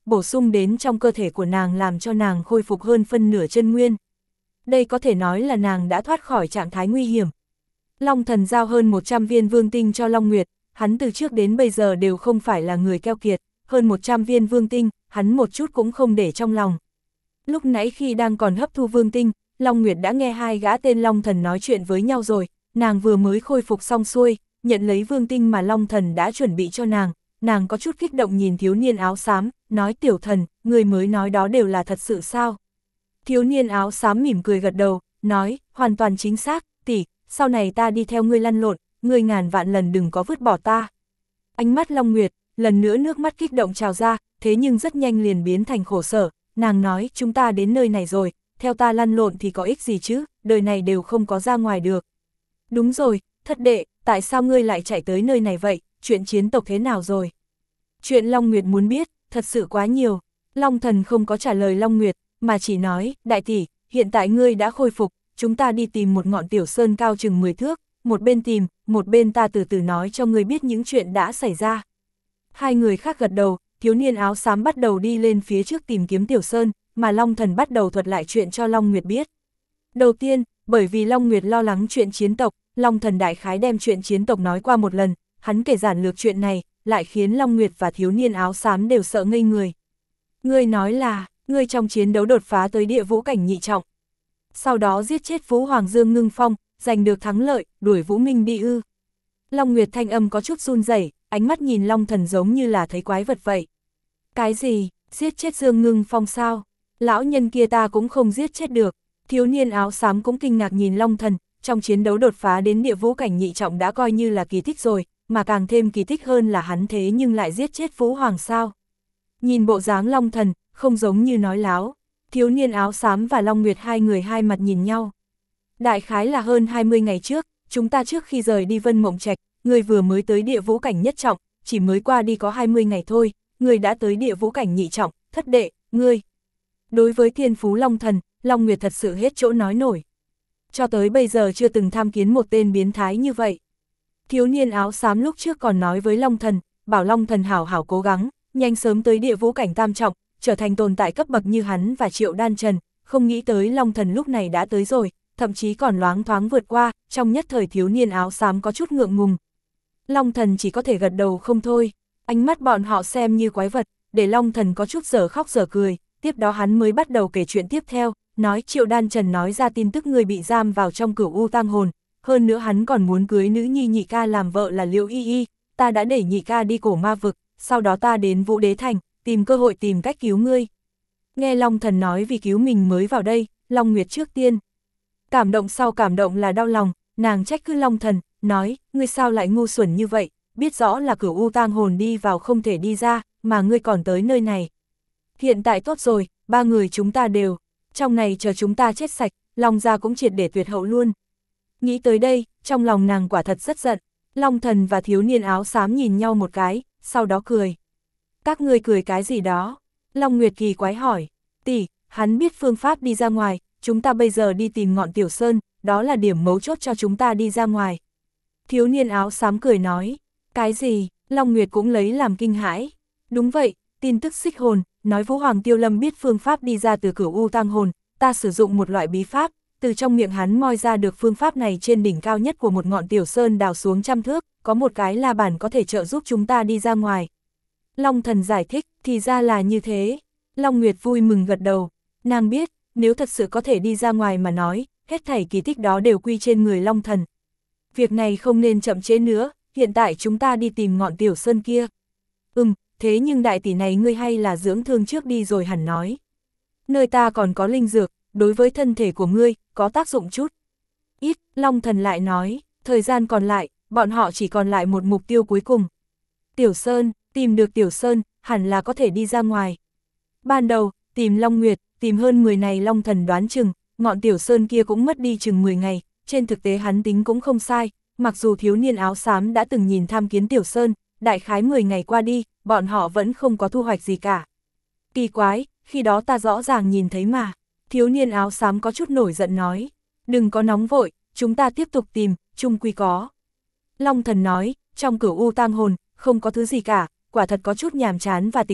bổ sung đến trong cơ thể của nàng làm cho nàng khôi phục hơn phân nửa chân nguyên. Đây có thể nói là nàng đã thoát khỏi trạng thái nguy hiểm. Long Thần giao hơn một trăm viên vương tinh cho Long Nguyệt, hắn từ trước đến bây giờ đều không phải là người keo kiệt, hơn một trăm viên vương tinh, hắn một chút cũng không để trong lòng. Lúc nãy khi đang còn hấp thu vương tinh, Long Nguyệt đã nghe hai gã tên Long Thần nói chuyện với nhau rồi, nàng vừa mới khôi phục xong xuôi, nhận lấy vương tinh mà Long Thần đã chuẩn bị cho nàng, nàng có chút kích động nhìn thiếu niên áo xám, nói tiểu thần, người mới nói đó đều là thật sự sao? Thiếu niên áo xám mỉm cười gật đầu, nói, hoàn toàn chính xác, tỷ, sau này ta đi theo ngươi lăn lộn, ngươi ngàn vạn lần đừng có vứt bỏ ta. Ánh mắt Long Nguyệt, lần nữa nước mắt kích động trào ra, thế nhưng rất nhanh liền biến thành khổ sở, nàng nói, chúng ta đến nơi này rồi, theo ta lăn lộn thì có ích gì chứ, đời này đều không có ra ngoài được. Đúng rồi, thất đệ, tại sao ngươi lại chạy tới nơi này vậy, chuyện chiến tộc thế nào rồi? Chuyện Long Nguyệt muốn biết, thật sự quá nhiều. Long Thần không có trả lời Long Nguyệt, mà chỉ nói, đại tỷ, hiện tại ngươi đã khôi phục, chúng ta đi tìm một ngọn tiểu sơn cao chừng mười thước, một bên tìm, một bên ta từ từ nói cho ngươi biết những chuyện đã xảy ra. Hai người khác gật đầu, thiếu niên áo xám bắt đầu đi lên phía trước tìm kiếm tiểu sơn, mà Long Thần bắt đầu thuật lại chuyện cho Long Nguyệt biết. Đầu tiên, bởi vì Long Nguyệt lo lắng chuyện chiến tộc, Long Thần đại khái đem chuyện chiến tộc nói qua một lần, hắn kể giản lược chuyện này, lại khiến Long Nguyệt và thiếu niên áo xám đều sợ ngây người. Ngươi nói là, ngươi trong chiến đấu đột phá tới địa vũ cảnh nhị trọng. Sau đó giết chết Vũ Hoàng Dương Ngưng Phong, giành được thắng lợi, đuổi Vũ Minh đi ư. Long Nguyệt thanh âm có chút run rẩy, ánh mắt nhìn Long Thần giống như là thấy quái vật vậy. Cái gì, giết chết Dương Ngưng Phong sao? Lão nhân kia ta cũng không giết chết được. Thiếu niên áo xám cũng kinh ngạc nhìn Long Thần, trong chiến đấu đột phá đến địa vũ cảnh nhị trọng đã coi như là kỳ tích rồi, mà càng thêm kỳ tích hơn là hắn thế nhưng lại giết chết Vũ Hoàng sao. Nhìn bộ dáng Long Thần, không giống như nói láo. Thiếu niên áo xám và Long Nguyệt hai người hai mặt nhìn nhau. Đại khái là hơn hai mươi ngày trước, chúng ta trước khi rời đi Vân Mộng Trạch, người vừa mới tới địa vũ cảnh nhất trọng, chỉ mới qua đi có hai mươi ngày thôi, người đã tới địa vũ cảnh nhị trọng, thất đệ, ngươi. Đối với thiên phú Long Thần, Long Nguyệt thật sự hết chỗ nói nổi. Cho tới bây giờ chưa từng tham kiến một tên biến thái như vậy. Thiếu niên áo xám lúc trước còn nói với Long Thần, bảo Long Thần hảo hảo cố gắng, nhanh sớm tới địa vũ cảnh tam trọng, trở thành tồn tại cấp bậc như hắn và Triệu Đan Trần, không nghĩ tới Long Thần lúc này đã tới rồi, thậm chí còn loáng thoáng vượt qua, trong nhất thời thiếu niên áo xám có chút ngượng ngùng. Long Thần chỉ có thể gật đầu không thôi, ánh mắt bọn họ xem như quái vật, để Long Thần có chút dở khóc dở cười, tiếp đó hắn mới bắt đầu kể chuyện tiếp theo, nói Triệu Đan Trần nói ra tin tức người bị giam vào trong Cửu U Tang Hồn, hơn nữa hắn còn muốn cưới nữ nhi nhị ca làm vợ là Liễu Y Y, ta đã để nhị ca đi cổ ma vực, sau đó ta đến Vũ Đế Thành, tìm cơ hội tìm cách cứu ngươi. Nghe Long Thần nói vì cứu mình mới vào đây, Long Nguyệt trước tiên. Cảm động sau cảm động là đau lòng, nàng trách cứ Long Thần, nói, ngươi sao lại ngu xuẩn như vậy, biết rõ là Cửu U Tang Hồn đi vào không thể đi ra, mà ngươi còn tới nơi này. Hiện tại tốt rồi, ba người chúng ta đều, trong này chờ chúng ta chết sạch, Long gia cũng triệt để tuyệt hậu luôn. Nghĩ tới đây, trong lòng nàng quả thật rất giận, Long Thần và thiếu niên áo xám nhìn nhau một cái, sau đó cười. Các ngươi cười cái gì đó? Long Nguyệt kỳ quái hỏi, tỷ, hắn biết phương pháp đi ra ngoài, chúng ta bây giờ đi tìm ngọn tiểu sơn, đó là điểm mấu chốt cho chúng ta đi ra ngoài. Thiếu niên áo xám cười nói, cái gì? Long Nguyệt cũng lấy làm kinh hãi. Đúng vậy, tin tức xích hồn, nói Vũ Hoàng Tiêu Lâm biết phương pháp đi ra từ Cửu U Tang Hồn, ta sử dụng một loại bí pháp, từ trong miệng hắn moi ra được phương pháp này trên đỉnh cao nhất của một ngọn tiểu sơn đào xuống trăm thước, có một cái la bàn có thể trợ giúp chúng ta đi ra ngoài. Long Thần giải thích, thì ra là như thế. Long Nguyệt vui mừng gật đầu, nàng biết, nếu thật sự có thể đi ra ngoài mà nói, hết thảy kỳ tích đó đều quy trên người Long Thần. Việc này không nên chậm trễ nữa, hiện tại chúng ta đi tìm ngọn tiểu sơn kia. Ừm, thế nhưng đại tỷ này ngươi hay là dưỡng thương trước đi rồi hẳn nói. Nơi ta còn có linh dược, đối với thân thể của ngươi, có tác dụng chút. Ít, Long Thần lại nói, thời gian còn lại, bọn họ chỉ còn lại một mục tiêu cuối cùng. Tiểu Sơn, tìm được Tiểu Sơn, hẳn là có thể đi ra ngoài. Ban đầu, tìm Long Nguyệt, tìm hơn mười ngày Long Thần đoán chừng, ngọn Tiểu Sơn kia cũng mất đi chừng mười ngày, trên thực tế hắn tính cũng không sai, mặc dù thiếu niên áo xám đã từng nhìn tham kiến Tiểu Sơn, đại khái mười ngày qua đi, bọn họ vẫn không có thu hoạch gì cả. Kỳ quái, khi đó ta rõ ràng nhìn thấy mà. Thiếu niên áo xám có chút nổi giận nói, đừng có nóng vội, chúng ta tiếp tục tìm, chung quy có. Long Thần nói, trong Cửu U Tang Hồn, không có thứ gì cả, quả thật có chút nhàm chán và tịch mịch,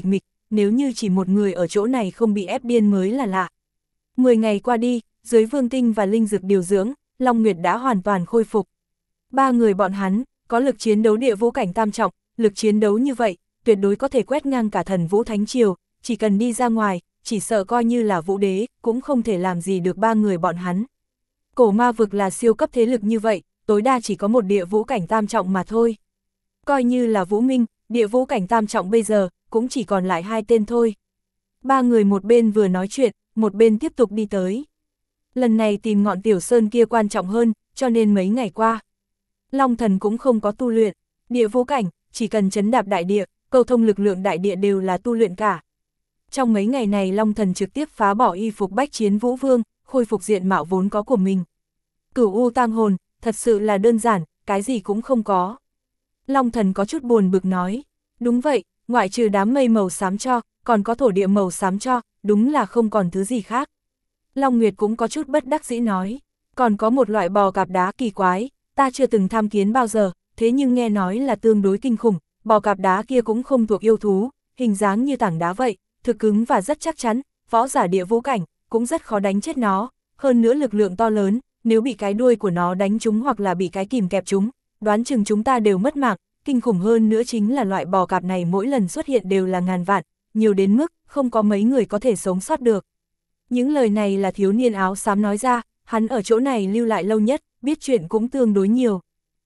nếu như chỉ một người ở chỗ này không bị ép điên mới là lạ. Mười ngày qua đi, dưới vương tinh và linh dược điều dưỡng, Long Nguyệt đã hoàn toàn khôi phục. Ba người bọn hắn, có lực chiến đấu địa vũ cảnh tam trọng, lực chiến đấu như vậy, tuyệt đối có thể quét ngang cả thần vũ thánh triều, chỉ cần đi ra ngoài, chỉ sợ coi như là vũ đế, cũng không thể làm gì được ba người bọn hắn. Cổ ma vực là siêu cấp thế lực như vậy, tối đa chỉ có một địa vũ cảnh tam trọng mà thôi. Coi như là Vũ Minh, địa vũ cảnh tam trọng bây giờ, cũng chỉ còn lại hai tên thôi. Ba người một bên vừa nói chuyện, một bên tiếp tục đi tới. Lần này tìm ngọn tiểu sơn kia quan trọng hơn, cho nên mấy ngày qua, Long Thần cũng không có tu luyện, địa vũ cảnh, chỉ cần chấn đạp đại địa, câu thông lực lượng đại địa đều là tu luyện cả. Trong mấy ngày này Long Thần trực tiếp phá bỏ y phục bách chiến vũ vương, khôi phục diện mạo vốn có của mình. Cửu U tang hồn, thật sự là đơn giản, cái gì cũng không có. Long Thần có chút buồn bực nói, đúng vậy, ngoại trừ đám mây màu xám cho, còn có thổ địa màu xám cho, đúng là không còn thứ gì khác. Long Nguyệt cũng có chút bất đắc dĩ nói, còn có một loại bò cạp đá kỳ quái, ta chưa từng tham kiến bao giờ, thế nhưng nghe nói là tương đối kinh khủng, bò cạp đá kia cũng không thuộc yêu thú, hình dáng như tảng đá vậy, thực cứng và rất chắc chắn, võ giả địa vũ cảnh, cũng rất khó đánh chết nó, hơn nữa lực lượng to lớn, nếu bị cái đuôi của nó đánh trúng hoặc là bị cái kìm kẹp trúng, đoán chừng chúng ta đều mất mạng, kinh khủng hơn nữa chính là loại bò cạp này mỗi lần xuất hiện đều là ngàn vạn, nhiều đến mức không có mấy người có thể sống sót được. Những lời này là thiếu niên áo xám nói ra, hắn ở chỗ này lưu lại lâu nhất, biết chuyện cũng tương đối nhiều.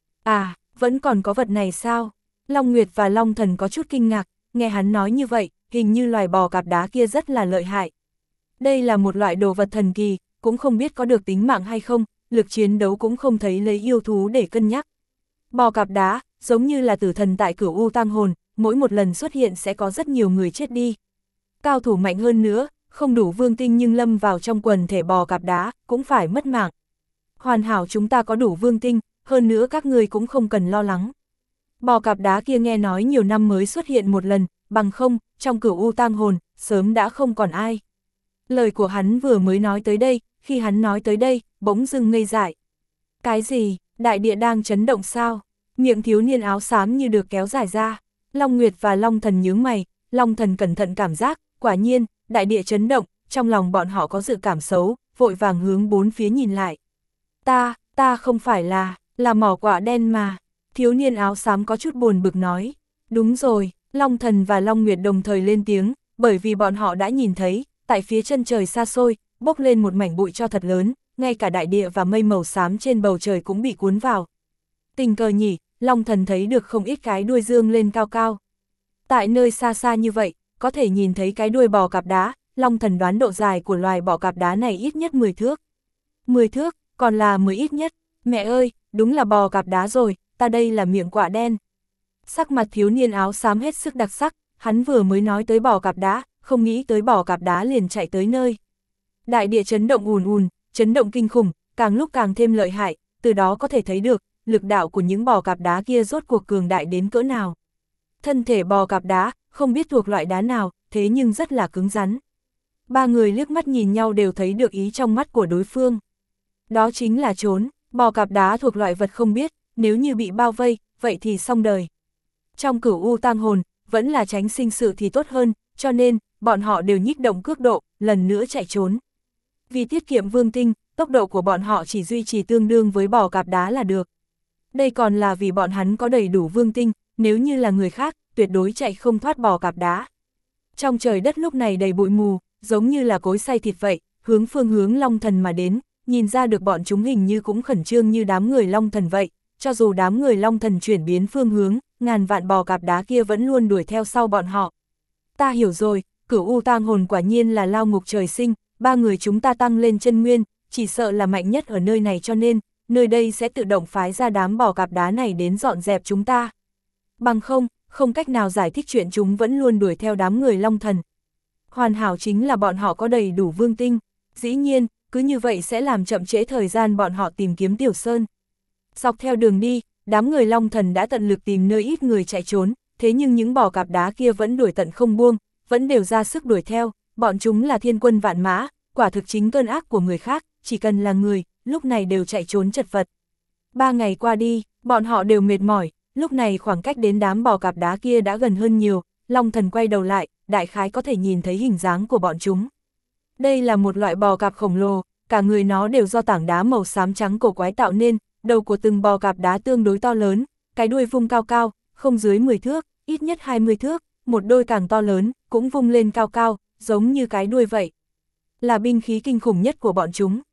À, vẫn còn có vật này sao? Long Nguyệt và Long Thần có chút kinh ngạc, nghe hắn nói như vậy, hình như loài bò cạp đá kia rất là lợi hại. Đây là một loại đồ vật thần kỳ, cũng không biết có được tính mạng hay không, lực chiến đấu cũng không thấy lấy yêu thú để cân nhắc. Bò cạp đá, giống như là tử thần tại Cửu U tang hồn, mỗi một lần xuất hiện sẽ có rất nhiều người chết đi. Cao thủ mạnh hơn nữa, không đủ vương tinh nhưng lâm vào trong quần thể bò cạp đá, cũng phải mất mạng. Hoàn hảo chúng ta có đủ vương tinh, hơn nữa các người cũng không cần lo lắng. Bò cạp đá kia nghe nói nhiều năm mới xuất hiện một lần, bằng không, trong Cửu U tang hồn, sớm đã không còn ai. Lời của hắn vừa mới nói tới đây, khi hắn nói tới đây, bỗng dưng ngây dại. Cái gì, đại địa đang chấn động sao? Miệng thiếu niên áo xám như được kéo dài ra. Long Nguyệt và Long Thần nhướng mày, Long Thần cẩn thận cảm giác, quả nhiên, đại địa chấn động, trong lòng bọn họ có dự cảm xấu, vội vàng hướng bốn phía nhìn lại. Ta, ta không phải là, là mỏ quả đen mà. Thiếu niên áo xám có chút buồn bực nói. Đúng rồi, Long Thần và Long Nguyệt đồng thời lên tiếng, bởi vì bọn họ đã nhìn thấy, tại phía chân trời xa xôi, bốc lên một mảnh bụi cho thật lớn, ngay cả đại địa và mây màu xám trên bầu trời cũng bị cuốn vào. Tình cờ nhỉ, Long Thần thấy được không ít cái đuôi dương lên cao cao. Tại nơi xa xa như vậy, có thể nhìn thấy cái đuôi bò cạp đá, Long Thần đoán độ dài của loài bò cạp đá này ít nhất mười thước. mười thước, còn là mười ít nhất, mẹ ơi, đúng là bò cạp đá rồi, ta đây là miệng quạ đen. Sắc mặt thiếu niên áo xám hết sức đặc sắc, hắn vừa mới nói tới bò cạp đá, không nghĩ tới bò cạp đá liền chạy tới nơi. Đại địa chấn động ùn ùn, chấn động kinh khủng, càng lúc càng thêm lợi hại, từ đó có thể thấy được, lực đạo của những bò cạp đá kia rốt cuộc cường đại đến cỡ nào. Thân thể bò cạp đá, không biết thuộc loại đá nào, thế nhưng rất là cứng rắn. Ba người liếc mắt nhìn nhau đều thấy được ý trong mắt của đối phương. Đó chính là trốn, bò cạp đá thuộc loại vật không biết, nếu như bị bao vây, vậy thì xong đời. Trong Cửu U tang hồn, vẫn là tránh sinh sự thì tốt hơn, cho nên, bọn họ đều nhích động cước độ, lần nữa chạy trốn. Vì tiết kiệm vương tinh, tốc độ của bọn họ chỉ duy trì tương đương với bò cạp đá là được. Đây còn là vì bọn hắn có đầy đủ vương tinh, nếu như là người khác, tuyệt đối chạy không thoát bò cạp đá. Trong trời đất lúc này đầy bụi mù, giống như là cối xay thịt vậy, hướng phương hướng Long Thần mà đến, nhìn ra được bọn chúng hình như cũng khẩn trương như đám người Long Thần vậy, cho dù đám người Long Thần chuyển biến phương hướng, ngàn vạn bò cạp đá kia vẫn luôn đuổi theo sau bọn họ. Ta hiểu rồi, Cửu U tang hồn quả nhiên là lao ngục trời sinh, ba người chúng ta tăng lên chân nguyên, chỉ sợ là mạnh nhất ở nơi này cho nên, nơi đây sẽ tự động phái ra đám bò cạp đá này đến dọn dẹp chúng ta. Bằng không, không cách nào giải thích chuyện chúng vẫn luôn đuổi theo đám người Long Thần. Hoàn hảo chính là bọn họ có đầy đủ vương tinh, dĩ nhiên, cứ như vậy sẽ làm chậm trễ thời gian bọn họ tìm kiếm Tiểu Sơn. Dọc theo đường đi, đám người Long Thần đã tận lực tìm nơi ít người chạy trốn, thế nhưng những bò cạp đá kia vẫn đuổi tận không buông, vẫn đều ra sức đuổi theo, bọn chúng là thiên quân vạn mã, quả thực chính cơn ác của người khác, chỉ cần là người, lúc này đều chạy trốn chật vật. Ba ngày qua đi, bọn họ đều mệt mỏi, lúc này khoảng cách đến đám bò cạp đá kia đã gần hơn nhiều, Long Thần quay đầu lại, đại khái có thể nhìn thấy hình dáng của bọn chúng. Đây là một loại bò cạp khổng lồ, cả người nó đều do tảng đá màu xám trắng cổ quái tạo nên, đầu của từng bò cạp đá tương đối to lớn, cái đuôi vung cao cao, không dưới mười thước, ít nhất hai mươi thước, một đôi càng to lớn, cũng vung lên cao cao, giống như cái đuôi vậy. Là binh khí kinh khủng nhất của bọn chúng.